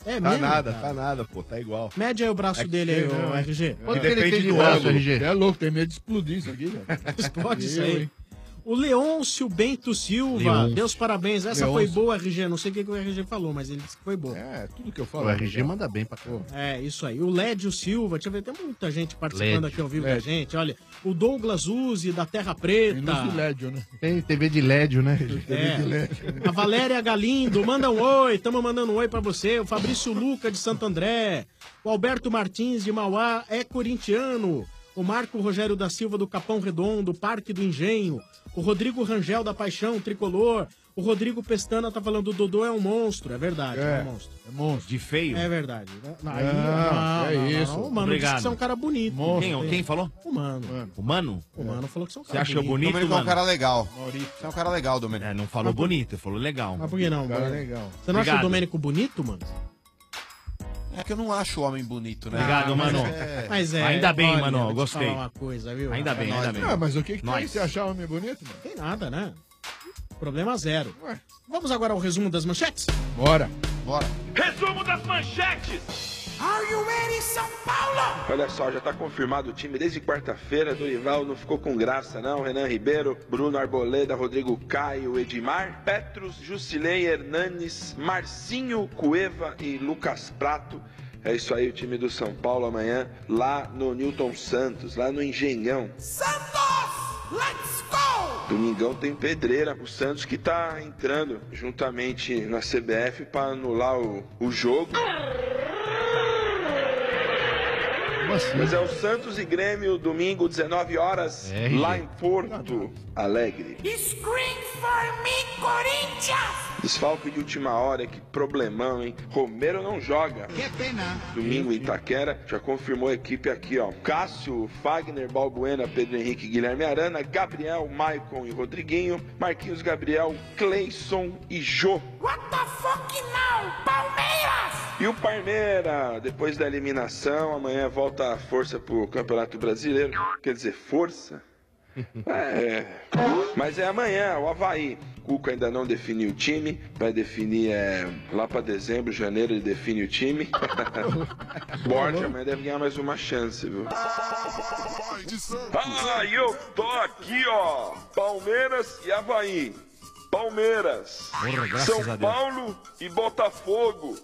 [SPEAKER 10] É
[SPEAKER 15] Tá
[SPEAKER 10] mesmo,
[SPEAKER 15] nada,
[SPEAKER 10] cara?
[SPEAKER 15] tá nada, pô, tá igual.
[SPEAKER 10] Mede aí o braço
[SPEAKER 15] É que
[SPEAKER 10] dele aí,
[SPEAKER 15] tem,
[SPEAKER 10] ô
[SPEAKER 15] né?
[SPEAKER 10] R G.
[SPEAKER 15] Quanto que ele tem de braço, R G?
[SPEAKER 12] É louco, tem medo de explodir isso aqui, velho.
[SPEAKER 10] Explode isso
[SPEAKER 12] Eu,
[SPEAKER 10] aí.
[SPEAKER 12] hein?
[SPEAKER 10] O Leôncio Bento Silva,
[SPEAKER 12] Leôncio.
[SPEAKER 10] Deus parabéns. Essa
[SPEAKER 12] Leôncio.
[SPEAKER 10] foi boa, R G. Não sei o que, que o R G falou, mas ele disse que foi boa.
[SPEAKER 12] É, tudo que eu falo.
[SPEAKER 22] O R G manda bem pra caramba.
[SPEAKER 10] É, isso aí. O Lédio Silva, deixa eu ver, tem muita gente participando
[SPEAKER 22] Lédio.
[SPEAKER 10] aqui ao vivo
[SPEAKER 22] Lédio.
[SPEAKER 10] da gente. Olha, o Douglas Uzi, da Terra Preta.
[SPEAKER 12] Tem luz de Lédio, né?
[SPEAKER 22] Tem T V de Lédio, né?
[SPEAKER 10] É. A Valéria Galindo, manda um oi, tamo mandando um oi pra você. O Fabrício Luca, de Santo André. O Alberto Martins, de Mauá, é corintiano. O Marco Rogério da Silva, do Capão Redondo, Parque do Engenho. O Rodrigo Rangel, da Paixão, Tricolor. O Rodrigo Pestana tá falando, o Dodô é um monstro. É verdade, é,
[SPEAKER 17] É,
[SPEAKER 10] um monstro.
[SPEAKER 12] É monstro.
[SPEAKER 17] De feio?
[SPEAKER 10] É verdade. Não, aí-
[SPEAKER 17] Não,
[SPEAKER 10] não,
[SPEAKER 17] é
[SPEAKER 10] não,
[SPEAKER 17] isso.
[SPEAKER 10] não. O Mano
[SPEAKER 17] Obrigado.
[SPEAKER 10] disse que você é um cara bonito.
[SPEAKER 17] Quem, quem falou?
[SPEAKER 10] O Mano.
[SPEAKER 17] O Mano?
[SPEAKER 10] O Mano falou que você é um
[SPEAKER 17] Você
[SPEAKER 10] cara
[SPEAKER 17] achou bonito,
[SPEAKER 13] Domênico é um
[SPEAKER 17] mano?
[SPEAKER 13] cara legal. Você é um cara legal, Domênico.
[SPEAKER 17] É, não falou bonito, ele falou legal.
[SPEAKER 10] Mas por que não?
[SPEAKER 12] Cara
[SPEAKER 10] mano?
[SPEAKER 12] legal.
[SPEAKER 10] Você não acha o
[SPEAKER 17] Obrigado.
[SPEAKER 10] Domênico bonito, mano?
[SPEAKER 13] É que eu não acho o homem bonito, né?
[SPEAKER 17] Obrigado,
[SPEAKER 13] Ah, mas
[SPEAKER 17] mano.
[SPEAKER 13] é-
[SPEAKER 10] Mas é,
[SPEAKER 17] Ainda bem,
[SPEAKER 10] olha,
[SPEAKER 17] mano,
[SPEAKER 10] vou te
[SPEAKER 17] gostei.
[SPEAKER 10] falar uma coisa, viu?
[SPEAKER 17] Ainda bem,
[SPEAKER 10] É
[SPEAKER 17] ainda
[SPEAKER 10] nóis,
[SPEAKER 17] bem.
[SPEAKER 12] Ah, mas o que, que tem?
[SPEAKER 17] Nós.
[SPEAKER 12] Você achar homem bonito, mano?
[SPEAKER 10] Tem nada, né? Problema zero. Vamos agora ao resumo das manchetes?
[SPEAKER 12] Bora.
[SPEAKER 13] Bora.
[SPEAKER 2] Resumo das manchetes. Are you ready, São Paulo?
[SPEAKER 7] Olha só, já tá confirmado o time desde quarta-feira. Dorival não ficou com graça, não. Renan Ribeiro, Bruno Arboleda, Rodrigo Caio, Edmar, Petros, Jusilei, Hernanes, Marcinho, Cueva e Lucas Prato. É isso aí, o time do São Paulo amanhã, lá no Newton Santos, lá no Engenhão.
[SPEAKER 2] Santos, let's go!
[SPEAKER 7] Domingão tem pedreira, o Santos que tá entrando juntamente na C B F para anular o, o jogo. Mas é o Santos e Grêmio, domingo, dezenove horas,
[SPEAKER 2] É,
[SPEAKER 7] lá
[SPEAKER 2] gente.
[SPEAKER 7] em Porto Alegre.
[SPEAKER 2] Scream for me, Corinthians!
[SPEAKER 7] Desfalque de última hora, que problemão, hein? Romero não joga.
[SPEAKER 2] Que pena.
[SPEAKER 7] Domingo em Itaquera, já confirmou a equipe aqui, ó. Cássio, Fagner, Balbuena, Pedro Henrique, Guilherme Arana, Gabriel, Maicon e Rodriguinho, Marquinhos Gabriel, Cleison e Jô.
[SPEAKER 2] What the fuck now, Palmeiras?
[SPEAKER 7] E o Parmeira, depois da eliminação, amanhã volta a força pro Campeonato Brasileiro. Quer dizer, força? É, mas é amanhã, o Avaí. Cuca ainda não definiu o time, vai definir é, lá pra dezembro, janeiro ele define o time. Borja amanhã deve ganhar mais uma chance, viu? Ah, e eu tô aqui, ó. Palmeiras e Avaí. Palmeiras,
[SPEAKER 17] Porra, graças
[SPEAKER 7] São
[SPEAKER 17] a Deus.
[SPEAKER 7] Paulo e Botafogo.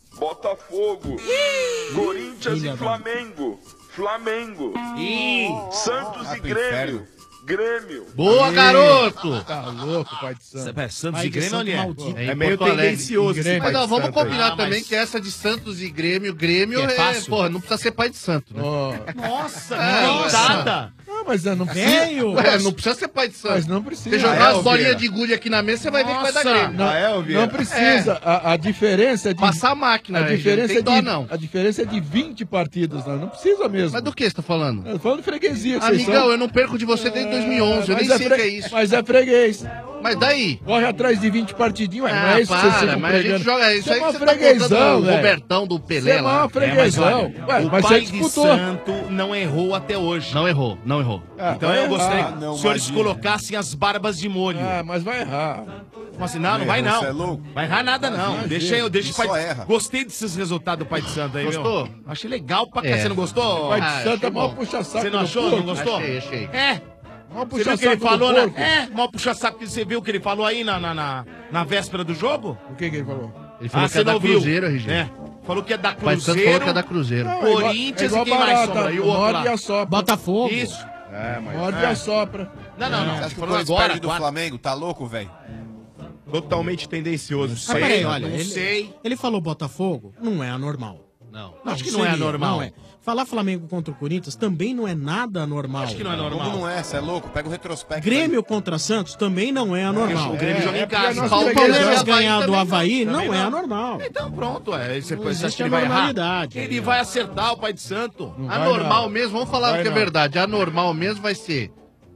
[SPEAKER 7] Botafogo. Corinthians
[SPEAKER 17] Filha
[SPEAKER 7] e
[SPEAKER 17] da-
[SPEAKER 7] Flamengo. Flamengo.
[SPEAKER 17] Ih.
[SPEAKER 7] Santos
[SPEAKER 17] Vai
[SPEAKER 7] e
[SPEAKER 17] pro
[SPEAKER 7] Grêmio.
[SPEAKER 17] inferno.
[SPEAKER 7] Grêmio.
[SPEAKER 22] Boa, garoto!
[SPEAKER 12] Tá louco, pai de santo.
[SPEAKER 17] É, Santos
[SPEAKER 22] Pai
[SPEAKER 17] e
[SPEAKER 22] de
[SPEAKER 17] Grêmio,
[SPEAKER 22] santo
[SPEAKER 17] onde é?
[SPEAKER 22] maldito.
[SPEAKER 17] É
[SPEAKER 22] Em
[SPEAKER 17] meio
[SPEAKER 22] Porto Alegre.
[SPEAKER 17] tendencioso esse
[SPEAKER 22] Mas
[SPEAKER 17] pai
[SPEAKER 22] não,
[SPEAKER 17] de
[SPEAKER 22] vamos
[SPEAKER 17] santo aí.
[SPEAKER 22] combinar
[SPEAKER 17] Ah,
[SPEAKER 22] também
[SPEAKER 17] mas-
[SPEAKER 22] que essa de Santos e Grêmio, Grêmio
[SPEAKER 17] Que é
[SPEAKER 22] é,
[SPEAKER 17] fácil?
[SPEAKER 22] porra, não precisa ser pai de santo, né?
[SPEAKER 17] Nossa,
[SPEAKER 22] deitada.
[SPEAKER 12] Não, mas não precisa.
[SPEAKER 22] Velho! Ué, não precisa ser pai de santo.
[SPEAKER 12] Mas não precisa.
[SPEAKER 22] Você jogar
[SPEAKER 12] Ah, é,
[SPEAKER 22] as bolinhas
[SPEAKER 12] Vieira?
[SPEAKER 22] de gude aqui na mesa, você vai ver que vai dar
[SPEAKER 12] Nossa.
[SPEAKER 22] Grêmio.
[SPEAKER 12] Não,
[SPEAKER 22] Ah, é, ô, Vieira?
[SPEAKER 12] não precisa. A, a diferença é de.
[SPEAKER 22] Passar a máquina,
[SPEAKER 12] A
[SPEAKER 22] né,
[SPEAKER 12] diferença,
[SPEAKER 22] gente?
[SPEAKER 12] é
[SPEAKER 22] Não tem
[SPEAKER 12] de,
[SPEAKER 22] dó, não.
[SPEAKER 12] a diferença é de vinte partidas, não. Não precisa mesmo.
[SPEAKER 22] Mas do que você tá falando?
[SPEAKER 12] Eu tô falando de freguesia. que vocês
[SPEAKER 22] Amigão,
[SPEAKER 12] são.
[SPEAKER 22] eu não perco de você desde dois mil e onze, eu
[SPEAKER 12] Mas
[SPEAKER 22] nem
[SPEAKER 12] é
[SPEAKER 22] sei o
[SPEAKER 12] fre-
[SPEAKER 22] que é isso.
[SPEAKER 12] Mas é freguês.
[SPEAKER 22] Mas daí?
[SPEAKER 12] Corre atrás de vinte partidinhos, ué, não
[SPEAKER 22] Ah,
[SPEAKER 12] é isso que
[SPEAKER 22] para,
[SPEAKER 12] vocês ficam
[SPEAKER 22] mas a gente
[SPEAKER 12] pregando.
[SPEAKER 22] joga isso
[SPEAKER 12] Você
[SPEAKER 22] aí
[SPEAKER 12] é
[SPEAKER 22] que
[SPEAKER 12] uma
[SPEAKER 22] você tá
[SPEAKER 12] freguesão,
[SPEAKER 22] contando o
[SPEAKER 12] velho.
[SPEAKER 22] Robertão do
[SPEAKER 12] Você
[SPEAKER 22] Pelé
[SPEAKER 12] é
[SPEAKER 22] lá.
[SPEAKER 12] uma freguesão. Ué,
[SPEAKER 17] o
[SPEAKER 12] mas
[SPEAKER 17] pai
[SPEAKER 12] você
[SPEAKER 17] de
[SPEAKER 12] disputou.
[SPEAKER 17] santo não errou até hoje.
[SPEAKER 22] Não errou, não errou.
[SPEAKER 12] Ah,
[SPEAKER 17] então
[SPEAKER 12] vai
[SPEAKER 17] eu gostaria
[SPEAKER 12] errar.
[SPEAKER 17] que
[SPEAKER 12] Não,
[SPEAKER 17] os senhores
[SPEAKER 12] imagina.
[SPEAKER 17] colocassem as barbas de molho.
[SPEAKER 12] Ah, mas vai errar.
[SPEAKER 17] Como assim? Não, não vai
[SPEAKER 12] Errou,
[SPEAKER 17] não.
[SPEAKER 12] você é louco?
[SPEAKER 17] Vai errar nada não.
[SPEAKER 12] Imagina.
[SPEAKER 17] Deixa eu, deixa o
[SPEAKER 12] Só
[SPEAKER 17] pai.
[SPEAKER 12] erra.
[SPEAKER 17] Gostei desses resultados do pai de santo aí,
[SPEAKER 22] Gostou?
[SPEAKER 17] meu. Achei legal pra
[SPEAKER 22] É.
[SPEAKER 17] cá. Você não gostou?
[SPEAKER 12] Pai de
[SPEAKER 17] Ah,
[SPEAKER 12] santo
[SPEAKER 17] achei
[SPEAKER 12] é mó
[SPEAKER 17] bom.
[SPEAKER 12] puxa-saco
[SPEAKER 17] Você não
[SPEAKER 12] do
[SPEAKER 17] achou?
[SPEAKER 12] porco.
[SPEAKER 17] Não gostou?
[SPEAKER 22] Achei, achei.
[SPEAKER 17] É.
[SPEAKER 12] Mó
[SPEAKER 17] Você viu o que
[SPEAKER 12] puxa-saco
[SPEAKER 17] ele
[SPEAKER 12] do
[SPEAKER 17] falou, né?
[SPEAKER 12] porco.
[SPEAKER 17] É, mó puxa-saco que você viu que ele falou aí na, na, na, na véspera do jogo?
[SPEAKER 12] O que que ele falou?
[SPEAKER 22] Ele falou
[SPEAKER 17] Ah,
[SPEAKER 22] que é
[SPEAKER 17] você
[SPEAKER 22] da
[SPEAKER 17] não viu?
[SPEAKER 22] Cruzeiro, R G.
[SPEAKER 17] É. Falou que é da
[SPEAKER 22] Pai de Santo
[SPEAKER 17] Cruzeiro.
[SPEAKER 22] falou que é da Cruzeiro.
[SPEAKER 12] Não, é igual-
[SPEAKER 17] Corinthians
[SPEAKER 12] é igual
[SPEAKER 17] e quem mais
[SPEAKER 12] barata,
[SPEAKER 17] sobra? E o outro
[SPEAKER 12] morde
[SPEAKER 17] lá?
[SPEAKER 12] e assopra.
[SPEAKER 10] Botafogo.
[SPEAKER 17] Isso.
[SPEAKER 15] É, mas...
[SPEAKER 12] Morde
[SPEAKER 17] É.
[SPEAKER 12] e assopra.
[SPEAKER 17] Não, não, não.
[SPEAKER 13] Você acha
[SPEAKER 17] Você
[SPEAKER 13] que o
[SPEAKER 17] falou
[SPEAKER 13] Corinthians
[SPEAKER 17] agora,
[SPEAKER 13] perde do
[SPEAKER 17] quatro.
[SPEAKER 13] Flamengo? Tá louco, velho?
[SPEAKER 15] Totalmente tendencioso.
[SPEAKER 10] Mas peraí, olha,
[SPEAKER 17] não
[SPEAKER 10] ele,
[SPEAKER 17] sei.
[SPEAKER 10] ele falou Botafogo, não é anormal.
[SPEAKER 22] Não.
[SPEAKER 17] Acho que não é
[SPEAKER 10] seria,
[SPEAKER 17] anormal.
[SPEAKER 10] Não é. Falar Flamengo contra o Corinthians também não é nada anormal.
[SPEAKER 17] Acho que não é normal.
[SPEAKER 13] Como não é? Você é louco? Pega o retrospecto.
[SPEAKER 10] Grêmio contra Santos também não é anormal.
[SPEAKER 17] O Grêmio joga em
[SPEAKER 12] porque
[SPEAKER 17] casa.
[SPEAKER 12] nós
[SPEAKER 10] O
[SPEAKER 12] freguesão.
[SPEAKER 10] Palmeiras
[SPEAKER 22] Havaí
[SPEAKER 10] ganhar do
[SPEAKER 22] também
[SPEAKER 10] Havaí
[SPEAKER 17] não.
[SPEAKER 10] não
[SPEAKER 17] Também
[SPEAKER 10] é
[SPEAKER 17] não.
[SPEAKER 10] anormal.
[SPEAKER 17] Então pronto, é. Você,
[SPEAKER 10] Não
[SPEAKER 17] você acha
[SPEAKER 10] existe
[SPEAKER 17] que ele
[SPEAKER 10] a
[SPEAKER 17] vai errar?
[SPEAKER 10] normalidade.
[SPEAKER 17] Ele vai acertar o pai de santo.
[SPEAKER 12] Não vai
[SPEAKER 22] Anormal
[SPEAKER 12] não.
[SPEAKER 22] mesmo, vamos falar
[SPEAKER 12] Vai
[SPEAKER 22] o que é
[SPEAKER 12] não.
[SPEAKER 22] verdade. Anormal mesmo vai ser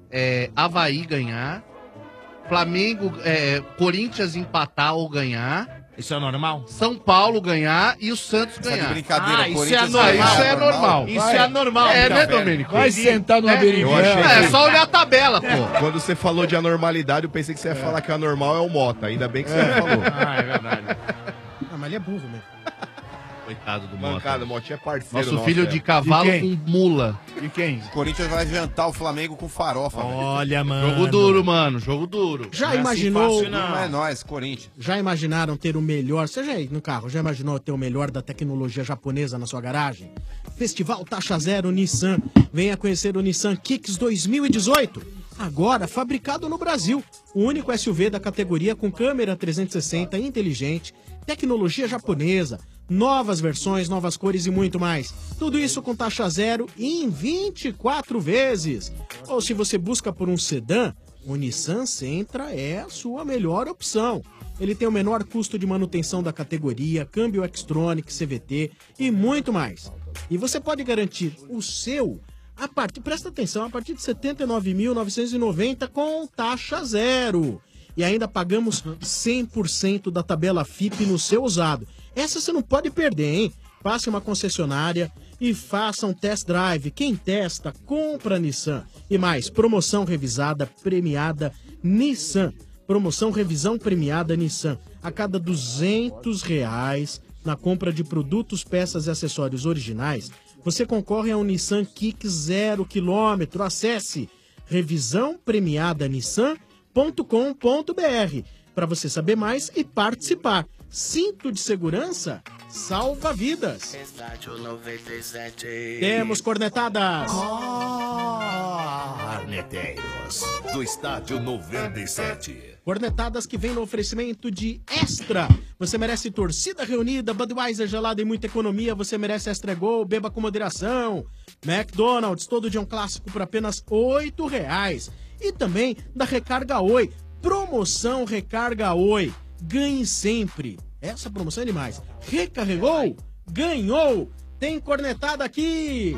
[SPEAKER 22] é, Havaí ganhar, Flamengo, é, Corinthians empatar ou ganhar,
[SPEAKER 17] Isso é normal?
[SPEAKER 22] São Paulo ganhar e o Santos
[SPEAKER 13] Tá de
[SPEAKER 22] ganhar.
[SPEAKER 13] brincadeira,
[SPEAKER 17] Ah, isso
[SPEAKER 13] Corinthians
[SPEAKER 17] é anormal.
[SPEAKER 13] vai ganhar,
[SPEAKER 22] Isso é normal.
[SPEAKER 17] Isso
[SPEAKER 22] Vai.
[SPEAKER 17] é anormal.
[SPEAKER 22] É,
[SPEAKER 17] então.
[SPEAKER 22] né, Domênico?
[SPEAKER 12] Vai sentar no
[SPEAKER 22] É,
[SPEAKER 12] labirinto.
[SPEAKER 15] eu achei
[SPEAKER 22] É,
[SPEAKER 15] que-
[SPEAKER 22] só olhar a tabela, pô.
[SPEAKER 15] Quando você falou de anormalidade, eu pensei que você ia falar que o anormal é o Mota. Ainda bem que você não falou.
[SPEAKER 17] Ah, é verdade.
[SPEAKER 10] Ah, mas ele é burro mesmo.
[SPEAKER 22] Coitado do Mota.
[SPEAKER 15] Mancada, o Motinha é parceiro
[SPEAKER 22] Nosso
[SPEAKER 15] nosso,
[SPEAKER 22] filho
[SPEAKER 15] é.
[SPEAKER 22] de cavalo
[SPEAKER 15] E quem?
[SPEAKER 22] com mula.
[SPEAKER 15] E quem?
[SPEAKER 13] O Corinthians vai jantar o Flamengo com farofa.
[SPEAKER 10] Olha, mano.
[SPEAKER 22] Jogo duro, mano. Jogo duro.
[SPEAKER 10] Já
[SPEAKER 13] Não é assim
[SPEAKER 10] imaginou?
[SPEAKER 13] fácil, não. Não é nóis, Corinthians.
[SPEAKER 10] Já imaginaram ter o melhor? Você já aí no carro, já imaginou ter o melhor da tecnologia japonesa na sua garagem? Festival Taxa Zero Nissan. Venha conhecer o Nissan Kicks dois mil e dezoito. Agora fabricado no Brasil. O único S U V da categoria com câmera trezentos e sessenta inteligente, tecnologia japonesa, novas versões, novas cores e muito mais. Tudo isso com taxa zero e em vinte e quatro vezes. Ou se você busca por um sedã, o Nissan Sentra é a sua melhor opção. Ele tem o menor custo de manutenção da categoria, câmbio Xtronic, C V T e muito mais. E você pode garantir o seu, a partir, presta atenção, a partir de setenta e nove mil novecentos e noventa com taxa zero. E ainda pagamos cem por cento da tabela F I P no seu usado. Essa você não pode perder, hein? Passe uma concessionária e faça um test drive. Quem testa, compra Nissan. E mais, promoção revisada, premiada Nissan. Promoção revisão premiada Nissan. A cada duzentos reais na compra de produtos, peças e acessórios originais, você concorre a um Nissan Kicks zero quilômetro. Acesse revisão premiada nissan ponto com ponto br para você saber mais e participar. Cinto de segurança salva vidas. Temos cornetadas.
[SPEAKER 1] Corneteiros do Estádio noventa e sete.
[SPEAKER 10] Cornetadas que vem no oferecimento de Extra. Você merece torcida reunida, Budweiser gelada e muita economia. Você merece Extra Gol, beba com moderação. McDonald's, todo dia um clássico por apenas oito reais. E também da Recarga Oi. Promoção Recarga Oi. Ganhe sempre. Essa promoção é demais. Recarregou? Ganhou. Tem cornetada aqui.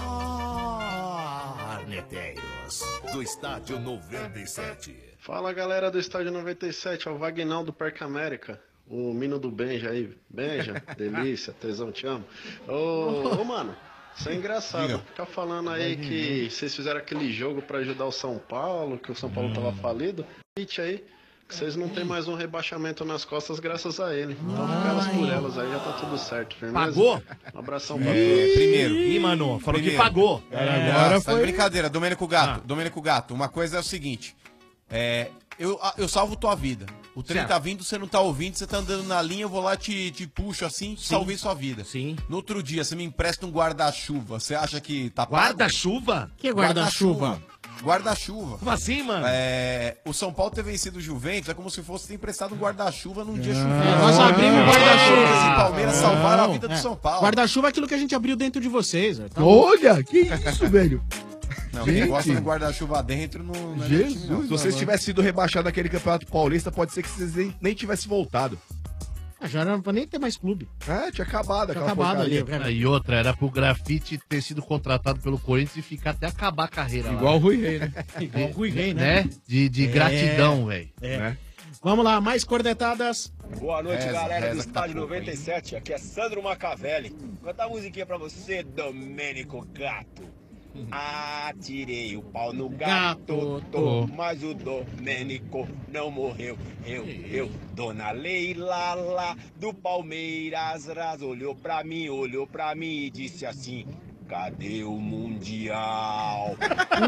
[SPEAKER 1] Corneteiros do Estádio noventa e sete.
[SPEAKER 8] Fala galera do Estádio noventa e sete, é o Vagnão do Parque América, o Mino do Benja aí. Benja, delícia, tesão, te amo. Ô, ô mano, isso é engraçado, ficar falando aí que vocês fizeram aquele jogo pra ajudar o São Paulo, que o São Paulo tava falido. Hit aí, que vocês não tem mais um rebaixamento nas costas graças a ele. Então fica elas por elas aí, já tá tudo certo, firmeza?
[SPEAKER 22] Pagou?
[SPEAKER 8] Um abração pra
[SPEAKER 13] É,
[SPEAKER 8] todos.
[SPEAKER 13] primeiro.
[SPEAKER 22] Ih, mano, falou
[SPEAKER 13] Primeiro.
[SPEAKER 22] que pagou.
[SPEAKER 13] É,
[SPEAKER 22] Agora
[SPEAKER 13] tá de
[SPEAKER 22] foi...
[SPEAKER 13] brincadeira, Domênico Gato.
[SPEAKER 22] Ah.
[SPEAKER 13] Domênico Gato, uma coisa é o seguinte. É, eu, eu salvo tua vida. O trem
[SPEAKER 22] Certo.
[SPEAKER 13] tá vindo, você não tá ouvindo, você tá andando na linha, eu vou lá, te, te puxo assim, salvei sua vida.
[SPEAKER 22] Sim.
[SPEAKER 13] No outro dia, você me empresta um guarda-chuva. Você acha que tá pago?
[SPEAKER 22] Guarda-chuva?
[SPEAKER 10] Que guarda-chuva?
[SPEAKER 13] Guarda-chuva.
[SPEAKER 22] Como assim, mano?
[SPEAKER 13] É, o São Paulo ter vencido o Juventus é como se fosse ter emprestado um guarda-chuva num dia
[SPEAKER 10] É,
[SPEAKER 13] chuvoso.
[SPEAKER 10] nós abrimos o guarda-chuva.
[SPEAKER 13] Os Palmeiras salvaram a
[SPEAKER 10] Não,
[SPEAKER 13] vida do
[SPEAKER 10] é.
[SPEAKER 13] São Paulo.
[SPEAKER 10] Guarda-chuva é aquilo que a gente abriu dentro de vocês. velho. Tá
[SPEAKER 5] Olha, que isso, velho?
[SPEAKER 13] Não,
[SPEAKER 15] Gente.
[SPEAKER 13] quem gosta do guarda-chuva dentro não, não é
[SPEAKER 15] Jesus,
[SPEAKER 13] time, não.
[SPEAKER 15] se vocês tivessem sido rebaixados naquele Campeonato Paulista, pode ser que vocês nem, nem tivessem voltado.
[SPEAKER 10] Ah, já era pra nem ter mais clube.
[SPEAKER 15] É, tinha acabado
[SPEAKER 10] Tinha
[SPEAKER 15] aquela
[SPEAKER 10] acabado ali.
[SPEAKER 15] porcaria.
[SPEAKER 10] cara.
[SPEAKER 22] E outra, era pro Grafite ter sido contratado pelo Corinthians e ficar até acabar a carreira. lá.
[SPEAKER 5] Igual o Rui Rei, né?
[SPEAKER 10] Igual o Rui Rei, né?
[SPEAKER 22] Né? De, de
[SPEAKER 10] É.
[SPEAKER 22] gratidão, velho.
[SPEAKER 10] É.
[SPEAKER 22] Né?
[SPEAKER 10] Vamos lá, mais cornetadas.
[SPEAKER 9] Boa noite,
[SPEAKER 13] Reza,
[SPEAKER 9] galera
[SPEAKER 13] reza
[SPEAKER 9] do
[SPEAKER 13] que tá
[SPEAKER 9] Estádio
[SPEAKER 13] pouco,
[SPEAKER 9] noventa e sete. Aqui é Sandro Macavelli. Vou cantar a musiquinha pra você, Domênico Gato. Atirei o pau no gato, tô, mas o Domênico não morreu. Eu, eu, Dona Leila lá do Palmeiras, ras, olhou pra mim, olhou pra mim e disse assim: cadê o Mundial?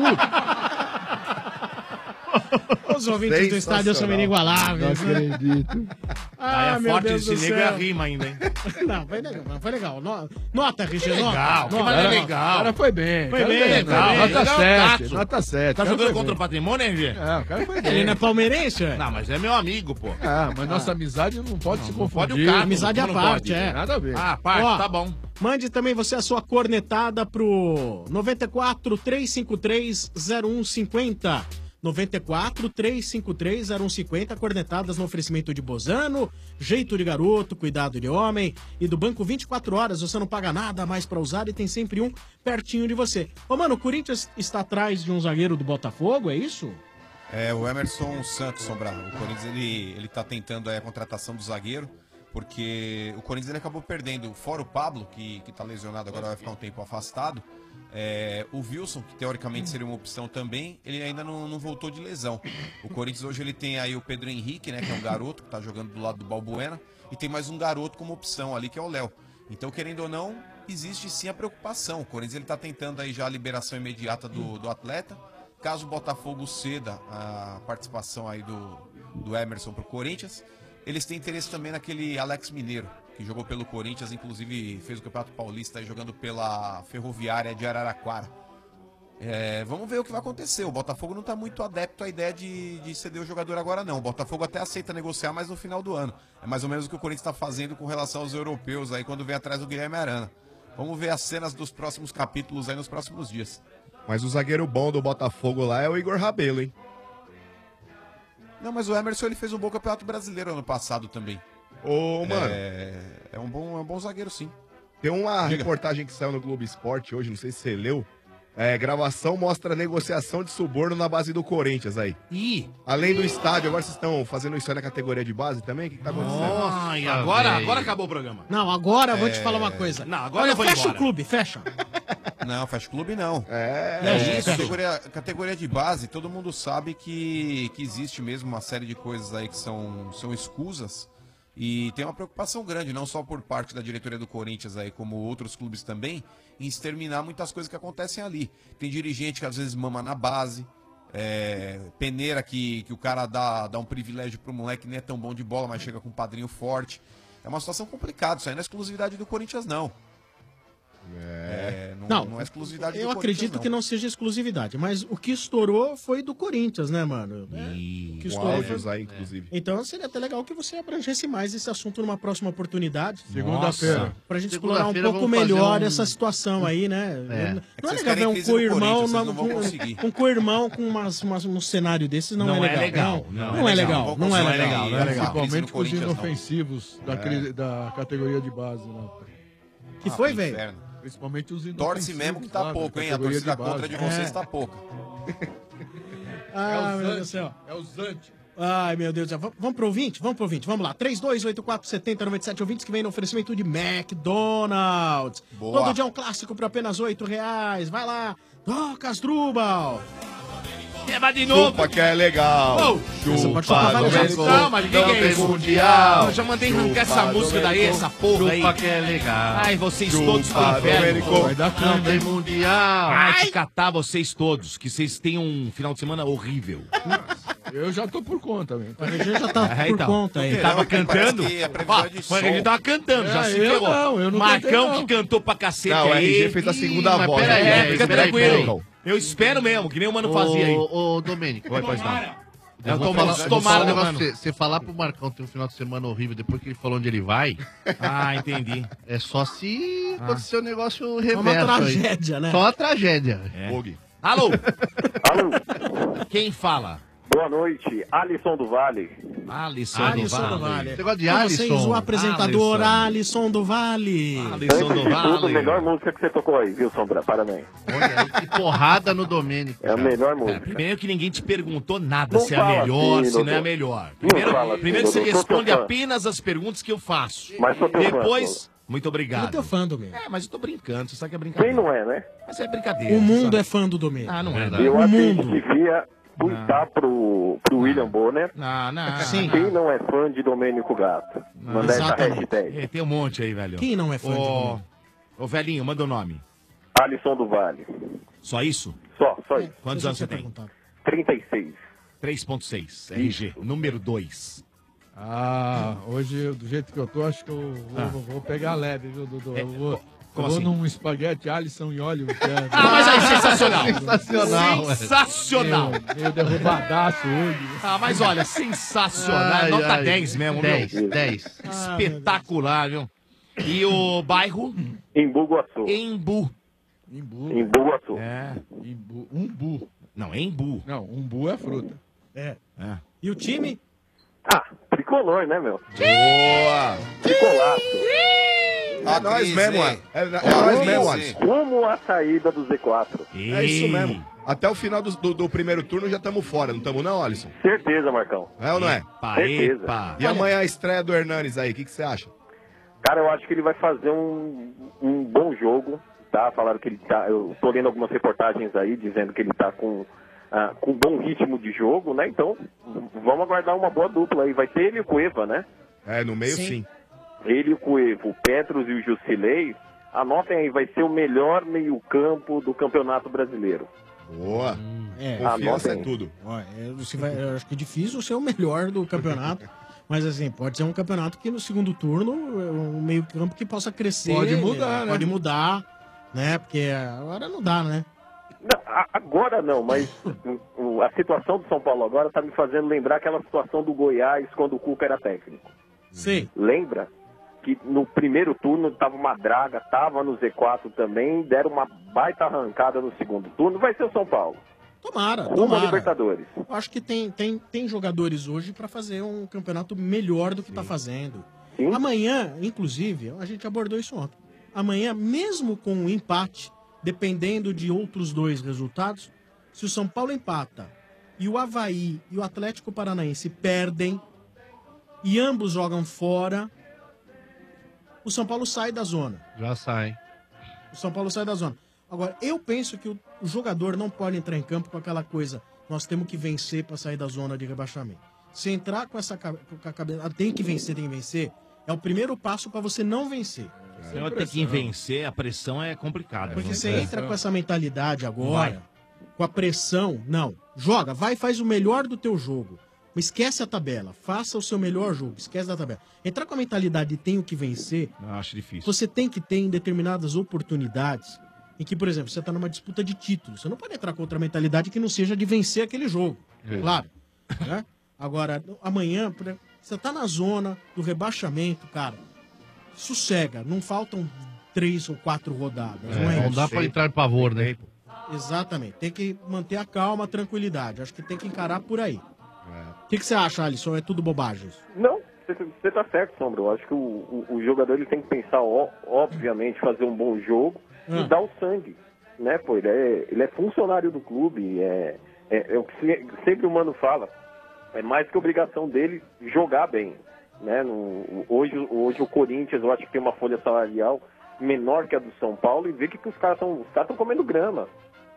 [SPEAKER 10] Os ouvintes do estádio são inigualáveis.
[SPEAKER 5] Não acredito.
[SPEAKER 10] Ah,
[SPEAKER 22] Aí é
[SPEAKER 10] meu
[SPEAKER 22] forte
[SPEAKER 10] Deus
[SPEAKER 22] esse
[SPEAKER 10] do
[SPEAKER 22] nego e a
[SPEAKER 10] céu.
[SPEAKER 22] rima ainda, hein?
[SPEAKER 10] Não, foi legal, foi legal. No- Nota, Richard, nota.
[SPEAKER 22] Legal, que
[SPEAKER 10] nota.
[SPEAKER 22] maneira
[SPEAKER 5] O
[SPEAKER 22] legal.
[SPEAKER 5] cara foi bem.
[SPEAKER 10] Foi
[SPEAKER 5] o cara
[SPEAKER 10] bem,
[SPEAKER 5] foi
[SPEAKER 22] legal.
[SPEAKER 5] Nota
[SPEAKER 22] Legal,
[SPEAKER 5] sete,
[SPEAKER 22] Tato.
[SPEAKER 5] nota sete.
[SPEAKER 22] Tá
[SPEAKER 5] O cara
[SPEAKER 22] jogando
[SPEAKER 5] foi
[SPEAKER 22] contra o
[SPEAKER 5] bem.
[SPEAKER 22] patrimônio, hein, G?
[SPEAKER 5] É, o cara foi bem.
[SPEAKER 10] Ele não é palmeirense, ué?
[SPEAKER 22] Não, mas é meu amigo, pô.
[SPEAKER 5] Ah, mas nossa amizade não pode se
[SPEAKER 22] Não pode
[SPEAKER 5] confundir.
[SPEAKER 22] o cara.
[SPEAKER 10] Amizade à
[SPEAKER 22] não
[SPEAKER 10] parte,
[SPEAKER 22] pode.
[SPEAKER 10] é.
[SPEAKER 5] Nada a ver.
[SPEAKER 22] Ah, parte,
[SPEAKER 10] Ó,
[SPEAKER 22] tá bom.
[SPEAKER 10] Mande também você a sua cornetada pro noventa e quatro, três cinco três, zero um cinco zero. noventa e quatro, três cinco três, zero um cinco zero, cornetadas no oferecimento de Bozano, jeito de garoto, cuidado de homem e do Banco vinte e quatro horas, você não paga nada mais pra usar e tem sempre um pertinho de você. Ô mano, o Corinthians está atrás de um zagueiro do Botafogo, é isso?
[SPEAKER 13] É, o Emerson Santos, Sombra. O Corinthians, ele, ele tá tentando aí a contratação do zagueiro, porque o Corinthians ele acabou perdendo, fora o Pablo, que, que tá lesionado, agora vai ficar um tempo afastado. É, o Wilson, que teoricamente seria uma opção também, ele ainda não, não voltou de lesão. O Corinthians hoje ele tem aí o Pedro Henrique, né, que é um garoto que tá jogando do lado do Balbuena, e tem mais um garoto como opção ali, que é o Léo. Então, querendo ou não, existe sim a preocupação. O Corinthians ele tá tentando aí já a liberação imediata do, do atleta. Caso o Botafogo ceda a participação aí do, do Emerson pro Corinthians, eles têm interesse também naquele Alex Mineiro, que jogou pelo Corinthians, inclusive fez o Campeonato Paulista aí, jogando pela Ferroviária de Araraquara. É, vamos ver o que vai acontecer. O Botafogo não está muito adepto à ideia de, de ceder o jogador agora, não. O Botafogo até aceita negociar, mas no final do ano. É mais ou menos o que o Corinthians está fazendo com relação aos europeus aí, quando vem atrás do Guilherme Arana. Vamos ver as cenas dos próximos capítulos aí nos próximos dias.
[SPEAKER 15] Mas o zagueiro bom do Botafogo lá é o Igor Rabelo, hein?
[SPEAKER 13] Não, mas o Emerson ele fez um bom campeonato brasileiro ano passado também.
[SPEAKER 15] Ô, mano.
[SPEAKER 13] É, é, um, bom, é um bom zagueiro, sim.
[SPEAKER 15] Tem uma
[SPEAKER 13] Diga.
[SPEAKER 15] reportagem que saiu no Globo Esporte hoje, não sei se você leu. É, gravação mostra negociação de suborno na base do Corinthians aí.
[SPEAKER 11] Ih!
[SPEAKER 15] Além do estádio, agora vocês estão fazendo isso aí na categoria de base também? O que, que tá acontecendo?
[SPEAKER 11] Nossa, agora, agora acabou o programa.
[SPEAKER 10] Não, agora eu vou te
[SPEAKER 13] É.
[SPEAKER 10] falar uma coisa.
[SPEAKER 11] Não, agora
[SPEAKER 10] Olha,
[SPEAKER 11] eu vou
[SPEAKER 10] fecha
[SPEAKER 11] embora.
[SPEAKER 10] o clube, fecha.
[SPEAKER 13] Não, Fast Clube não.
[SPEAKER 15] É,
[SPEAKER 13] É
[SPEAKER 10] é,
[SPEAKER 13] isso,
[SPEAKER 10] é.
[SPEAKER 13] categoria, categoria de base, todo mundo sabe que, que existe mesmo uma série de coisas aí que são, são escusas. E tem uma preocupação grande, não só por parte da diretoria do Corinthians aí, como outros clubes também, em exterminar muitas coisas que acontecem ali. Tem dirigente que às vezes mama na base, é, peneira que, que o cara dá, dá um privilégio pro moleque que nem é tão bom de bola, mas chega com um padrinho forte. É uma situação complicada, isso aí não é exclusividade do Corinthians, não. É, não,
[SPEAKER 10] Não,
[SPEAKER 13] não é exclusividade do
[SPEAKER 10] Eu
[SPEAKER 13] Corinthians,
[SPEAKER 10] acredito
[SPEAKER 13] não.
[SPEAKER 10] que não seja exclusividade, mas o que estourou foi do Corinthians, né, mano? É, o que
[SPEAKER 15] Com
[SPEAKER 10] estourou
[SPEAKER 15] áudios
[SPEAKER 10] foi-
[SPEAKER 15] aí, inclusive.
[SPEAKER 10] Então seria até legal que você abrangesse mais esse assunto numa próxima oportunidade.
[SPEAKER 12] Segunda-feira.
[SPEAKER 10] Nossa. Pra gente explorar um
[SPEAKER 12] Segunda-feira
[SPEAKER 10] pouco
[SPEAKER 12] vamos fazer
[SPEAKER 10] melhor
[SPEAKER 12] um-
[SPEAKER 10] essa situação aí, né?
[SPEAKER 12] É.
[SPEAKER 10] Não
[SPEAKER 12] É
[SPEAKER 10] é
[SPEAKER 12] que vocês
[SPEAKER 10] legal ver
[SPEAKER 12] querem
[SPEAKER 10] um
[SPEAKER 12] crise no
[SPEAKER 10] co-irmão
[SPEAKER 12] Corinthians,
[SPEAKER 10] numa-
[SPEAKER 12] vocês não vão
[SPEAKER 10] com,
[SPEAKER 12] conseguir.
[SPEAKER 10] um co-irmão com umas, umas, um cenário desses não,
[SPEAKER 11] Não
[SPEAKER 10] é
[SPEAKER 11] é
[SPEAKER 10] legal.
[SPEAKER 11] legal,
[SPEAKER 10] Não,
[SPEAKER 11] não
[SPEAKER 10] não
[SPEAKER 11] é
[SPEAKER 10] é
[SPEAKER 11] legal.
[SPEAKER 10] legal. Não é legal. Não é legal.
[SPEAKER 12] Principalmente com os
[SPEAKER 13] Corinthians, não.
[SPEAKER 12] inofensivos da,
[SPEAKER 13] É.
[SPEAKER 12] cri- da categoria de base lá.
[SPEAKER 10] Que
[SPEAKER 13] Ah,
[SPEAKER 10] foi,
[SPEAKER 13] que
[SPEAKER 10] velho?
[SPEAKER 13] inferno.
[SPEAKER 12] Principalmente os inofensivos.
[SPEAKER 13] Torce mesmo que tá
[SPEAKER 12] lá, da
[SPEAKER 13] pouco, hein? A
[SPEAKER 12] categoria
[SPEAKER 13] torcida
[SPEAKER 12] de base.
[SPEAKER 13] contra de vocês
[SPEAKER 12] É.
[SPEAKER 13] tá pouca.
[SPEAKER 10] Ah,
[SPEAKER 12] É o
[SPEAKER 10] meu Deus do
[SPEAKER 12] Zante.
[SPEAKER 10] céu.
[SPEAKER 12] É o Zante.
[SPEAKER 10] Ai, meu Deus do céu. V- Vamos pro ouvinte? Vamos pro ouvinte. Vamos lá. três dois oito quatro sete zero nove sete ouvintes que vem no oferecimento de McDonald's.
[SPEAKER 13] Boa.
[SPEAKER 10] Todo dia um clássico por apenas oito reais. Vai lá. Toca Asdrubal.
[SPEAKER 11] Eba de novo.
[SPEAKER 15] Chupa que é legal.
[SPEAKER 10] Você pode tocar várias vezes.
[SPEAKER 11] Calma, de quem que é isso?
[SPEAKER 22] Mundial.
[SPEAKER 11] Eu já mandei arrancar essa música daí, essa porra aí.
[SPEAKER 22] Chupa que é legal.
[SPEAKER 11] Ai, vocês
[SPEAKER 22] Chupa,
[SPEAKER 11] todos pro inferno.
[SPEAKER 22] Domênico.
[SPEAKER 12] Vai dar
[SPEAKER 22] Não
[SPEAKER 12] câmera,
[SPEAKER 22] tem
[SPEAKER 12] hein?
[SPEAKER 22] mundial.
[SPEAKER 11] Ai, te catar vocês todos, que vocês tenham um final de semana horrível.
[SPEAKER 12] Eu já tô por conta, velho.
[SPEAKER 10] A região já tá
[SPEAKER 11] Ah,
[SPEAKER 10] por
[SPEAKER 11] então.
[SPEAKER 10] conta aí.
[SPEAKER 11] Tava cantando?
[SPEAKER 13] que a previsão
[SPEAKER 11] Ó,
[SPEAKER 13] é de
[SPEAKER 11] foi que a gente
[SPEAKER 13] sol.
[SPEAKER 11] tava cantando, já
[SPEAKER 12] É,
[SPEAKER 11] se
[SPEAKER 12] eu
[SPEAKER 11] ferrou.
[SPEAKER 12] não, eu não
[SPEAKER 11] Marcão
[SPEAKER 12] cantei, não.
[SPEAKER 11] que cantou pra cacete
[SPEAKER 15] Não, o
[SPEAKER 11] aí.
[SPEAKER 15] R G fez a segunda
[SPEAKER 22] Ih,
[SPEAKER 15] voz.
[SPEAKER 22] mas pera
[SPEAKER 15] né?
[SPEAKER 22] aí,
[SPEAKER 11] É, fica
[SPEAKER 22] peraí,
[SPEAKER 11] tranquilo.
[SPEAKER 22] peraí.
[SPEAKER 11] Eu espero mesmo, que nem o mano fazia aí.
[SPEAKER 22] Ô, ô, Domênico.
[SPEAKER 11] Vai, pois não.
[SPEAKER 22] Eu
[SPEAKER 11] Eu
[SPEAKER 22] vou
[SPEAKER 11] tô
[SPEAKER 22] falar,
[SPEAKER 11] muito
[SPEAKER 22] eu vou falar
[SPEAKER 11] tomado,
[SPEAKER 22] um negócio
[SPEAKER 11] mano.
[SPEAKER 22] pra você. Você falar pro Marcão ter um final de semana horrível depois que ele falou onde ele vai,
[SPEAKER 11] Ah, entendi.
[SPEAKER 22] é só se acontecer um negócio
[SPEAKER 10] É
[SPEAKER 22] reverso
[SPEAKER 10] uma
[SPEAKER 22] aí.
[SPEAKER 10] tragédia, né?
[SPEAKER 22] Só uma tragédia.
[SPEAKER 11] É.
[SPEAKER 15] Bug.
[SPEAKER 11] Alô,
[SPEAKER 3] Alô,
[SPEAKER 11] quem fala?
[SPEAKER 3] boa noite, Alisson do Vale.
[SPEAKER 11] Alisson,
[SPEAKER 10] Alisson
[SPEAKER 11] do
[SPEAKER 10] do
[SPEAKER 11] Vale.
[SPEAKER 10] Vale.
[SPEAKER 22] Você gosta de
[SPEAKER 10] Com
[SPEAKER 22] Alisson?
[SPEAKER 10] vocês, o apresentador
[SPEAKER 11] Alisson.
[SPEAKER 10] Alisson do Vale.
[SPEAKER 11] Alisson
[SPEAKER 3] Antes
[SPEAKER 11] do
[SPEAKER 3] de tudo,
[SPEAKER 11] Vale.
[SPEAKER 3] melhor música que você tocou aí, viu, Sombra? Parabéns.
[SPEAKER 22] Olha aí, que porrada no Domênico.
[SPEAKER 3] É a
[SPEAKER 22] cara.
[SPEAKER 3] melhor
[SPEAKER 11] É,
[SPEAKER 3] música.
[SPEAKER 11] primeiro que ninguém te perguntou nada
[SPEAKER 3] Não
[SPEAKER 11] se é a
[SPEAKER 3] fala
[SPEAKER 11] melhor,
[SPEAKER 3] assim,
[SPEAKER 11] se não é a
[SPEAKER 3] doutor.
[SPEAKER 11] melhor.
[SPEAKER 3] Não
[SPEAKER 11] Primeiro,
[SPEAKER 3] fala assim,
[SPEAKER 11] primeiro você
[SPEAKER 3] doutor. Sou
[SPEAKER 11] responde
[SPEAKER 3] teu fã.
[SPEAKER 11] apenas as perguntas que eu faço.
[SPEAKER 3] Mas sou teu fã,
[SPEAKER 11] Depois, muito
[SPEAKER 10] Eu
[SPEAKER 11] obrigado.
[SPEAKER 10] tô fã do Domênico.
[SPEAKER 11] É, mas eu tô brincando, você sabe que é brincadeira.
[SPEAKER 3] Quem não é, né?
[SPEAKER 11] Mas é brincadeira.
[SPEAKER 10] O mundo
[SPEAKER 11] sabe?
[SPEAKER 10] é fã do Domênico.
[SPEAKER 11] Ah, não é.
[SPEAKER 22] Verdade.
[SPEAKER 3] Eu
[SPEAKER 10] O
[SPEAKER 3] acho que a
[SPEAKER 10] mundo.
[SPEAKER 3] gente devia tuitar pro, pro William Bonner.
[SPEAKER 11] Não, não.
[SPEAKER 10] Sim.
[SPEAKER 3] Quem não é fã de Domênico Gato? Mandar essa
[SPEAKER 10] Exatamente.
[SPEAKER 3] hashtag.
[SPEAKER 11] É, tem um monte aí, velho.
[SPEAKER 10] Quem não é fã de
[SPEAKER 11] Ô,
[SPEAKER 10] Domênico?
[SPEAKER 11] ô, velhinho, manda o nome.
[SPEAKER 3] Alisson do Vale.
[SPEAKER 11] Só isso?
[SPEAKER 3] Só, só isso.
[SPEAKER 11] Quantos
[SPEAKER 10] Eu
[SPEAKER 11] anos
[SPEAKER 10] já
[SPEAKER 11] você
[SPEAKER 10] tinha
[SPEAKER 11] tem?
[SPEAKER 10] perguntado.
[SPEAKER 3] trinta e seis.
[SPEAKER 11] três ponto seis, R G, número dois.
[SPEAKER 12] Ah, hoje, do jeito que eu tô, acho que eu vou,
[SPEAKER 11] Ah.
[SPEAKER 12] vou- vou pegar leve, viu, Dudu?
[SPEAKER 11] É,
[SPEAKER 12] Eu vou,
[SPEAKER 11] como
[SPEAKER 12] eu vou
[SPEAKER 11] assim?
[SPEAKER 12] num espaguete Alisson e óleo. Que é,
[SPEAKER 11] Ah, mas aí, sensacional.
[SPEAKER 22] Sensacional, velho.
[SPEAKER 11] Sensacional.
[SPEAKER 12] meio, meio derrubadaço hoje.
[SPEAKER 11] Ah, mas olha, sensacional.
[SPEAKER 22] Ai,
[SPEAKER 11] Nota
[SPEAKER 22] ai.
[SPEAKER 11] dez mesmo,
[SPEAKER 22] dez,
[SPEAKER 11] meu.
[SPEAKER 22] dez.
[SPEAKER 11] Espetacular, viu? E o bairro?
[SPEAKER 3] Embu Guaçu.
[SPEAKER 11] Embu.
[SPEAKER 12] Imbu.
[SPEAKER 3] Embu Guaçu.
[SPEAKER 11] É.
[SPEAKER 12] Imbu. Umbu.
[SPEAKER 11] Não, Embu.
[SPEAKER 12] Não, umbu é fruta.
[SPEAKER 10] É.
[SPEAKER 11] É.
[SPEAKER 10] E o time?
[SPEAKER 3] Ah, tricolor, né, meu?
[SPEAKER 15] Boa!
[SPEAKER 3] Tricolaço.
[SPEAKER 15] É nós
[SPEAKER 13] Cris,
[SPEAKER 15] mesmo,
[SPEAKER 13] hein?
[SPEAKER 15] é. É, é nós mesmo,
[SPEAKER 13] Cris,
[SPEAKER 15] Alisson.
[SPEAKER 3] Rumo à saída do Z quatro.
[SPEAKER 15] É isso mesmo. Até o final do, do, do primeiro turno já estamos fora, não estamos não, Alisson?
[SPEAKER 3] Certeza, Marcão.
[SPEAKER 15] É ou não é?
[SPEAKER 11] Epa,
[SPEAKER 3] Certeza.
[SPEAKER 11] epa.
[SPEAKER 15] E amanhã a estreia do Hernanes aí, o que que você acha?
[SPEAKER 3] Cara, eu acho que ele vai fazer um, um bom jogo, tá? Falaram que ele tá... Eu tô lendo algumas reportagens aí dizendo que ele tá com, ah, com um bom ritmo de jogo, né? Então, vamos aguardar uma boa dupla aí. Vai ter ele e o Cueva, né?
[SPEAKER 15] É, no meio
[SPEAKER 10] Sim.
[SPEAKER 15] sim.
[SPEAKER 4] ele, o Cuevo, o Petros e o Jusilei, anotem aí, vai ser o melhor meio-campo do Campeonato Brasileiro.
[SPEAKER 15] Boa.
[SPEAKER 10] É,
[SPEAKER 15] Confiança é
[SPEAKER 4] Anotem.
[SPEAKER 15] tudo.
[SPEAKER 10] Ó, é, você vai, eu acho que é difícil ser o melhor do campeonato. Mas assim, pode ser um campeonato que no segundo turno, é um meio campo que possa crescer.
[SPEAKER 12] Pode mudar, né?
[SPEAKER 10] Pode mudar, né? Porque agora não dá, né?
[SPEAKER 4] Não, a- agora não, mas o- o- a situação do São Paulo agora tá me fazendo lembrar aquela situação do Goiás quando o Cuca era técnico.
[SPEAKER 10] Sim.
[SPEAKER 4] Lembra? Que no primeiro turno tava uma draga, tava no Z quatro também, deram uma baita arrancada no segundo turno. Vai ser o São Paulo.
[SPEAKER 10] Tomara,
[SPEAKER 4] Rumo à
[SPEAKER 10] tomara.
[SPEAKER 4] Libertadores.
[SPEAKER 10] Eu acho que tem, tem, tem jogadores hoje pra fazer um campeonato melhor do que tá fazendo. Amanhã, inclusive, a gente abordou isso ontem. Amanhã, mesmo com um empate, dependendo de outros dois resultados, se o São Paulo empata e o Avaí e o Atlético Paranaense perdem e ambos jogam fora, o São Paulo sai da zona.
[SPEAKER 22] Já sai.
[SPEAKER 10] O São Paulo sai da zona. Agora, eu penso que o o jogador não pode entrar em campo com aquela coisa, nós temos que vencer para sair da zona de rebaixamento. Se entrar com essa ca- com a cabeça, ah, tem que vencer, tem que vencer, é o primeiro passo para você não vencer.
[SPEAKER 11] Você vai ter que vencer, a pressão é complicada.
[SPEAKER 10] Porque
[SPEAKER 11] viu?
[SPEAKER 10] você entra com essa mentalidade
[SPEAKER 11] Vai.
[SPEAKER 10] agora, com a pressão, não. Joga, vai e faz o melhor do teu jogo. Mas esquece a tabela, faça o seu melhor jogo, esquece da tabela. Entrar com a mentalidade de tenho que vencer,
[SPEAKER 11] Eu acho difícil.
[SPEAKER 10] você tem que ter em determinadas oportunidades em que, por exemplo, você está numa disputa de título. Você não pode entrar com outra mentalidade que não seja de vencer aquele jogo.
[SPEAKER 22] É.
[SPEAKER 10] Claro. Né? Agora, amanhã, por exemplo, você está na zona do rebaixamento, cara. Sossega. Não faltam três ou quatro rodadas.
[SPEAKER 22] É,
[SPEAKER 10] não é
[SPEAKER 22] não
[SPEAKER 10] isso?
[SPEAKER 22] dá pra entrar em pavor, né?
[SPEAKER 10] Exatamente. Tem que manter a calma, a tranquilidade. Acho que tem que encarar por aí. O que, que você acha, Alisson? É tudo bobagem isso?
[SPEAKER 4] Não, você tá certo, Sombra. Eu acho que o, o- o jogador ele tem que pensar, ó, obviamente, fazer um bom jogo
[SPEAKER 10] Ah.
[SPEAKER 4] e dar o sangue. Né, pô? Ele é, ele é funcionário do clube. É, é, é o que se- sempre o Mano fala. É mais que obrigação dele jogar bem. Né? No, hoje, hoje o Corinthians, eu acho que tem uma folha salarial menor que a do São Paulo e vê que, que os caras estão os caras estão comendo grama.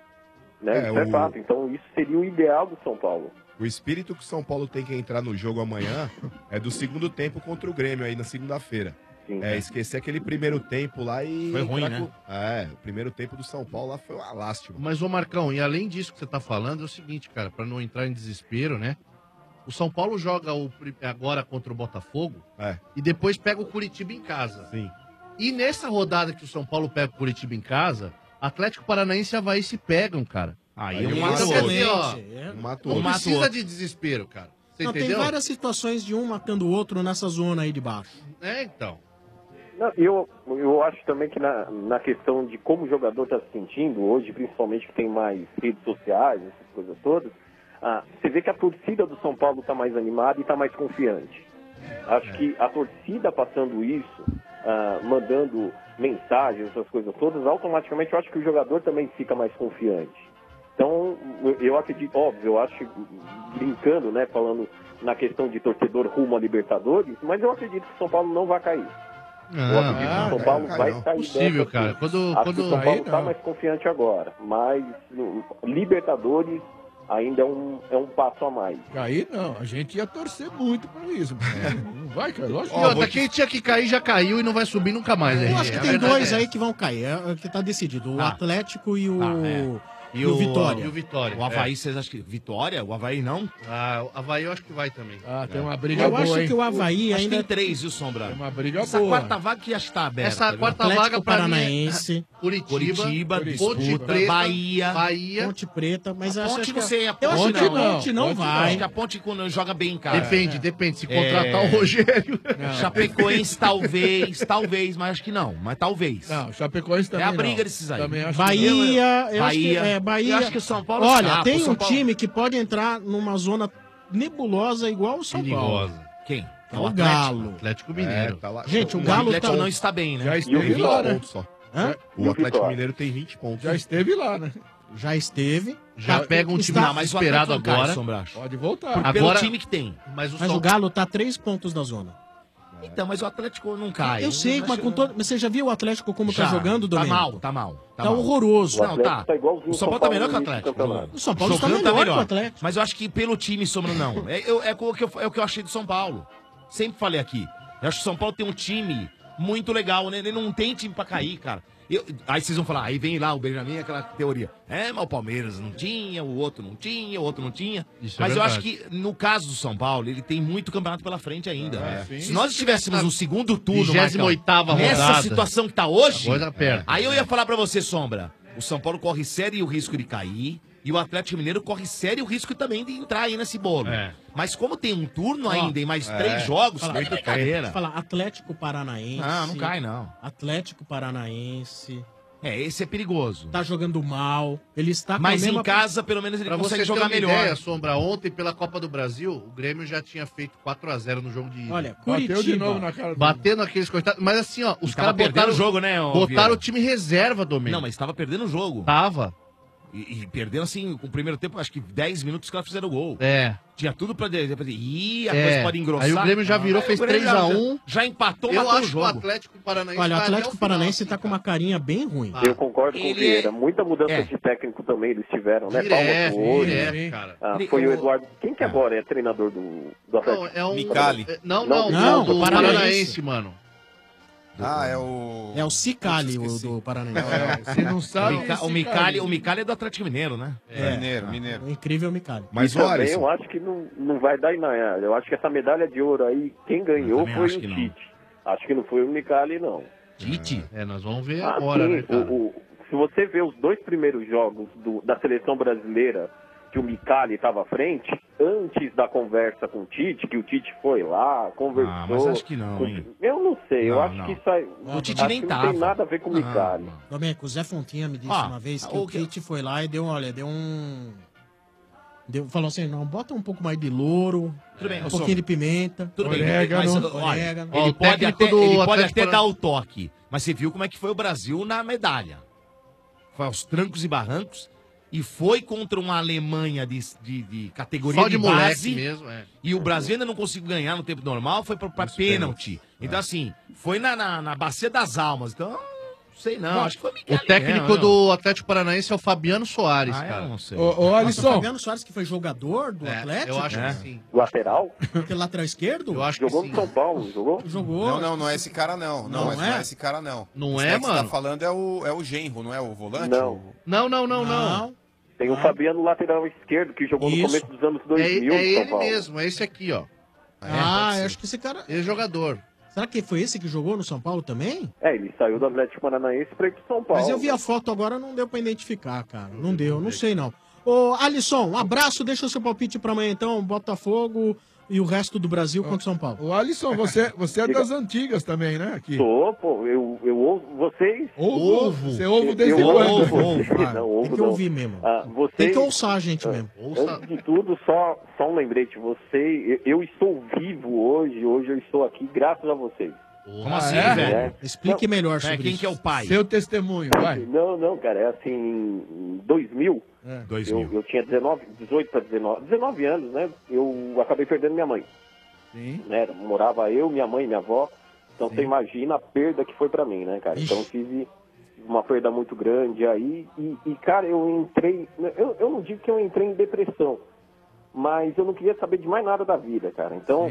[SPEAKER 4] Né?
[SPEAKER 15] É,
[SPEAKER 4] Isso é
[SPEAKER 15] o-
[SPEAKER 4] fato. Então isso seria o ideal do São Paulo.
[SPEAKER 15] O espírito que o São Paulo tem que entrar no jogo amanhã é do segundo tempo contra o Grêmio aí na segunda-feira. É, esquecer aquele primeiro tempo lá e...
[SPEAKER 22] Foi ruim,
[SPEAKER 15] entrar
[SPEAKER 22] né?
[SPEAKER 15] com- É, o primeiro tempo do São Paulo lá foi uma lástima.
[SPEAKER 22] Mas, ô Marcão, e além disso que você tá falando, é o seguinte, cara, pra não entrar em desespero, né? O São Paulo joga o, pri- agora contra o Botafogo e depois pega o Curitiba em casa.
[SPEAKER 15] Sim.
[SPEAKER 22] E nessa rodada que o São Paulo pega o Curitiba em casa, Atlético Paranaense e Avaí se pegam, cara.
[SPEAKER 11] Aí
[SPEAKER 22] um
[SPEAKER 11] um
[SPEAKER 22] mata
[SPEAKER 11] mata
[SPEAKER 22] o
[SPEAKER 11] o
[SPEAKER 22] outro.
[SPEAKER 11] outro.
[SPEAKER 22] Ó,
[SPEAKER 11] Um mata o
[SPEAKER 22] não
[SPEAKER 11] outro.
[SPEAKER 22] precisa de desespero, cara. Você
[SPEAKER 10] Não,
[SPEAKER 22] entendeu?
[SPEAKER 10] tem várias situações de um matando o outro nessa zona aí de baixo.
[SPEAKER 22] É, então.
[SPEAKER 4] Não, eu, eu acho também que na, na questão de como o jogador está se sentindo, hoje, principalmente que tem mais redes sociais, essas coisas todas, ah, você vê que a torcida do São Paulo está mais animada e está mais confiante. Acho que a torcida passando isso, ah, mandando mensagens, essas coisas todas, automaticamente eu acho que o jogador também fica mais confiante. Então, eu- eu acredito, óbvio, eu acho, brincando, né, falando na questão de torcedor rumo a Libertadores, mas eu acredito que o São Paulo não vai cair.
[SPEAKER 22] Não,
[SPEAKER 4] Eu acredito que o São Paulo vai sair
[SPEAKER 22] Possível,
[SPEAKER 4] dessa,
[SPEAKER 22] cara.
[SPEAKER 4] sim.
[SPEAKER 22] Quando,
[SPEAKER 4] Acho
[SPEAKER 22] quando...
[SPEAKER 4] que o São Paulo está mais confiante agora, mas no- Libertadores ainda é um, é um passo a mais.
[SPEAKER 12] Cair não, a gente ia torcer muito pra isso. Não vai, cara, lógico
[SPEAKER 22] E outra, quem tinha que cair já caiu e não vai subir nunca mais.
[SPEAKER 10] Eu
[SPEAKER 22] hein?
[SPEAKER 10] acho que
[SPEAKER 22] A
[SPEAKER 10] tem
[SPEAKER 22] verdade
[SPEAKER 10] dois
[SPEAKER 22] é
[SPEAKER 10] aí que vão cair, é, é que tá decidido. O
[SPEAKER 11] Ah.
[SPEAKER 10] Atlético e o,
[SPEAKER 11] Ah, é.
[SPEAKER 10] e o Vitória.
[SPEAKER 22] E o Vitória.
[SPEAKER 11] O Avaí,
[SPEAKER 22] é.
[SPEAKER 11] vocês acham que. Vitória? O Avaí não?
[SPEAKER 22] Ah, o Avaí eu acho que vai também.
[SPEAKER 12] Ah, tem
[SPEAKER 11] É.
[SPEAKER 12] uma briga
[SPEAKER 10] Eu
[SPEAKER 12] boa,
[SPEAKER 10] acho
[SPEAKER 12] hein?
[SPEAKER 10] que o Avaí
[SPEAKER 11] Acho que
[SPEAKER 10] ainda...
[SPEAKER 11] tem três, viu, Sombra?
[SPEAKER 12] Tem uma briga
[SPEAKER 11] Essa
[SPEAKER 12] boa.
[SPEAKER 11] quarta vaga que já está aberta.
[SPEAKER 22] Essa
[SPEAKER 11] viu?
[SPEAKER 22] quarta
[SPEAKER 10] Atlético
[SPEAKER 22] vaga pra mim é
[SPEAKER 10] Paranaense,
[SPEAKER 22] Curitiba,
[SPEAKER 11] Curitiba,
[SPEAKER 22] Ponte
[SPEAKER 11] disputa,
[SPEAKER 22] Preta,
[SPEAKER 11] Bahia.
[SPEAKER 22] Bahia.
[SPEAKER 10] Ponte Preta, mas
[SPEAKER 11] A
[SPEAKER 10] acho,
[SPEAKER 11] Ponte
[SPEAKER 10] acho
[SPEAKER 11] não
[SPEAKER 10] que...
[SPEAKER 11] sei, a
[SPEAKER 10] eu acho
[SPEAKER 11] Ponte
[SPEAKER 10] que a
[SPEAKER 11] não.
[SPEAKER 10] Ponte não
[SPEAKER 12] Ponte
[SPEAKER 10] vai.
[SPEAKER 11] Acho que a Ponte quando joga bem, cara.
[SPEAKER 22] Depende, depende. Se contratar
[SPEAKER 11] É.
[SPEAKER 22] o Rogério.
[SPEAKER 11] Chapecoense, talvez, talvez, mas acho que não. Mas talvez.
[SPEAKER 12] Não, o Chapecoense
[SPEAKER 11] É
[SPEAKER 12] também
[SPEAKER 11] a briga
[SPEAKER 12] não.
[SPEAKER 11] desses aí.
[SPEAKER 12] Também acho
[SPEAKER 10] Bahia, eu acho que,
[SPEAKER 11] Bahia.
[SPEAKER 10] é, Bahia.
[SPEAKER 11] Eu acho que o São Paulo
[SPEAKER 10] Olha,
[SPEAKER 11] escapa,
[SPEAKER 10] tem
[SPEAKER 11] o São
[SPEAKER 10] um
[SPEAKER 11] Paulo-
[SPEAKER 10] time que pode entrar numa zona nebulosa igual o São Paulo.
[SPEAKER 22] Perigosa.
[SPEAKER 11] Quem?
[SPEAKER 10] É o Galo.
[SPEAKER 22] Atlético Mineiro.
[SPEAKER 15] É, tá lá.
[SPEAKER 10] Gente, o
[SPEAKER 15] O
[SPEAKER 10] Galo
[SPEAKER 11] Atlético
[SPEAKER 10] tá...
[SPEAKER 11] não está bem, né?
[SPEAKER 15] Já
[SPEAKER 4] E o
[SPEAKER 15] esteve
[SPEAKER 4] Vitória?
[SPEAKER 15] lá, pontos só.
[SPEAKER 10] Hã?
[SPEAKER 15] O
[SPEAKER 4] E o
[SPEAKER 15] Atlético
[SPEAKER 4] Vitória?
[SPEAKER 15] Mineiro tem vinte pontos.
[SPEAKER 12] Já esteve lá, né?
[SPEAKER 10] Já esteve.
[SPEAKER 22] Já
[SPEAKER 10] Tá-
[SPEAKER 22] pega um time
[SPEAKER 10] está-
[SPEAKER 11] Não, mas o
[SPEAKER 22] desesperado
[SPEAKER 11] Atlético não cai,
[SPEAKER 22] agora.
[SPEAKER 11] Sombra, acho.
[SPEAKER 12] Pode voltar.
[SPEAKER 11] Por- Pelo
[SPEAKER 22] Agora-
[SPEAKER 11] time que tem.
[SPEAKER 22] Mas o,
[SPEAKER 10] Mas
[SPEAKER 22] São...
[SPEAKER 10] o Galo tá a três pontos da zona.
[SPEAKER 11] Então, mas o Atlético não cai.
[SPEAKER 10] Eu sei, mas com todo... mas você já viu o Atlético como
[SPEAKER 11] Já.
[SPEAKER 10] tá jogando,
[SPEAKER 11] Tá
[SPEAKER 10] Domênico?
[SPEAKER 11] mal, tá mal. Tá,
[SPEAKER 10] Tá
[SPEAKER 11] mal.
[SPEAKER 10] horroroso.
[SPEAKER 4] O
[SPEAKER 11] Não,
[SPEAKER 4] Atlético
[SPEAKER 11] tá.
[SPEAKER 4] tá igualzinho
[SPEAKER 11] O São Paulo tá melhor que o
[SPEAKER 4] no início do
[SPEAKER 11] Atlético.
[SPEAKER 4] campeonato.
[SPEAKER 10] O São Paulo está
[SPEAKER 11] Jogando
[SPEAKER 10] melhor que o Atlético.
[SPEAKER 11] Mas eu acho que pelo time, Sombra, não. É, eu- é o que eu, é o que eu achei do São Paulo. Sempre falei aqui. Eu acho que o São Paulo tem um time muito legal, né? Ele não tem time pra cair, cara. Eu- aí vocês vão falar, aí vem lá o Benjamin, aquela teoria. É, mas o Palmeiras não tinha, o outro não tinha, o outro não tinha.
[SPEAKER 22] Isso é
[SPEAKER 11] mas eu acho
[SPEAKER 22] verdade.
[SPEAKER 11] que, no caso do São Paulo, ele tem muito campeonato pela frente ainda.
[SPEAKER 22] É, sim.
[SPEAKER 11] Se nós estivéssemos no segundo turno,
[SPEAKER 22] vigésima oitava
[SPEAKER 11] Marcão, nessa
[SPEAKER 22] rodada,
[SPEAKER 11] situação que tá hoje,
[SPEAKER 22] a coisa aperta.
[SPEAKER 11] aí eu ia falar pra você, Sombra, o São Paulo corre sério risco de cair, e o Atlético Mineiro corre sério risco também de entrar aí nesse bolo.
[SPEAKER 22] É.
[SPEAKER 11] Mas como tem um turno
[SPEAKER 10] Ó,
[SPEAKER 11] ainda e mais
[SPEAKER 10] é.
[SPEAKER 11] três jogos,
[SPEAKER 10] Fala,
[SPEAKER 11] tá de brincadeira.
[SPEAKER 10] Fala, Atlético Paranaense.
[SPEAKER 11] Não, não cai, não.
[SPEAKER 10] Atlético Paranaense.
[SPEAKER 11] É, esse é perigoso.
[SPEAKER 10] Tá jogando mal. Ele está com
[SPEAKER 11] Mas
[SPEAKER 10] a
[SPEAKER 11] em
[SPEAKER 10] mesma...
[SPEAKER 11] casa, pelo menos, ele
[SPEAKER 22] Pra
[SPEAKER 11] consegue
[SPEAKER 22] você
[SPEAKER 11] jogar
[SPEAKER 22] ter uma
[SPEAKER 11] melhor.
[SPEAKER 22] ideia, Sombra, ontem pela Copa do Brasil, o Grêmio já tinha feito quatro a zero no jogo de ida.
[SPEAKER 10] Olha, Curitiba. Bateu de novo na cara dele.
[SPEAKER 22] Batendo aqueles coitados. Mas assim, ó, os
[SPEAKER 11] E tava
[SPEAKER 22] caras
[SPEAKER 11] perdendo
[SPEAKER 22] botaram
[SPEAKER 11] o jogo, né, ô,
[SPEAKER 22] Botaram
[SPEAKER 11] Vieira?
[SPEAKER 22] o time reserva, Domênico.
[SPEAKER 11] Não, mas tava perdendo o jogo.
[SPEAKER 22] Tava.
[SPEAKER 11] E, e perdendo, assim, com o primeiro tempo, acho que dez minutos os caras fizeram o gol.
[SPEAKER 22] É.
[SPEAKER 11] Tinha tudo pra dizer, pra dizer, ih, a
[SPEAKER 22] É.
[SPEAKER 11] coisa pode engrossar.
[SPEAKER 22] Aí o Grêmio já virou,
[SPEAKER 11] Aí
[SPEAKER 22] fez
[SPEAKER 11] o Grêmio
[SPEAKER 22] três a
[SPEAKER 11] já-
[SPEAKER 22] um.
[SPEAKER 11] Já empatou,
[SPEAKER 22] Eu
[SPEAKER 11] matou
[SPEAKER 22] acho
[SPEAKER 11] o
[SPEAKER 22] que o
[SPEAKER 11] jogo.
[SPEAKER 22] Atlético Paranaense
[SPEAKER 10] Olha, o
[SPEAKER 22] vai
[SPEAKER 10] Atlético
[SPEAKER 22] até o final,
[SPEAKER 10] Paranaense tá com uma carinha bem ruim.
[SPEAKER 4] Eu concordo com o
[SPEAKER 10] Ele
[SPEAKER 4] Vieira.
[SPEAKER 10] é-
[SPEAKER 4] Muita mudança
[SPEAKER 10] é.
[SPEAKER 4] de técnico também eles tiveram, né?
[SPEAKER 22] Direto,
[SPEAKER 4] Palmas hoje.
[SPEAKER 22] direto, cara.
[SPEAKER 4] Ah,
[SPEAKER 22] Ele-
[SPEAKER 4] foi o
[SPEAKER 22] o-
[SPEAKER 4] Eduardo. Quem que agora é treinador do, do Atlético?
[SPEAKER 22] é um-
[SPEAKER 4] Micali.
[SPEAKER 22] Não, não,
[SPEAKER 4] não,
[SPEAKER 22] do
[SPEAKER 4] do
[SPEAKER 22] Paranaense,
[SPEAKER 4] Paranaense.
[SPEAKER 22] mano.
[SPEAKER 13] Ah, é o.
[SPEAKER 10] É o Cicali, o do Paranaense.
[SPEAKER 22] Você não sabe,
[SPEAKER 11] O, Mica- o Micali, o Micali é do Atlético Mineiro, né?
[SPEAKER 13] É. Mineiro, Mineiro.
[SPEAKER 10] O incrível Micali.
[SPEAKER 4] Mas também eu acho que não, não vai dar em nada. Eu acho que essa medalha de ouro aí, quem ganhou
[SPEAKER 22] também
[SPEAKER 4] foi
[SPEAKER 22] acho
[SPEAKER 4] o
[SPEAKER 22] que não.
[SPEAKER 4] Tite. Acho que não foi o Micali, não.
[SPEAKER 11] Tite?
[SPEAKER 22] É, nós vamos ver
[SPEAKER 4] Ah,
[SPEAKER 22] agora,
[SPEAKER 4] sim,
[SPEAKER 22] né, cara?
[SPEAKER 4] o- o- se você vê os dois primeiros jogos do- da seleção brasileira que o Micali estava à frente, antes da conversa com o Tite, que o Tite foi lá, conversou.
[SPEAKER 11] Ah, mas acho que não,
[SPEAKER 4] com-
[SPEAKER 11] hein?
[SPEAKER 4] Eu não sei, eu
[SPEAKER 11] Não,
[SPEAKER 4] acho
[SPEAKER 11] não.
[SPEAKER 4] que isso aí.
[SPEAKER 11] O Tite
[SPEAKER 4] acho
[SPEAKER 11] nem
[SPEAKER 4] que
[SPEAKER 11] tava.
[SPEAKER 4] Não tem nada a ver com o
[SPEAKER 11] Não,
[SPEAKER 4] Micali.
[SPEAKER 10] Domênico, o Zé Fontinha me disse
[SPEAKER 11] Ah,
[SPEAKER 10] uma vez que
[SPEAKER 11] o
[SPEAKER 10] o
[SPEAKER 11] que-
[SPEAKER 10] Tite foi lá e deu, olha, deu um... Deu, falou assim, não, bota um pouco mais de louro,
[SPEAKER 11] Tudo bem,
[SPEAKER 10] um
[SPEAKER 11] ô,
[SPEAKER 10] pouquinho
[SPEAKER 11] Sombra.
[SPEAKER 10] de pimenta,
[SPEAKER 11] Tudo bem,
[SPEAKER 10] orégano,
[SPEAKER 11] mas olha,
[SPEAKER 10] orégano.
[SPEAKER 11] ele
[SPEAKER 22] Ó, o
[SPEAKER 11] pode
[SPEAKER 22] técnico
[SPEAKER 11] até,
[SPEAKER 22] do
[SPEAKER 11] ele pode
[SPEAKER 22] Atlético
[SPEAKER 11] até
[SPEAKER 22] Paran-
[SPEAKER 11] dar o toque, mas você viu como é que foi o Brasil na medalha. Foi aos trancos e barrancos e foi contra uma Alemanha de, de, de categoria
[SPEAKER 22] Só de
[SPEAKER 11] de
[SPEAKER 22] moleque
[SPEAKER 11] base.
[SPEAKER 22] mesmo, é.
[SPEAKER 11] E o Brasil ainda não conseguiu ganhar no tempo normal, foi pra, pra pênalti. Então, assim, foi na, na, na bacia das almas. Então, não sei não, acho que foi o
[SPEAKER 22] O
[SPEAKER 11] Micali
[SPEAKER 22] técnico
[SPEAKER 11] mesmo,
[SPEAKER 22] do Atlético Paranaense é o Fabiano Soares,
[SPEAKER 11] Ah, eu
[SPEAKER 22] cara.
[SPEAKER 11] não sei.
[SPEAKER 12] Ô, ô,
[SPEAKER 10] Nossa,
[SPEAKER 12] Alisson.
[SPEAKER 10] o Fabiano Soares, que foi jogador do
[SPEAKER 22] É,
[SPEAKER 10] Atlético?
[SPEAKER 22] eu acho
[SPEAKER 11] É.
[SPEAKER 22] que sim.
[SPEAKER 4] Lateral?
[SPEAKER 10] Aquele lateral esquerdo?
[SPEAKER 22] Eu acho
[SPEAKER 4] Jogou
[SPEAKER 22] que
[SPEAKER 4] no
[SPEAKER 22] sim.
[SPEAKER 4] São Paulo, jogou?
[SPEAKER 10] Jogou.
[SPEAKER 13] Não, não, não é esse cara, não. Não,
[SPEAKER 10] Não
[SPEAKER 13] mas não
[SPEAKER 10] é?
[SPEAKER 13] é esse cara, não.
[SPEAKER 22] Não
[SPEAKER 13] Esse
[SPEAKER 22] é,
[SPEAKER 13] cara que você
[SPEAKER 22] mano?
[SPEAKER 13] tá falando é o, é o Genro, não é o volante?
[SPEAKER 4] Não.
[SPEAKER 13] O-
[SPEAKER 22] Não, não, não, não.
[SPEAKER 10] Não.
[SPEAKER 4] Tem o Fabiano lateral esquerdo, que jogou
[SPEAKER 10] Isso.
[SPEAKER 4] no começo dos anos
[SPEAKER 22] É,
[SPEAKER 4] dois mil
[SPEAKER 22] é
[SPEAKER 4] no São
[SPEAKER 22] ele
[SPEAKER 4] Paulo.
[SPEAKER 22] mesmo, é esse aqui, ó.
[SPEAKER 10] Ah,
[SPEAKER 13] pode
[SPEAKER 10] eu
[SPEAKER 13] ser.
[SPEAKER 10] acho que esse cara...
[SPEAKER 22] Ele é jogador.
[SPEAKER 10] Será que foi esse que jogou no São Paulo também?
[SPEAKER 4] É, ele saiu do Atlético Paranaense pra ir pro São Paulo.
[SPEAKER 10] Mas eu vi a foto agora, não deu pra identificar, cara. Não deu, não sei não. Ô, Alisson, um abraço, deixa o seu palpite pra amanhã então, Botafogo e o resto do Brasil contra o São Paulo.
[SPEAKER 12] Ô, Alisson, você, você é das antigas também, né? Aqui.
[SPEAKER 4] Sou, pô, eu, eu ouvo vocês.
[SPEAKER 12] Ovo. Você ouve desde
[SPEAKER 4] eu
[SPEAKER 12] quando?
[SPEAKER 4] ouvo
[SPEAKER 10] Ovo,
[SPEAKER 4] vocês.
[SPEAKER 10] cara.
[SPEAKER 4] Não,
[SPEAKER 10] Tem
[SPEAKER 4] ovo
[SPEAKER 10] que
[SPEAKER 4] não.
[SPEAKER 10] ouvir mesmo.
[SPEAKER 4] Ah, vocês,
[SPEAKER 10] Tem que ouçar a gente mesmo.
[SPEAKER 4] Antes de tudo, só, só um lembrete. Você, eu, eu estou vivo hoje, hoje eu estou aqui graças a vocês.
[SPEAKER 11] Como assim,
[SPEAKER 12] é?
[SPEAKER 11] velho?
[SPEAKER 4] É.
[SPEAKER 10] Explique melhor
[SPEAKER 11] É,
[SPEAKER 10] sobre
[SPEAKER 11] quem
[SPEAKER 10] isso.
[SPEAKER 11] que é o pai?
[SPEAKER 12] Seu testemunho, vai.
[SPEAKER 4] Não, não, cara, é assim, em dois mil,
[SPEAKER 12] É.
[SPEAKER 11] Dois
[SPEAKER 4] eu,
[SPEAKER 11] mil.
[SPEAKER 4] eu tinha dezenove, dezoito para dezenove, dezenove anos, né? Eu acabei perdendo minha mãe.
[SPEAKER 12] Sim.
[SPEAKER 4] Né? Morava eu, minha mãe e minha avó. Então você imagina a perda que foi pra mim, né, cara? Então tive uma perda muito grande aí. E, e, cara, eu entrei. Eu, eu não digo que eu entrei em depressão, mas eu não queria saber de mais nada da vida, cara. Então,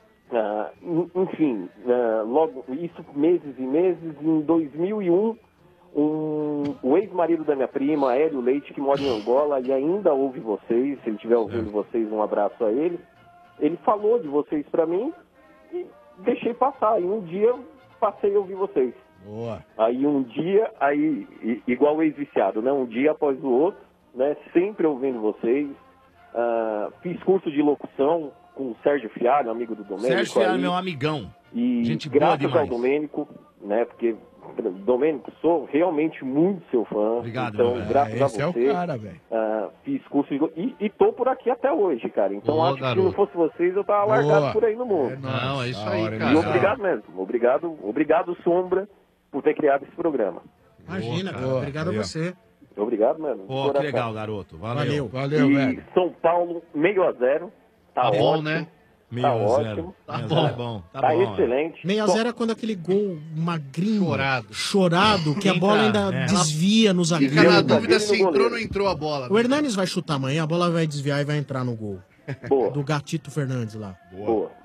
[SPEAKER 4] ah, en- enfim, ah, logo, isso meses e meses, em dois mil e um, um, o ex-marido da minha prima, Hélio Leite, que mora em Angola e ainda ouve vocês, se ele estiver ouvindo vocês, um abraço a ele. Ele falou de vocês pra mim e deixei passar. E um dia eu passei a ouvir vocês.
[SPEAKER 12] Boa.
[SPEAKER 4] Aí um dia, aí, i- igual o ex-viciado, né? Um dia após o outro, né? Sempre ouvindo vocês. Ah, fiz curso de locução com o Sérgio Fialho, amigo do Domênico.
[SPEAKER 11] Sérgio Fialho,
[SPEAKER 4] aí.
[SPEAKER 11] meu amigão.
[SPEAKER 4] E
[SPEAKER 11] Gente boa
[SPEAKER 4] graças
[SPEAKER 11] demais.
[SPEAKER 4] ao Domênico, né? Porque, Domênico, sou realmente muito seu fã.
[SPEAKER 11] Obrigado,
[SPEAKER 4] então,
[SPEAKER 11] meu velho.
[SPEAKER 4] graças a
[SPEAKER 12] Esse é o
[SPEAKER 4] você.
[SPEAKER 12] cara, velho.
[SPEAKER 4] ah, fiz curso de... lo- E, e tô por aqui até hoje, cara. Então
[SPEAKER 22] Boa,
[SPEAKER 4] acho que se
[SPEAKER 22] garoto.
[SPEAKER 4] não fosse vocês, eu tava largado
[SPEAKER 12] Boa.
[SPEAKER 4] por aí no mundo.
[SPEAKER 22] Não, é isso
[SPEAKER 12] Da
[SPEAKER 22] aí,
[SPEAKER 12] hora,
[SPEAKER 22] cara.
[SPEAKER 4] E obrigado mesmo. Obrigado, obrigado, Sombra, por ter criado esse programa.
[SPEAKER 10] Imagina, cara.
[SPEAKER 12] Boa.
[SPEAKER 10] Obrigado
[SPEAKER 12] Aí,
[SPEAKER 10] a
[SPEAKER 12] ó.
[SPEAKER 10] você.
[SPEAKER 4] Obrigado mesmo. de
[SPEAKER 11] Pô, que
[SPEAKER 4] coração.
[SPEAKER 11] legal, garoto. Valeu.
[SPEAKER 10] Valeu.
[SPEAKER 12] Valeu,
[SPEAKER 4] E
[SPEAKER 12] velho.
[SPEAKER 4] São Paulo, meio a zero. Tá,
[SPEAKER 22] Tá bom,
[SPEAKER 4] ótimo.
[SPEAKER 22] né?
[SPEAKER 11] Meio
[SPEAKER 4] Tá
[SPEAKER 11] a zero.
[SPEAKER 4] ótimo.
[SPEAKER 11] Tá
[SPEAKER 22] Tá
[SPEAKER 11] bom.
[SPEAKER 22] bom.
[SPEAKER 11] É bom. Tá,
[SPEAKER 4] Tá,
[SPEAKER 11] bom.
[SPEAKER 4] excelente.
[SPEAKER 10] meio a
[SPEAKER 4] Bom,
[SPEAKER 10] zero é quando aquele gol magrinho,
[SPEAKER 22] Chorado.
[SPEAKER 10] chorado, que a
[SPEAKER 11] Entra,
[SPEAKER 10] bola ainda
[SPEAKER 11] é.
[SPEAKER 10] desvia no
[SPEAKER 22] Fica na
[SPEAKER 10] zagueiro.
[SPEAKER 22] dúvida
[SPEAKER 4] no
[SPEAKER 22] se entrou ou
[SPEAKER 4] goleiro.
[SPEAKER 22] não entrou a bola.
[SPEAKER 10] O Hernanes vai chutar amanhã, a bola vai desviar e vai entrar no gol.
[SPEAKER 4] Boa,
[SPEAKER 10] Do Gatito Fernandes lá.
[SPEAKER 4] boa.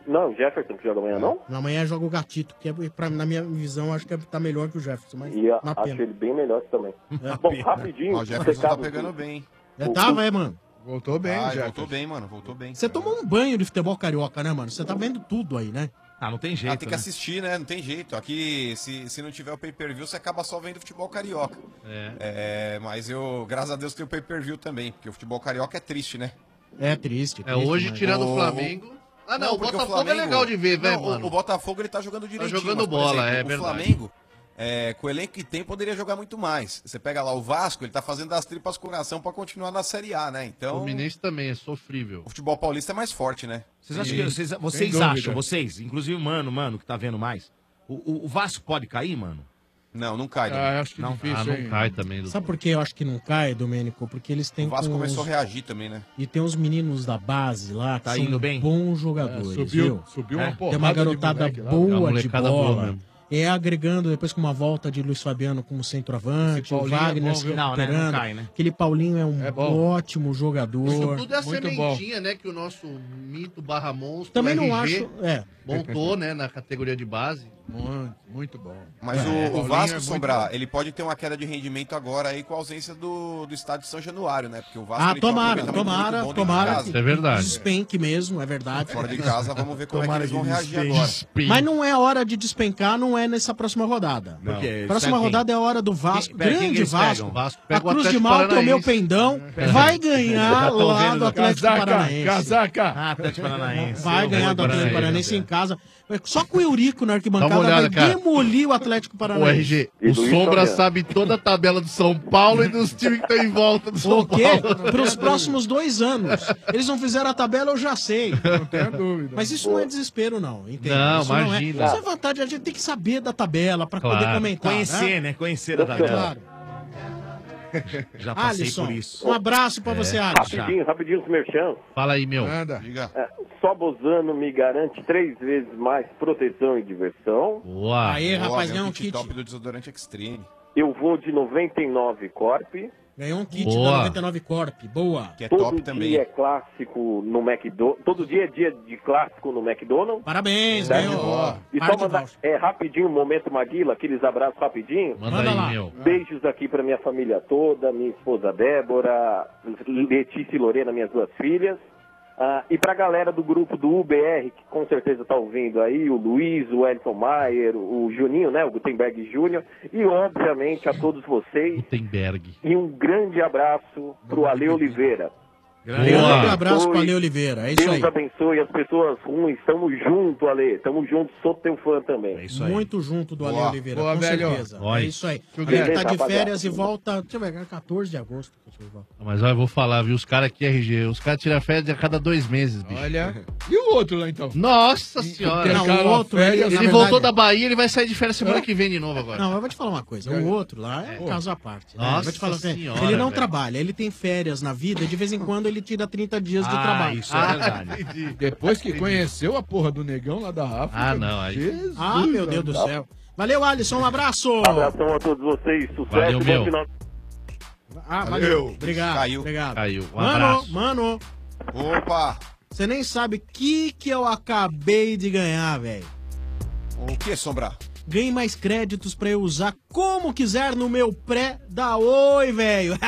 [SPEAKER 4] Não, Jefferson que joga amanhã, não?
[SPEAKER 10] Amanhã joga o Gatito, que é, pra, na minha visão, acho que tá melhor que o Jefferson, mas
[SPEAKER 4] E a-
[SPEAKER 10] uma
[SPEAKER 4] acho
[SPEAKER 10] pena.
[SPEAKER 4] ele bem melhor também.
[SPEAKER 10] É.
[SPEAKER 4] Bom, rapidinho.
[SPEAKER 13] Ó, o Jefferson tá
[SPEAKER 4] recado-
[SPEAKER 13] pegando bem.
[SPEAKER 10] Já tava, é, mano?
[SPEAKER 12] Voltou bem,
[SPEAKER 13] ah,
[SPEAKER 12] Jefferson.
[SPEAKER 13] voltou bem, mano. Voltou bem.
[SPEAKER 10] Você tomou um banho de futebol carioca, né, mano? Você tá vendo tudo aí, né?
[SPEAKER 11] Ah, não tem jeito.
[SPEAKER 13] Ah, tem que assistir, né? Não tem jeito. Aqui, se, se não tiver o pay-per-view, você acaba só vendo futebol carioca.
[SPEAKER 22] É.
[SPEAKER 13] É, mas eu, graças a Deus, tenho o pay-per-view também, porque o futebol carioca é triste, né?
[SPEAKER 10] É triste.
[SPEAKER 22] É, hoje,
[SPEAKER 10] mas-
[SPEAKER 22] tirando o
[SPEAKER 13] O-
[SPEAKER 22] Flamengo. Ah, não, o
[SPEAKER 13] porque
[SPEAKER 22] Botafogo é legal de ver, velho,
[SPEAKER 13] Não, o-
[SPEAKER 22] mano.
[SPEAKER 13] O Botafogo, ele tá jogando direitinho.
[SPEAKER 22] jogando
[SPEAKER 13] mas, por
[SPEAKER 22] bola, é
[SPEAKER 13] o
[SPEAKER 22] verdade.
[SPEAKER 13] Flamengo, é, com o elenco que tem, poderia jogar muito mais. Você pega lá o Vasco, ele tá fazendo das tripas coração pra continuar na Série A, né?
[SPEAKER 22] O
[SPEAKER 13] Então,
[SPEAKER 22] Fluminense também é sofrível.
[SPEAKER 13] o futebol paulista é mais forte, né?
[SPEAKER 11] Vocês acham que vocês, vocês acham, vocês, inclusive o mano, mano, que tá vendo mais, o, o- o Vasco pode cair, mano?
[SPEAKER 13] Não, não cai.
[SPEAKER 12] Ah, acho que
[SPEAKER 11] Não.
[SPEAKER 12] difícil,
[SPEAKER 22] Ah, não
[SPEAKER 12] hein?
[SPEAKER 22] cai também.
[SPEAKER 10] Sabe por que eu acho que não cai, Domênico? Porque eles têm
[SPEAKER 13] O Vasco
[SPEAKER 10] com
[SPEAKER 13] começou
[SPEAKER 10] os-
[SPEAKER 13] a reagir também, né?
[SPEAKER 10] E tem uns meninos da base lá que
[SPEAKER 11] Tá
[SPEAKER 10] são
[SPEAKER 11] indo bem?
[SPEAKER 10] bons jogadores,
[SPEAKER 12] É, subiu-
[SPEAKER 10] viu?
[SPEAKER 12] subiu uma
[SPEAKER 10] É,
[SPEAKER 12] porrada
[SPEAKER 10] tem uma
[SPEAKER 12] de
[SPEAKER 10] garotada
[SPEAKER 12] moleque lá.
[SPEAKER 22] É uma
[SPEAKER 10] boa de
[SPEAKER 22] molecada boa
[SPEAKER 10] bola.
[SPEAKER 22] mesmo.
[SPEAKER 10] É agregando depois com uma volta de Luiz Fabiano como centroavante,
[SPEAKER 12] Esse
[SPEAKER 10] o
[SPEAKER 12] Paulinho é
[SPEAKER 10] Wagner
[SPEAKER 12] bom,
[SPEAKER 10] se
[SPEAKER 12] viu?
[SPEAKER 11] Não, né? Não
[SPEAKER 10] recuperando.
[SPEAKER 11] cai, né?
[SPEAKER 10] Aquele Paulinho é um
[SPEAKER 12] É bom.
[SPEAKER 10] ótimo
[SPEAKER 22] Isso
[SPEAKER 10] jogador.
[SPEAKER 22] tudo é a
[SPEAKER 12] Muito
[SPEAKER 22] sementinha, né? Que o nosso mito barra monstro
[SPEAKER 10] Também
[SPEAKER 22] R G,
[SPEAKER 10] não acho. É.
[SPEAKER 22] montou, né? Na categoria de base.
[SPEAKER 12] Muito, muito bom.
[SPEAKER 13] Mas
[SPEAKER 12] É,
[SPEAKER 13] o, o
[SPEAKER 12] Paulinho
[SPEAKER 13] Vasco,
[SPEAKER 12] é muito
[SPEAKER 13] Sombrar,
[SPEAKER 12] bom.
[SPEAKER 13] ele pode ter uma queda de rendimento agora aí com a ausência do, do estádio de São Januário, né? Porque o Vasco
[SPEAKER 10] Ah,
[SPEAKER 13] ele tem um
[SPEAKER 10] tomara,
[SPEAKER 13] aproveitamento muito
[SPEAKER 10] tomara,
[SPEAKER 13] bom dentro de
[SPEAKER 10] tomara.
[SPEAKER 13] casa.
[SPEAKER 22] Isso é verdade.
[SPEAKER 10] Despenque mesmo, é verdade.
[SPEAKER 13] Fora de casa, vamos ver como
[SPEAKER 10] Tomara
[SPEAKER 13] é que eles vão
[SPEAKER 10] que
[SPEAKER 13] reagir
[SPEAKER 10] despenque.
[SPEAKER 13] agora.
[SPEAKER 10] Mas não é hora de despencar, não é nessa próxima rodada.
[SPEAKER 13] Não. Por quê?
[SPEAKER 10] Próxima
[SPEAKER 13] Sabe quem?
[SPEAKER 10] rodada é a hora do Vasco,
[SPEAKER 11] Quem- pera, quem
[SPEAKER 10] grande
[SPEAKER 11] que eles
[SPEAKER 10] Vasco.
[SPEAKER 11] pegam?
[SPEAKER 22] Vasco
[SPEAKER 10] A
[SPEAKER 22] pega o
[SPEAKER 10] Cruz de
[SPEAKER 22] Atlético
[SPEAKER 10] Malta é o meu
[SPEAKER 22] Paranaense.
[SPEAKER 10] pendão. Vai ganhar
[SPEAKER 11] Já tô
[SPEAKER 10] lá
[SPEAKER 11] vendo.
[SPEAKER 10] do Atlético
[SPEAKER 12] Casaca,
[SPEAKER 10] Paranaense.
[SPEAKER 12] casaca.
[SPEAKER 11] Ah, Atlético Paranaense.
[SPEAKER 10] Vai ganhar do Atlético Paranaense em casa. Só com o Eurico na arquibancada
[SPEAKER 22] Dá uma olhada,
[SPEAKER 10] vai
[SPEAKER 22] cara.
[SPEAKER 10] demolir o Atlético
[SPEAKER 22] O
[SPEAKER 10] Paranaense.
[SPEAKER 22] R G,
[SPEAKER 4] E
[SPEAKER 22] o
[SPEAKER 4] Luiz
[SPEAKER 22] Sombra
[SPEAKER 4] Fabiano.
[SPEAKER 22] sabe toda a tabela do São Paulo e dos times que estão em volta do São
[SPEAKER 10] O quê?
[SPEAKER 22] Paulo.
[SPEAKER 10] Para os próximos dois anos. Eles não fizeram a tabela, eu já sei.
[SPEAKER 12] Não tenho dúvida.
[SPEAKER 10] Mas isso não é desespero, não. Entende?
[SPEAKER 22] Não,
[SPEAKER 10] isso Não
[SPEAKER 22] imagina.
[SPEAKER 10] é. Isso é vantagem, a gente tem que saber da tabela para
[SPEAKER 22] Claro.
[SPEAKER 10] poder comentar.
[SPEAKER 11] Conhecer, né? Conhecer a tabela.
[SPEAKER 10] Claro.
[SPEAKER 11] Já passei
[SPEAKER 10] Alisson,
[SPEAKER 11] por isso.
[SPEAKER 10] um abraço pra você, Alisson.
[SPEAKER 4] Rapidinho, rapidinho, os merchans.
[SPEAKER 22] Fala aí, meu.
[SPEAKER 12] Anda.
[SPEAKER 13] Diga.
[SPEAKER 4] É, só Bozano me garante três vezes mais proteção e diversão.
[SPEAKER 22] Boa.
[SPEAKER 10] Aí,
[SPEAKER 13] Boa,
[SPEAKER 10] rapaz,
[SPEAKER 13] ganhou
[SPEAKER 10] ganhou um
[SPEAKER 13] o kit
[SPEAKER 10] kit.
[SPEAKER 13] top do desodorante Extreme.
[SPEAKER 4] Eu vou de noventa e nove Corp.
[SPEAKER 10] Ganhou um kit
[SPEAKER 22] Boa.
[SPEAKER 10] da noventa e nove Corp. Boa.
[SPEAKER 13] Que é
[SPEAKER 4] Todo
[SPEAKER 13] top
[SPEAKER 4] dia
[SPEAKER 13] também.
[SPEAKER 4] é clássico no McDonald's. Todo dia é dia de clássico no McDonald's.
[SPEAKER 10] Parabéns,
[SPEAKER 4] Certo?
[SPEAKER 10] ganhou.
[SPEAKER 4] E
[SPEAKER 10] Par
[SPEAKER 4] só
[SPEAKER 10] de
[SPEAKER 4] mandar,
[SPEAKER 10] voucher.
[SPEAKER 4] é rapidinho, um momento Maguila, aqueles abraços rapidinho.
[SPEAKER 22] Manda,
[SPEAKER 10] Manda
[SPEAKER 22] aí,
[SPEAKER 10] lá.
[SPEAKER 22] meu.
[SPEAKER 4] Beijos aqui pra minha família toda, minha esposa Débora, Letícia e Lorena, minhas duas filhas. Ah, e pra galera do grupo do U B R, que com certeza tá ouvindo aí, o Luiz, o Elton Maier, o Juninho, né, o Gutenberg Júnior, e obviamente a todos vocês.
[SPEAKER 22] Gutenberg.
[SPEAKER 4] E um grande abraço pro Ale Oliveira.
[SPEAKER 11] Grande
[SPEAKER 10] Um
[SPEAKER 22] Boa.
[SPEAKER 10] grande abraço pro Ale Oliveira. É isso
[SPEAKER 4] Deus
[SPEAKER 10] aí.
[SPEAKER 4] abençoe as pessoas ruins. Tamo junto, Ale. Tamo junto, sou teu fã também.
[SPEAKER 11] É isso aí.
[SPEAKER 10] Muito junto do Ale
[SPEAKER 13] Boa.
[SPEAKER 10] Oliveira,
[SPEAKER 12] Boa,
[SPEAKER 10] com
[SPEAKER 12] velho.
[SPEAKER 10] certeza.
[SPEAKER 22] Oi.
[SPEAKER 10] É isso aí.
[SPEAKER 12] Tudo
[SPEAKER 10] Ele
[SPEAKER 12] bem.
[SPEAKER 10] tá de
[SPEAKER 4] Rapaziada.
[SPEAKER 10] férias e volta, deixa eu ver, quatorze de agosto.
[SPEAKER 22] Mas olha, eu vou falar, viu? Os caras aqui, R G, os caras tiram férias a cada dois meses, bicho.
[SPEAKER 12] Olha. E o outro lá, então?
[SPEAKER 22] Nossa senhora.
[SPEAKER 10] Não,
[SPEAKER 12] Intercala
[SPEAKER 10] o outro,
[SPEAKER 12] férias,
[SPEAKER 10] ele-
[SPEAKER 22] Ele
[SPEAKER 10] na verdade-
[SPEAKER 22] voltou da Bahia, ele vai sair de férias semana que vem de novo agora.
[SPEAKER 10] Não, eu vou te falar uma coisa. O outro lá é caso à parte. Né?
[SPEAKER 22] Nossa
[SPEAKER 10] Eu vou te falar assim,
[SPEAKER 22] senhora,
[SPEAKER 10] ele não
[SPEAKER 22] velho.
[SPEAKER 10] trabalha, ele tem férias na vida e de vez em quando ele tira trinta dias de
[SPEAKER 11] Ah,
[SPEAKER 10] trabalho.
[SPEAKER 11] isso é verdade.
[SPEAKER 22] entendi.
[SPEAKER 12] Depois que conheceu a porra do negão lá da África.
[SPEAKER 22] Ah, não, aí-
[SPEAKER 12] Jesus,
[SPEAKER 10] Ah, meu Deus do
[SPEAKER 12] amado.
[SPEAKER 10] céu. Valeu, Alisson, um abraço.
[SPEAKER 4] Abração a todos vocês. Sucesso.
[SPEAKER 22] Valeu,
[SPEAKER 4] bom
[SPEAKER 22] meu.
[SPEAKER 4] final.
[SPEAKER 10] Ah, valeu.
[SPEAKER 13] Valeu.
[SPEAKER 10] Obrigado,
[SPEAKER 13] Caiu.
[SPEAKER 10] obrigado.
[SPEAKER 22] Caiu. Um
[SPEAKER 10] Mano,
[SPEAKER 22] abraço.
[SPEAKER 10] mano,
[SPEAKER 13] Opa!
[SPEAKER 10] você nem sabe o que que eu acabei de ganhar, velho.
[SPEAKER 13] O que, Sombrar?
[SPEAKER 10] Ganhe mais créditos pra eu usar como quiser no meu pré da Oi, velho.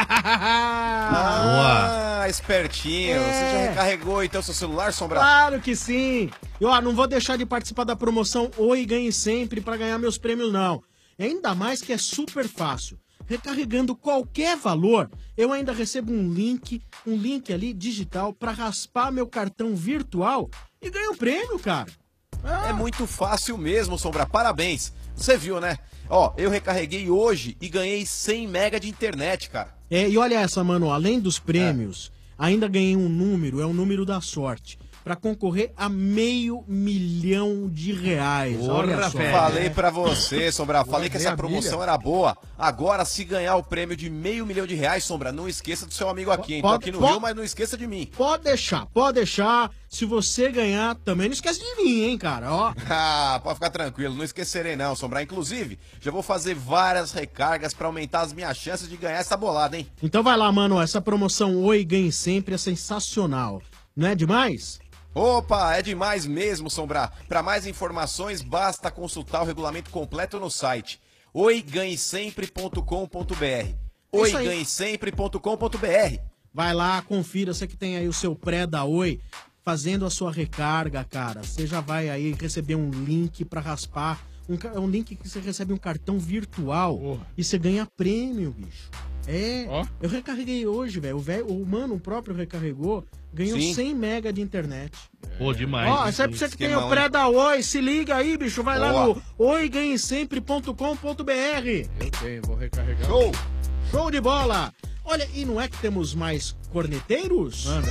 [SPEAKER 13] Ah, espertinho.
[SPEAKER 10] É.
[SPEAKER 13] Você já recarregou então seu celular, Sombrar?
[SPEAKER 10] Claro que sim! E ó, não vou deixar de participar da promoção Oi Ganhe Sempre pra ganhar meus prêmios, não. E ainda mais que é super fácil. Recarregando qualquer valor, eu ainda recebo um link, um link ali digital pra raspar meu cartão virtual e ganho o prêmio, cara.
[SPEAKER 13] É muito fácil mesmo, Sombra. Parabéns. Você viu, né? Ó, eu recarreguei hoje e ganhei cem mega de internet, cara.
[SPEAKER 10] É, e olha essa, mano, além dos prêmios, ainda ganhei um número, é o número da sorte, pra concorrer a meio milhão de reais. Olha só.
[SPEAKER 13] Falei pra você, Sombra. Falei que essa
[SPEAKER 10] ganhei a
[SPEAKER 13] promoção
[SPEAKER 10] milha.
[SPEAKER 13] era boa. Agora, se ganhar o prêmio de meio milhão de reais, Sombra, não esqueça do seu amigo aqui, hein? Tô
[SPEAKER 10] Pode-
[SPEAKER 13] aqui no
[SPEAKER 10] pode-
[SPEAKER 13] Rio, mas não esqueça de mim.
[SPEAKER 10] Pode deixar, pode deixar. Se você ganhar, também não esquece de mim, hein, cara. Ó.
[SPEAKER 13] Ah, pode ficar tranquilo, não esquecerei não, Sombra. Inclusive, já vou fazer várias recargas pra aumentar as minhas chances de ganhar essa bolada, hein?
[SPEAKER 10] Então vai lá, mano. Essa promoção Oi Ganhe Sempre é sensacional. Não é demais?
[SPEAKER 13] Opa, é demais mesmo, Sombra. Para mais informações, basta consultar o regulamento completo no site oi ganhe sempre ponto com ponto br. oi ganhe sempre ponto com ponto br.
[SPEAKER 10] Vai lá, confira, você que tem aí o seu pré da Oi, fazendo a sua recarga, cara. Você já vai aí receber um link pra raspar, um, ca- um link que você recebe um cartão virtual e você ganha prêmio, bicho. É, eu recarreguei hoje, velho. O velho, o mano próprio recarregou, ganhou
[SPEAKER 22] Sim.
[SPEAKER 10] cem mega de internet.
[SPEAKER 22] Pô, demais.
[SPEAKER 10] Ó,
[SPEAKER 22] hein?
[SPEAKER 10] isso é pra você que tem
[SPEAKER 22] Esquemão,
[SPEAKER 10] o pré
[SPEAKER 22] hein?
[SPEAKER 10] da Oi, se liga aí, bicho. Vai lá
[SPEAKER 22] Boa.
[SPEAKER 10] no oi ganhe sempre ponto com ponto br.
[SPEAKER 12] Eu tenho, vou recarregar.
[SPEAKER 10] Show! Show de bola! Olha, e não é que temos mais corneteiros? Manda.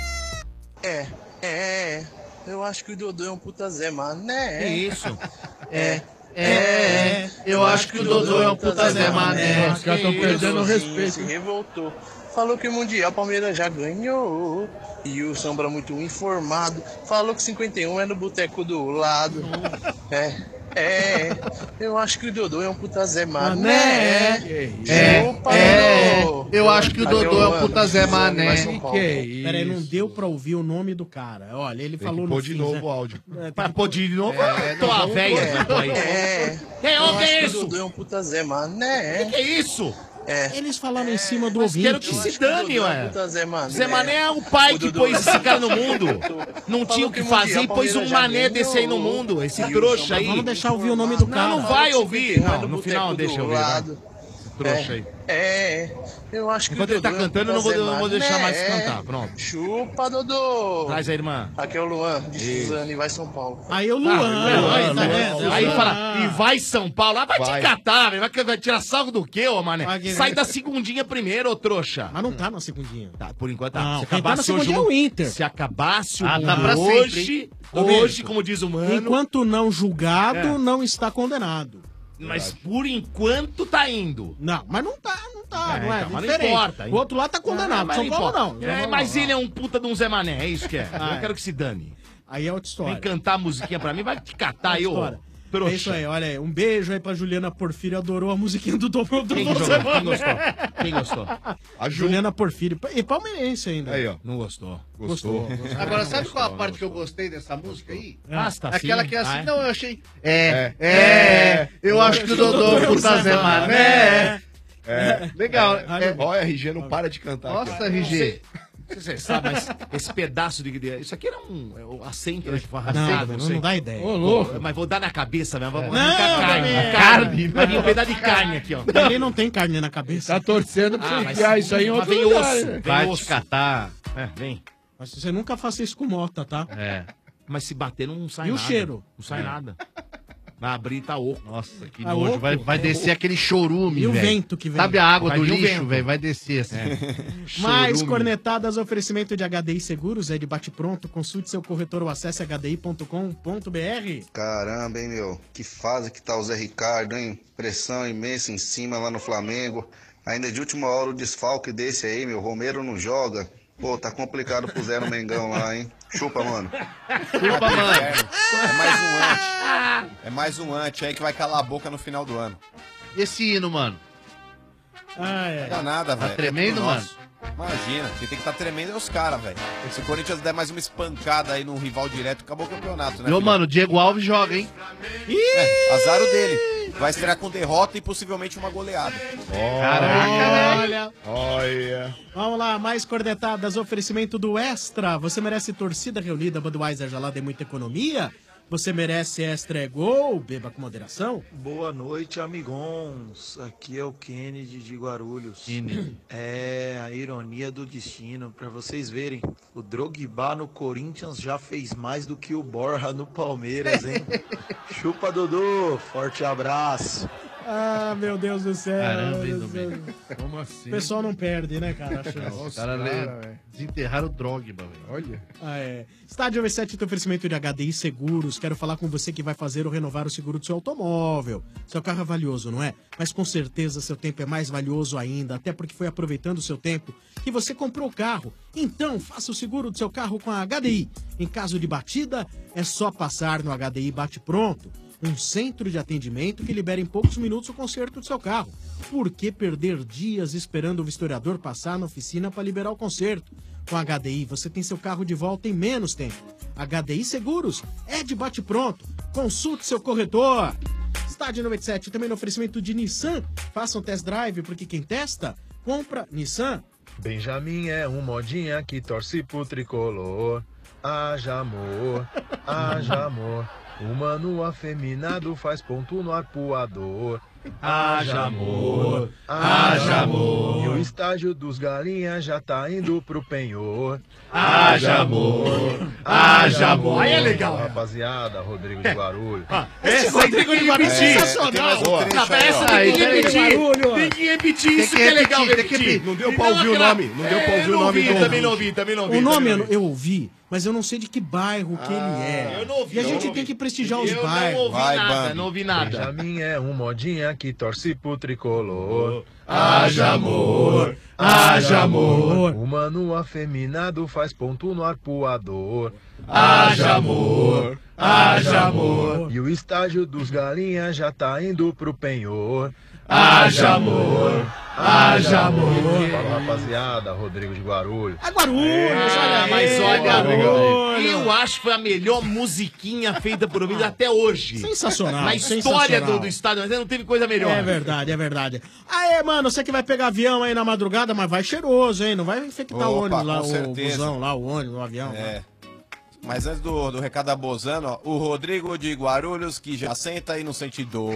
[SPEAKER 14] É, é, eu acho que o Dodô é um puta Zé Mané.
[SPEAKER 10] Que isso?
[SPEAKER 14] É,
[SPEAKER 22] É, eu acho que o Dodô é um puta Zé Mané.
[SPEAKER 12] Os caras tão perdendo o respeito.
[SPEAKER 14] Se revoltou. Falou que o Mundial Palmeiras já ganhou. E o Sombra muito informado. Falou que cinquenta e um é no boteco do lado. É, é, eu acho que o Dodô é um puta Zé Mané.
[SPEAKER 22] É, é, eu acho que o Dodô é um puta Zé Mané.
[SPEAKER 10] Que é isso? Peraí, não deu pra ouvir o nome do cara. Olha, ele
[SPEAKER 15] Tem
[SPEAKER 10] falou
[SPEAKER 15] que
[SPEAKER 10] no
[SPEAKER 15] pôr de
[SPEAKER 10] fim,
[SPEAKER 15] novo
[SPEAKER 10] né?
[SPEAKER 15] o áudio.
[SPEAKER 10] É,
[SPEAKER 11] Pra pôr de novo,
[SPEAKER 14] É,
[SPEAKER 11] tô a véia, né, pô, aí.
[SPEAKER 14] É,
[SPEAKER 11] Que é,
[SPEAKER 14] eu
[SPEAKER 11] ô, que
[SPEAKER 14] acho
[SPEAKER 11] é
[SPEAKER 14] o
[SPEAKER 11] isso?
[SPEAKER 14] Dodô é um puta Zé Mané.
[SPEAKER 11] Que que é isso?
[SPEAKER 14] É.
[SPEAKER 10] Eles falaram em cima do
[SPEAKER 11] Mas
[SPEAKER 10] ouvinte.
[SPEAKER 11] quero que se dane, ué.
[SPEAKER 14] Zé Mané.
[SPEAKER 11] Zé Mané é o pai que pôs esse cara no mundo. Não tinha o que fazer e pôs um mané desse aí no mundo. Esse trouxa aí.
[SPEAKER 10] Vamos deixar ouvir o nome do cara.
[SPEAKER 11] Não, não vai ouvir. Não, no final deixa eu ouvir. vai. Esse trouxa aí.
[SPEAKER 14] É, eu acho que
[SPEAKER 11] Enquanto
[SPEAKER 14] o
[SPEAKER 11] ele tá
[SPEAKER 14] Dodô é um
[SPEAKER 11] cantando, eu não vou,
[SPEAKER 14] puta
[SPEAKER 11] eu não vou
[SPEAKER 14] Zé
[SPEAKER 11] deixar mais
[SPEAKER 14] Mané.
[SPEAKER 11] cantar. Pronto.
[SPEAKER 14] Chupa, Dodô.
[SPEAKER 11] Traz a irmã.
[SPEAKER 14] Aqui é o Luan, de
[SPEAKER 11] Isso.
[SPEAKER 14] Suzane, vai São Paulo.
[SPEAKER 10] Aí o
[SPEAKER 11] Ah,
[SPEAKER 10] Luan.
[SPEAKER 11] aí,
[SPEAKER 10] tá
[SPEAKER 11] Luan,
[SPEAKER 10] vendo?
[SPEAKER 11] aí
[SPEAKER 10] Luan.
[SPEAKER 11] fala, e vai São Paulo. Ah, vai,
[SPEAKER 14] Vai.
[SPEAKER 11] te catar, velho. Vai, vai tirar salvo do quê, ô mané?
[SPEAKER 10] Vai que-
[SPEAKER 11] Sai da segundinha primeiro, ô trouxa.
[SPEAKER 10] Mas não tá na segundinha.
[SPEAKER 11] Tá, por enquanto tá.
[SPEAKER 10] Não,
[SPEAKER 11] se
[SPEAKER 10] quem tá
[SPEAKER 11] acabasse
[SPEAKER 10] na
[SPEAKER 11] hoje
[SPEAKER 10] segundinha é o Inter.
[SPEAKER 11] Se acabasse o
[SPEAKER 10] Ah,
[SPEAKER 11] mundo
[SPEAKER 10] tá pra sempre,
[SPEAKER 11] hoje,
[SPEAKER 10] hein?
[SPEAKER 11] hoje, como diz o mano.
[SPEAKER 10] Enquanto não julgado,
[SPEAKER 11] É.
[SPEAKER 10] não está condenado.
[SPEAKER 11] Mas por enquanto tá indo.
[SPEAKER 10] Não, mas não tá, não tá,
[SPEAKER 11] É,
[SPEAKER 10] não é?
[SPEAKER 11] então, mas não
[SPEAKER 10] diferente.
[SPEAKER 11] importa.
[SPEAKER 10] O outro lá tá condenado,
[SPEAKER 11] mas
[SPEAKER 10] São Paulo
[SPEAKER 11] importa.
[SPEAKER 10] não. São
[SPEAKER 11] É,
[SPEAKER 10] Paulo
[SPEAKER 11] mas
[SPEAKER 10] não.
[SPEAKER 11] ele é um puta de um Zé Mané, é isso que é.
[SPEAKER 10] Ah,
[SPEAKER 11] eu
[SPEAKER 10] é.
[SPEAKER 11] quero que se dane.
[SPEAKER 10] Aí é outra história.
[SPEAKER 11] Vem cantar a musiquinha pra mim, vai te catar aí, ô.
[SPEAKER 10] História.
[SPEAKER 11] trouxa.
[SPEAKER 10] É isso aí, olha aí. Um beijo aí pra Juliana Porfírio, adorou a musiquinha do Dom do
[SPEAKER 11] Quem
[SPEAKER 10] Dom
[SPEAKER 11] que
[SPEAKER 10] Zé
[SPEAKER 11] jogou? Quem
[SPEAKER 10] Mané.
[SPEAKER 11] gostou? Quem gostou?
[SPEAKER 10] A Juliana Porfírio. E palmeirense ainda.
[SPEAKER 15] Aí, ó.
[SPEAKER 11] Não gostou.
[SPEAKER 10] Gostou. Gostou.
[SPEAKER 22] Agora, sabe qual a parte que eu gostei dessa música aí?
[SPEAKER 11] Basta
[SPEAKER 22] Aquela
[SPEAKER 11] assim.
[SPEAKER 22] que é assim,
[SPEAKER 11] Ah, é?
[SPEAKER 22] não, eu achei. É, é, eu acho que o Dodô é um puta Zé Mané.
[SPEAKER 15] É.
[SPEAKER 22] Legal.
[SPEAKER 15] É. Ó, R G não para de cantar.
[SPEAKER 22] Nossa,
[SPEAKER 15] aqui, ó.
[SPEAKER 22] R G.
[SPEAKER 11] Não sei se você sabe, mas esse pedaço de. de- Isso aqui era um é o acento, né? Que foi
[SPEAKER 10] Não,
[SPEAKER 11] arrastado,
[SPEAKER 10] não,
[SPEAKER 11] sei.
[SPEAKER 10] não dá ideia.
[SPEAKER 11] Ô, louco. Mas vou dar na cabeça mesmo. Vamos
[SPEAKER 10] Não,
[SPEAKER 11] arrancar carne.
[SPEAKER 10] também.
[SPEAKER 11] Carne. Vai vir um pedaço de carne aqui, ó.
[SPEAKER 10] Ele não tem carne na cabeça.
[SPEAKER 12] Tá torcendo pra
[SPEAKER 11] Ah,
[SPEAKER 12] você
[SPEAKER 11] mas-
[SPEAKER 12] enfiar isso aí em
[SPEAKER 11] mas
[SPEAKER 12] outro
[SPEAKER 11] vem
[SPEAKER 12] lugar.
[SPEAKER 11] osso.
[SPEAKER 12] né?
[SPEAKER 11] Vem
[SPEAKER 22] Vai
[SPEAKER 11] osso.
[SPEAKER 22] te catar.
[SPEAKER 11] É, vem.
[SPEAKER 10] Mas você nunca faça isso com mota, tá?
[SPEAKER 22] É.
[SPEAKER 11] Mas se bater, não sai
[SPEAKER 10] E o
[SPEAKER 11] nada.
[SPEAKER 10] cheiro?
[SPEAKER 11] Não sai
[SPEAKER 22] É.
[SPEAKER 11] nada. Vai abrir, tá oco.
[SPEAKER 22] Nossa, que
[SPEAKER 10] Ah,
[SPEAKER 22] nojo.
[SPEAKER 10] oco?
[SPEAKER 22] Vai, vai
[SPEAKER 10] É
[SPEAKER 22] descer
[SPEAKER 10] oco.
[SPEAKER 22] aquele chorume,
[SPEAKER 10] E o
[SPEAKER 22] velho.
[SPEAKER 10] vento que vem.
[SPEAKER 22] Sabe a água
[SPEAKER 11] Vai
[SPEAKER 22] do
[SPEAKER 11] vir o
[SPEAKER 22] lixo,
[SPEAKER 11] vento.
[SPEAKER 22] velho? Vai descer assim.
[SPEAKER 10] Mais
[SPEAKER 22] Chorume.
[SPEAKER 10] cornetadas, oferecimento de H D I Seguros, é de bate-pronto. Consulte seu corretor ou acesse h d i ponto com ponto b r.
[SPEAKER 19] Caramba, hein, meu? Que fase que tá o Zé Ricardo, hein? Pressão imensa em cima lá no Flamengo. Ainda de última hora o desfalque desse aí, meu. Romero não joga. Pô, tá complicado pro Zé no Mengão lá, hein? Chupa, mano.
[SPEAKER 22] Chupa, mano.
[SPEAKER 13] É mais um antes. É mais um antes aí que vai calar a boca no final do ano.
[SPEAKER 22] E esse hino, mano?
[SPEAKER 10] Ah, é.
[SPEAKER 13] Não dá nada,
[SPEAKER 22] Tá
[SPEAKER 13] velho.
[SPEAKER 22] tremendo,
[SPEAKER 13] É tudo
[SPEAKER 22] mano?
[SPEAKER 13] nosso. Imagina, quem tem que estar tá tremendo é os caras, velho. Se o Corinthians der mais uma espancada aí num rival direto, acabou o campeonato, né?
[SPEAKER 22] Meu
[SPEAKER 13] filho?
[SPEAKER 22] mano, o Diego Alves joga, hein?
[SPEAKER 13] É, azar o dele. Vai estrear com derrota e possivelmente uma goleada.
[SPEAKER 22] Caraca,
[SPEAKER 10] Olha.
[SPEAKER 15] Olha.
[SPEAKER 10] Vamos lá, mais cornetadas, oferecimento do Extra. Você merece torcida reunida, Budweiser gelada e muita economia. Você merece Extra é Gol, beba com moderação.
[SPEAKER 23] Boa noite, amigões. Aqui é o Kennedy de Guarulhos.
[SPEAKER 22] Kennedy.
[SPEAKER 23] É a ironia do destino, pra vocês verem. O Drogba no Corinthians já fez mais do que o Borja no Palmeiras, hein? Chupa, Dudu. Forte abraço.
[SPEAKER 10] Ah, meu Deus do céu.
[SPEAKER 22] Caramba, hein,
[SPEAKER 10] meu Deus do
[SPEAKER 22] Domênico?
[SPEAKER 10] céu.
[SPEAKER 12] Como assim?
[SPEAKER 10] O pessoal não perde, né, cara? a chance.
[SPEAKER 22] Os
[SPEAKER 12] Nossa,
[SPEAKER 22] caras
[SPEAKER 12] cara,
[SPEAKER 22] le-
[SPEAKER 12] velho.
[SPEAKER 22] desenterraram o Drogba, velho.
[SPEAKER 12] Olha.
[SPEAKER 10] Ah, é. Estádio V sete tem oferecimento de H D I Seguros. Quero falar com você que vai fazer ou renovar o seguro do seu automóvel. Seu carro é valioso, não é? Mas com certeza seu tempo é mais valioso ainda, até porque foi aproveitando o seu tempo que você comprou o carro. Então, faça o seguro do seu carro com a H D I. Em caso de batida, é só passar no H D I Bate Pronto. Um centro de atendimento que libera em poucos minutos o conserto do seu carro. Por que perder dias esperando o vistoriador passar na oficina para liberar o conserto? Com a H D I, você tem seu carro de volta em menos tempo. H D I Seguros é de bate-pronto. Consulte seu corretor. Estádio noventa e sete, também no oferecimento de Nissan. Faça um test drive, porque quem testa, compra Nissan.
[SPEAKER 16] Benjamin é um modinha que torce pro tricolor. Haja amor, haja amor. O mano afeminado faz ponto no arpoador. Haja amor, haja amor. E o estágio dos galinhas já tá indo pro penhor. Haja amor, haja amor.
[SPEAKER 11] Aí é legal.
[SPEAKER 16] Rapaziada, Rodrigo de Guarulhos.
[SPEAKER 11] Esse Rodrigo de Guarulhos é sensacional. Essa tem que repetir. Tem que repetir isso que é legal repetir.
[SPEAKER 15] Não deu pra ouvir o nome. Não deu pra ouvir o nome do
[SPEAKER 11] Também não ouvi, também não ouvi.
[SPEAKER 10] O nome eu, eu ouvi, mas eu não sei de que bairro que ele é.
[SPEAKER 11] Eu não ouvi.
[SPEAKER 10] E a
[SPEAKER 11] eu
[SPEAKER 10] gente
[SPEAKER 11] não
[SPEAKER 10] tem
[SPEAKER 11] ouvi.
[SPEAKER 10] que prestigiar os
[SPEAKER 11] eu
[SPEAKER 10] bairros.
[SPEAKER 11] não ouvi
[SPEAKER 16] Vai,
[SPEAKER 11] nada,
[SPEAKER 16] Bambi.
[SPEAKER 11] não ouvi nada.
[SPEAKER 16] Benjamin é um modinha que torce pro tricolor.
[SPEAKER 11] Haja amor, haja amor.
[SPEAKER 16] O mano afeminado faz ponto no arpoador.
[SPEAKER 11] Haja amor, haja amor.
[SPEAKER 16] E o estágio dos galinhas já tá indo pro penhor.
[SPEAKER 11] Haja amor, haja amor.
[SPEAKER 16] Fala, rapaziada, Rodrigo de Guarulhos.
[SPEAKER 10] É Guarulhos,
[SPEAKER 11] Ah,
[SPEAKER 10] olha
[SPEAKER 11] mas
[SPEAKER 10] aí,
[SPEAKER 11] olha,
[SPEAKER 10] Guarulhos.
[SPEAKER 11] eu acho que foi a melhor musiquinha feita por mim até hoje.
[SPEAKER 10] Sensacional,
[SPEAKER 11] Na história
[SPEAKER 10] sensacional.
[SPEAKER 11] do, do estádio, mas não teve coisa melhor.
[SPEAKER 10] É verdade, é verdade. Aê, mano, você que vai pegar avião aí na madrugada, mas vai cheiroso, hein? Não vai infectar o
[SPEAKER 13] Opa,
[SPEAKER 10] ônibus lá,
[SPEAKER 13] com
[SPEAKER 10] o
[SPEAKER 13] certeza.
[SPEAKER 10] busão lá, o ônibus, o avião.
[SPEAKER 13] É. Mas antes do, do recado da Bozano, ó, o Rodrigo de Guarulhos, que já senta aí no sentidor.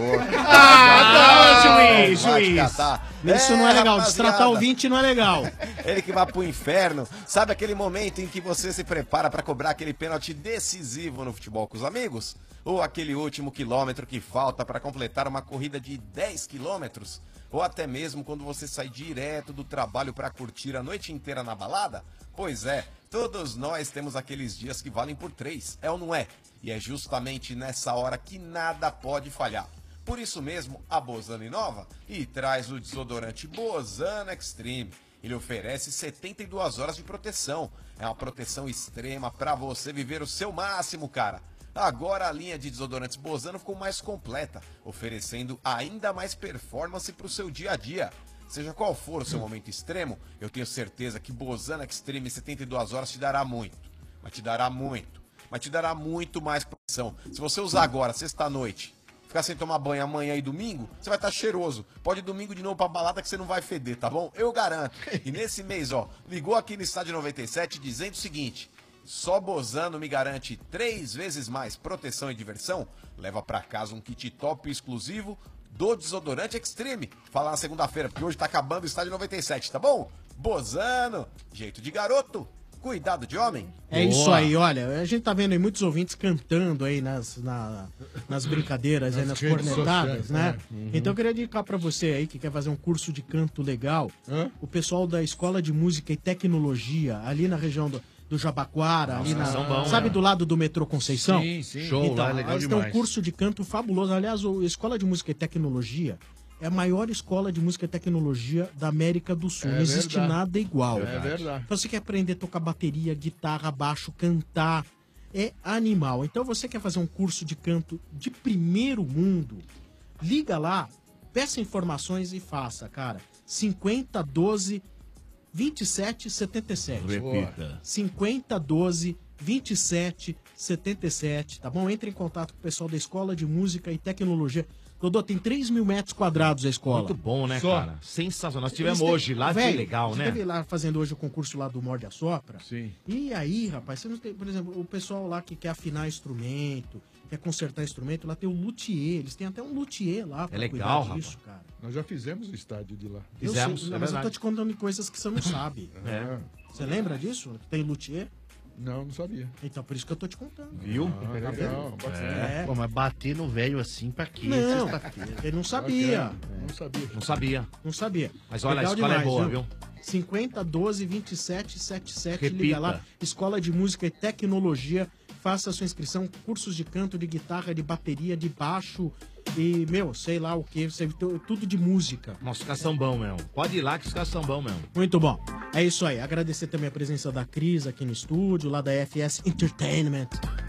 [SPEAKER 10] Ah, não, juiz,
[SPEAKER 13] Vai te
[SPEAKER 10] juiz.
[SPEAKER 13] catar.
[SPEAKER 10] Isso não é legal,
[SPEAKER 13] rapaziada.
[SPEAKER 10] destratar o ouvinte não é legal.
[SPEAKER 13] Ele que vai pro inferno. Sabe aquele momento em que você se prepara pra cobrar aquele pênalti decisivo no futebol com os amigos? Ou aquele último quilômetro que falta pra completar uma corrida de dez quilômetros? Ou até mesmo quando você sai direto do trabalho pra curtir a noite inteira na balada? Pois é, todos nós temos aqueles dias que valem por três, é ou não é? E é justamente nessa hora que nada pode falhar. Por isso mesmo, a Bozano inova e traz o desodorante Bozano Extreme. Ele oferece setenta e duas horas de proteção. É uma proteção extrema para você viver o seu máximo, cara. Agora a linha de desodorantes Bozano ficou mais completa, oferecendo ainda mais performance para o seu dia a dia. Seja qual for o seu momento extremo, eu tenho certeza que Bozano Extreme setenta e duas horas te dará muito. Mas te dará muito. Mas te dará muito mais proteção. Se você usar agora, sexta-noite, ficar sem tomar banho amanhã e domingo, você vai estar cheiroso. Pode ir domingo de novo pra balada que você não vai feder, tá bom? Eu garanto. E nesse mês, ó, ligou aqui no Estádio noventa e sete dizendo o seguinte: só Bozano me garante três vezes mais proteção e diversão. Leva pra casa um kit top exclusivo do desodorante Extreme. Falar na segunda-feira, porque hoje tá acabando o Estádio noventa e sete, tá bom? Bozano, jeito de garoto, cuidado de homem.
[SPEAKER 10] É isso aí, olha, a gente tá vendo aí muitos ouvintes cantando aí nas, na- nas brincadeiras, aí,
[SPEAKER 12] Nas
[SPEAKER 10] nas
[SPEAKER 12] redes
[SPEAKER 10] cornetadas,
[SPEAKER 12] sociais,
[SPEAKER 10] né?
[SPEAKER 12] né? Uhum.
[SPEAKER 10] Então eu queria indicar pra você aí que quer fazer um curso de canto legal, o pessoal da Escola de Música e Tecnologia, ali na região do, do Jabaquara, ali na,
[SPEAKER 12] são bons,
[SPEAKER 10] sabe
[SPEAKER 12] né?
[SPEAKER 10] do lado do metrô Conceição?
[SPEAKER 12] Sim, sim. Show,
[SPEAKER 10] então,
[SPEAKER 12] lá é legal
[SPEAKER 10] eles têm um
[SPEAKER 12] demais.
[SPEAKER 10] curso de canto fabuloso. Aliás, a Escola de Música e Tecnologia é a maior escola de música e tecnologia da América do Sul.
[SPEAKER 12] É
[SPEAKER 10] Não existe
[SPEAKER 12] verdade.
[SPEAKER 10] nada igual.
[SPEAKER 12] É verdade.
[SPEAKER 10] Então você quer aprender a tocar bateria, guitarra, baixo, cantar, é animal. Então você quer fazer um curso de canto de primeiro mundo, liga lá, peça informações e faça, cara. cinquenta doze vinte e sete setenta e sete.
[SPEAKER 11] Repita.
[SPEAKER 10] cinquenta doze vinte e sete setenta e sete, tá bom? Entre em contato com o pessoal da Escola de Música e Tecnologia. Dodô, tem três mil metros quadrados a escola.
[SPEAKER 11] Muito bom, né,
[SPEAKER 10] Só.
[SPEAKER 11] cara? Sensacional. Nós tivemos
[SPEAKER 10] Eles têm-
[SPEAKER 11] hoje lá, foi
[SPEAKER 10] Véi,
[SPEAKER 11] legal,
[SPEAKER 10] você
[SPEAKER 11] né?
[SPEAKER 10] teve lá fazendo hoje o concurso lá do Morde a Sopra.
[SPEAKER 12] Sim.
[SPEAKER 10] E aí, rapaz, você não tem, por exemplo, o pessoal lá que quer afinar instrumento, quer consertar instrumento, lá tem o luthier. Eles têm até um luthier lá pra
[SPEAKER 12] É legal,
[SPEAKER 10] cuidar
[SPEAKER 12] rapaz.
[SPEAKER 10] disso, cara.
[SPEAKER 12] Nós já fizemos o estádio de lá.
[SPEAKER 10] Eu sei, não, mas eu tô te contando de coisas que você não sabe.
[SPEAKER 12] É.
[SPEAKER 10] Você lembra disso? Que tem luthier?
[SPEAKER 12] Não, não sabia.
[SPEAKER 10] Então, por isso que eu tô te contando.
[SPEAKER 12] Viu?
[SPEAKER 10] Ah,
[SPEAKER 12] Legal,
[SPEAKER 10] vendo?
[SPEAKER 12] bacana.
[SPEAKER 10] É.
[SPEAKER 22] Pô, mas bater no velho assim pra quê?
[SPEAKER 10] Não,
[SPEAKER 22] Sexta-feira.
[SPEAKER 10] ele não sabia.
[SPEAKER 12] Não sabia.
[SPEAKER 11] Não sabia.
[SPEAKER 10] Não sabia.
[SPEAKER 11] Mas olha, a
[SPEAKER 10] Legal
[SPEAKER 11] escola é
[SPEAKER 10] demais,
[SPEAKER 11] boa, viu?
[SPEAKER 10] cinquenta doze vinte e sete setenta e sete,
[SPEAKER 11] Repita.
[SPEAKER 10] liga lá. Escola de Música e Tecnologia. Faça a sua inscrição. Cursos de canto, de guitarra, de bateria, de baixo e, meu, sei lá o que. Tudo de música.
[SPEAKER 11] Nossa, os caras são bons mesmo. Pode ir lá que os caras são bons mesmo.
[SPEAKER 10] Muito bom. É isso aí. Agradecer também a presença da Cris aqui no estúdio, lá da F S Entertainment.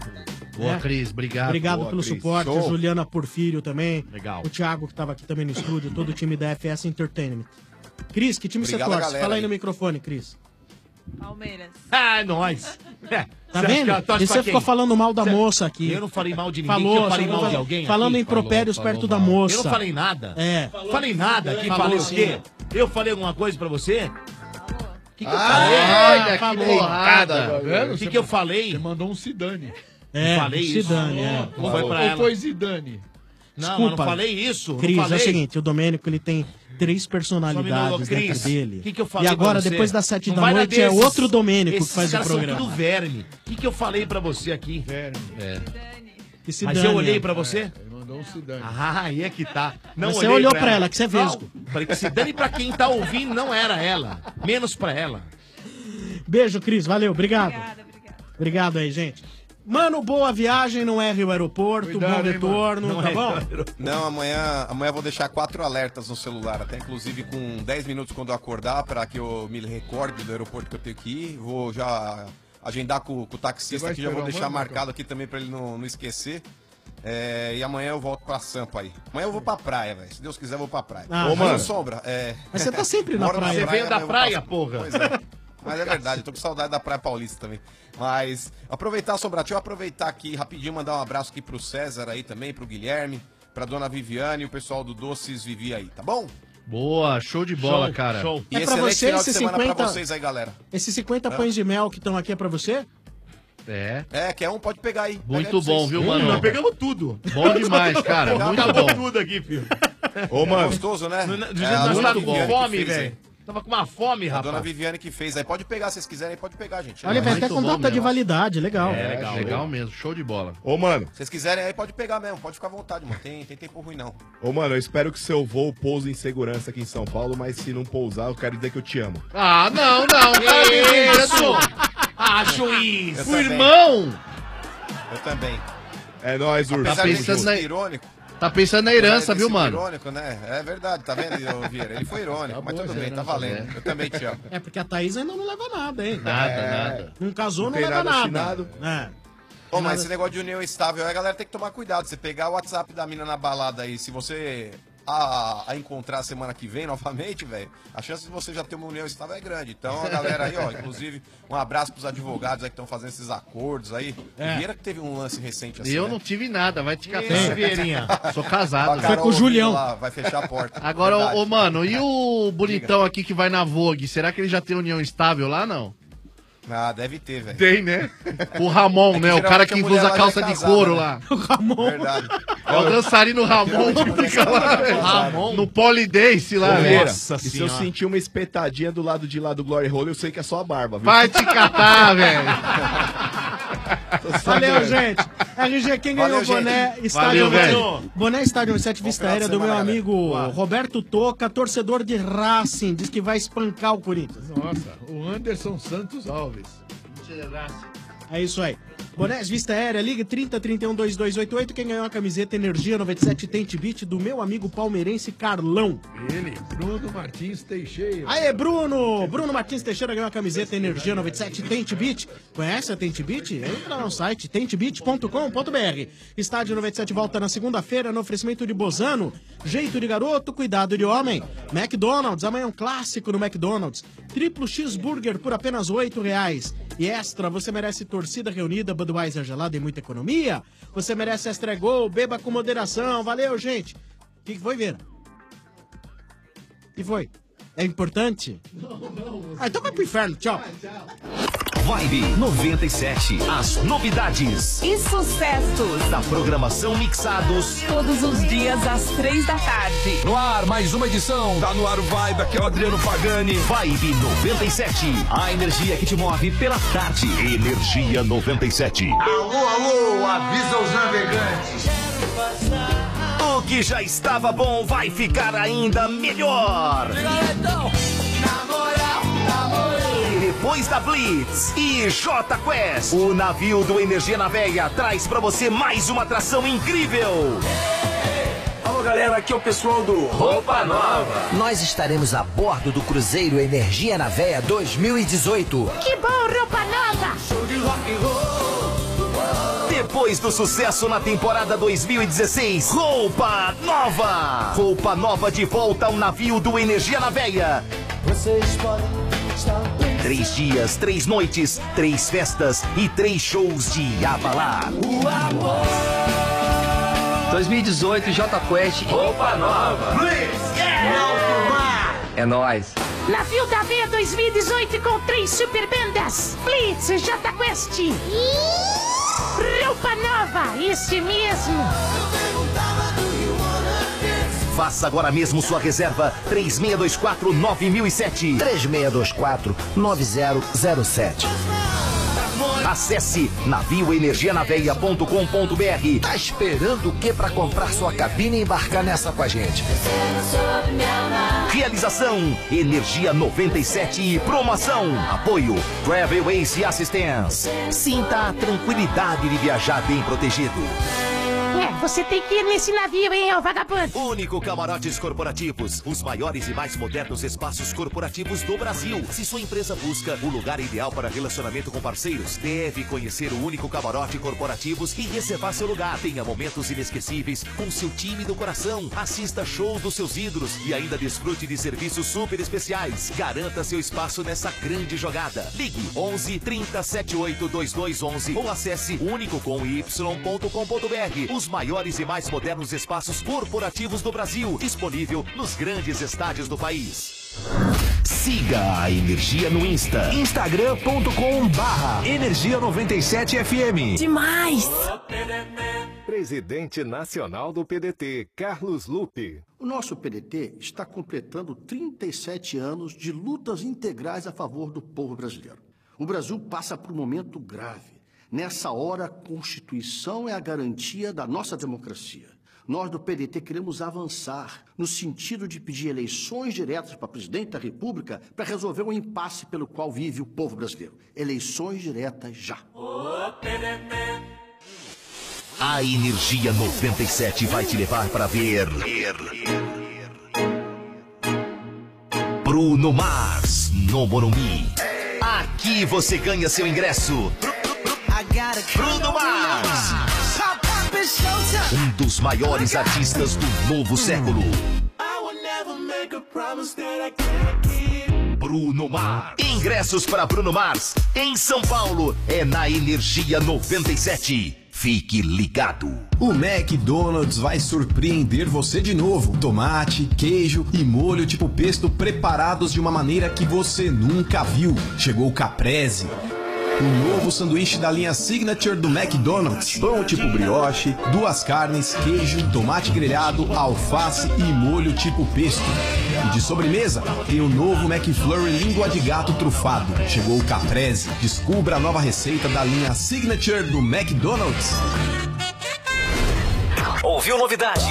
[SPEAKER 22] Boa,
[SPEAKER 10] É.
[SPEAKER 22] Cris, obrigado.
[SPEAKER 10] Obrigado
[SPEAKER 22] Boa,
[SPEAKER 10] pelo
[SPEAKER 22] Cris.
[SPEAKER 10] suporte.
[SPEAKER 22] Show.
[SPEAKER 10] A Juliana Porfírio também.
[SPEAKER 11] Legal.
[SPEAKER 10] O Thiago, que estava aqui também no estúdio. Todo o time da F S Entertainment. Cris, que time
[SPEAKER 13] Obrigado,
[SPEAKER 10] você torce?
[SPEAKER 13] galera
[SPEAKER 10] Fala aí
[SPEAKER 13] aí.
[SPEAKER 10] no microfone, Cris.
[SPEAKER 18] Palmeiras.
[SPEAKER 11] Ah, é nóis. É,
[SPEAKER 10] Tá
[SPEAKER 11] você acha
[SPEAKER 10] vendo?
[SPEAKER 11] que ela torce
[SPEAKER 10] E você
[SPEAKER 11] pra
[SPEAKER 10] ficou
[SPEAKER 11] quem?
[SPEAKER 10] falando mal da
[SPEAKER 11] Cê-
[SPEAKER 10] moça aqui.
[SPEAKER 11] Eu não falei mal de ninguém,
[SPEAKER 10] Falou,
[SPEAKER 11] que eu falei
[SPEAKER 10] você
[SPEAKER 11] mal
[SPEAKER 10] falou-
[SPEAKER 11] de alguém
[SPEAKER 10] Falando
[SPEAKER 11] aqui?
[SPEAKER 10] em impropérios
[SPEAKER 11] Falou,
[SPEAKER 10] perto
[SPEAKER 11] falou
[SPEAKER 10] da
[SPEAKER 11] mal.
[SPEAKER 10] moça.
[SPEAKER 11] Eu não falei nada.
[SPEAKER 10] É.
[SPEAKER 11] Falei nada aqui,
[SPEAKER 10] Falou
[SPEAKER 11] falei o
[SPEAKER 10] sim.
[SPEAKER 11] quê? Eu falei alguma coisa pra você? O que, que eu
[SPEAKER 12] Ah,
[SPEAKER 11] falei?
[SPEAKER 12] olha que
[SPEAKER 11] Falei
[SPEAKER 12] porrada,
[SPEAKER 11] nada.
[SPEAKER 12] velho.
[SPEAKER 11] O que, que eu falei?
[SPEAKER 12] Você mandou um Zidane.
[SPEAKER 10] É,
[SPEAKER 11] Não falei isso.
[SPEAKER 10] Zidane, é.
[SPEAKER 11] Não foi pra
[SPEAKER 12] Ou
[SPEAKER 11] ela.
[SPEAKER 12] foi Zidane?
[SPEAKER 11] Não, eu não falei isso.
[SPEAKER 10] Cris,
[SPEAKER 11] não
[SPEAKER 10] é
[SPEAKER 11] falei.
[SPEAKER 10] o seguinte, o Domênico ele tem três personalidades
[SPEAKER 11] Cris,
[SPEAKER 10] dentro dele.
[SPEAKER 11] que que eu falei
[SPEAKER 10] e agora,
[SPEAKER 11] pra você?
[SPEAKER 10] depois das sete
[SPEAKER 11] Não
[SPEAKER 10] da
[SPEAKER 11] vai na
[SPEAKER 10] noite, é
[SPEAKER 11] desses.
[SPEAKER 10] outro Domênico
[SPEAKER 11] Esses
[SPEAKER 10] que faz o
[SPEAKER 11] caras
[SPEAKER 10] programa.
[SPEAKER 11] são tudo verme. O que, que eu falei pra você aqui?
[SPEAKER 12] Verme.
[SPEAKER 11] É.
[SPEAKER 10] Que se
[SPEAKER 11] Mas
[SPEAKER 10] dane,
[SPEAKER 11] eu olhei
[SPEAKER 10] é.
[SPEAKER 11] pra você?
[SPEAKER 12] Ele mandou um Zidane.
[SPEAKER 11] Ah, aí é que tá. Não
[SPEAKER 10] Mas você
[SPEAKER 11] olhei
[SPEAKER 10] olhou pra ela, que você é
[SPEAKER 11] Não,
[SPEAKER 10] vesgo.
[SPEAKER 11] Falei que se dane pra quem tá ouvindo, não era ela. Menos pra ela.
[SPEAKER 10] Beijo, Cris. Valeu, obrigado. Obrigado aí, gente. Mano, boa viagem, não erre o aeroporto,
[SPEAKER 13] Cuidado,
[SPEAKER 10] bom
[SPEAKER 13] hein,
[SPEAKER 10] retorno,
[SPEAKER 13] mano.
[SPEAKER 10] tá
[SPEAKER 13] Não
[SPEAKER 10] bom?
[SPEAKER 13] erre o Não, amanhã, amanhã eu vou deixar quatro alertas no celular, até inclusive com dez minutos quando eu acordar, para que eu me recorde do aeroporto que eu tenho que ir. Vou já agendar com, com o
[SPEAKER 12] Você
[SPEAKER 13] taxista
[SPEAKER 12] vai
[SPEAKER 13] aqui, já vou
[SPEAKER 12] esperar o
[SPEAKER 13] deixar
[SPEAKER 12] mano,
[SPEAKER 13] marcado aqui também para ele não, não esquecer. É, e amanhã eu volto pra Sampa aí. Amanhã eu vou pra praia, velho. Se Deus quiser, eu vou pra praia.
[SPEAKER 10] Ah,
[SPEAKER 13] Ô,
[SPEAKER 10] mas-
[SPEAKER 13] mano, Sombra, é...
[SPEAKER 10] Mas você tá sempre na
[SPEAKER 13] Moro
[SPEAKER 10] praia. Você veio
[SPEAKER 13] mas
[SPEAKER 10] da
[SPEAKER 13] eu vou
[SPEAKER 10] praia,
[SPEAKER 13] pra-
[SPEAKER 10] porra.
[SPEAKER 13] Pois é. Mas é verdade, eu tô com saudade da Praia Paulista também. Mas aproveitar, Sombra, deixa eu aproveitar aqui rapidinho, mandar um abraço aqui pro César aí também, pro Guilherme, pra dona Viviane e o pessoal do Doces Vivi aí, tá bom?
[SPEAKER 22] Boa, show de bola,
[SPEAKER 13] Show,
[SPEAKER 22] cara.
[SPEAKER 13] show. E
[SPEAKER 10] É pra
[SPEAKER 13] excelente
[SPEAKER 10] você
[SPEAKER 13] final de
[SPEAKER 10] esses
[SPEAKER 13] semana
[SPEAKER 10] cinquenta
[SPEAKER 13] pra vocês aí, galera.
[SPEAKER 10] Esses cinquenta
[SPEAKER 13] Hã?
[SPEAKER 10] pães de mel que estão aqui é pra você?
[SPEAKER 22] É.
[SPEAKER 13] É, quer um, pode pegar aí. Pega
[SPEAKER 22] Muito
[SPEAKER 13] aí pra
[SPEAKER 22] bom,
[SPEAKER 13] vocês.
[SPEAKER 22] viu, mano?
[SPEAKER 11] Nós pegamos tudo.
[SPEAKER 22] Bom demais, cara. Muito
[SPEAKER 11] Acabou
[SPEAKER 22] bom.
[SPEAKER 11] tudo aqui, filho.
[SPEAKER 13] Ô, mano. É gostoso, né?
[SPEAKER 11] Do
[SPEAKER 13] É,
[SPEAKER 11] jeito
[SPEAKER 13] a
[SPEAKER 11] nós
[SPEAKER 13] dona
[SPEAKER 11] tava com
[SPEAKER 13] Viviane que
[SPEAKER 11] fome,
[SPEAKER 13] fez
[SPEAKER 11] velho. Tava com uma fome,
[SPEAKER 13] A
[SPEAKER 11] rapaz.
[SPEAKER 13] dona Viviane que fez aí. Pode pegar, se vocês quiserem, pode pegar, gente.
[SPEAKER 10] Olha, vem até com data de validade, legal.
[SPEAKER 22] É, legal, legal mesmo. Show de bola.
[SPEAKER 15] Ô, mano.
[SPEAKER 13] Se vocês quiserem aí, pode pegar mesmo. Pode ficar à vontade, mano. Tem, tem tempo ruim, não.
[SPEAKER 15] Ô, mano, eu espero que seu voo pouse em segurança aqui em São Paulo, mas se não pousar, eu quero dizer que eu te amo.
[SPEAKER 22] Ah, não, não. Cara,
[SPEAKER 11] Isso! Ah, juiz!
[SPEAKER 13] Eu
[SPEAKER 22] O
[SPEAKER 13] também.
[SPEAKER 22] irmão!
[SPEAKER 13] Eu também.
[SPEAKER 15] É nóis, Urso.
[SPEAKER 13] Apesar
[SPEAKER 22] Tá
[SPEAKER 13] de
[SPEAKER 22] pensando
[SPEAKER 13] ser
[SPEAKER 22] na-
[SPEAKER 13] irônico.
[SPEAKER 22] Tá pensando na herança,
[SPEAKER 13] apesar de
[SPEAKER 22] viu,
[SPEAKER 13] ser
[SPEAKER 22] mano?
[SPEAKER 13] irônico, né? É verdade, tá vendo, ô, Vieira? Ele foi irônico, mas tudo bem, tá valendo. Eu também te amo.
[SPEAKER 10] É porque a Thaís ainda não leva nada, hein?
[SPEAKER 22] Nada,
[SPEAKER 10] É.
[SPEAKER 22] nada.
[SPEAKER 10] Não casou,
[SPEAKER 13] Não
[SPEAKER 10] não,
[SPEAKER 13] tem
[SPEAKER 10] leva
[SPEAKER 13] nada
[SPEAKER 10] nada.
[SPEAKER 13] assinado.
[SPEAKER 10] É.
[SPEAKER 13] Ô, mas esse negócio de união estável aí, a galera tem que tomar cuidado. Você pegar o WhatsApp da mina na balada aí, se você a, a encontrar semana que vem novamente, velho, a chance de você já ter uma união estável é grande. Então, a galera aí, ó, inclusive, um abraço pros advogados aí que estão fazendo esses acordos aí.
[SPEAKER 22] É.
[SPEAKER 13] O Vieira que teve um lance recente assim,
[SPEAKER 22] Eu
[SPEAKER 13] né?
[SPEAKER 22] não tive nada, vai te catar.
[SPEAKER 13] Ih,
[SPEAKER 22] Vieirinha. Sou
[SPEAKER 13] A
[SPEAKER 22] casado.
[SPEAKER 13] Carol ouvindo lá, vai fechar a porta.
[SPEAKER 22] Agora,
[SPEAKER 13] Verdade.
[SPEAKER 22] ô, ô, mano, e o bonitão aqui que vai na Vogue? Será que ele já tem união estável lá, não?
[SPEAKER 13] Ah, deve ter, velho.
[SPEAKER 22] Tem, né? O Ramon,
[SPEAKER 13] É que
[SPEAKER 22] né? O cara
[SPEAKER 13] geralmente
[SPEAKER 22] que
[SPEAKER 13] a mulher
[SPEAKER 22] usa
[SPEAKER 13] lá
[SPEAKER 22] calça
[SPEAKER 13] já é
[SPEAKER 22] de
[SPEAKER 13] casada,
[SPEAKER 22] couro
[SPEAKER 13] né?
[SPEAKER 22] lá.
[SPEAKER 10] O Ramon.
[SPEAKER 13] Verdade.
[SPEAKER 22] É o dançarino Ramon que fica lá, velho.
[SPEAKER 11] Ramon.
[SPEAKER 22] No polidense lá,
[SPEAKER 15] Ô,
[SPEAKER 22] velho.
[SPEAKER 15] Vieira,
[SPEAKER 11] Nossa
[SPEAKER 15] e se eu
[SPEAKER 11] senhora.
[SPEAKER 15] sentir uma espetadinha do lado de lá do Glory Hole, eu sei que é só a barba, viu?
[SPEAKER 22] Vai te catar, velho.
[SPEAKER 10] Valeu, gente. R G, quem ganhou o
[SPEAKER 22] Valeu,
[SPEAKER 10] boné
[SPEAKER 22] gente.
[SPEAKER 10] Estádio
[SPEAKER 22] Valeu,
[SPEAKER 10] velho.
[SPEAKER 22] velho.
[SPEAKER 10] Boné Estádio sete Vista
[SPEAKER 13] final de
[SPEAKER 10] Aérea do meu
[SPEAKER 13] semana,
[SPEAKER 10] amigo
[SPEAKER 13] galera.
[SPEAKER 10] Roberto Toca, torcedor de Racing. Diz que vai espancar o Corinthians.
[SPEAKER 12] Nossa, o Anderson Santos Alves.
[SPEAKER 10] É isso aí. Bonés Vista Aérea, liga trinta, trinta e um, vinte e dois oitenta e oito. Quem ganhou a camiseta Energia noventa e sete Tente Beat do meu amigo palmeirense Carlão.
[SPEAKER 12] Ele, Bruno Martins Teixeira.
[SPEAKER 10] Aê, Bruno! Bruno Martins Teixeira ganhou a camiseta Energia noventa e sete Tente Beat. Conhece a Tente Beat? Entra no site tente beat ponto com ponto b r. Estádio noventa e sete volta na segunda-feira no oferecimento de Bozano. Jeito de garoto, cuidado de homem. McDonald's, amanhã é um clássico no McDonald's. Triplo cheeseburger por apenas oito reais. E extra, você merece torcida reunida, Budweiser gelada e muita economia. Você merece extra é gol, beba com moderação. Valeu, gente. O que que foi, Vieira? O que foi? É importante? Ah, então vai pro inferno, tchau.
[SPEAKER 1] Vibe noventa e sete. As novidades
[SPEAKER 18] E sucessos.
[SPEAKER 1] da programação mixados.
[SPEAKER 18] Todos os dias às três da tarde.
[SPEAKER 1] No ar, mais uma edição. Tá no ar o Vibe, aqui é o Adriano Pagani. Vibe noventa e sete. A energia que te move pela tarde. Energia noventa e sete.
[SPEAKER 2] Alô, alô, avisa os navegantes.
[SPEAKER 1] O que já estava bom vai ficar ainda melhor. E depois da Blitz e J Quest, o navio do Energia na Veia traz pra você mais uma atração incrível.
[SPEAKER 2] Alô, galera, aqui é o pessoal do Roupa Nova.
[SPEAKER 20] Nós estaremos a bordo do Cruzeiro Energia na Veia dois mil e dezoito.
[SPEAKER 6] Que bom, roupa nova!
[SPEAKER 1] Depois do sucesso na temporada dois mil e dezesseis, Roupa Nova. Roupa Nova de volta ao navio do Energia na Veia.
[SPEAKER 2] Vocês podem estar bem
[SPEAKER 1] Três dias, três noites, três festas e três shows de abalar.
[SPEAKER 2] O amor.
[SPEAKER 7] dois mil e dezoito, J Quest.
[SPEAKER 2] Roupa nova. Blitz, yeah.
[SPEAKER 7] É nóis.
[SPEAKER 6] Navio da Veia dois mil e dezoito com três super bandas. Blitz, J Quest. Roupa nova, esse mesmo.
[SPEAKER 1] Faça agora mesmo sua reserva. três seis dois quatro nove zero zero sete.
[SPEAKER 20] três seis dois quatro nove zero zero sete.
[SPEAKER 1] Acesse navio energia na veia ponto com ponto br.
[SPEAKER 20] Tá esperando o que pra comprar sua cabine e embarcar nessa com a gente?
[SPEAKER 1] Realização Energia noventa e sete e promoção. Apoio Travel Ace Assistance. Sinta a tranquilidade de viajar bem protegido.
[SPEAKER 6] É, você tem que ir nesse navio, hein, ô vagabundo?
[SPEAKER 1] Único Camarotes Corporativos, os maiores e mais modernos espaços corporativos do Brasil. Se sua empresa busca o lugar ideal para relacionamento com parceiros, deve conhecer o Único Camarote Corporativos e reservar seu lugar. Tenha momentos inesquecíveis com seu time do coração. Assista shows dos seus ídolos e ainda desfrute de serviços super especiais. Garanta seu espaço nessa grande jogada. Ligue onze trinta setenta e oito vinte e dois onze ou acesse único com y ponto com ponto br. Os maiores e mais modernos espaços corporativos do Brasil, disponível nos grandes estádios do país. Siga a Energia no Insta. instagram ponto com barra Energia noventa e sete F M.
[SPEAKER 18] Demais!
[SPEAKER 17] Presidente nacional do P D T, Carlos Lupe.
[SPEAKER 21] O nosso P D T está completando trinta e sete anos de lutas integrais a favor do povo brasileiro. O Brasil passa por um momento grave. Nessa hora, a Constituição é a garantia da nossa democracia. Nós do P D T queremos avançar no sentido de pedir eleições diretas para presidente da República para resolver o impasse pelo qual vive o povo brasileiro. Eleições diretas já.
[SPEAKER 1] A Energia noventa e sete vai te levar para ver Bruno Mars no Morumbi. Aqui você ganha seu ingresso. Bruno Mars, um dos maiores artistas do novo século. Bruno Mars. Ingressos para Bruno Mars em São Paulo é na Energia noventa e sete. Fique ligado.
[SPEAKER 24] O McDonald's vai surpreender você de novo. Tomate, queijo e molho tipo pesto preparados de uma maneira que você nunca viu. Chegou o Caprese, o novo sanduíche da linha Signature do McDonald's. Pão tipo brioche, duas carnes, queijo, tomate grelhado, alface e molho tipo pesto. E de sobremesa, tem o novo McFlurry língua de gato trufado. Chegou o Caprese. Descubra a nova receita da linha Signature do McDonald's.
[SPEAKER 1] Ouviu novidade?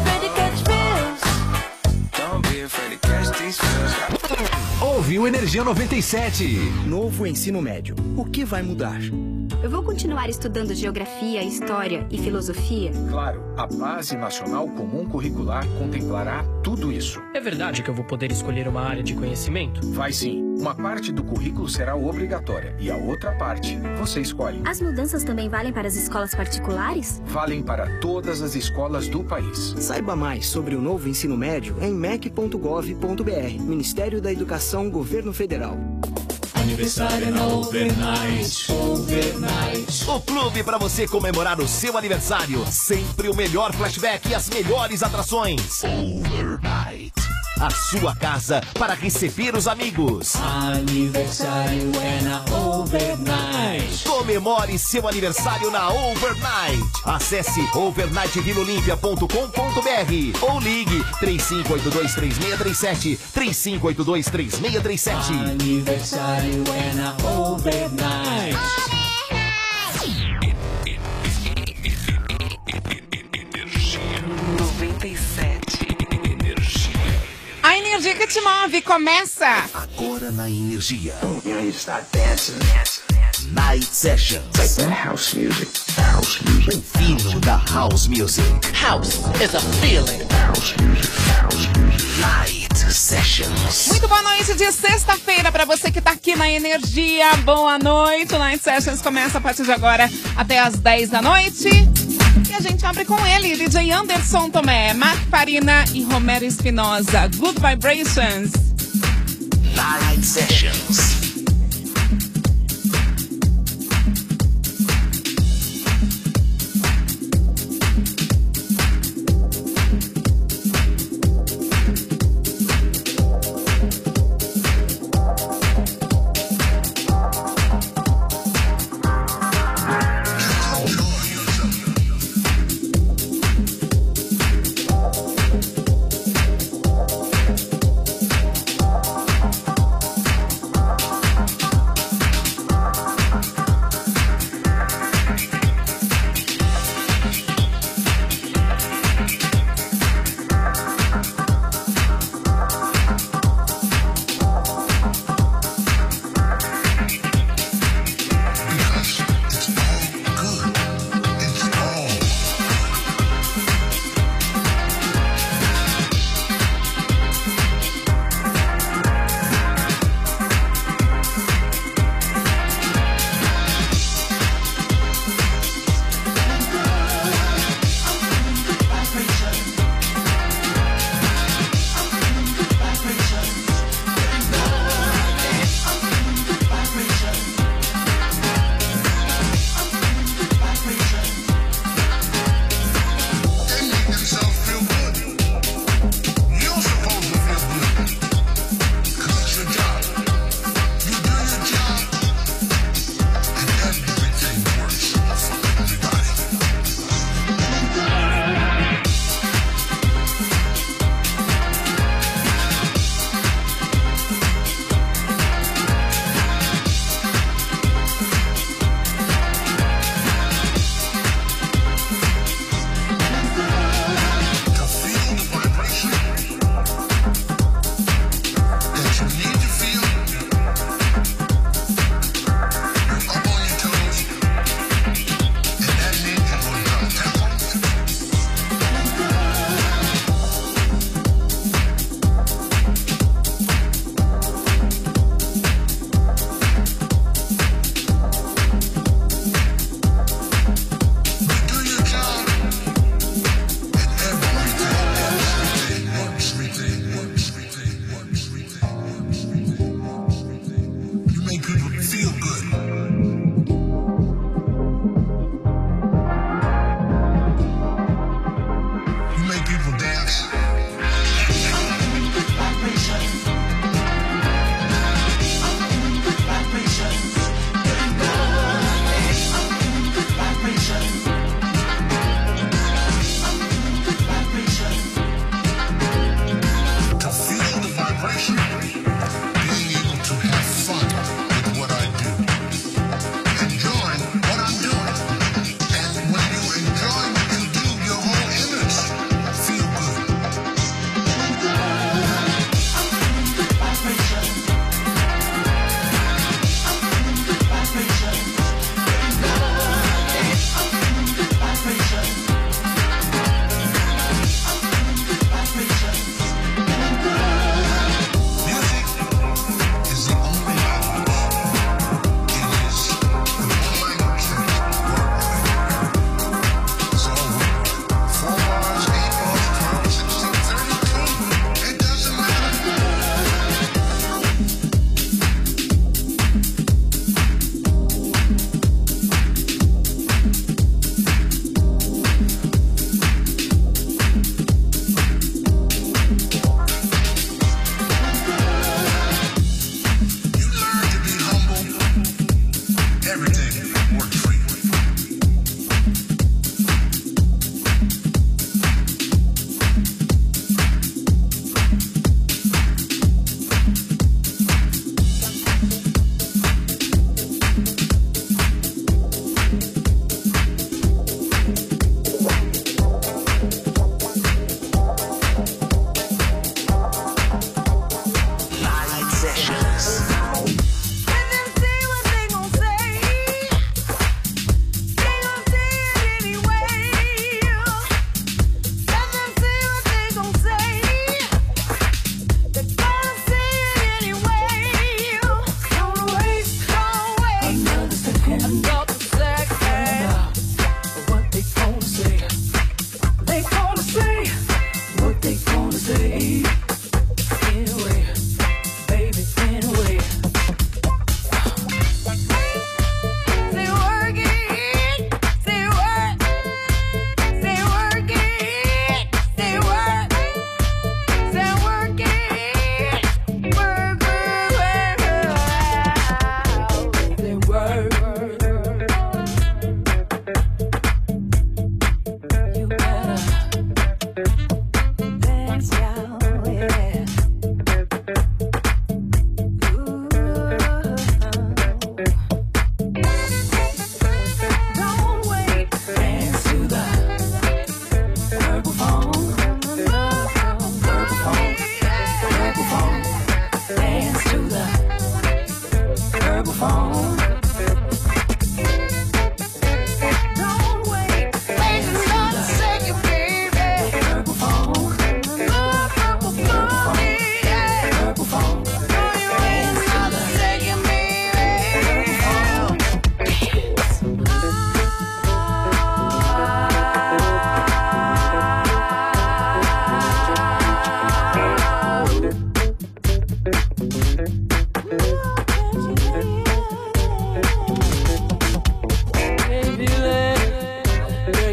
[SPEAKER 1] Ouviu Energia noventa e sete.
[SPEAKER 25] Novo ensino médio. O que vai mudar?
[SPEAKER 26] Eu vou continuar estudando geografia, história e filosofia?
[SPEAKER 27] Claro, a Base Nacional Comum Curricular contemplará tudo isso.
[SPEAKER 28] É verdade que eu vou poder escolher uma área de conhecimento?
[SPEAKER 27] Vai sim. Uma parte do currículo será obrigatória e a outra parte você escolhe.
[SPEAKER 26] As mudanças também valem para as escolas particulares?
[SPEAKER 27] Valem para todas as escolas do país.
[SPEAKER 25] Saiba mais sobre o novo ensino médio em mec ponto gov ponto br. Ministério da Educação, Governo Federal.
[SPEAKER 2] Aniversário na Overnight, Overnight.
[SPEAKER 1] O clube para você comemorar o seu aniversário. Sempre o melhor flashback e as melhores atrações. Overnight. A sua casa para receber os amigos.
[SPEAKER 2] Aniversário é na Overnight.
[SPEAKER 1] Comemore seu aniversário na Overnight. Acesse overnight vila olímpia ponto com ponto br ou ligue três cinco oito dois três seis três sete, três cinco oito dois três seis três sete.
[SPEAKER 2] Aniversário é na Overnight.
[SPEAKER 18] noventa e sete. A energia que te move começa
[SPEAKER 1] agora na Energia. Night Sessions.
[SPEAKER 2] House music. House music.
[SPEAKER 1] O fino da House Music.
[SPEAKER 2] House is a feeling. House music. House music.
[SPEAKER 1] Night Sessions.
[SPEAKER 18] Muito boa noite de sexta-feira para você que tá aqui na Energia. Boa noite. O Night Sessions começa a partir de agora até as dez da noite. E a gente abre com ele, D J Anderson Tomé, Mac Farina e Romero Espinosa. Good Vibrations.
[SPEAKER 1] Night Sessions.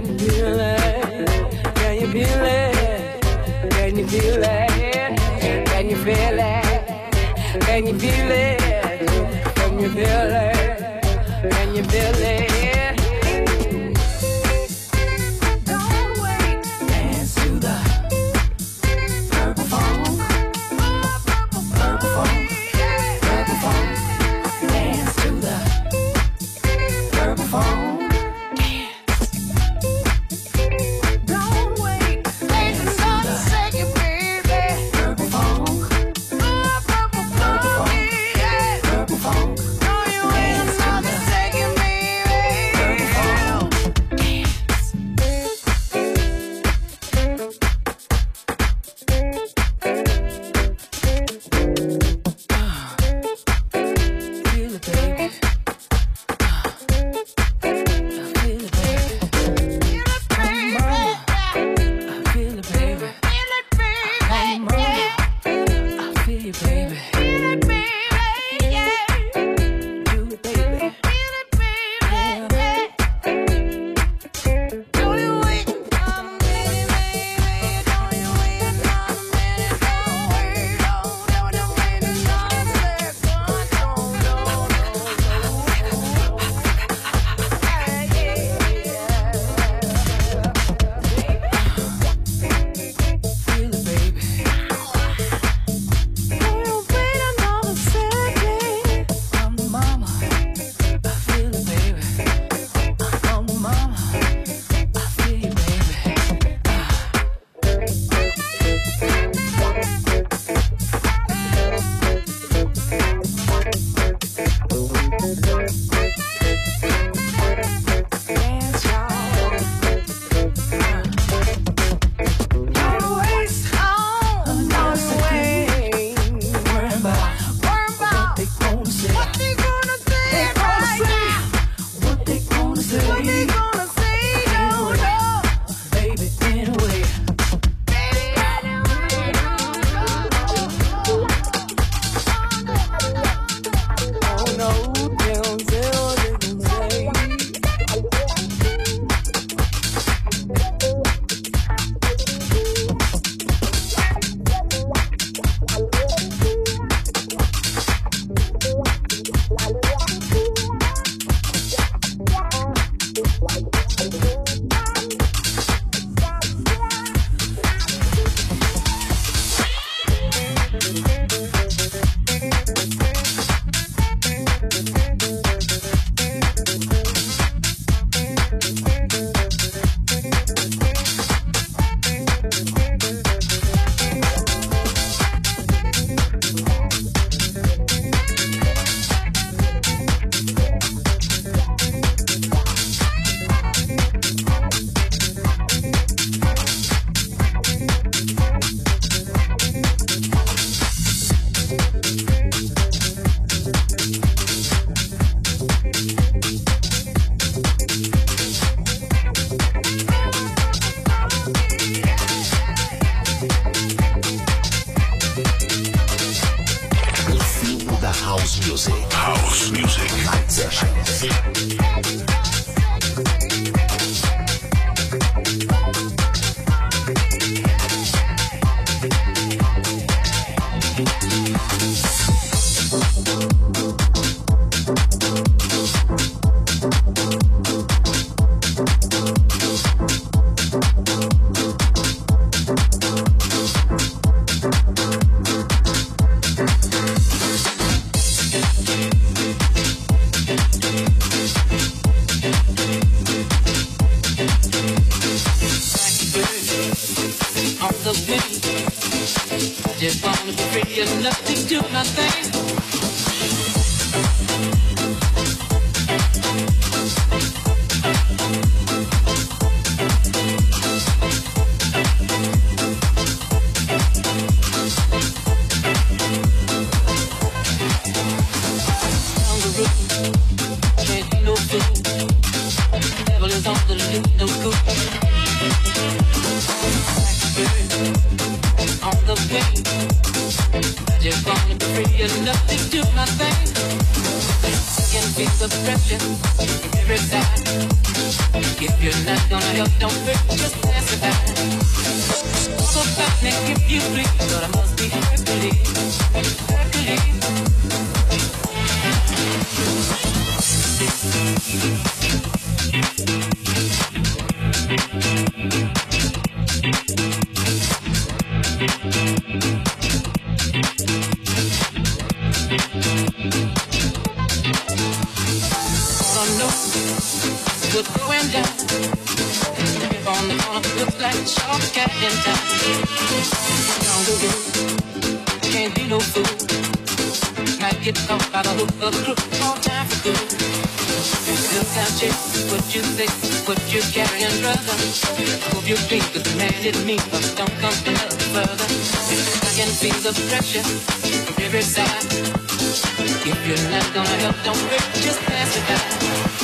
[SPEAKER 3] Can you feel it? Can you feel it? Can you feel it? Can you feel it? Can you feel it? Can you feel it? Can you feel it? Don't wait. Dance to the purple phone. Purple phone. Purple phone. Dance to the purple phone. If you're not gonna help, don't hurt, just pass it by. So fast, make you feel free, but I must be Hercules, Hercules. All I know is what's going down. On the corner, looks like a sharp cat in town. Down the road, can't be no fool. Might get caught by the hook of the crook. All time for good. Look out, chick, what you say, what you carrying, brother. Hope you drink, cause the man didn't mean, but don't come to nothing further. I can feel the pressure from every side. If you're not gonna help, don't hurt, just pass it by.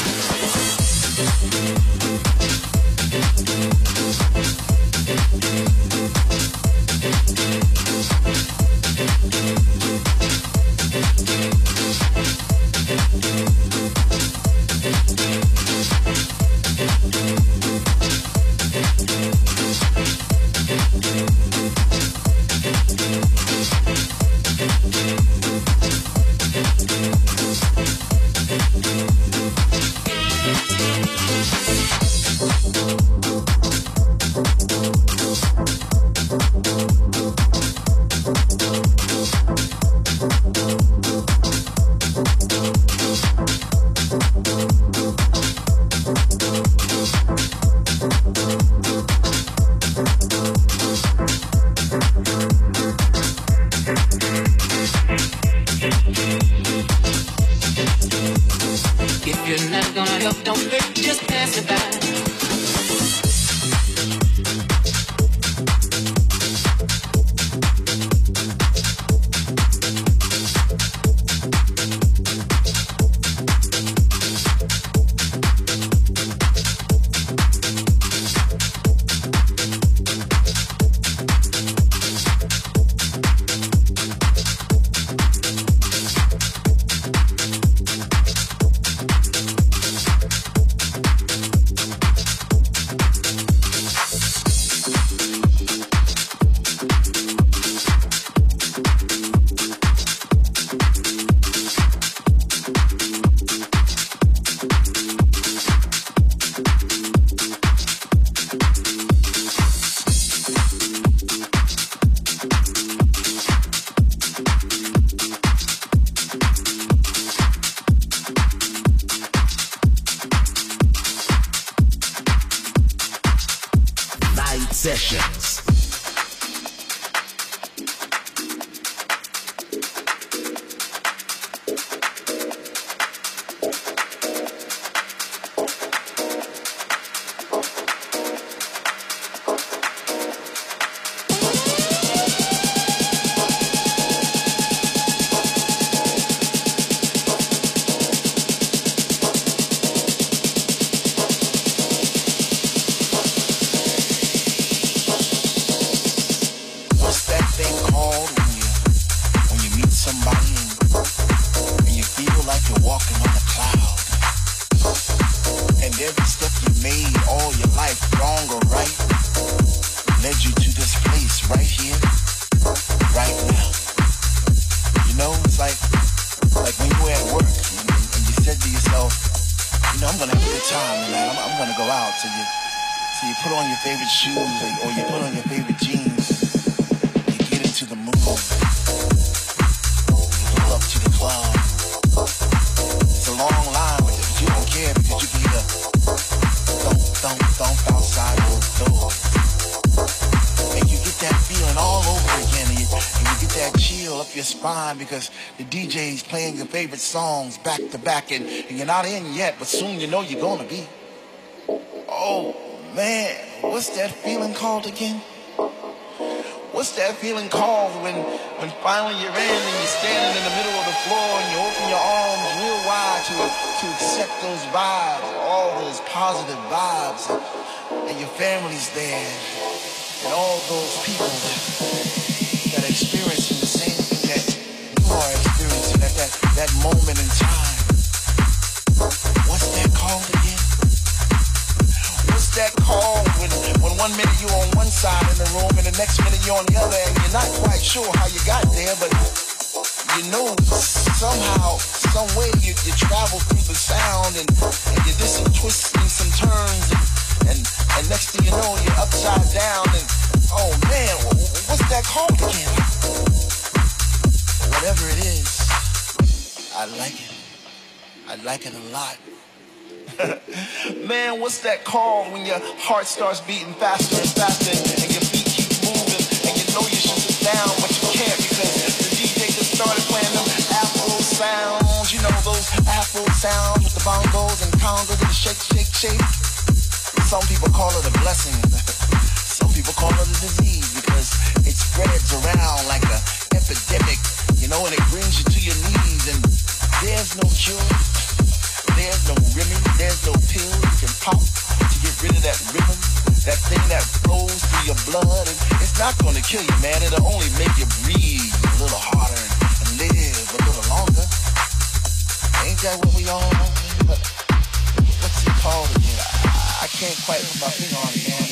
[SPEAKER 1] Sessions.
[SPEAKER 4] Because the D J's playing your favorite songs back to back, and, and you're not in yet, but soon you know you're gonna be. Oh man, what's that feeling called again? What's that feeling called when when finally you're in and you're standing in the middle of the floor and you open your arms real wide to to accept those vibes, all those positive vibes, and, and your family's there, and all those people that, that are experiencing the same thing that you are experiencing at that, that moment in time. What's that called again? that call when, when one minute you're on one side in the room and the next minute you're on the other and you're not quite sure how you got there, but you know somehow, some way you, you travel through the sound and, and you did some twists and some turns and, and, and next thing you know you're upside down and oh man, what's that called again? Whatever it is, I like it. I like it a lot. Man, what's that called when your heart starts beating faster and faster and your feet keep moving and you know you should sit down but you can't because the D J just started playing them Afro sounds, you know those Afro sounds with the bongos and congos and the shake, shake, shake. Some people call it a blessing. Some people call it a disease because it spreads around like an epidemic, you know, and it brings you to your knees and there's no cure. There's no remedy, there's no pill you can pop to get rid of that rhythm, that thing that flows through your blood. And it's not going to kill you, man. It'll only make you breathe a little harder and live a little longer. Ain't that what we all want? But what's it called again? I, I can't quite put my finger on it, man.